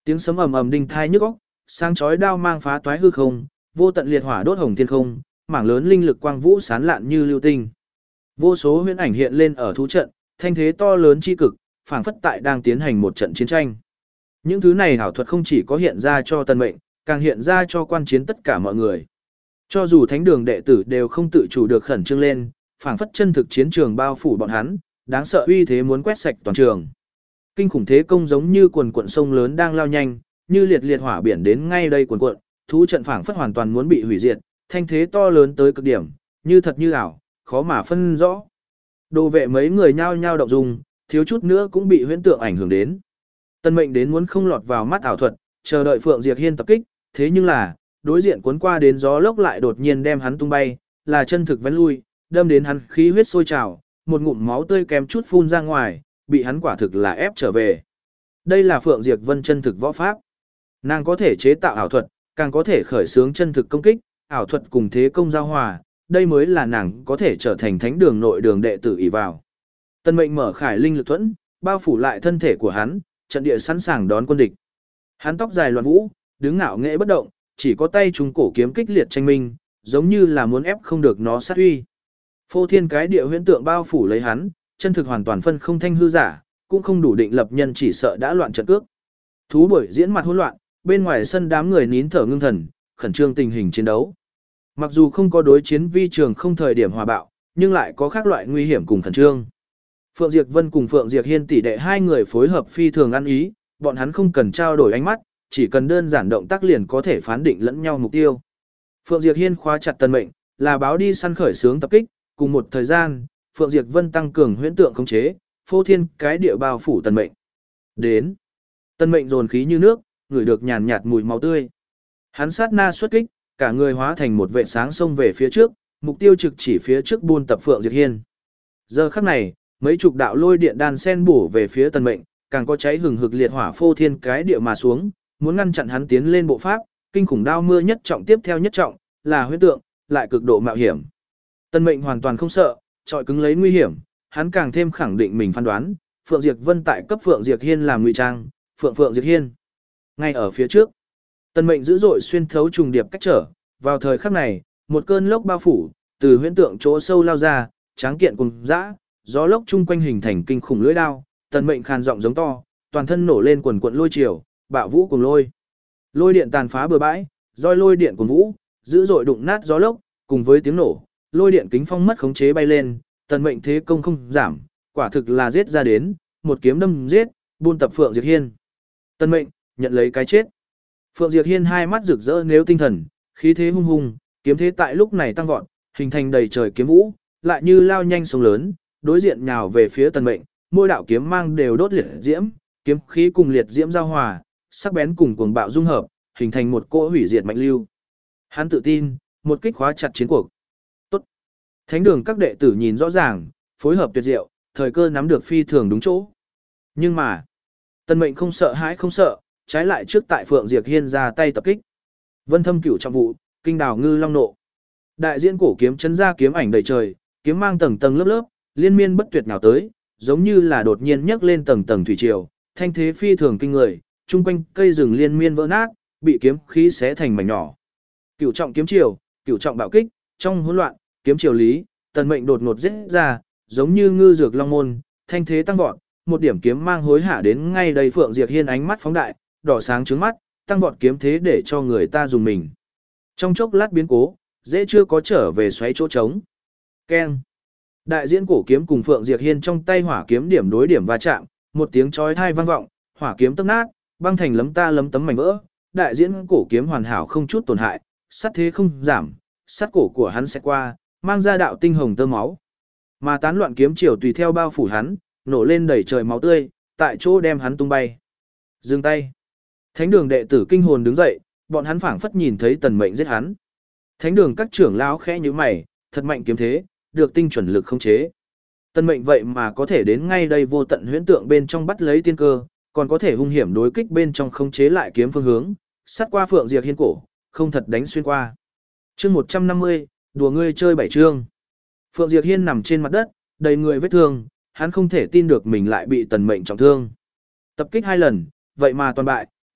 Tiếng sấm ầm ầm đinh thai nhức óc, sáng chói đao mang phá toái hư không, vô tận liệt hỏa đốt hồng thiên không, mảng lớn linh lực quang vũ sán lạn như lưu tinh. Vô số huyễn ảnh hiện lên ở thú trận, thanh thế to lớn chi cực, phảng phất tại đang tiến hành một trận chiến tranh. Những thứ này ảo thuật không chỉ có hiện ra cho Tần Mệnh, càng hiện ra cho quan chiến tất cả mọi người. Cho dù thánh đường đệ tử đều không tự chủ được khẩn trương lên, phảng phất chân thực chiến trường bao phủ bọn hắn, đáng sợ uy thế muốn quét sạch toàn trường. Kinh khủng thế công giống như quần cuộn sông lớn đang lao nhanh, như liệt liệt hỏa biển đến ngay đây cuồn cuộn, thú trận phảng phất hoàn toàn muốn bị hủy diệt, thanh thế to lớn tới cực điểm, như thật như ảo, khó mà phân rõ. Đồ vệ mấy người nhao nhao động dung, thiếu chút nữa cũng bị huyễn tượng ảnh hưởng đến. Tân Mệnh đến muốn không lọt vào mắt ảo thuật, chờ đợi Phượng Diệp Hiên tập kích, thế nhưng là, đối diện cuốn qua đến gió lốc lại đột nhiên đem hắn tung bay, là chân thực vén lui, đâm đến hắn khí huyết sôi trào, một ngụm máu tươi kém chút phun ra ngoài, bị hắn quả thực là ép trở về. Đây là Phượng Diệp Vân chân thực võ pháp. Nàng có thể chế tạo ảo thuật, càng có thể khởi xướng chân thực công kích, ảo thuật cùng thế công giao hòa, đây mới là nàng có thể trở thành thánh đường nội đường đệ tử ỷ vào. Tân Mệnh mở khải linh lực thuẫn, bao phủ lại thân thể của hắn, trận địa sẵn sàng đón quân địch. Hắn tóc dài loạn vũ, đứng ngạo nghệ bất động, chỉ có tay trung cổ kiếm kích liệt tranh minh, giống như là muốn ép không được nó sát uy. Phô thiên cái địa huyễn tượng bao phủ lấy hắn, chân thực hoàn toàn phân không thanh hư giả, cũng không đủ định lập nhân chỉ sợ đã loạn trận cước. Thú buổi diễn mặt hỗn loạn, bên ngoài sân đám người nín thở ngưng thần, khẩn trương tình hình chiến đấu. Mặc dù không có đối chiến vi trường không thời điểm hòa bạo, nhưng lại có khác loại nguy hiểm cùng khẩn trương. Phượng Diệp Vân cùng Phượng Diệp Hiên tỷ đệ hai người phối hợp phi thường ăn ý, bọn hắn không cần trao đổi ánh mắt, chỉ cần đơn giản động tác liền có thể phán định lẫn nhau mục tiêu. Phượng Diệp Hiên khóa chặt Tần Mệnh, là báo đi săn khởi xướng tập kích, cùng một thời gian, Phượng Diệp Vân tăng cường huyễn tượng khống chế, phô thiên cái địa bao phủ Tần Mệnh. Đến, Tần Mệnh dồn khí như nước, ngửi được nhàn nhạt mùi máu tươi. Hắn sát na xuất kích, cả người hóa thành một vệ sáng xông về phía trước, mục tiêu trực chỉ phía trước buôn tập Phượng Diệp Hiên. Giờ khắc này, mấy chục đạo lôi điện đan sen bổ về phía Tần Mệnh, càng có cháy hừng hực liệt hỏa phô thiên cái địa mà xuống, muốn ngăn chặn hắn tiến lên bộ pháp, kinh khủng đao mưa nhất trọng tiếp theo nhất trọng, là huyễn tượng, lại cực độ mạo hiểm. Tần Mệnh hoàn toàn không sợ, trọi cứng lấy nguy hiểm, hắn càng thêm khẳng định mình phán đoán, Phượng Diệp Vân tại cấp Phượng Diệp Hiên làm ngụy trang, Phượng Phượng Diệp Hiên. Ngay ở phía trước, Tần Mệnh dữ dội xuyên thấu trùng điệp cách trở, vào thời khắc này, một cơn lốc bao phủ, từ huyễn tượng chỗ sâu lao ra, tráng kiện cùng dã, gió lốc chung quanh hình thành kinh khủng lưỡi đao, Tần Mệnh khàn giọng giống to, toàn thân nổ lên quần quần lôi chiều, bạo vũ cùng lôi. Lôi điện tàn phá bừa bãi, roi lôi điện cuồn vũ, dữ dội đụng nát gió lốc, cùng với tiếng nổ, lôi điện kính phong mất khống chế bay lên, Tần Mệnh thế công không giảm, quả thực là giết ra đến, một kiếm đâm giết, buôn tập Phượng Diệp Hiên. Tần Mệnh nhận lấy cái chết. Phượng Diệp Hiên hai mắt rực rỡ nếu tinh thần, khí thế hung hùng, kiếm thế tại lúc này tăng vọt, hình thành đầy trời kiếm vũ, lại như lao nhanh sông lớn, đối diện nhào về phía Tần Mệnh, mỗi đạo kiếm mang đều đốt liệt diễm, kiếm khí cùng liệt diễm giao hòa, sắc bén cùng cuồng bạo dung hợp, hình thành một cỗ hủy diệt mạnh lưu. Hắn tự tin, một kích khóa chặt chiến cuộc. Tốt. Thánh đường các đệ tử nhìn rõ ràng, phối hợp tuyệt diệu, thời cơ nắm được phi thường đúng chỗ. Nhưng mà, Tần Mệnh không sợ hãi không sợ, trái lại trước tại Phượng Diệp Hiên ra tay tập kích. Vân Thâm Cửu trọng vụ, kinh đào ngư long nộ. Đại diễn cổ kiếm chấn ra kiếm ảnh đầy trời, kiếm mang tầng tầng lớp lớp, liên miên bất tuyệt nào tới, giống như là đột nhiên nhấc lên tầng tầng thủy triều, thanh thế phi thường kinh người, chung quanh cây rừng liên miên vỡ nát, bị kiếm khí xé thành mảnh nhỏ. Cửu trọng kiếm triều, cửu trọng bạo kích, trong hỗn loạn, kiếm triều lý, Tần Mệnh đột ngột giết ra, giống như ngư dược long môn, thanh thế tăng vọt, một điểm kiếm mang hối hả đến ngay đây Phượng Diệp Hiên ánh mắt phóng đại, đỏ sáng trướng mắt, tăng vọt kiếm thế để cho người ta dùng mình. Trong chốc lát biến cố, dễ chưa có trở về xoáy chỗ trống. Keng. Đại diễn cổ kiếm cùng Phượng Diệp Hiên trong tay hỏa kiếm điểm đối điểm va chạm, một tiếng chói tai vang vọng, hỏa kiếm tốc nát, băng thành lấm ta lấm tấm mảnh vỡ. Đại diễn cổ kiếm hoàn hảo không chút tổn hại, sát thế không giảm, sát cổ của hắn sẽ qua, mang ra đạo tinh hồng tơ máu. Mà tán loạn kiếm chiều tùy theo bao phủ hắn, nổ lên đầy trời máu tươi, tại chỗ đem hắn tung bay. Dừng tay. Thánh đường đệ tử kinh hồn đứng dậy, bọn hắn phảng phất nhìn thấy Tần Mệnh giết hắn. Thánh đường các trưởng lão khẽ nhíu mày, thật mạnh kiếm thế, được tinh chuẩn lực khống chế. Tần Mệnh vậy mà có thể đến ngay đây vô tận huyễn tượng bên trong bắt lấy tiên cơ, còn có thể hung hiểm đối kích bên trong khống chế lại kiếm phương hướng, sát qua Phượng Diệp Hiên cổ, không thật đánh xuyên qua. Chương một trăm năm mươi, đùa ngươi chơi bảy chương. Phượng Diệp Hiên nằm trên mặt đất, đầy người vết thương, hắn không thể tin được mình lại bị Tần Mệnh trọng thương. Tập kích hai lần, vậy mà toàn bại,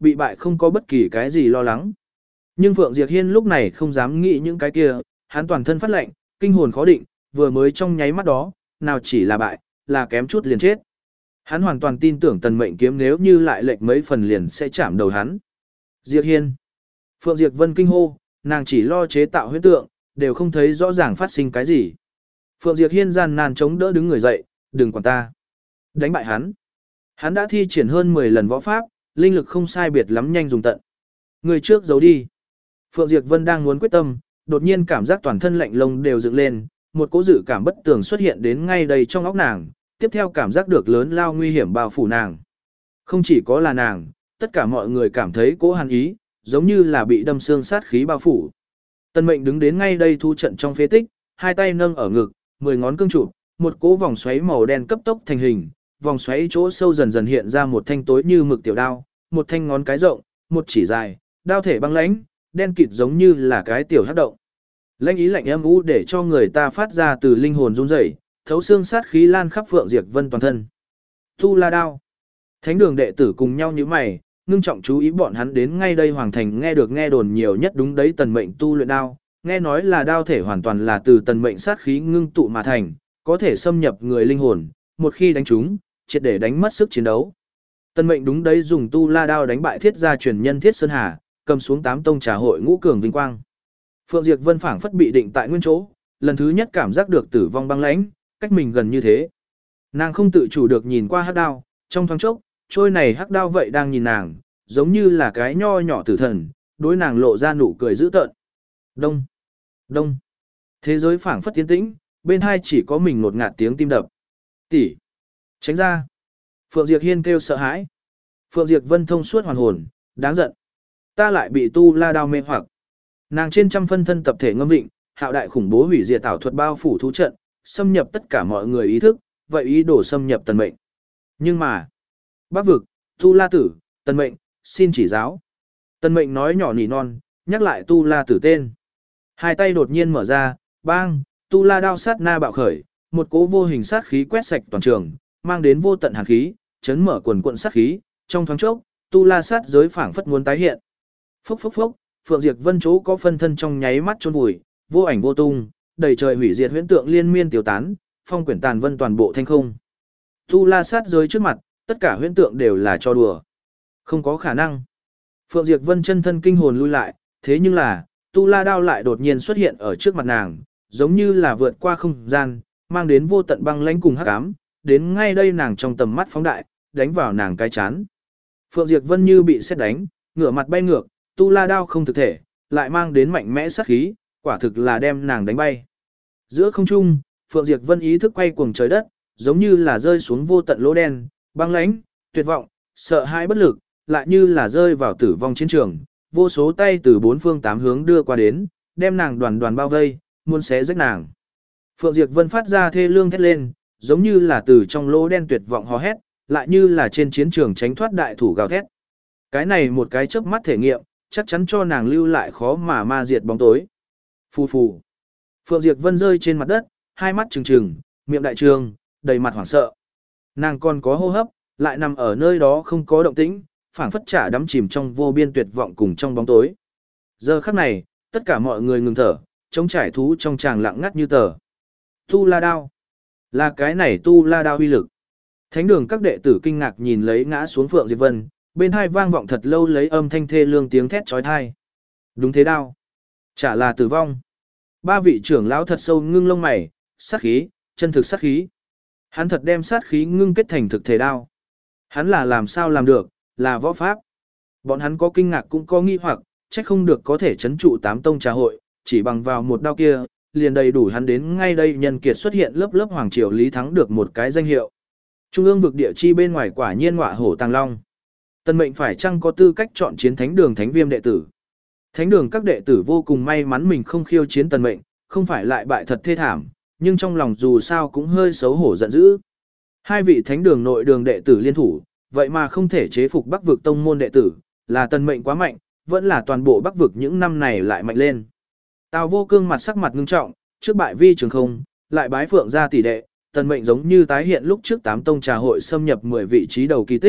bị bại không có bất kỳ cái gì lo lắng. Nhưng Phượng Diệp Hiên lúc này không dám nghĩ những cái kia, hắn toàn thân phát lạnh, kinh hồn khó định, vừa mới trong nháy mắt đó, nào chỉ là bại, là kém chút liền chết. Hắn hoàn toàn tin tưởng tần mệnh kiếm nếu như lại lệch mấy phần liền sẽ chạm đầu hắn. Diệp Hiên. Phượng Diệp Vân kinh hô, nàng chỉ lo chế tạo huyễn tượng, đều không thấy rõ ràng phát sinh cái gì. Phượng Diệp Hiên gian nan chống đỡ đứng người dậy, đừng quản ta. Đánh bại hắn. Hắn đã thi triển hơn mười lần võ pháp, linh lực không sai biệt lắm nhanh dùng tận. Người trước giấu đi. Phượng Diệp Vân đang muốn quyết tâm, đột nhiên cảm giác toàn thân lạnh lông đều dựng lên, một cỗ dự cảm bất tường xuất hiện đến ngay đây trong óc nàng, tiếp theo cảm giác được lớn lao nguy hiểm bao phủ nàng. Không chỉ có là nàng, tất cả mọi người cảm thấy cỗ hàn ý, giống như là bị đâm xương sát khí bao phủ. Tần Mệnh đứng đến ngay đây thu trận trong phế tích, hai tay nâng ở ngực, mười ngón cương trụ, một cỗ vòng xoáy màu đen cấp tốc thành hình, vòng xoáy chỗ sâu dần dần hiện ra một thanh tối như mực tiểu đao, một thanh ngón cái rộng, một chỉ dài, đao thể băng lãnh, đen kịt giống như là cái tiểu hắc động. Lãnh ý lạnh âm u để cho người ta phát ra từ linh hồn run rẩy, thấu xương sát khí lan khắp Phượng Diệp Vân toàn thân. Tu La đao. Thánh đường đệ tử cùng nhau như mày, ngưng trọng chú ý bọn hắn đến ngay đây hoàng thành nghe được nghe đồn nhiều nhất đúng đấy tần mệnh tu luyện đao, nghe nói là đao thể hoàn toàn là từ tần mệnh sát khí ngưng tụ mà thành, có thể xâm nhập người linh hồn, một khi đánh trúng, triệt để đánh mất sức chiến đấu. Tần mệnh đúng đấy dùng tu la đao đánh bại thiết gia truyền nhân Thiết Sơn Hà, cầm xuống tám tông trà hội ngũ cường vinh quang. Phượng Diệp Vân phảng phất bị định tại nguyên chỗ, lần thứ nhất cảm giác được tử vong băng lãnh, cách mình gần như thế. Nàng không tự chủ được nhìn qua hắc đao, trong thoáng chốc, trôi này hắc đao vậy đang nhìn nàng, giống như là cái nho nhỏ tử thần, đối nàng lộ ra nụ cười dữ tợn. Đông, đông. Thế giới phảng phất tiến tĩnh, bên hai chỉ có mình ngột ngạt tiếng tim đập. Tỷ, tránh ra. Phượng Diệp Hiên kêu sợ hãi. Phượng Diệp Vân thông suốt hoàn hồn, đáng giận. Ta lại bị tu la đao mê hoặc. Nàng trên trăm phân thân tập thể ngâm vịnh, hạo đại khủng bố hủy diệt ảo thuật bao phủ thú trận, xâm nhập tất cả mọi người ý thức, vậy ý đồ xâm nhập tần mệnh. Nhưng mà, Bắc vực, tu la tử, tần mệnh, xin chỉ giáo. Tần mệnh nói nhỏ nỉ non, nhắc lại tu la tử tên. Hai tay đột nhiên mở ra, bang, tu la đao sát na bạo khởi, một cỗ vô hình sát khí quét sạch toàn trường, mang đến vô tận hàn khí, chấn mở quần quận sát khí, trong thoáng chốc, tu la sát giới phảng phất muốn tái hiện. Phốc phốc phốc, Phượng Diệp Vân chỗ có phân thân trong nháy mắt chôn vùi, vô ảnh vô tung, đầy trời hủy diệt huyễn tượng liên miên tiêu tán, phong quyển tàn vân toàn bộ thanh không. Tu la sát giới trước mặt, tất cả huyễn tượng đều là cho đùa. Không có khả năng. Phượng Diệp Vân chân thân kinh hồn lui lại, thế nhưng là, tu la đao lại đột nhiên xuất hiện ở trước mặt nàng, giống như là vượt qua không gian, mang đến vô tận băng lãnh cùng hắc ám, đến ngay đây nàng trong tầm mắt phóng đại, đánh vào nàng cái chán. Phượng Diệp Vân như bị sét đánh, ngửa mặt bay ngược, tu la đao không thực thể, lại mang đến mạnh mẽ sát khí, quả thực là đem nàng đánh bay. Giữa không trung, Phượng Diệp Vân ý thức quay cuồng trời đất, giống như là rơi xuống vô tận lỗ đen, băng lãnh, tuyệt vọng, sợ hãi bất lực, lại như là rơi vào tử vong chiến trường, vô số tay từ bốn phương tám hướng đưa qua đến, đem nàng đoàn đoàn bao vây, muốn xé rách nàng. Phượng Diệp Vân phát ra thê lương thét lên, giống như là từ trong lỗ đen tuyệt vọng hò hét, lại như là trên chiến trường tránh thoát đại thủ gào thét. Cái này một cái chớp mắt thể nghiệm, chắc chắn cho nàng lưu lại khó mà ma diệt bóng tối. Phù phù. Phượng Diệp Vân rơi trên mặt đất, hai mắt trừng trừng, miệng đại trường, đầy mặt hoảng sợ. Nàng còn có hô hấp, lại nằm ở nơi đó không có động tĩnh, phảng phất chả đắm chìm trong vô biên tuyệt vọng cùng trong bóng tối. Giờ khắc này, tất cả mọi người ngừng thở, trống trải thú trong tràng lặng ngắt như tờ. Tu la đao. Là cái này tu la đao uy lực. Thánh đường các đệ tử kinh ngạc nhìn lấy ngã xuống Phượng Diệp Vân, bên hai vang vọng thật lâu lấy âm thanh thê lương tiếng thét chói tai. Đúng thế đao. Chả là tử vong. Ba vị trưởng lão thật sâu ngưng lông mày, sát khí, chân thực sát khí. Hắn thật đem sát khí ngưng kết thành thực thể đao. Hắn là làm sao làm được, là võ pháp. Bọn hắn có kinh ngạc cũng có nghi hoặc, trách không được có thể chấn trụ tám tông trà hội, chỉ bằng vào một đao kia, liền đầy đủ hắn đến ngay đây nhân kiệt xuất hiện lớp lớp hoàng triều Lý Thắng được một cái danh hiệu. Trung ương vực địa chi bên ngoài quả nhiên ngọa hổ tàng long. Tần Mệnh phải chăng có tư cách chọn chiến thánh đường thánh viêm đệ tử? Thánh đường các đệ tử vô cùng may mắn mình không khiêu chiến Tần Mệnh, không phải lại bại thật thê thảm, nhưng trong lòng dù sao cũng hơi xấu hổ giận dữ. Hai vị thánh đường nội đường đệ tử liên thủ, vậy mà không thể chế phục Bắc vực tông môn đệ tử, là Tần Mệnh quá mạnh, vẫn là toàn bộ Bắc vực những năm này lại mạnh lên. Tào Vô Cương mặt sắc mặt ngưng trọng, trước bại Vi Trường Không, lại bái Phượng gia tỷ đệ, Tần Mệnh giống như tái hiện lúc trước tám tông trà hội xâm nhập mười vị trí đầu kỳ tích,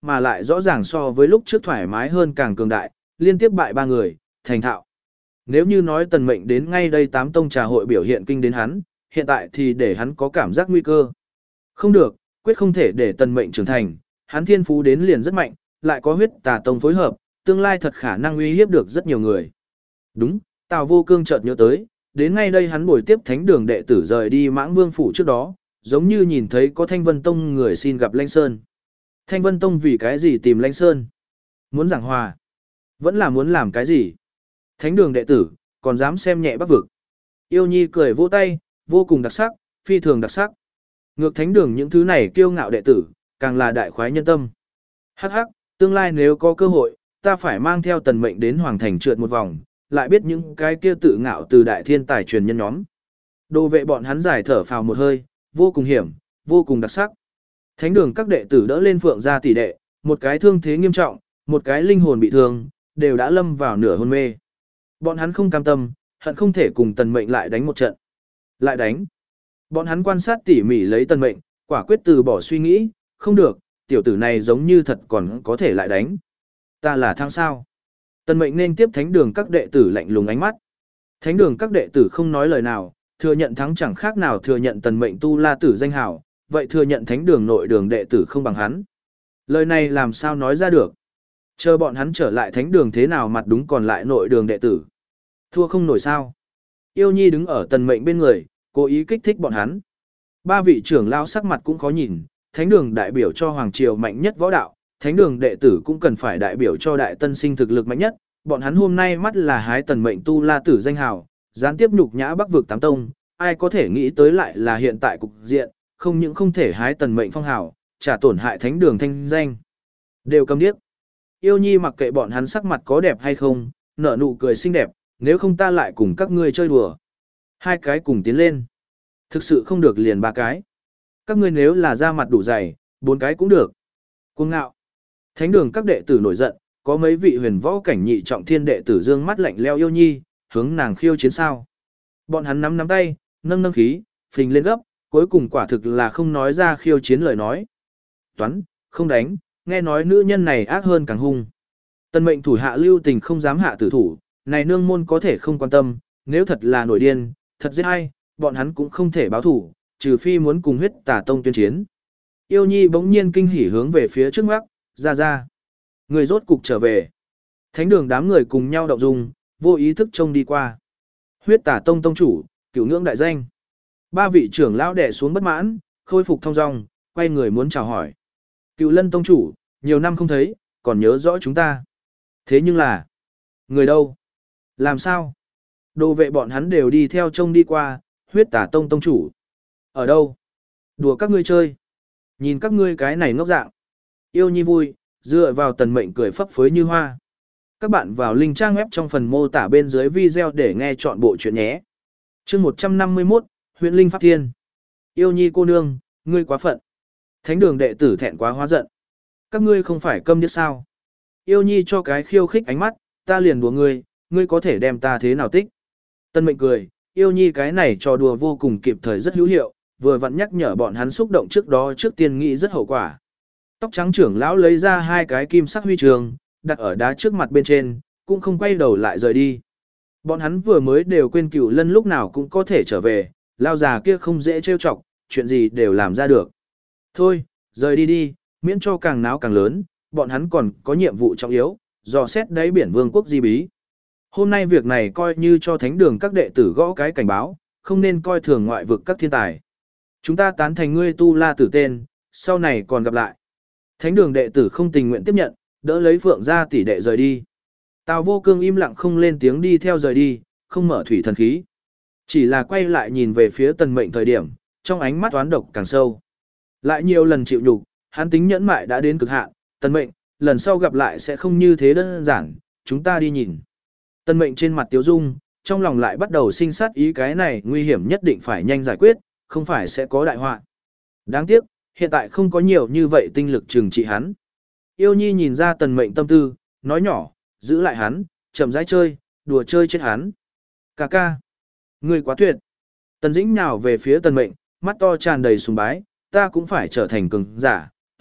mà lại rõ ràng so với lúc trước thoải mái hơn càng cường đại, liên tiếp bại ba người, thành thạo. Nếu như nói tần mệnh đến ngay đây tám tông trà hội biểu hiện kinh đến hắn, hiện tại thì để hắn có cảm giác nguy cơ. Không được, quyết không thể để tần mệnh trưởng thành, hắn thiên phú đến liền rất mạnh, lại có huyết tà tông phối hợp, tương lai thật khả năng uy hiếp được rất nhiều người. Đúng, Tào Vô Cương chợt nhớ tới, đến ngay đây hắn buổi tiếp thánh đường đệ tử rời đi Mãng Vương phủ trước đó, giống như nhìn thấy có Thanh Vân Tông người xin gặp Lãnh Sơn. Thanh Vân Tông vì cái gì tìm Lãnh Sơn? Muốn giảng hòa? Vẫn là muốn làm cái gì? Thánh đường đệ tử, còn dám xem nhẹ Bắc vực. Yêu Nhi cười vỗ tay, vô cùng đặc sắc, phi thường đặc sắc. Ngược thánh đường những thứ này kiêu ngạo đệ tử, càng là đại khoái nhân tâm. Hắc hắc, tương lai nếu có cơ hội, ta phải mang theo tần mệnh đến hoàng thành trượt một vòng, lại biết những cái kia tự ngạo từ đại thiên tài truyền nhân nhóm. Đồ vệ bọn hắn giải thở phào một hơi, vô cùng hiểm, vô cùng đặc sắc. Thánh đường các đệ tử đỡ lên Phượng gia tỷ đệ, một cái thương thế nghiêm trọng, một cái linh hồn bị thương, đều đã lâm vào nửa hôn mê. Bọn hắn không cam tâm, hận không thể cùng tần mệnh lại đánh một trận. Lại đánh. Bọn hắn quan sát tỉ mỉ lấy tần mệnh, quả quyết từ bỏ suy nghĩ, không được, tiểu tử này giống như thật còn có thể lại đánh. Ta là thăng sao. Tần mệnh nên tiếp thánh đường các đệ tử lạnh lùng ánh mắt. Thánh đường các đệ tử không nói lời nào, thừa nhận thắng chẳng khác nào thừa nhận tần mệnh tu la tử danh hào, vậy thừa nhận thánh đường nội đường đệ tử không bằng hắn. Lời này làm sao nói ra được. Chờ bọn hắn trở lại thánh đường thế nào mặt đúng còn lại nội đường đệ tử. Thua không nổi sao. Yêu Nhi đứng ở tần mệnh bên người, cố ý kích thích bọn hắn. Ba vị trưởng lao sắc mặt cũng khó nhìn, thánh đường đại biểu cho hoàng triều mạnh nhất võ đạo, thánh đường đệ tử cũng cần phải đại biểu cho đại tân sinh thực lực mạnh nhất, bọn hắn hôm nay mắt là hái tần mệnh tu la tử danh hào, gián tiếp nhục nhã Bắc vực tám tông, ai có thể nghĩ tới lại là hiện tại cục diện, không những không thể hái tần mệnh phong hào, trả tổn hại thánh đường thanh danh. Đều câm điếc. Yêu Nhi mặc kệ bọn hắn sắc mặt có đẹp hay không, nở nụ cười xinh đẹp, nếu không ta lại cùng các ngươi chơi đùa. Hai cái cùng tiến lên. Thực sự không được liền ba cái. Các ngươi nếu là da mặt đủ dày, bốn cái cũng được. Cuồng ngạo. Thánh đường các đệ tử nổi giận, có mấy vị huyền võ cảnh nhị trọng thiên đệ tử dương mắt lạnh leo Yêu Nhi, hướng nàng khiêu chiến sao. Bọn hắn nắm nắm tay, nâng nâng khí, phình lên gấp, cuối cùng quả thực là không nói ra khiêu chiến lời nói. Toán, không đánh, nghe nói nữ nhân này ác hơn càng hung. Tần mệnh thủ hạ lưu tình không dám hạ tử thủ, này nương môn có thể không quan tâm, nếu thật là nổi điên, thật giết hay, bọn hắn cũng không thể báo thủ, trừ phi muốn cùng huyết tà tông tuyên chiến. Yêu Nhi bỗng nhiên kinh hỉ hướng về phía trước ngoắc, ra ra. Người rốt cục trở về. Thánh đường đám người cùng nhau động dung, vô ý thức trông đi qua. Huyết tà tông tông chủ, cửu ngưỡng đại danh. Ba vị trưởng lão đè xuống bất mãn, khôi phục thong dong, quay người muốn chào hỏi. Cựu lân tông chủ, nhiều năm không thấy, còn nhớ rõ chúng ta. Thế nhưng là, người đâu? Làm sao? Đồ vệ bọn hắn đều đi theo trông đi qua, huyết tà tông tông chủ. Ở đâu? Đùa các ngươi chơi. Nhìn các ngươi cái này ngốc dạng. Yêu Nhi vui, dựa vào tần mệnh cười phấp phới như hoa. Các bạn vào link trang web trong phần mô tả bên dưới video để nghe chọn bộ chuyện nhé. Chương một trăm năm mươi mốt, huyện Linh Pháp Thiên. Yêu Nhi cô nương, ngươi quá phận. Thánh đường đệ tử thẹn quá hóa giận. Các ngươi không phải câm điếc sao? Yêu Nhi cho cái khiêu khích ánh mắt, ta liền đùa ngươi, ngươi có thể đem ta thế nào tích? Tân mệnh cười, Yêu Nhi cái này trò đùa vô cùng kịp thời rất hữu hiệu, vừa vặn nhắc nhở bọn hắn xúc động trước đó trước tiên nghĩ rất hậu quả. Tóc trắng trưởng lão lấy ra hai cái kim sắc huy trường, đặt ở đá trước mặt bên trên, cũng không quay đầu lại rời đi. Bọn hắn vừa mới đều quên Cửu Lân lúc nào cũng có thể trở về, lao già kia không dễ trêu chọc, chuyện gì đều làm ra được. Thôi, rời đi đi, miễn cho càng náo càng lớn, bọn hắn còn có nhiệm vụ trọng yếu, dò xét đáy biển vương quốc di bí. Hôm nay việc này coi như cho thánh đường các đệ tử gõ cái cảnh báo, không nên coi thường ngoại vực các thiên tài. Chúng ta tán thành ngươi tu la tử tên, sau này còn gặp lại. Thánh đường đệ tử không tình nguyện tiếp nhận, đỡ lấy Phượng gia tỷ đệ rời đi. Tào Vô Cương im lặng không lên tiếng đi theo rời đi, không mở thủy thần khí. Chỉ là quay lại nhìn về phía tần mệnh thời điểm, trong ánh mắt toán độc càng sâu. Lại nhiều lần chịu nhục, hắn tính nhẫn mại đã đến cực hạn, tần mệnh, lần sau gặp lại sẽ không như thế đơn giản, chúng ta đi nhìn. Tần mệnh trên mặt tiếu dung, trong lòng lại bắt đầu sinh sát ý cái này nguy hiểm nhất định phải nhanh giải quyết, không phải sẽ có đại họa. Đáng tiếc, hiện tại không có nhiều như vậy tinh lực trừng trị hắn. Yêu Nhi nhìn ra tần mệnh tâm tư, nói nhỏ, giữ lại hắn, chậm rãi chơi, đùa chơi chết hắn. Cà ca, ngươi quá tuyệt. Tần Dĩnh nhào về phía tần mệnh, mắt to tràn đầy sùng bái, ta cũng phải trở thành cường giả,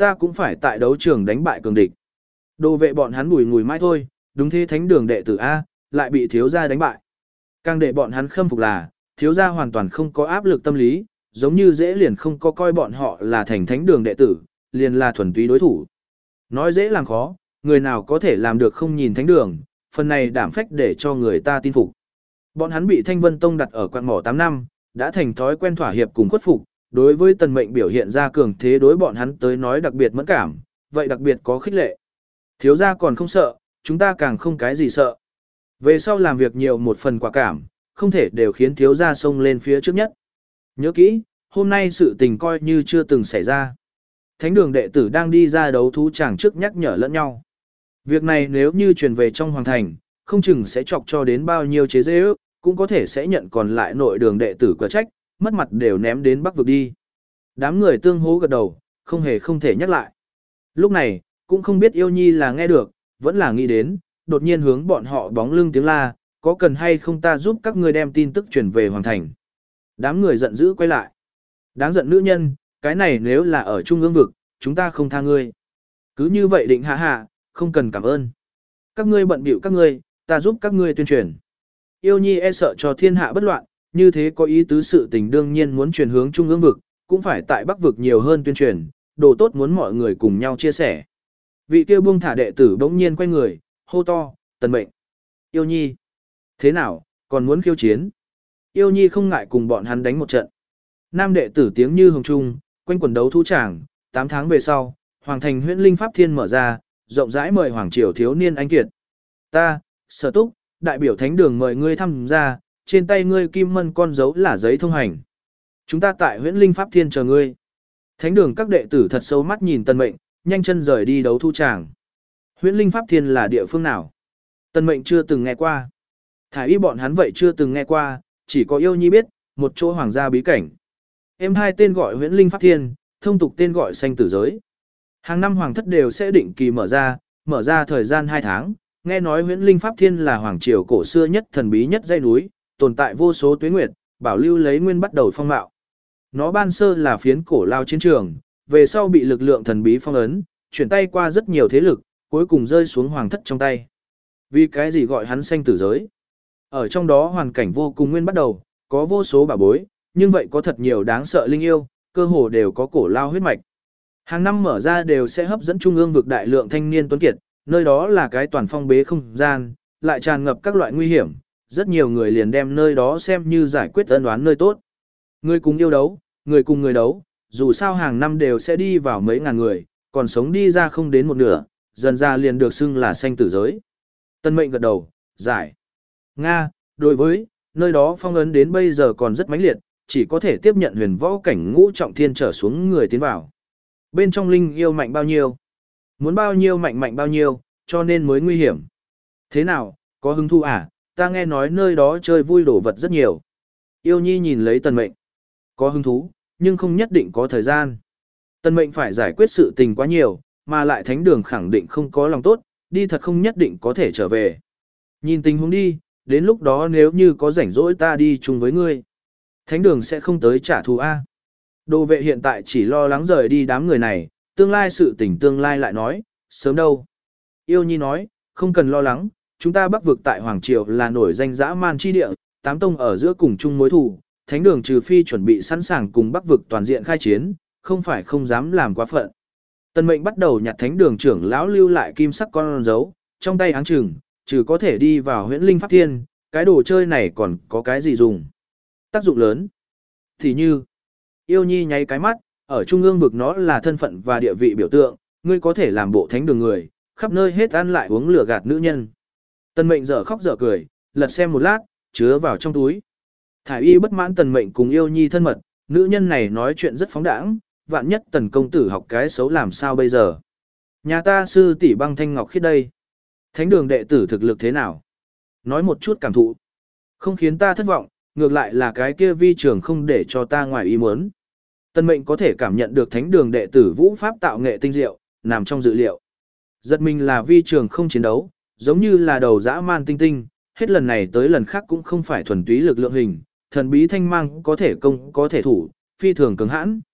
ta cũng phải tại đấu trường đánh bại cường địch. Đồ vệ bọn hắn bùi ngùi mãi thôi, đúng thế thánh đường đệ tử A, lại bị thiếu gia đánh bại. Càng để bọn hắn khâm phục là, thiếu gia hoàn toàn không có áp lực tâm lý, giống như dễ liền không có coi bọn họ là thành thánh đường đệ tử, liền là thuần túy đối thủ. Nói dễ làm khó, người nào có thể làm được không nhìn thánh đường, phần này đảm phách để cho người ta tin phục. Bọn hắn bị Thanh Vân Tông đặt ở quạng mỏ tám năm, đã thành thói quen thỏa hiệp cùng khuất phục, đối với tần mệnh biểu hiện ra cường thế đối bọn hắn tới nói đặc biệt mẫn cảm, vậy đặc biệt có khích lệ. Thiếu gia còn không sợ, chúng ta càng không cái gì sợ. Về sau làm việc nhiều một phần quả cảm, không thể đều khiến thiếu gia xông lên phía trước nhất. Nhớ kỹ, hôm nay sự tình coi như chưa từng xảy ra. Thánh đường đệ tử đang đi ra đấu thú tràng trước nhắc nhở lẫn nhau. Việc này nếu như truyền về trong hoàng thành, không chừng sẽ chọc cho đến bao nhiêu chế dễ ước, cũng có thể sẽ nhận còn lại nội đường đệ tử quả trách, mất mặt đều ném đến bắc vực đi. Đám người tương hố gật đầu, không hề không thể nhắc lại. Lúc này, cũng không biết yêu nhi là nghe được, vẫn là nghĩ đến, đột nhiên hướng bọn họ bóng lưng tiếng la, có cần hay không ta giúp các ngươi đem tin tức truyền về hoàng thành. Đám người giận dữ quay lại. Đáng giận nữ nhân, cái này nếu là ở trung ương vực, chúng ta không tha ngươi. Cứ như vậy định hạ hạ, không cần cảm ơn. Các ngươi bận bịu các ngươi, ta giúp các ngươi tuyên truyền. Yêu nhi e sợ cho thiên hạ bất loạn, như thế có ý tứ sự tình đương nhiên muốn truyền hướng trung ương vực, cũng phải tại bắc vực nhiều hơn tuyên truyền, đồ tốt muốn mọi người cùng nhau chia sẻ. Vị kia buông thả đệ tử bỗng nhiên quay người, hô to, tần mệnh. Yêu nhi. Thế nào, còn muốn khiêu chiến? Yêu nhi không ngại cùng bọn hắn đánh một trận. Nam đệ tử tiếng như hồng trung, quanh quần đấu thú tràng, tám tháng về sau, hoàng thành huyễn linh pháp thiên mở ra, rộng rãi mời hoàng triều thiếu niên anh kiệt. Ta, Sở Túc, đại biểu thánh đường mời ngươi tham gia, trên tay ngươi kim mân con dấu là giấy thông hành. Chúng ta tại huyễn linh pháp thiên chờ ngươi. Thánh đường các đệ tử thật sâu mắt nhìn Tần Mệnh, nhanh chân rời đi đấu thu tràng. Huyễn linh pháp thiên là địa phương nào? Tần Mệnh chưa từng nghe qua. Thải y bọn hắn vậy chưa từng nghe qua, chỉ có yêu nhi biết, một chỗ hoàng gia bí cảnh. Em hai tên gọi huyễn linh pháp thiên, thông tục tên gọi sanh tử giới. Hàng năm hoàng thất đều sẽ định kỳ mở ra, mở ra thời gian hai tháng. Nghe nói huyễn linh pháp thiên là hoàng triều cổ xưa nhất thần bí nhất dãy núi, tồn tại vô số tuế nguyệt, bảo lưu lấy nguyên bắt đầu phong mạo. Nó ban sơ là phiến cổ lao chiến trường, về sau bị lực lượng thần bí phong ấn, chuyển tay qua rất nhiều thế lực, cuối cùng rơi xuống hoàng thất trong tay. Vì cái gì gọi hắn sanh tử giới? Ở trong đó hoàn cảnh vô cùng nguyên bắt đầu, có vô số bảo bối, nhưng vậy có thật nhiều đáng sợ linh yêu, cơ hồ đều có cổ lao huyết mạch. Hàng năm mở ra đều sẽ hấp dẫn trung ương vực đại lượng thanh niên tuấn kiệt, nơi đó là cái toàn phong bế không gian, lại tràn ngập các loại nguy hiểm, rất nhiều người liền đem nơi đó xem như giải quyết ân oán nơi tốt. Người cùng yêu đấu, người cùng người đấu, dù sao hàng năm đều sẽ đi vào mấy ngàn người, còn sống đi ra không đến một nửa, dần ra liền được xưng là sanh tử giới. Tân Mệnh gật đầu, giải. Nga, đối với, nơi đó phong ấn đến bây giờ còn rất mãnh liệt, chỉ có thể tiếp nhận huyền võ cảnh ngũ trọng thiên trở xuống người tiến vào. Bên trong linh yêu mạnh bao nhiêu? Muốn bao nhiêu mạnh mạnh bao nhiêu, cho nên mới nguy hiểm. Thế nào, có hứng thú à? Ta nghe nói nơi đó chơi vui đổ vật rất nhiều. Yêu nhi nhìn lấy Tần Mệnh. Có hứng thú, nhưng không nhất định có thời gian. Tần Mệnh phải giải quyết sự tình quá nhiều, mà lại thánh đường khẳng định không có lòng tốt, đi thật không nhất định có thể trở về. Nhìn tình huống đi, đến lúc đó nếu như có rảnh rỗi ta đi chung với ngươi. Thánh đường sẽ không tới trả thù A. Đồ vệ hiện tại chỉ lo lắng rời đi đám người này, tương lai sự tình tương lai lại nói, sớm đâu. Yêu nhi nói, không cần lo lắng, chúng ta bắc vực tại Hoàng Triều là nổi danh dã man chi địa, tám tông ở giữa cùng chung mối thù, thánh đường trừ phi chuẩn bị sẵn sàng cùng bắc vực toàn diện khai chiến, không phải không dám làm quá phận. Tần Mệnh bắt đầu nhặt thánh đường trưởng lão lưu lại kim sắc con dấu, trong tay áng chừng, trừ có thể đi vào huyễn linh pháp thiên, cái đồ chơi này còn có cái gì dùng. Tác dụng lớn. Thì như, yêu nhi nháy cái mắt, ở trung ương vực nó là thân phận và địa vị biểu tượng, ngươi có thể làm bộ thánh đường người, khắp nơi hết ăn lại uống lửa gạt nữ nhân. Tần Mệnh dở khóc dở cười, lật xem một lát, chứa vào trong túi. Thải y bất mãn Tần Mệnh cùng yêu nhi thân mật, nữ nhân này nói chuyện rất phóng đãng, vạn nhất Tần công tử học cái xấu làm sao bây giờ. Nhà ta sư tỷ Băng Thanh Ngọc Khiết đây. Thánh đường đệ tử thực lực thế nào? Nói một chút cảm thụ. Không khiến ta thất vọng, ngược lại là cái kia vi trường không để cho ta ngoài ý muốn. Tần Mệnh có thể cảm nhận được thánh đường đệ tử vũ pháp tạo nghệ tinh diệu, nằm trong dự liệu. Giật mình là vi trường không chiến đấu, giống như là đầu dã man tinh tinh, hết lần này tới lần khác cũng không phải thuần túy lực lượng hình, thần bí thanh mang có thể công có thể thủ, phi thường cứng hãn.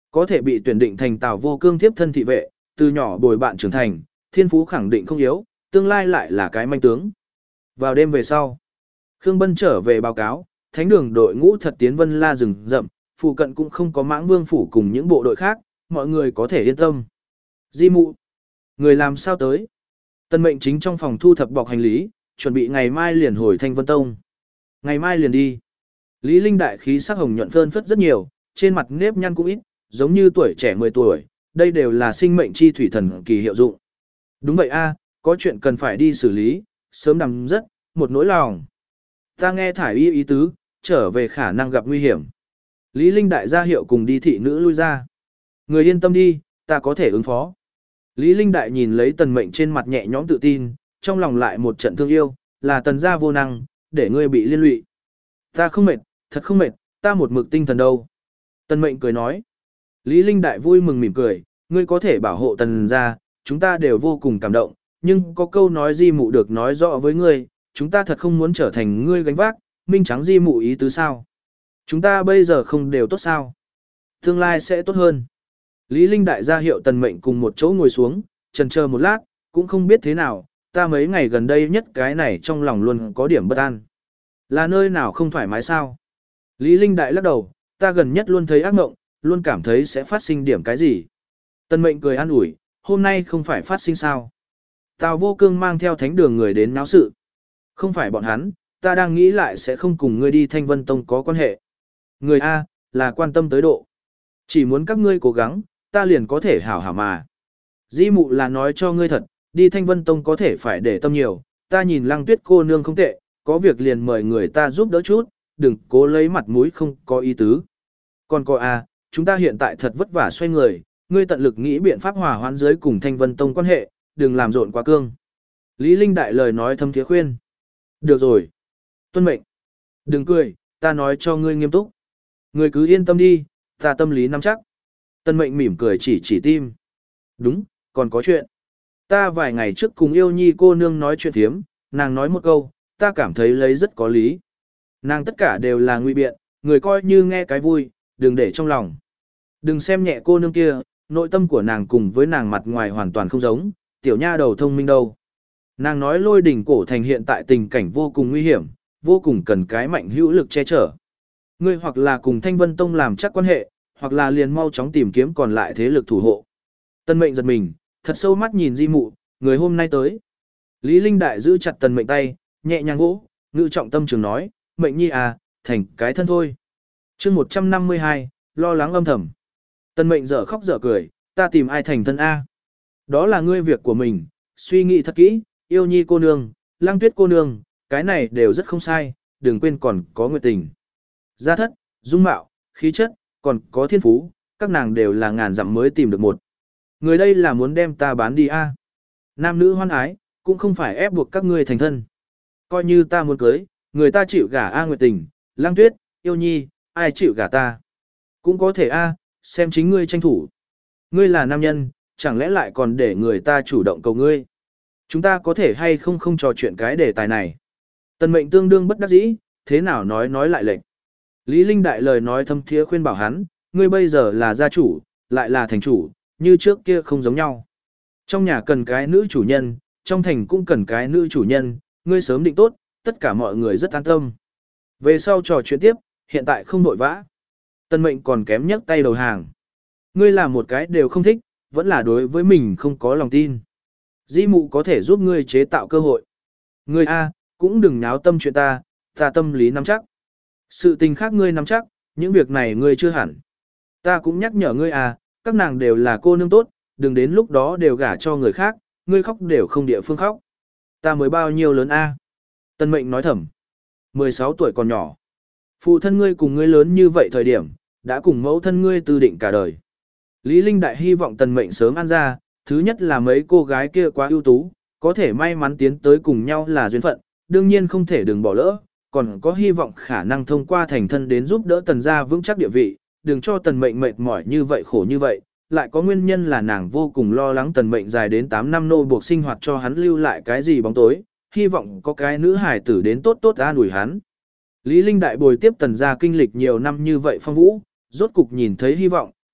Có thể bị tuyển định thành Tào Vô Cương tiếp thân thị vệ, từ nhỏ bồi bạn trưởng thành, thiên phú khẳng định không yếu, tương lai lại là cái manh tướng. Vào đêm về sau, Khương Bân trở về báo cáo, thánh đường đội ngũ thật tiến Vân La rừng rậm, phụ cận cũng không có Mãng Vương phủ cùng những bộ đội khác, mọi người có thể yên tâm. Di Mụ, người làm sao tới? Tân Mệnh chính trong phòng thu thập bọc hành lý, chuẩn bị ngày mai liền hồi Thanh Vân Tông. Ngày mai liền đi. Lý Linh đại khí sắc hồng nhuận phơn phất rất nhiều, trên mặt nếp nhăn cũng ít, giống như tuổi trẻ mười tuổi, đây đều là sinh mệnh chi thủy thần kỳ hiệu dụng. Đúng vậy a, có chuyện cần phải đi xử lý, sớm nằm rất, một nỗi lòng. Ta nghe thải y ý tứ, trở về khả năng gặp nguy hiểm. Lý Linh đại ra hiệu cùng đi thị nữ lui ra. Người yên tâm đi, ta có thể ứng phó. Lý Linh đại nhìn lấy Tần Mệnh trên mặt nhẹ nhõm tự tin, trong lòng lại một trận thương yêu, là Tần gia vô năng, để ngươi bị liên lụy. Ta không mệt, thật không mệt, ta một mực tinh thần đâu. Tần Mệnh cười nói. Lý Linh đại vui mừng mỉm cười, ngươi có thể bảo hộ Tần gia, chúng ta đều vô cùng cảm động, nhưng có câu nói Di Mụ được nói rõ với ngươi, chúng ta thật không muốn trở thành ngươi gánh vác, minh trắng Di Mụ ý tứ sao? Chúng ta bây giờ không đều tốt sao? Tương lai sẽ tốt hơn. Lý Linh đại ra hiệu Tần Mệnh cùng một chỗ ngồi xuống, chần chờ một lát, cũng không biết thế nào, ta mấy ngày gần đây nhất cái này trong lòng luôn có điểm bất an. Là nơi nào không thoải mái sao? Lý Linh đại lắc đầu, ta gần nhất luôn thấy ác mộng, luôn cảm thấy sẽ phát sinh điểm cái gì. Tần Mệnh cười an ủi, hôm nay không phải phát sinh sao? Tào Vô Cương mang theo thánh đường người đến náo sự. Không phải bọn hắn, ta đang nghĩ lại sẽ không cùng ngươi đi Thanh Vân Tông có quan hệ. Người A, là quan tâm tới độ. Chỉ muốn các ngươi cố gắng, ta liền có thể hảo hảo mà. Di Mụ là nói cho ngươi thật, đi Thanh Vân Tông có thể phải để tâm nhiều, ta nhìn Lăng Tuyết cô nương không tệ, có việc liền mời người ta giúp đỡ chút, đừng cố lấy mặt mũi không có ý tứ. Còn có A, chúng ta hiện tại thật vất vả xoay người, ngươi tận lực nghĩ biện pháp hòa hoãn dưới cùng Thanh Vân Tông quan hệ, đừng làm rộn quá cương. Lý Linh đại lời nói thâm thiế khuyên. Được rồi. Tuân mệnh. Đừng cười, ta nói cho ngươi nghiêm túc. Ngươi cứ yên tâm đi, ta tâm lý nắm chắc. Tân Mệnh mỉm cười chỉ chỉ tim. Đúng, còn có chuyện. Ta vài ngày trước cùng yêu nhi cô nương nói chuyện thiếm, nàng nói một câu, ta cảm thấy lấy rất có lý. Nàng tất cả đều là nguy biện, người coi như nghe cái vui, đừng để trong lòng. Đừng xem nhẹ cô nương kia, nội tâm của nàng cùng với nàng mặt ngoài hoàn toàn không giống, tiểu nha đầu thông minh đâu. Nàng nói lôi đỉnh cổ thành hiện tại tình cảnh vô cùng nguy hiểm, vô cùng cần cái mạnh hữu lực che chở. Ngươi hoặc là cùng Thanh Vân Tông làm chắc quan hệ, hoặc là liền mau chóng tìm kiếm còn lại thế lực thủ hộ. Tân Mệnh giật mình, thật sâu mắt nhìn Di Mụ, người hôm nay tới. Lý Linh đại giữ chặt Tần Mệnh tay, nhẹ nhàng vỗ, ngữ trọng tâm trường nói, Mệnh nhi à, thành cái thân thôi. Chương một trăm năm mươi hai, lo lắng âm thầm. Tần Mệnh dở khóc dở cười, ta tìm ai thành thân a? Đó là ngươi việc của mình, suy nghĩ thật kỹ, yêu nhi cô nương, Lăng Tuyết cô nương, cái này đều rất không sai, đừng quên còn có nguyệt tình. Gia thất, dung mạo, khí chất, còn có thiên phú, các nàng đều là ngàn dặm mới tìm được một. Người đây là muốn đem ta bán đi a? Nam nữ hoan ái, cũng không phải ép buộc các ngươi thành thân. Coi như ta muốn cưới, người ta chịu gả a nguyệt tình, Lăng Tuyết, yêu nhi, ai chịu gả ta? Cũng có thể a, xem chính ngươi tranh thủ. Ngươi là nam nhân, chẳng lẽ lại còn để người ta chủ động cầu ngươi? Chúng ta có thể hay không không trò chuyện cái đề tài này. Tần Mệnh tương đương bất đắc dĩ, thế nào nói nói lại lệnh. Lý Linh đại lời nói thâm thiế khuyên bảo hắn, ngươi bây giờ là gia chủ, lại là thành chủ, như trước kia không giống nhau. Trong nhà cần cái nữ chủ nhân, trong thành cũng cần cái nữ chủ nhân, ngươi sớm định tốt, tất cả mọi người rất an tâm. Về sau trò chuyện tiếp, hiện tại không nội vã. Tần Mệnh còn kém nhấc tay đầu hàng. Ngươi làm một cái đều không thích, vẫn là đối với mình không có lòng tin. Di Mụ có thể giúp ngươi chế tạo cơ hội. Ngươi A, cũng đừng nháo tâm chuyện ta, ta tâm lý nắm chắc. Sự tình khác ngươi nắm chắc, những việc này ngươi chưa hẳn. Ta cũng nhắc nhở ngươi à, các nàng đều là cô nương tốt, đừng đến lúc đó đều gả cho người khác, ngươi khóc đều không địa phương khóc. Ta mới bao nhiêu lớn a? Tân Mệnh nói thầm. mười sáu tuổi còn nhỏ. Phụ thân ngươi cùng ngươi lớn như vậy thời điểm, đã cùng mẫu thân ngươi tư định cả đời. Lý Linh đại hy vọng Tần Mệnh sớm ăn ra, thứ nhất là mấy cô gái kia quá ưu tú, có thể may mắn tiến tới cùng nhau là duyên phận, đương nhiên không thể đừng bỏ lỡ, còn có hy vọng khả năng thông qua thành thân đến giúp đỡ Tần gia vững chắc địa vị, đừng cho Tần Mệnh mệt mỏi như vậy khổ như vậy, lại có nguyên nhân là nàng vô cùng lo lắng Tần Mệnh dài đến tám năm nô buộc sinh hoạt cho hắn lưu lại cái gì bóng tối, hy vọng có cái nữ hài tử đến tốt tốt an ủi hắn. Lý Linh đại bồi tiếp Tần gia kinh lịch nhiều năm như vậy phong vũ, rốt cục nhìn thấy hy vọng,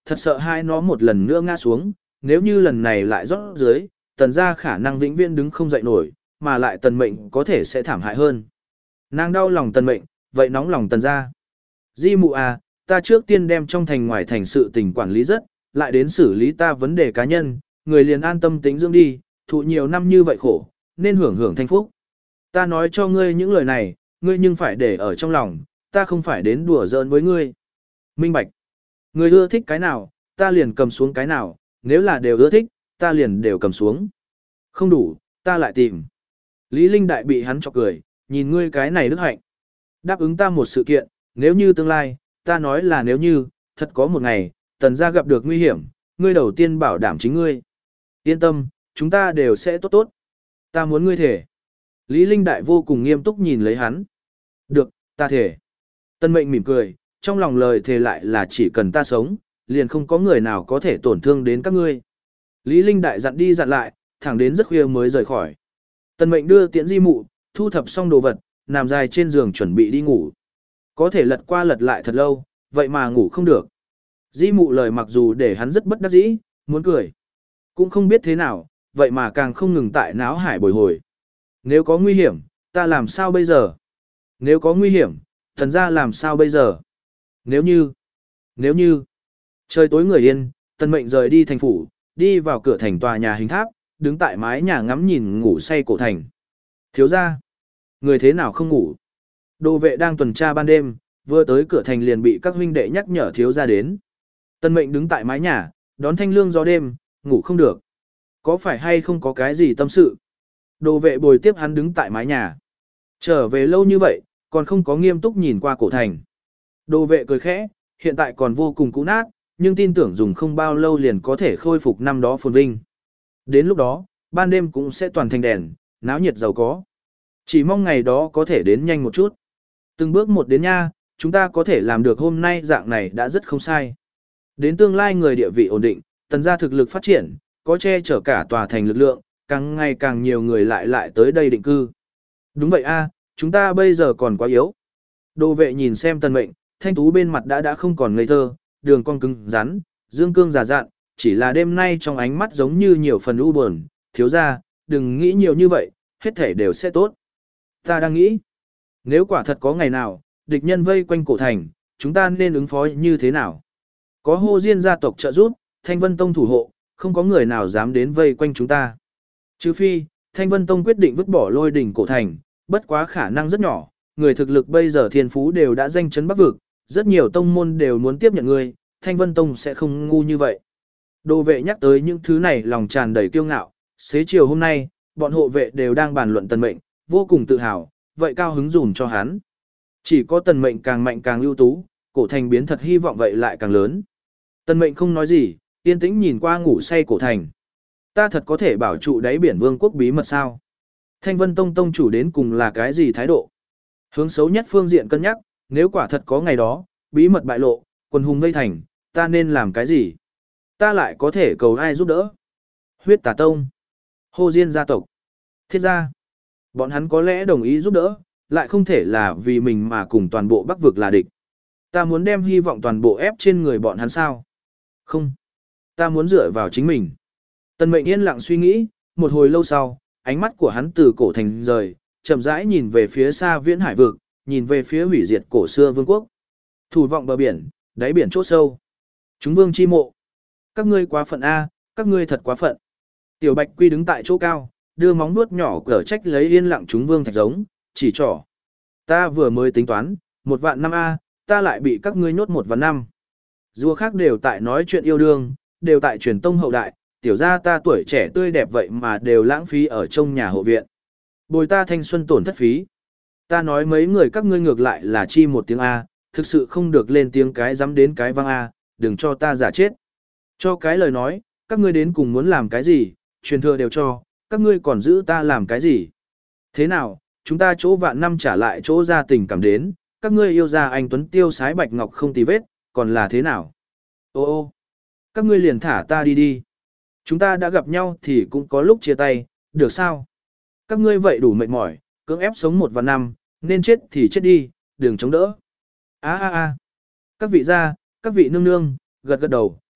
thật sợ hai nó một lần nữa ngã xuống, nếu như lần này lại rót dưới, tần gia khả năng vĩnh viễn đứng không dậy nổi, mà lại tần mệnh có thể sẽ thảm hại hơn. Nàng đau lòng tần mệnh, vậy nóng lòng tần gia. Di mụ à, ta trước tiên đem trong thành ngoài thành sự tình quản lý rất, lại đến xử lý ta vấn đề cá nhân, người liền an tâm tính dưỡng đi, thụ nhiều năm như vậy khổ, nên hưởng hưởng thanh phúc. Ta nói cho ngươi những lời này, ngươi nhưng phải để ở trong lòng, ta không phải đến đùa giỡn với ngươi. Minh bạch. Ngươi ưa thích cái nào, ta liền cầm xuống cái nào, nếu là đều ưa thích, ta liền đều cầm xuống. Không đủ, ta lại tìm. Lý Linh Đại bị hắn chọc cười, nhìn ngươi cái này đức hạnh. Đáp ứng ta một sự kiện, nếu như tương lai, ta nói là nếu như, thật có một ngày, tần gia gặp được nguy hiểm, ngươi đầu tiên bảo đảm chính ngươi. Yên tâm, chúng ta đều sẽ tốt tốt. Ta muốn ngươi thể. Lý Linh Đại vô cùng nghiêm túc nhìn lấy hắn. Được, ta thể. Tân mệnh mỉm cười, trong lòng lời thề lại là chỉ cần ta sống, liền không có người nào có thể tổn thương đến các ngươi. Lý Linh Đại dặn đi dặn lại, thẳng đến rất khuya mới rời khỏi. Tân mệnh đưa tiễn di mụ, thu thập xong đồ vật, nằm dài trên giường chuẩn bị đi ngủ. Có thể lật qua lật lại thật lâu, vậy mà ngủ không được. Di mụ lời mặc dù để hắn rất bất đắc dĩ, muốn cười. Cũng không biết thế nào, vậy mà càng không ngừng tại náo hải bồi hồi. Nếu có nguy hiểm, ta làm sao bây giờ? Nếu có nguy hiểm, thần gia làm sao bây giờ? Nếu như, nếu như, trời tối người yên, Tân mệnh rời đi thành phủ, đi vào cửa thành tòa nhà hình tháp, đứng tại mái nhà ngắm nhìn ngủ say cổ thành. Thiếu gia, người thế nào không ngủ? Đồ vệ đang tuần tra ban đêm, vừa tới cửa thành liền bị các huynh đệ nhắc nhở thiếu gia đến. Tân mệnh đứng tại mái nhà, đón thanh lương gió đêm, ngủ không được. Có phải hay không có cái gì tâm sự? Đồ vệ bồi tiếp hắn đứng tại mái nhà. Trở về lâu như vậy, còn không có nghiêm túc nhìn qua cổ thành. Đồ vệ cười khẽ, hiện tại còn vô cùng cũ nát, nhưng tin tưởng dùng không bao lâu liền có thể khôi phục năm đó phồn vinh. Đến lúc đó, ban đêm cũng sẽ toàn thành đèn, náo nhiệt giàu có. Chỉ mong ngày đó có thể đến nhanh một chút. Từng bước một đến nha, chúng ta có thể làm được hôm nay dạng này đã rất không sai. Đến tương lai người địa vị ổn định, tần gia thực lực phát triển, có che chở cả tòa thành lực lượng, càng ngày càng nhiều người lại lại tới đây định cư. Đúng vậy a, chúng ta bây giờ còn quá yếu. Đồ vệ nhìn xem tần mệnh, thanh tú bên mặt đã đã không còn ngây thơ, đường cong cứng rắn, dương cương già dạn, chỉ là đêm nay trong ánh mắt giống như nhiều phần u buồn, thiếu gia, đừng nghĩ nhiều như vậy, hết thể đều sẽ tốt. Ta đang nghĩ, nếu quả thật có ngày nào, địch nhân vây quanh cổ thành, chúng ta nên ứng phó như thế nào? Có Hồ Diên gia tộc trợ giúp, Thanh Vân Tông thủ hộ, không có người nào dám đến vây quanh chúng ta. Trừ phi, Thanh Vân Tông quyết định vứt bỏ lôi đỉnh cổ thành, bất quá khả năng rất nhỏ, người thực lực bây giờ thiên phú đều đã danh chấn bắc vực, rất nhiều tông môn đều muốn tiếp nhận người, Thanh Vân Tông sẽ không ngu như vậy. Đồ vệ nhắc tới những thứ này lòng tràn đầy kiêu ngạo, xế chiều hôm nay, bọn hộ vệ đều đang bàn luận tần mệnh, vô cùng tự hào, vậy cao hứng dùm cho hắn. Chỉ có tần mệnh càng mạnh càng ưu tú, cổ thành biến thật hy vọng vậy lại càng lớn. Tần mệnh không nói gì, yên tĩnh nhìn qua ngủ say cổ thành. Ta thật có thể bảo trụ đáy biển vương quốc bí mật sao? Thanh Vân Tông tông chủ đến cùng là cái gì thái độ? Hướng xấu nhất phương diện cân nhắc, nếu quả thật có ngày đó, bí mật bại lộ, quần hùng vây thành, ta nên làm cái gì? Ta lại có thể cầu ai giúp đỡ? Huyết Tà Tông, Hồ Diên gia tộc, Thiết gia. Bọn hắn có lẽ đồng ý giúp đỡ, lại không thể là vì mình mà cùng toàn bộ Bắc vực là địch. Ta muốn đem hy vọng toàn bộ ép trên người bọn hắn sao? Không. Ta muốn dựa vào chính mình. Tần mệnh yên lặng suy nghĩ, một hồi lâu sau, ánh mắt của hắn từ cổ thành rời, chậm rãi nhìn về phía xa viễn hải vực, nhìn về phía hủy diệt cổ xưa vương quốc. Thủ vọng bờ biển, đáy biển chỗ sâu. Chúng vương chi mộ. Các ngươi quá phận a, các ngươi thật quá phận. Tiểu Bạch Quy đứng tại chỗ cao, đưa móng vuốt nhỏ cở trách lấy yên lặng chúng vương thạch giống, chỉ trỏ. Ta vừa mới tính toán, một vạn năm a, ta lại bị các ngươi nhốt một vạn năm. Rùa khác đều tại nói chuyện yêu đương, đều tại truyền tông hậu đại, tiểu gia ta tuổi trẻ tươi đẹp vậy mà đều lãng phí ở trong nhà hộ viện. Bồi ta thanh xuân tổn thất phí. Ta nói mấy người các ngươi ngược lại là chi một tiếng A, thực sự không được lên tiếng cái dám đến cái vang A, đừng cho ta giả chết. Cho cái lời nói, các ngươi đến cùng muốn làm cái gì, truyền thừa đều cho, các ngươi còn giữ ta làm cái gì. Thế nào, chúng ta chỗ vạn năm trả lại chỗ ra tình cảm đến, các ngươi yêu ra anh Tuấn tiêu sái bạch ngọc không tì vết, còn là thế nào? Ô ô, các ngươi liền thả ta đi đi. Chúng ta đã gặp nhau thì cũng có lúc chia tay, được sao? Các ngươi vậy đủ mệt mỏi, cưỡng ép sống một và năm, nên chết thì chết đi, đừng chống đỡ. Á á á. Các vị gia, các vị nương nương, gật gật đầu,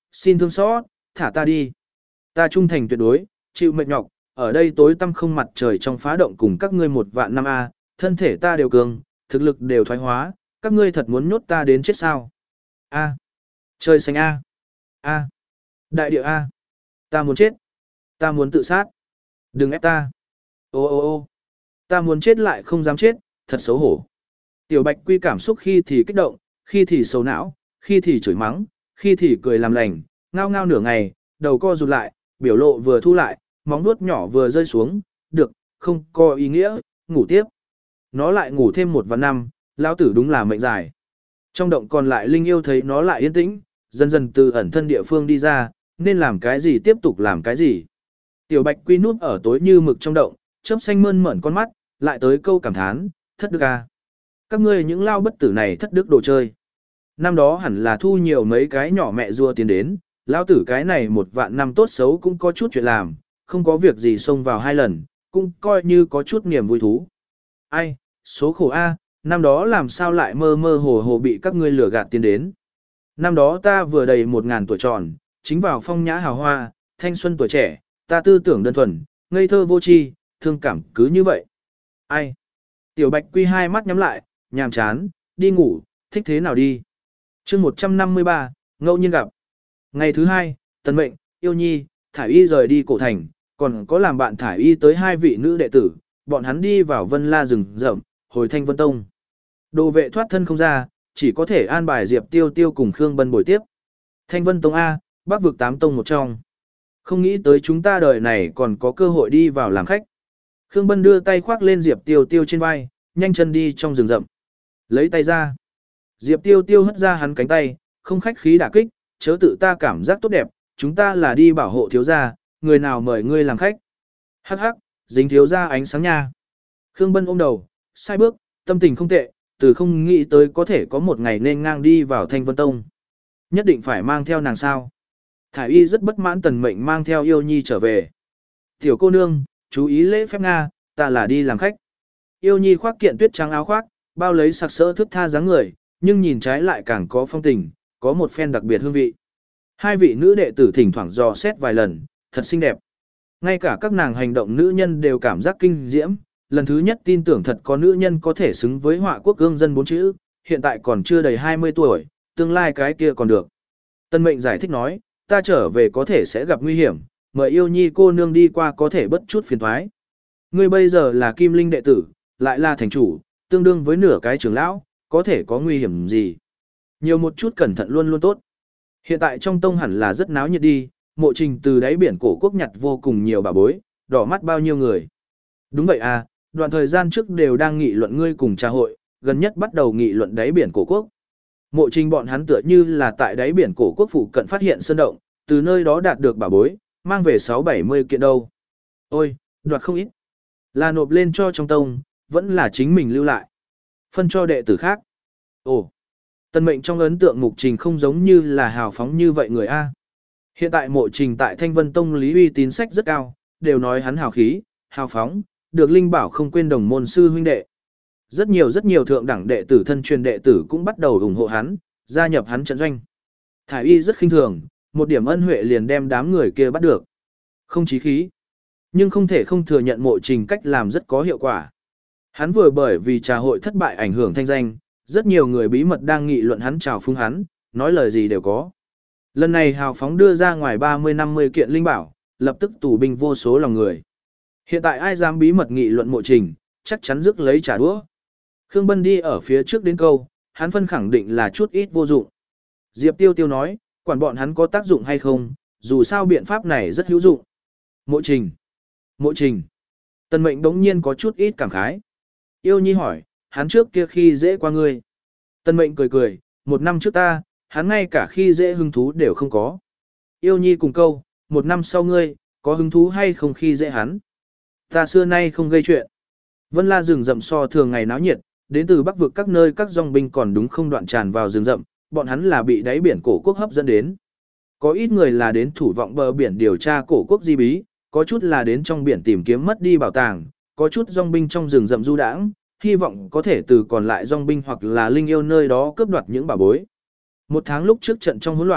xin thương xót, thả ta đi. Ta trung thành tuyệt đối, chịu mệt nhọc, ở đây tối tăm không mặt trời trong phá động cùng các ngươi một vạn năm a, thân thể ta đều cường, thực lực đều thoái hóa, các ngươi thật muốn nhốt ta đến chết sao? A. Trời xanh a. A. Đại địa a. Ta muốn chết. Ta muốn tự sát. Đừng ép ta. Ô ô ô. Ta muốn chết lại không dám chết, thật xấu hổ. Tiểu Bạch Quy cảm xúc khi thì kích động, khi thì sầu não, khi thì chửi mắng, khi thì cười làm lành, ngao ngao nửa ngày, đầu co rụt lại, biểu lộ vừa thu lại, móng vuốt nhỏ vừa rơi xuống, được, không có ý nghĩa, ngủ tiếp. Nó lại ngủ thêm một và năm, lão tử đúng là mệnh dài. Trong động còn lại Linh Yêu thấy nó lại yên tĩnh, dần dần từ ẩn thân địa phương đi ra, nên làm cái gì tiếp tục làm cái gì. Tiểu Bạch Quy núp ở tối như mực trong động, chớp xanh mơn mởn con mắt, lại tới câu cảm thán, thất đức à. Các ngươi những lao bất tử này thất đức đồ chơi. Năm đó hẳn là thu nhiều mấy cái nhỏ mẹ rùa tiền đến, lao tử cái này một vạn năm tốt xấu cũng có chút chuyện làm, không có việc gì xông vào hai lần, cũng coi như có chút niềm vui thú. Ai, số khổ A, năm đó làm sao lại mơ mơ hồ hồ bị các ngươi lừa gạt tiền đến. Năm đó ta vừa đầy một ngàn tuổi tròn, chính vào phong nhã hào hoa, thanh xuân tuổi trẻ, ta tư tưởng đơn thuần, ngây thơ vô tri, thương cảm cứ như vậy. Ai? Tiểu Bạch Quy hai mắt nhắm lại, nhàm chán, đi ngủ, thích thế nào đi. chương một trăm năm mươi ba, ngẫu nhiên gặp. Ngày thứ hai, Tần Mệnh, Yêu Nhi, Thải Y rời đi cổ thành, còn có làm bạn Thải Y tới hai vị nữ đệ tử, bọn hắn đi vào Vân La rừng rậm, hồi Thanh Vân Tông. Đồ vệ thoát thân không ra, chỉ có thể an bài Diệp Tiêu Tiêu cùng Khương Bân bồi tiếp. Thanh Vân Tông A, Bắc vực tám tông một trong. Không nghĩ tới chúng ta đời này còn có cơ hội đi vào làm khách. Khương Bân đưa tay khoác lên Diệp Tiêu Tiêu trên vai, nhanh chân đi trong rừng rậm. Lấy tay ra. Diệp Tiêu Tiêu hất ra hắn cánh tay, không khách khí đả kích, chớ tự ta cảm giác tốt đẹp, chúng ta là đi bảo hộ thiếu gia, người nào mời ngươi làm khách. Hắc hắc, dính thiếu gia ánh sáng nha. Khương Bân ôm đầu, sai bước, tâm tình không tệ, từ không nghĩ tới có thể có một ngày nên ngang đi vào Thanh Vân Tông. Nhất định phải mang theo nàng sao. Thải Y rất bất mãn Tần Mệnh mang theo Yêu Nhi trở về. Tiểu cô nương, chú ý lễ phép Nga, ta là đi làm khách. Yêu Nhi khoác kiện tuyết trắng áo khoác, bao lấy sặc sỡ thước tha dáng người, nhưng nhìn trái lại càng có phong tình, có một phen đặc biệt hương vị. Hai vị nữ đệ tử thỉnh thoảng dò xét vài lần, thật xinh đẹp. Ngay cả các nàng hành động nữ nhân đều cảm giác kinh diễm, lần thứ nhất tin tưởng thật có nữ nhân có thể xứng với họa quốc gương dân bốn chữ, hiện tại còn chưa đầy hai mươi tuổi, tương lai cái kia còn được. Tân Mệnh giải thích nói, ta trở về có thể sẽ gặp nguy hiểm, mời Yêu Nhi cô nương đi qua có thể bất chút phiền thoái. Ngươi bây giờ là Kim Linh đệ tử, lại là thành chủ, tương đương với nửa cái trưởng lão, có thể có nguy hiểm gì. Nhiều một chút cẩn thận luôn luôn tốt. Hiện tại trong tông hẳn là rất náo nhiệt đi, Mộ Trình từ đáy biển cổ quốc nhặt vô cùng nhiều bà bối, đỏ mắt bao nhiêu người. Đúng vậy à, đoạn thời gian trước đều đang nghị luận ngươi cùng trà hội, gần nhất bắt đầu nghị luận đáy biển cổ quốc. Mộ Trình bọn hắn tựa như là tại đáy biển cổ quốc phụ cận phát hiện sơn động, từ nơi đó đạt được bà bối, mang về sáu bảy mươi kiện đâu. Ôi, đoạt không ít. Là nộp lên cho trong tông, vẫn là chính mình lưu lại. Phân cho đệ tử khác. Ồ, Tần Mệnh trong ấn tượng Mục Trình không giống như là hào phóng như vậy người A. Hiện tại Mộ Trình tại Thanh Vân Tông lý uy tín sách rất cao, đều nói hắn hào khí, hào phóng, được Linh Bảo không quên đồng môn sư huynh đệ. Rất nhiều rất nhiều thượng đẳng đệ tử thân truyền đệ tử cũng bắt đầu ủng hộ hắn, gia nhập hắn trận doanh. Thải Y rất khinh thường, một điểm ân huệ liền đem đám người kia bắt được. Không chí khí. Nhưng không thể không thừa nhận Mộ Trình cách làm rất có hiệu quả. Hắn vừa bởi vì trà hội thất bại ảnh hưởng thanh danh, rất nhiều người bí mật đang nghị luận hắn chào phúng hắn, nói lời gì đều có. Lần này hào phóng đưa ra ngoài ba mươi năm mươi kiện linh bảo, lập tức tù binh vô số lòng người. Hiện tại ai dám bí mật nghị luận Mộ Trình, chắc chắn rước lấy trả đũa. Khương Bân đi ở phía trước đến câu, hắn phân khẳng định là chút ít vô dụng. Diệp Tiêu Tiêu nói, quản bọn hắn có tác dụng hay không, dù sao biện pháp này rất hữu dụng. Mộ Trình. Mộ Trình. Tần Mệnh đống nhiên có chút ít cảm khái. Yêu Nhi hỏi, hắn trước kia khi dễ qua ngươi. Tần Mệnh cười cười, một năm trước ta, hắn ngay cả khi dễ hứng thú đều không có. Yêu Nhi cùng câu, một năm sau ngươi, có hứng thú hay không khi dễ hắn. Ta xưa nay không gây chuyện. Vân La rừng rậm so thường ngày náo nhiệt, đến từ Bắc vực các nơi các dòng binh còn đúng không đoạn tràn vào rừng rậm, bọn hắn là bị đáy biển cổ quốc hấp dẫn đến. Có ít người là đến thủ vọng bờ biển điều tra cổ quốc di bí, có chút là đến trong biển tìm kiếm mất đi bảo tàng, có chút dòng binh trong rừng rậm du đãng, hy vọng có thể từ còn lại dòng binh hoặc là linh yêu nơi đó cướp đoạt những bảo bối. Một tháng lúc trước trận trong hỗn loạn,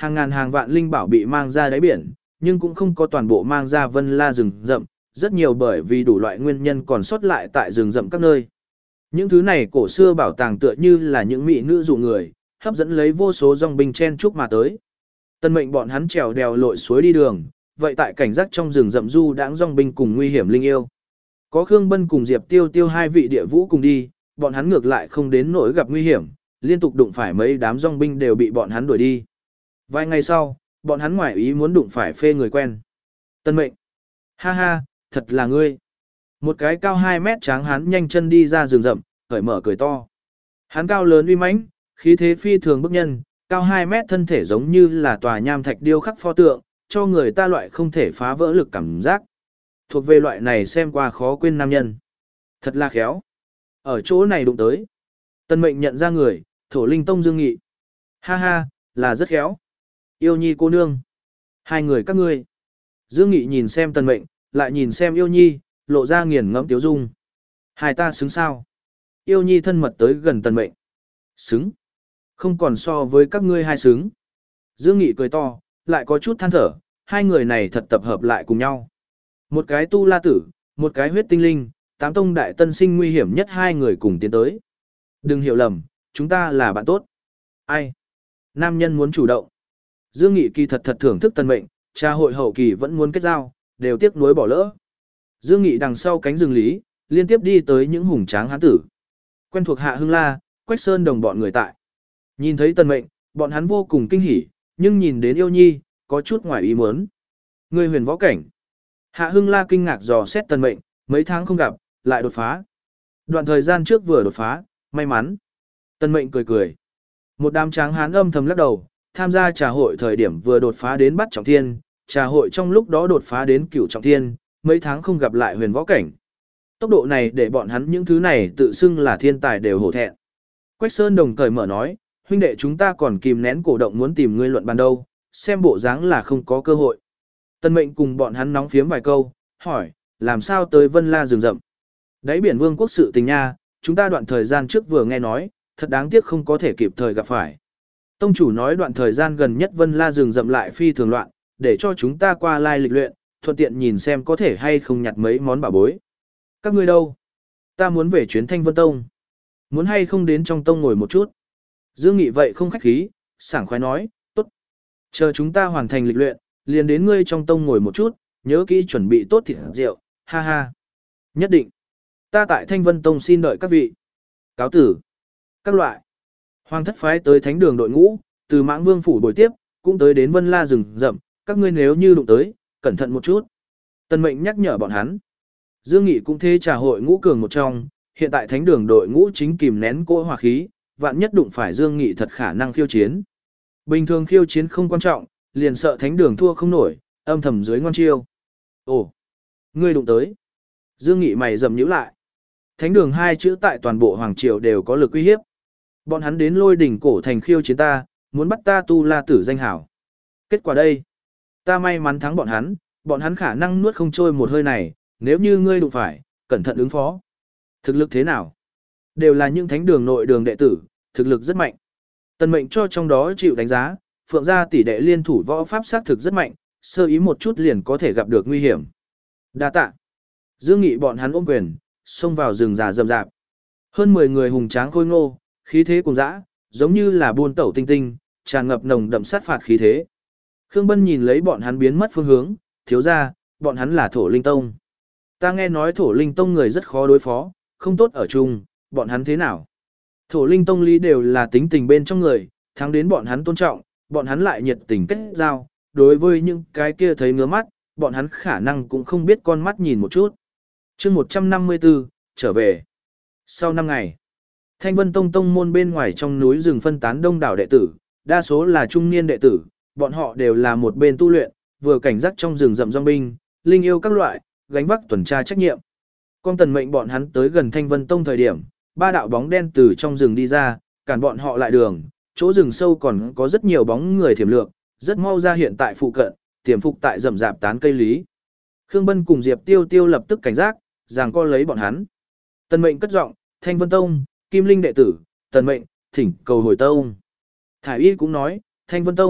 Hàng ngàn hàng vạn linh bảo bị mang ra đáy biển, nhưng cũng không có toàn bộ mang ra Vân La rừng rậm, rất nhiều bởi vì đủ loại nguyên nhân còn sót lại tại rừng rậm các nơi. Những thứ này cổ xưa bảo tàng tựa như là những mỹ nữ dụ người, hấp dẫn lấy vô số dòng binh chen chúc mà tới. Tân mệnh bọn hắn trèo đèo lội suối đi đường, vậy tại cảnh giác trong rừng rậm du đãng dòng binh cùng nguy hiểm linh yêu. Có Khương Bân cùng Diệp Tiêu Tiêu hai vị địa vũ cùng đi, bọn hắn ngược lại không đến nỗi gặp nguy hiểm, liên tục đụng phải mấy đám dòng binh đều bị bọn hắn đuổi đi. Vài ngày sau, bọn hắn ngoại ý muốn đụng phải phê người quen. Tân mệnh. Ha ha, thật là ngươi. Một cái cao hai mét tráng hắn nhanh chân đi ra rừng rậm, cởi mở cười to. Hắn cao lớn uy mãnh, khí thế phi thường bức nhân, cao hai mét thân thể giống như là tòa nham thạch điêu khắc pho tượng, cho người ta loại không thể phá vỡ lực cảm giác. Thuộc về loại này xem qua khó quên nam nhân. Thật là khéo. Ở chỗ này đụng tới. Tân mệnh nhận ra người, Thổ Linh Tông Dương Nghị. Ha ha, là rất khéo. Yêu nhi cô nương. Hai người các ngươi. Dương Nghị nhìn xem Tân mệnh, lại nhìn xem yêu nhi, lộ ra nghiền ngẫm tiếu dung. Hai ta xứng sao? Yêu nhi thân mật tới gần Tân mệnh. Xứng. Không còn so với các ngươi hai xứng. Dương Nghị cười to, lại có chút than thở, hai người này thật tập hợp lại cùng nhau. Một cái tu la tử, một cái huyết tinh linh, tám tông đại tân sinh nguy hiểm nhất hai người cùng tiến tới. Đừng hiểu lầm, chúng ta là bạn tốt. Ai? Nam nhân muốn chủ động. Dương Nghị kỳ thật thật thưởng thức Tân mệnh, cha hội hậu kỳ vẫn muốn kết giao, đều tiếc nuối bỏ lỡ. Dương Nghị đằng sau cánh rừng lý, liên tiếp đi tới những hùng tráng hán tử. Quen thuộc Hạ Hưng La, Quách Sơn đồng bọn người tại. Nhìn thấy Tân mệnh, bọn hắn vô cùng kinh hỉ, nhưng nhìn đến yêu nhi, có chút ngoài ý muốn. Người huyền võ cảnh. Hạ Hưng La kinh ngạc dò xét Tân mệnh, mấy tháng không gặp, lại đột phá. Đoạn thời gian trước vừa đột phá, may mắn. Tân mệnh cười cười. Một đám tráng hán âm thầm lắc đầu, tham gia trà hội thời điểm vừa đột phá đến bắt trọng thiên, trà hội trong lúc đó đột phá đến cửu trọng thiên, mấy tháng không gặp lại huyền võ cảnh. Tốc độ này để bọn hắn những thứ này tự xưng là thiên tài đều hổ thẹn. Quách Sơn đồng cởi mở nói, huynh đệ chúng ta còn kìm nén cổ động muốn tìm ngươi luận bàn đâu, xem bộ dáng là không có cơ hội. Tân mệnh cùng bọn hắn nóng phiếm vài câu, hỏi, làm sao tới Vân La rừng rậm? Đáy biển vương quốc sự tình nha, chúng ta đoạn thời gian trước vừa nghe nói, thật đáng tiếc không có thể kịp thời gặp phải. Tông chủ nói đoạn thời gian gần nhất Vân La rừng rậm lại phi thường loạn, để cho chúng ta qua lai lịch luyện, thuận tiện nhìn xem có thể hay không nhặt mấy món bảo bối. Các ngươi đâu? Ta muốn về chuyến Thanh Vân Tông. Muốn hay không đến trong tông ngồi một chút? Dương Nghị vậy không khách khí, sảng khoái nói, tốt. Chờ chúng ta hoàn thành lịch luyện, liền đến ngươi trong tông ngồi một chút, nhớ kỹ chuẩn bị tốt thịt rượu, ha ha. Nhất định. Ta tại Thanh Vân Tông xin đợi các vị. Cáo tử. Các loại. Hoàng thất phái tới thánh đường đội ngũ, từ Mãng Vương phủ buổi tiếp, cũng tới đến Vân La rừng rậm, các ngươi nếu như đụng tới, cẩn thận một chút. Tân mệnh nhắc nhở bọn hắn. Dương Nghị cũng thế trà hội ngũ cường một trong, hiện tại thánh đường đội ngũ chính kìm nén cỗ hỏa khí, vạn nhất đụng phải Dương Nghị thật khả năng khiêu chiến. Bình thường khiêu chiến không quan trọng, liền sợ thánh đường thua không nổi, âm thầm dưới ngoan chiêu. Ồ, ngươi đụng tới. Dương Nghị mày rậm nhíu lại. Thánh đường hai chữ tại toàn bộ hoàng triều đều có lực uy hiếp. Bọn hắn đến Lôi đỉnh cổ thành khiêu chiến ta, muốn bắt ta tu la tử danh hảo. Kết quả đây, ta may mắn thắng bọn hắn, bọn hắn khả năng nuốt không trôi một hơi này, nếu như ngươi đụng phải, cẩn thận ứng phó. Thực lực thế nào? Đều là những thánh đường nội đường đệ tử, thực lực rất mạnh. Tần mệnh cho trong đó chịu đánh giá, Phượng gia tỷ đệ liên thủ võ pháp sát thực rất mạnh, sơ ý một chút liền có thể gặp được nguy hiểm. Đa tạ. Dương Nghị bọn hắn ôm quyền, xông vào rừng già rậm rạp. Hơn mười người hùng tráng khôi ngô, khí thế cùng dã, giống như là buôn tẩu tinh tinh, tràn ngập nồng đậm sát phạt khí thế. Khương Bân nhìn lấy bọn hắn biến mất phương hướng, thiếu ra, bọn hắn là Thổ Linh Tông. Ta nghe nói Thổ Linh Tông người rất khó đối phó, không tốt ở chung, bọn hắn thế nào? Thổ Linh Tông lý đều là tính tình bên trong người, thắng đến bọn hắn tôn trọng, bọn hắn lại nhiệt tình kết giao, đối với những cái kia thấy ngứa mắt, bọn hắn khả năng cũng không biết con mắt nhìn một chút. chương một trăm năm mươi tư, trở về. Sau năm ngày, Thanh Vân Tông tông môn bên ngoài trong núi rừng phân tán đông đảo đệ tử, đa số là trung niên đệ tử, bọn họ đều là một bên tu luyện, vừa cảnh giác trong rừng rậm dòng binh, linh yêu các loại, gánh vác tuần tra trách nhiệm. Con tần mệnh bọn hắn tới gần Thanh Vân Tông thời điểm, ba đạo bóng đen từ trong rừng đi ra, cản bọn họ lại đường, chỗ rừng sâu còn có rất nhiều bóng người thiểm lược, rất mau ra hiện tại phụ cận, tiềm phục tại rậm rạp tán cây lý. Khương Bân cùng Diệp Tiêu Tiêu lập tức cảnh giác, giằng co lấy bọn hắn. Tần mệnh cất giọng, Thanh Vân Tông, Kim Linh đệ tử, tần mệnh, thỉnh cầu hồi tông. Thải Y cũng nói, Thanh Vân Tông,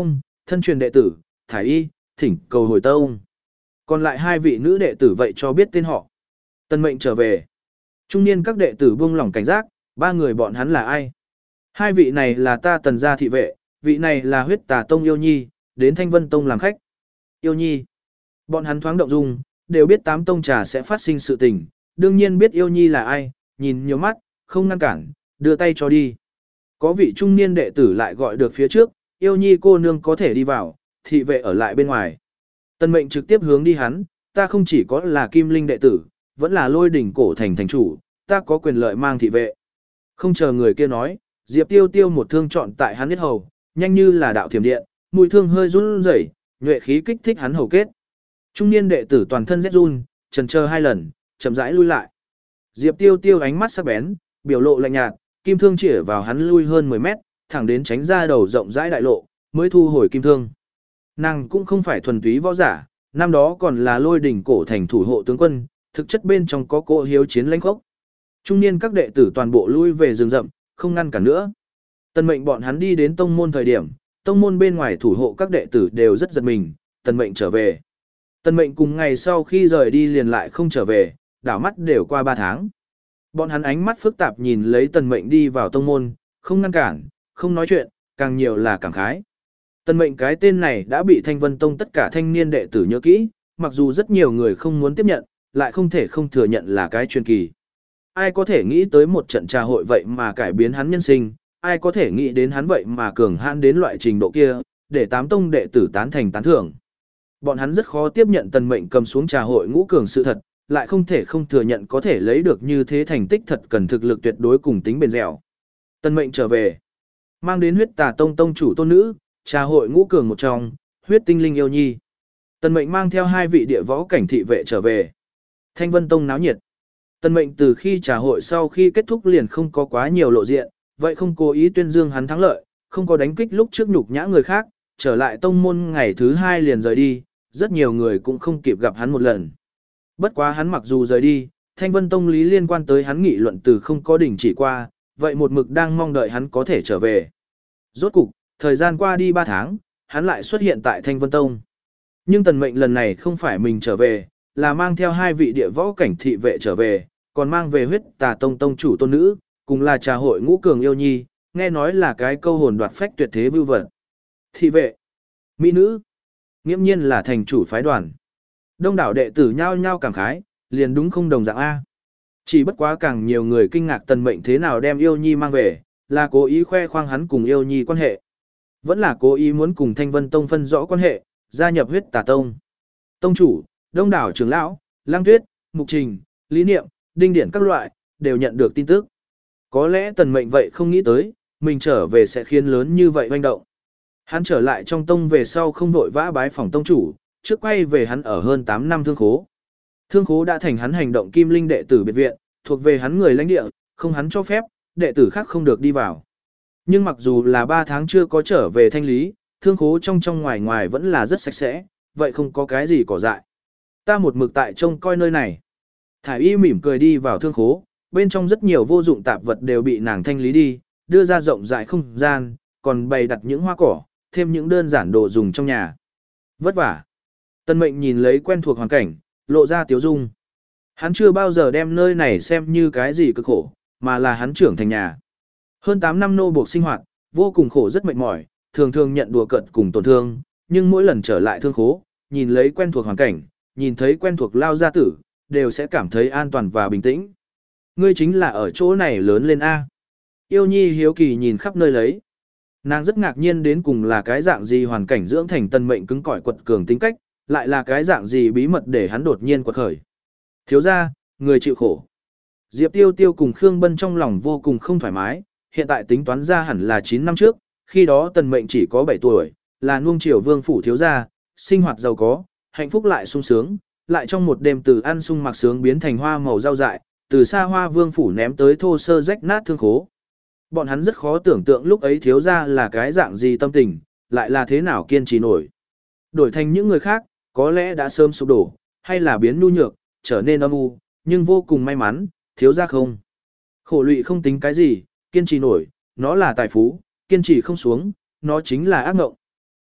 Thân truyền đệ tử, Thải Y, thỉnh cầu hồi tông. Còn lại hai vị nữ đệ tử vậy cho biết tên họ. Tân mệnh trở về. Trung niên các đệ tử buông lỏng cảnh giác, ba người bọn hắn là ai? Hai vị này là ta Tần gia thị vệ, vị này là huyết tà tông Yêu Nhi, đến Thanh Vân Tông làm khách. Yêu Nhi. Bọn hắn thoáng động dung, đều biết tám tông trà sẽ phát sinh sự tình, đương nhiên biết Yêu Nhi là ai, nhìn nhiều mắt, không ngăn cản, đưa tay cho đi. Có vị trung niên đệ tử lại gọi được phía trước, Yêu Nhi cô nương có thể đi vào, thị vệ ở lại bên ngoài. Tân mệnh trực tiếp hướng đi hắn, ta không chỉ có là kim linh đệ tử, vẫn là lôi đỉnh cổ thành thành chủ, ta có quyền lợi mang thị vệ. Không chờ người kia nói, Diệp Tiêu Tiêu một thương chọn tại hắn huyết hầu, nhanh như là đạo thiểm điện, mùi thương hơi run rẩy, nhuệ khí kích thích hắn hầu kết. Trung niên đệ tử toàn thân rét run, chần chờ hai lần, chậm rãi lui lại. Diệp Tiêu Tiêu ánh mắt sắc bén, biểu lộ lạnh nhạt, kim thương chĩa vào hắn lui hơn mười mét, thẳng đến tránh ra đầu rộng rãi đại lộ, mới thu hồi kim thương. Nàng cũng không phải thuần túy võ giả, năm đó còn là lôi đỉnh cổ thành thủ hộ tướng quân, thực chất bên trong có cỗ hiếu chiến lãnh khốc. Trung niên các đệ tử toàn bộ lui về rừng rậm, không ngăn cản nữa. Tần mệnh bọn hắn đi đến tông môn thời điểm, tông môn bên ngoài thủ hộ các đệ tử đều rất giật mình, tần mệnh trở về. Tần mệnh cùng ngày sau khi rời đi liền lại không trở về, đảo mắt đều qua ba tháng. Bọn hắn ánh mắt phức tạp nhìn lấy tần mệnh đi vào tông môn, không ngăn cản, không nói chuyện, càng nhiều là cảm khái. Tần mệnh cái tên này đã bị Thanh Vân Tông tất cả thanh niên đệ tử nhớ kỹ, mặc dù rất nhiều người không muốn tiếp nhận, lại không thể không thừa nhận là cái truyền kỳ. Ai có thể nghĩ tới một trận trà hội vậy mà cải biến hắn nhân sinh, ai có thể nghĩ đến hắn vậy mà cường hãn đến loại trình độ kia, để tám tông đệ tử tán thành tán thưởng. Bọn hắn rất khó tiếp nhận tần mệnh cầm xuống trà hội ngũ cường sự thật, lại không thể không thừa nhận có thể lấy được như thế thành tích thật cần thực lực tuyệt đối cùng tính bền dẻo. Tần mệnh trở về, mang đến huyết tà tông tông chủ tôn nữ, trà hội ngũ cường một trong, huyết tinh linh Yêu Nhi. Tần mệnh mang theo hai vị địa võ cảnh thị vệ trở về. Thanh Vân Tông náo nhiệt. Tần mệnh từ khi trà hội sau khi kết thúc liền không có quá nhiều lộ diện, vậy không cố ý tuyên dương hắn thắng lợi, không có đánh kích lúc trước nhục nhã người khác, trở lại tông môn ngày thứ hai liền rời đi, rất nhiều người cũng không kịp gặp hắn một lần. Bất quá hắn mặc dù rời đi, Thanh Vân Tông lý liên quan tới hắn nghị luận từ không có đỉnh chỉ qua, vậy một mực đang mong đợi hắn có thể trở về. Rốt cục, thời gian qua đi ba tháng, hắn lại xuất hiện tại Thanh Vân Tông. Nhưng tần mệnh lần này không phải mình trở về, là mang theo hai vị địa võ cảnh thị vệ trở về, còn mang về huyết tà tông tông chủ tôn nữ, cùng là trà hội ngũ cường Yêu Nhi, nghe nói là cái câu hồn đoạt phách tuyệt thế vưu vật. Thị vệ, mỹ nữ, nghiễm nhiên là thành chủ phái đoàn. Đông đảo đệ tử nhao nhao cảm khái, liền đúng không đồng dạng A. Chỉ bất quá càng nhiều người kinh ngạc tần mệnh thế nào đem Yêu Nhi mang về, là cố ý khoe khoang hắn cùng Yêu Nhi quan hệ. Vẫn là cố ý muốn cùng Thanh Vân Tông phân rõ quan hệ, gia nhập huyết tà tông. Tông chủ, đông đảo trưởng lão, Lang Tuyết, Mục Trình, Lý Niệm, Đinh Điển các loại, đều nhận được tin tức. Có lẽ tần mệnh vậy không nghĩ tới, mình trở về sẽ khiến lớn như vậy hoành động. Hắn trở lại trong tông về sau không vội vã bái phòng tông chủ, trước quay về hắn ở hơn tám năm thương khố. Thương khố đã thành hắn hành động kim linh đệ tử biệt viện, thuộc về hắn người lãnh địa, không hắn cho phép, đệ tử khác không được đi vào. Nhưng mặc dù là ba tháng chưa có trở về thanh lý, thương khố trong trong ngoài ngoài vẫn là rất sạch sẽ, vậy không có cái gì cỏ dại. Ta một mực tại trông coi nơi này. Thải Y mỉm cười đi vào thương khố, bên trong rất nhiều vô dụng tạp vật đều bị nàng thanh lý đi, đưa ra rộng rãi không gian, còn bày đặt những hoa cỏ, thêm những đơn giản đồ dùng trong nhà. Vất vả. Tân mệnh nhìn lấy quen thuộc hoàn cảnh, lộ ra tiếu dung. Hắn chưa bao giờ đem nơi này xem như cái gì cực khổ, mà là hắn trưởng thành nhà. Hơn tám năm nô buộc sinh hoạt, vô cùng khổ rất mệt mỏi, thường thường nhận đùa cợt cùng tổn thương, nhưng mỗi lần trở lại thương khố, nhìn lấy quen thuộc hoàn cảnh, nhìn thấy quen thuộc lao gia tử, đều sẽ cảm thấy an toàn và bình tĩnh. Ngươi chính là ở chỗ này lớn lên A. Yêu Nhi hiếu kỳ nhìn khắp nơi lấy. Nàng rất ngạc nhiên đến cùng là cái dạng gì hoàn cảnh dưỡng thành tân mệnh cứng cỏi quật cường tính cách, lại là cái dạng gì bí mật để hắn đột nhiên quật khởi. Thiếu gia, người chịu khổ. Diệp Tiêu Tiêu cùng Khương Bân trong lòng vô cùng không thoải mái, hiện tại tính toán ra hẳn là chín năm trước, khi đó tần mệnh chỉ có bảy tuổi, là nuông chiều vương phủ thiếu gia, sinh hoạt giàu có, hạnh phúc lại sung sướng, lại trong một đêm từ ăn sung mặc sướng biến thành hoa màu rau dại, từ xa hoa vương phủ ném tới thô sơ rách nát thương khố. Bọn hắn rất khó tưởng tượng lúc ấy thiếu gia là cái dạng gì tâm tình, lại là thế nào kiên trì nổi. Đổi thành những người khác, có lẽ đã sớm sụp đổ, hay là biến nhu nhược, trở nên âm u, nhưng vô cùng may mắn, thiếu gia không. Khổ lụy không tính cái gì, kiên trì nổi, nó là tài phú, kiên trì không xuống, nó chính là ác ngộng.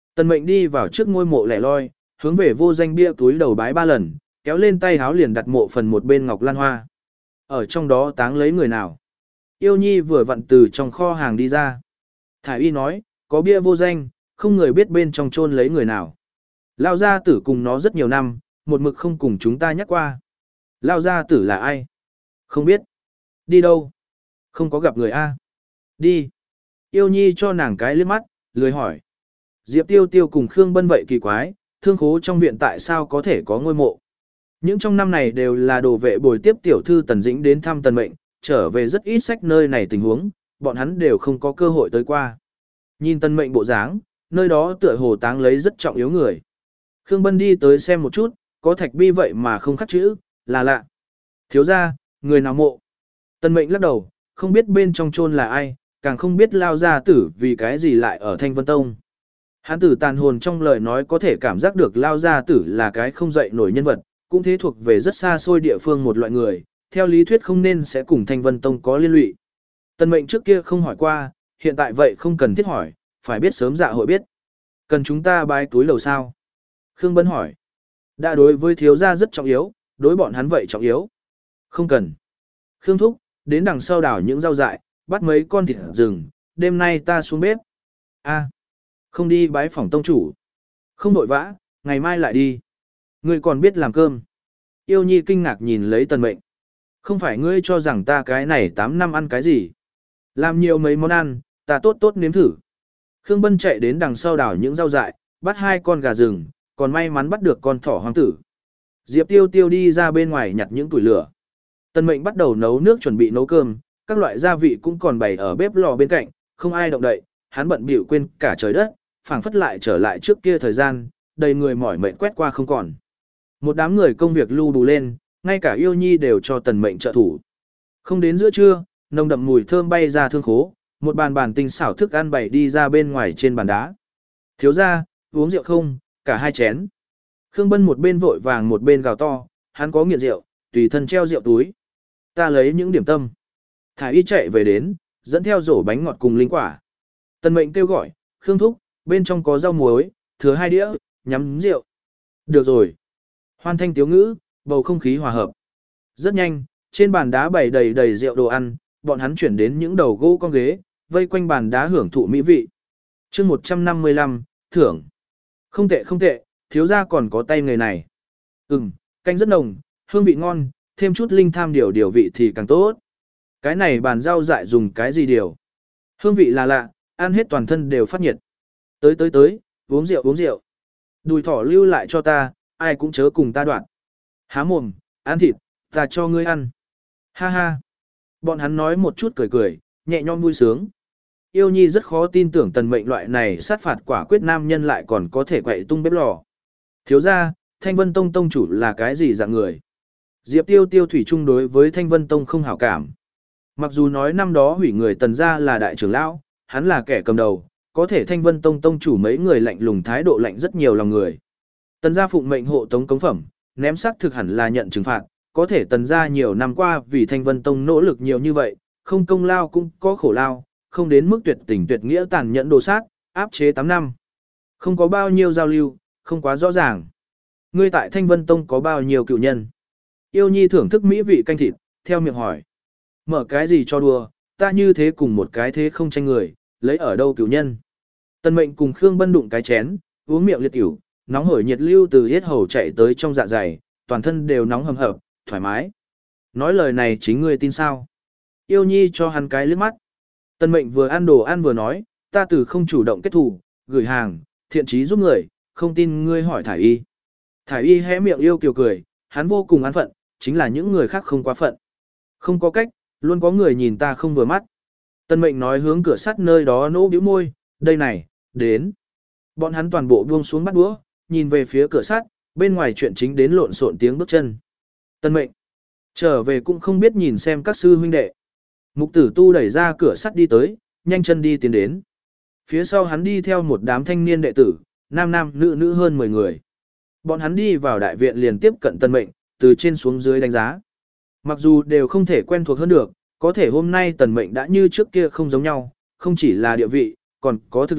Tần Mệnh đi vào trước ngôi mộ lẻ loi, hướng về vô danh bia túi đầu bái ba lần, kéo lên tay háo liền đặt mộ phần một bên ngọc lan hoa. Ở trong đó táng lấy người nào? Yêu Nhi vừa vặn từ trong kho hàng đi ra. Thải Y nói, có bia vô danh, không người biết bên trong chôn lấy người nào. Lao gia tử cùng nó rất nhiều năm, một mực không cùng chúng ta nhắc qua. Lao gia tử là ai? Không biết. Đi đâu? Không có gặp người A. Đi. Yêu Nhi cho nàng cái liếc mắt, lười hỏi. Diệp Tiêu Tiêu cùng Khương Bân vậy kỳ quái, thương khố trong viện tại sao có thể có ngôi mộ. Những trong năm này đều là đồ vệ bồi tiếp tiểu thư Tần Dĩnh đến thăm Tần Mệnh, trở về rất ít sách nơi này tình huống, bọn hắn đều không có cơ hội tới qua. Nhìn Tần Mệnh bộ dáng, nơi đó tựa hồ táng lấy rất trọng yếu người. Khương Bân đi tới xem một chút, có thạch bi vậy mà không khắc chữ, là lạ. Thiếu gia, người nào mộ? Tần Mệnh lắc đầu, không biết bên trong chôn là ai, càng không biết Lao gia tử vì cái gì lại ở Thanh Vân Tông. Hắn tử tàn hồn trong lời nói có thể cảm giác được Lao gia tử là cái không dậy nổi nhân vật, cũng thế thuộc về rất xa xôi địa phương một loại người, theo lý thuyết không nên sẽ cùng Thanh Vân Tông có liên lụy. Tần Mệnh trước kia không hỏi qua, hiện tại vậy không cần thiết hỏi, phải biết sớm dạ hội biết. Cần chúng ta bái túi lầu sao? Khương Bân hỏi. Đã đối với thiếu gia rất trọng yếu, đối bọn hắn vậy trọng yếu. Không cần. Khương Thúc, đến đằng sau đảo những rau dại, bắt mấy con thịt rừng, đêm nay ta xuống bếp. A, không đi bái phỏng tông chủ. Không vội vã, ngày mai lại đi. Ngươi còn biết làm cơm. Yêu Nhi kinh ngạc nhìn lấy Tần Mệnh. Không phải ngươi cho rằng ta cái này tám năm ăn cái gì. Làm nhiều mấy món ăn, ta tốt tốt nếm thử. Khương Bân chạy đến đằng sau đảo những rau dại, bắt hai con gà rừng, còn may mắn bắt được con thỏ hoang tử. Diệp Tiêu Tiêu đi ra bên ngoài nhặt những củi lửa. Tần Mệnh bắt đầu nấu nước chuẩn bị nấu cơm, các loại gia vị cũng còn bày ở bếp lò bên cạnh, không ai động đậy, hắn bận bịu quên cả trời đất, phảng phất lại trở lại trước kia thời gian, đầy người mỏi mệt quét qua không còn. Một đám người công việc lưu bù lên, ngay cả Yêu Nhi đều cho Tần Mệnh trợ thủ. Không đến giữa trưa, nồng đậm mùi thơm bay ra thương khố, một bàn bàn tinh xảo thức ăn bày đi ra bên ngoài trên bàn đá. Thiếu gia, uống rượu không, cả hai chén. Khương Bân một bên vội vàng một bên gào to, hắn có nghiện rượu, tùy thân treo rượu túi. Ta lấy những điểm tâm. Thải Y chạy về đến, dẫn theo rổ bánh ngọt cùng linh quả. Tần Mệnh kêu gọi, Khương Thúc, bên trong có rau muối, thừa hai đĩa, nhắm rượu. Được rồi. Hoan thanh tiếu ngữ, bầu không khí hòa hợp. Rất nhanh, trên bàn đá bày đầy đầy rượu đồ ăn, bọn hắn chuyển đến những đầu gỗ con ghế, vây quanh bàn đá hưởng thụ mỹ vị. chương một trăm năm mươi lăm, thưởng. Không tệ không tệ, thiếu gia còn có tay nghề này. Ừm, canh rất nồng, hương vị ngon, thêm chút linh tham điều điều vị thì càng tốt. Cái này bàn rau dại dùng cái gì điều? Hương vị là lạ, ăn hết toàn thân đều phát nhiệt. Tới tới tới, uống rượu uống rượu. Đùi thỏ lưu lại cho ta, ai cũng chớ cùng ta đoạn. Há mồm, ăn thịt, ta cho ngươi ăn. Ha ha. Bọn hắn nói một chút cười cười, nhẹ nhõm vui sướng. Yêu Nhi rất khó tin tưởng Tần Mệnh loại này sát phạt quả quyết nam nhân lại còn có thể quậy tung bếp lò. Thiếu gia, Thanh Vân Tông tông chủ là cái gì dạng người? Diệp Tiêu Tiêu thủy chung đối với Thanh Vân Tông không hảo cảm. Mặc dù nói năm đó hủy người Tần gia là đại trưởng lão, hắn là kẻ cầm đầu, có thể Thanh Vân Tông tông chủ mấy người lạnh lùng thái độ lạnh rất nhiều lòng người. Tần gia phụng mệnh hộ tống cống phẩm, ném xác thực hẳn là nhận trừng phạt, có thể Tần gia nhiều năm qua vì Thanh Vân Tông nỗ lực nhiều như vậy, không công lao cũng có khổ lao, không đến mức tuyệt tình tuyệt nghĩa tàn nhẫn đồ sát, áp chế tám năm. Không có bao nhiêu giao lưu, không quá rõ ràng. Ngươi tại Thanh Vân Tông có bao nhiêu cựu nhân? Yêu Nhi thưởng thức mỹ vị canh thịt, theo miệng hỏi. Mở cái gì cho đùa, ta như thế cùng một cái thế không tranh người, lấy ở đâu cựu nhân? Tần Mệnh cùng Khương Bân đụng cái chén, uống miệng liệt ỉu, nóng hổi nhiệt lưu từ yết hầu chạy tới trong dạ dày, toàn thân đều nóng hầm hập, thoải mái. Nói lời này chính ngươi tin sao? Yêu Nhi cho hắn cái liếc mắt. Tần Mệnh vừa ăn đồ ăn vừa nói, ta từ không chủ động kết thủ, gửi hàng, thiện chí giúp người, không tin ngươi hỏi Thải Y. Thải Y hé miệng yêu kiều cười, hắn vô cùng an phận, chính là những người khác không quá phận. Không có cách, luôn có người nhìn ta không vừa mắt. Tần Mệnh nói hướng cửa sắt nơi đó nỗ bĩu môi, đây này, đến. Bọn hắn toàn bộ buông xuống bắt đũa, nhìn về phía cửa sắt, bên ngoài chuyện chính đến lộn xộn tiếng bước chân. Tần Mệnh trở về cũng không biết nhìn xem các sư huynh đệ. Mục Tử Tu đẩy ra cửa sắt đi tới, nhanh chân đi tiến đến. Phía sau hắn đi theo một đám thanh niên đệ tử, nam nam nữ nữ hơn mười người. Bọn hắn đi vào đại viện liền tiếp cận Tần Mệnh, từ trên xuống dưới đánh giá. Mặc dù đều không thể quen thuộc hơn được, có thể hôm nay Tần Mệnh đã như trước kia không giống nhau, không chỉ là địa vị, còn có thực lực,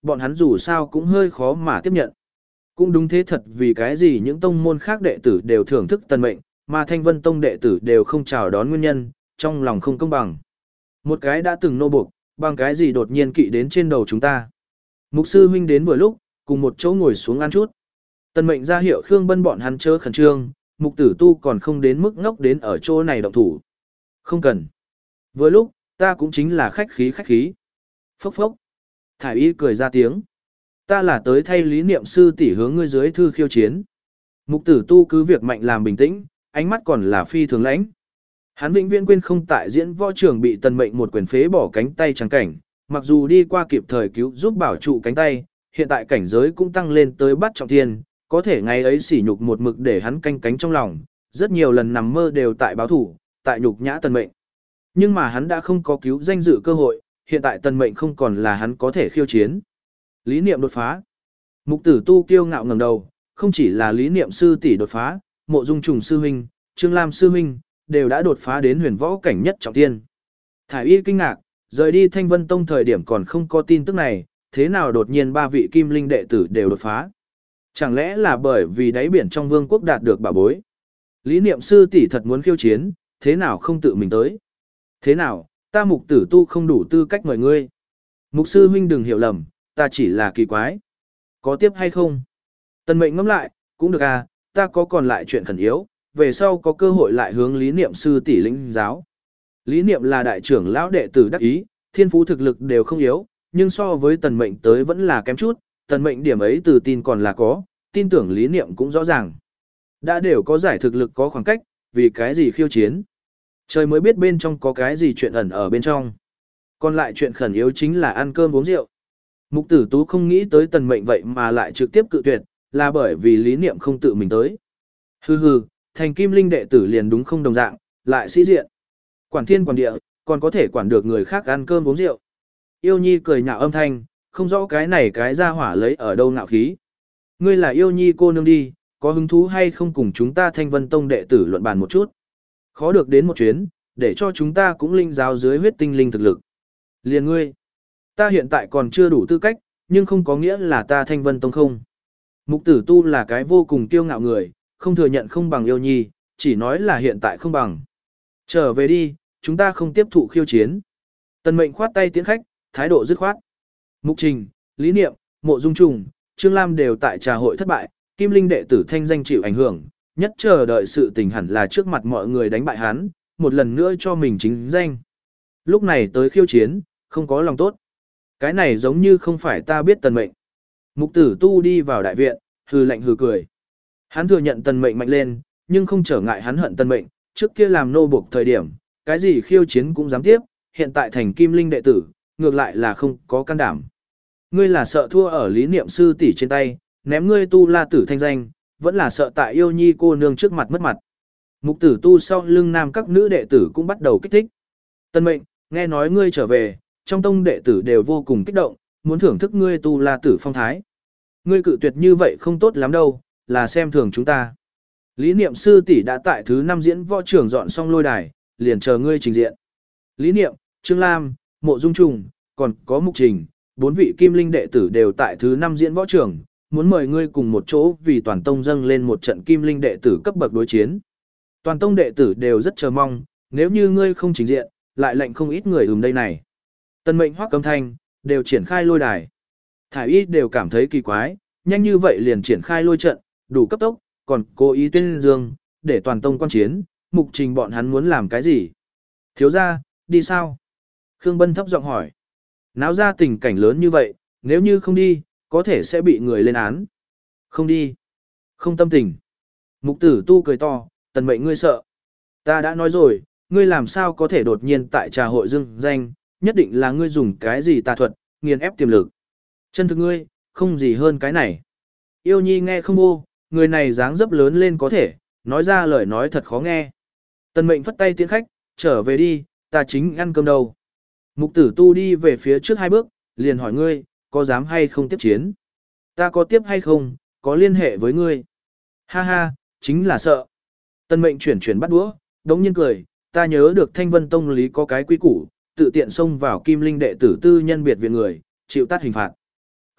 bọn hắn dù sao cũng hơi khó mà tiếp nhận. Cũng đúng thế thật vì cái gì những tông môn khác đệ tử đều thưởng thức Tần Mệnh, mà Thanh Vân Tông đệ tử đều không chào đón nguyên nhân, trong lòng không công bằng. Một cái đã từng nô buộc, bằng cái gì đột nhiên kỵ đến trên đầu chúng ta. Mục sư huynh đến vừa lúc, cùng một chỗ ngồi xuống ăn chút. Tần Mệnh ra hiệu Khương Bân bọn hắn chớ khẩn trương, Mục Tử Tu còn không đến mức ngốc đến ở chỗ này động thủ. Không cần. Vừa lúc, ta cũng chính là khách khí khách khí. Phốc phốc. Thải Y cười ra tiếng. Ta là tới thay lý niệm sư tỷ hướng ngươi dưới thư khiêu chiến. Mục Tử Tu cứ việc mạnh làm bình tĩnh, ánh mắt còn là phi thường lãnh. Hắn vĩnh viễn quên không tại diễn võ trường bị Tần Mệnh một quyền phế bỏ cánh tay trắng cảnh, mặc dù đi qua kịp thời cứu giúp bảo trụ cánh tay, hiện tại cảnh giới cũng tăng lên tới bắt trọng thiên, có thể ngày ấy sỉ nhục một mực để hắn canh cánh trong lòng, rất nhiều lần nằm mơ đều tại báo thủ, tại nhục nhã Tần Mệnh. Nhưng mà hắn đã không có cứu danh dự cơ hội, hiện tại Tần Mệnh không còn là hắn có thể khiêu chiến. Lý niệm đột phá. Mục Tử Tu kiêu ngạo ngẩng đầu, không chỉ là lý niệm sư tỷ đột phá, Mộ Dung Trùng sư huynh, Trương Lam sư huynh đều đã đột phá đến huyền võ cảnh nhất trọng thiên. Thải Y kinh ngạc, rời đi Thanh Vân Tông thời điểm còn không có tin tức này, thế nào đột nhiên ba vị kim linh đệ tử đều đột phá? Chẳng lẽ là bởi vì đáy biển trong vương quốc đạt được bảo bối? Lý niệm sư tỷ thật muốn khiêu chiến, thế nào không tự mình tới? Thế nào, ta Mục Tử Tu không đủ tư cách mời ngươi. Mục sư huynh đừng hiểu lầm, ta chỉ là kỳ quái. Có tiếp hay không? Tần Mệnh ngẫm lại, cũng được à, ta có còn lại chuyện khẩn yếu, về sau có cơ hội lại hướng lý niệm sư tỷ lĩnh giáo. Lý niệm là đại trưởng lão đệ tử đắc ý, thiên phú thực lực đều không yếu, nhưng so với Tần Mệnh tới vẫn là kém chút, Tần Mệnh điểm ấy từ tin còn là có, tin tưởng lý niệm cũng rõ ràng. Đã đều có giải thực lực có khoảng cách, vì cái gì khiêu chiến. Trời mới biết bên trong có cái gì chuyện ẩn ở bên trong. Còn lại chuyện khẩn yếu chính là ăn cơm uống rượu. Mục Tử Tú không nghĩ tới Tần Mệnh vậy mà lại trực tiếp cự tuyệt, là bởi vì lý niệm không tự mình tới. Hừ hừ, thành kim linh đệ tử liền đúng không đồng dạng, lại sĩ diện. Quản thiên quản địa, còn có thể quản được người khác ăn cơm uống rượu. Yêu Nhi cười nhạo âm thanh, không rõ cái này cái ra hỏa lấy ở đâu ngạo khí. Ngươi là Yêu Nhi cô nương đi, có hứng thú hay không cùng chúng ta Thanh Vân Tông đệ tử luận bàn một chút. Khó được đến một chuyến, để cho chúng ta cũng linh giáo dưới huyết tinh linh thực lực. Liền ngươi, ta hiện tại còn chưa đủ tư cách, nhưng không có nghĩa là ta Thanh Vân Tông không. Mục Tử Tu là cái vô cùng kiêu ngạo người, không thừa nhận không bằng Yêu Nhi, chỉ nói là hiện tại không bằng. Trở về đi, chúng ta không tiếp thụ khiêu chiến. Tần Mệnh khoát tay tiễn khách, thái độ dứt khoát. Mục Trình, Lý Niệm, Mộ Dung Trùng, Trương Lam đều tại trà hội thất bại, Kim Linh đệ tử thanh danh chịu ảnh hưởng, nhất chờ đợi sự tình hẳn là trước mặt mọi người đánh bại hắn, một lần nữa cho mình chính danh. Lúc này tới khiêu chiến, không có lòng tốt. Cái này giống như không phải ta biết Tần Mệnh. Mục Tử Tu đi vào đại viện, hừ lạnh hừ cười. Hắn thừa nhận Tần Mệnh mạnh lên, nhưng không trở ngại hắn hận Tần Mệnh, trước kia làm nô buộc thời điểm, cái gì khiêu chiến cũng dám tiếp, hiện tại thành Kim Linh đệ tử, ngược lại là không có can đảm. Ngươi là sợ thua ở lý niệm sư tỷ trên tay, ném ngươi tu la tử thanh danh, vẫn là sợ tại Yêu Nhi cô nương trước mặt mất mặt. Mục Tử Tu sau lưng nam các nữ đệ tử cũng bắt đầu kích thích. Tần Mệnh, nghe nói ngươi trở về, trong tông đệ tử đều vô cùng kích động, muốn thưởng thức ngươi tu la tử phong thái. Ngươi cự tuyệt như vậy không tốt lắm đâu, là xem thường chúng ta. Lý niệm sư tỷ đã tại thứ năm diễn võ trưởng dọn xong lôi đài, liền chờ ngươi trình diện. Lý niệm, Trương Lam, Mộ Dung Trùng, còn có Mục Trình, bốn vị kim linh đệ tử đều tại thứ năm diễn võ trưởng, muốn mời ngươi cùng một chỗ vì toàn tông dâng lên một trận kim linh đệ tử cấp bậc đối chiến. Toàn tông đệ tử đều rất chờ mong, nếu như ngươi không trình diện, lại lệnh không ít người ừm đây này. Tần Mệnh Hoắc Cấm Thanh đều triển khai lôi đài. Thải Y đều cảm thấy kỳ quái, nhanh như vậy liền triển khai lôi trận, đủ cấp tốc, còn cố ý tuyên dương, để toàn tông quan chiến, Mục Trình bọn hắn muốn làm cái gì? Thiếu gia, đi sao? Khương Bân thấp giọng hỏi. Náo ra tình cảnh lớn như vậy, nếu như không đi, có thể sẽ bị người lên án. Không đi. Không tâm tình. Mục Tử Tu cười to, Tần Mệnh ngươi sợ. Ta đã nói rồi, ngươi làm sao có thể đột nhiên tại trà hội dưng danh, nhất định là ngươi dùng cái gì tà thuật, nghiền ép tiềm lực. Chân thực ngươi, không gì hơn cái này. Yêu Nhi nghe không vô, người này dáng dấp lớn lên có thể, nói ra lời nói thật khó nghe. Tần Mệnh phất tay tiễn khách, trở về đi, ta chính ăn cơm đâu. Mục Tử Tu đi về phía trước hai bước, liền hỏi ngươi, có dám hay không tiếp chiến? Ta có tiếp hay không, có liên hệ với ngươi. Ha ha, chính là sợ. Tần Mệnh chuyển chuyển bắt đũa, đống nhiên cười, ta nhớ được Thanh Vân Tông lý có cái quy củ, tự tiện xông vào Kim Linh đệ tử tư nhân biệt viện người, chịu tát hình phạt.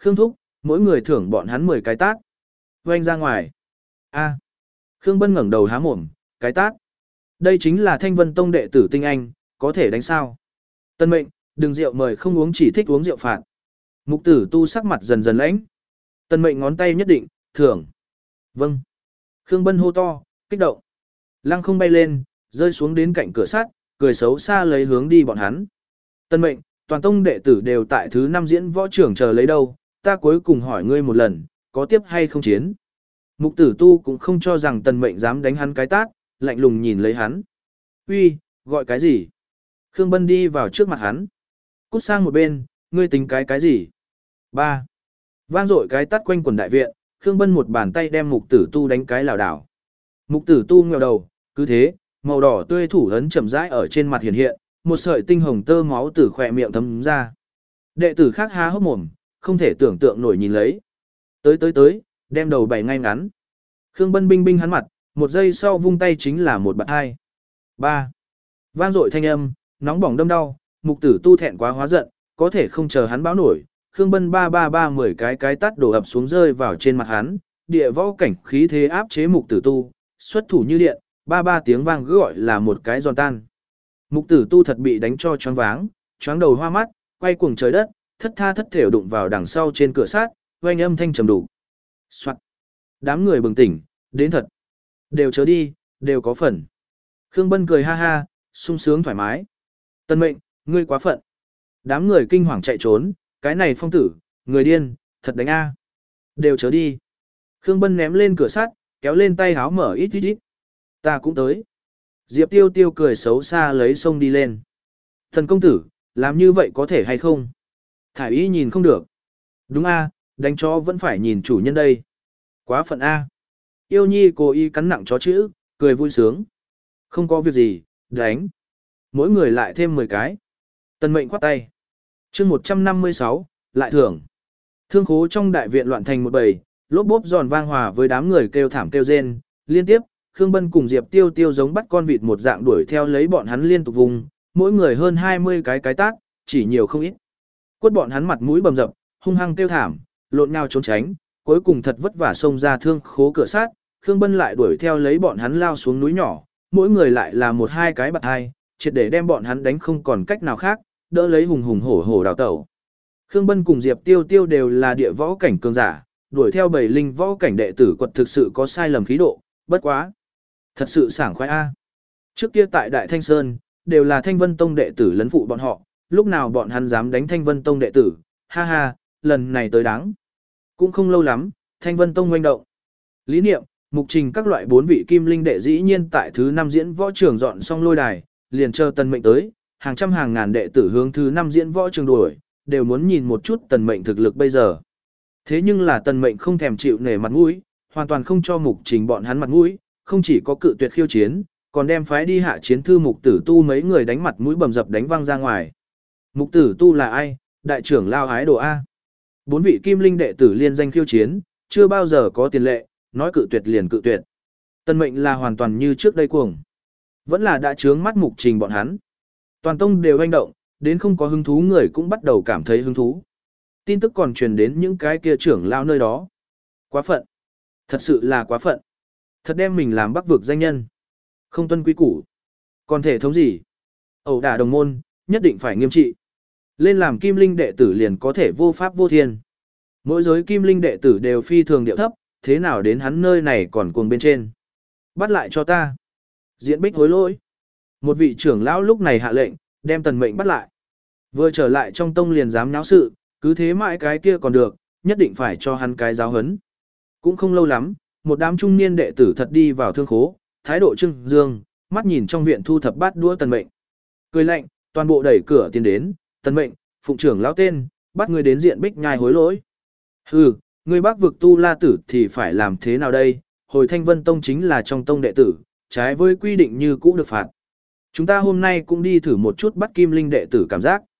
Khương Thúc, mỗi người thưởng bọn hắn mười cái tát. Oanh ra ngoài. A. Khương Bân ngẩng đầu há mồm, cái tát. Đây chính là Thanh Vân Tông đệ tử tinh anh, có thể đánh sao? Tân mệnh, đừng rượu mời không uống chỉ thích uống rượu phạt. Mục tử tu sắc mặt dần dần lãnh. Tân mệnh ngón tay nhất định, thưởng. Vâng. Khương Bân hô to, kích động. Lăng không bay lên, rơi xuống đến cạnh cửa sắt, cười xấu xa lấy hướng đi bọn hắn. Tân mệnh, toàn tông đệ tử đều tại thứ năm diễn võ trưởng chờ lấy đâu, ta cuối cùng hỏi ngươi một lần, có tiếp hay không chiến. Mục tử tu cũng không cho rằng tần mệnh dám đánh hắn cái tát, lạnh lùng nhìn lấy hắn. Uy, gọi cái gì? Khương Bân đi vào trước mặt hắn. Cút sang một bên, ngươi tính cái cái gì? Ba. Vang dội cái tát quanh quần đại viện, Khương Bân một bàn tay đem mục tử tu đánh cái lảo đảo. Mục tử tu nghèo đầu, cứ thế, màu đỏ tươi thủ ấn chậm rãi ở trên mặt hiện hiện, một sợi tinh hồng tơ máu từ khỏe miệng thấm ra. Đệ tử khác há hốc mồm, không thể tưởng tượng nổi nhìn lấy. Tới tới tới, đem đầu bày ngay ngắn. Khương Bân binh binh hắn mặt, một giây sau vung tay chính là một bạt hai. Ba. Vang dội thanh âm, nóng bỏng đâm đau, mục tử tu thẹn quá hóa giận, có thể không chờ hắn báo nổi. Khương Bân ba ba ba mười cái cái tát đổ ập xuống rơi vào trên mặt hắn, địa võ cảnh khí thế áp chế mục tử tu, xuất thủ như điện, ba ba tiếng vang gọi là một cái giòn tan. Mục tử tu thật bị đánh cho choáng váng, choáng đầu hoa mắt, quay cuồng trời đất, thất tha thất thểu đụng vào đằng sau trên cửa sát, oanh âm thanh trầm đủ. Soạt. Đám người bừng tỉnh, đến thật. Đều chớ đi, đều có phần. Khương Bân cười ha ha, sung sướng thoải mái. Tân mệnh, ngươi quá phận. Đám người kinh hoàng chạy trốn, cái này phong tử, người điên, thật đánh a. Đều chớ đi. Khương Bân ném lên cửa sắt, kéo lên tay háo mở ít ít ít. Ta cũng tới. Diệp Tiêu Tiêu cười xấu xa lấy sông đi lên. Thần công tử, làm như vậy có thể hay không? Thải ý nhìn không được. Đúng a, đánh chó vẫn phải nhìn chủ nhân đây. Quá phận a. Yêu Nhi cố ý cắn nặng chó chữ, cười vui sướng. Không có việc gì, đánh. Mỗi người lại thêm mười cái. Tần mệnh khoát tay. chương một trăm năm mươi sáu, lại thưởng. Thương khố trong đại viện loạn thành một bầy, lốp bốp giòn vang hòa với đám người kêu thảm kêu rên. Liên tiếp, Khương Bân cùng Diệp Tiêu Tiêu giống bắt con vịt một dạng đuổi theo lấy bọn hắn liên tục vùng, mỗi người hơn hai mươi cái cái tát, chỉ nhiều không ít. Quất bọn hắn mặt mũi bầm dập, hung hăng kêu thảm, lộn nhau trốn tránh, cuối cùng thật vất vả xông ra thương khố cửa sát, Khương Bân lại đuổi theo lấy bọn hắn lao xuống núi nhỏ, mỗi người lại là một hai cái bạt hai, triệt để đem bọn hắn đánh không còn cách nào khác, đỡ lấy hùng hùng hổ hổ đào tẩu. Khương Bân cùng Diệp Tiêu Tiêu đều là địa võ cảnh cường giả, đuổi theo bảy linh võ cảnh đệ tử quật thực sự có sai lầm khí độ, bất quá. Thật sự sảng khoái a. Trước kia tại Đại Thanh Sơn, đều là Thanh Vân Tông đệ tử lấn phụ bọn họ, lúc nào bọn hắn dám đánh Thanh Vân Tông đệ tử, ha ha, lần này tới đáng. Cũng không lâu lắm, Thanh Vân Tông oanh động. Lý Niệm, Mục Trình các loại bốn vị kim linh đệ dĩ nhiên tại thứ năm diễn võ trường dọn xong lôi đài, liền chờ Tần Mệnh tới, hàng trăm hàng ngàn đệ tử hướng thứ năm diễn võ trường đuổi, đều muốn nhìn một chút Tần Mệnh thực lực bây giờ. Thế nhưng là Tần Mệnh không thèm chịu nể mặt mũi, hoàn toàn không cho Mục Trình bọn hắn mặt mũi, không chỉ có cự tuyệt khiêu chiến, còn đem phái đi hạ chiến thư Mục Tử Tu mấy người đánh mặt mũi bầm dập đánh văng ra ngoài. Mục Tử Tu là ai? Đại trưởng lao ái đồ A. Bốn vị kim linh đệ tử liên danh khiêu chiến, chưa bao giờ có tiền lệ, nói cự tuyệt liền cự tuyệt. Tần Mệnh là hoàn toàn như trước đây cuồng. Vẫn là đã chướng mắt Mục Trình bọn hắn. Toàn tông đều hoành động, đến không có hứng thú người cũng bắt đầu cảm thấy hứng thú. Tin tức còn truyền đến những cái kia trưởng lao nơi đó. Quá phận. Thật sự là quá phận. Thật đem mình làm bắc vực danh nhân. Không tuân quý củ. Còn thể thống gì? Ẩu đả đồng môn, nhất định phải nghiêm trị. Lên làm kim linh đệ tử liền có thể vô pháp vô thiên. Mỗi giới kim linh đệ tử đều phi thường điệu thấp, thế nào đến hắn nơi này còn cuồng bên trên. Bắt lại cho ta. Diễn Bích hối lỗi. Một vị trưởng lão lúc này hạ lệnh, đem Tần Mệnh bắt lại. Vừa trở lại trong tông liền dám nháo sự, cứ thế mãi cái kia còn được, nhất định phải cho hắn cái giáo hấn. Cũng không lâu lắm, một đám trung niên đệ tử thật đi vào thương khố, thái độ trưng dương, mắt nhìn trong viện thu thập bát đũa Tần Mệnh. Cười lạnh, toàn bộ đẩy cửa tiến đến, Tần Mệnh, phụng trưởng lão tên, bắt người đến Diện Bích nhai hối lỗi. Hừ, người Bắc vực tu la tử thì phải làm thế nào đây? Hồi Thanh Vân Tông chính là trong tông đệ tử, trái với quy định như cũ được phạt. Chúng ta hôm nay cũng đi thử một chút bắt kim linh đệ tử cảm giác.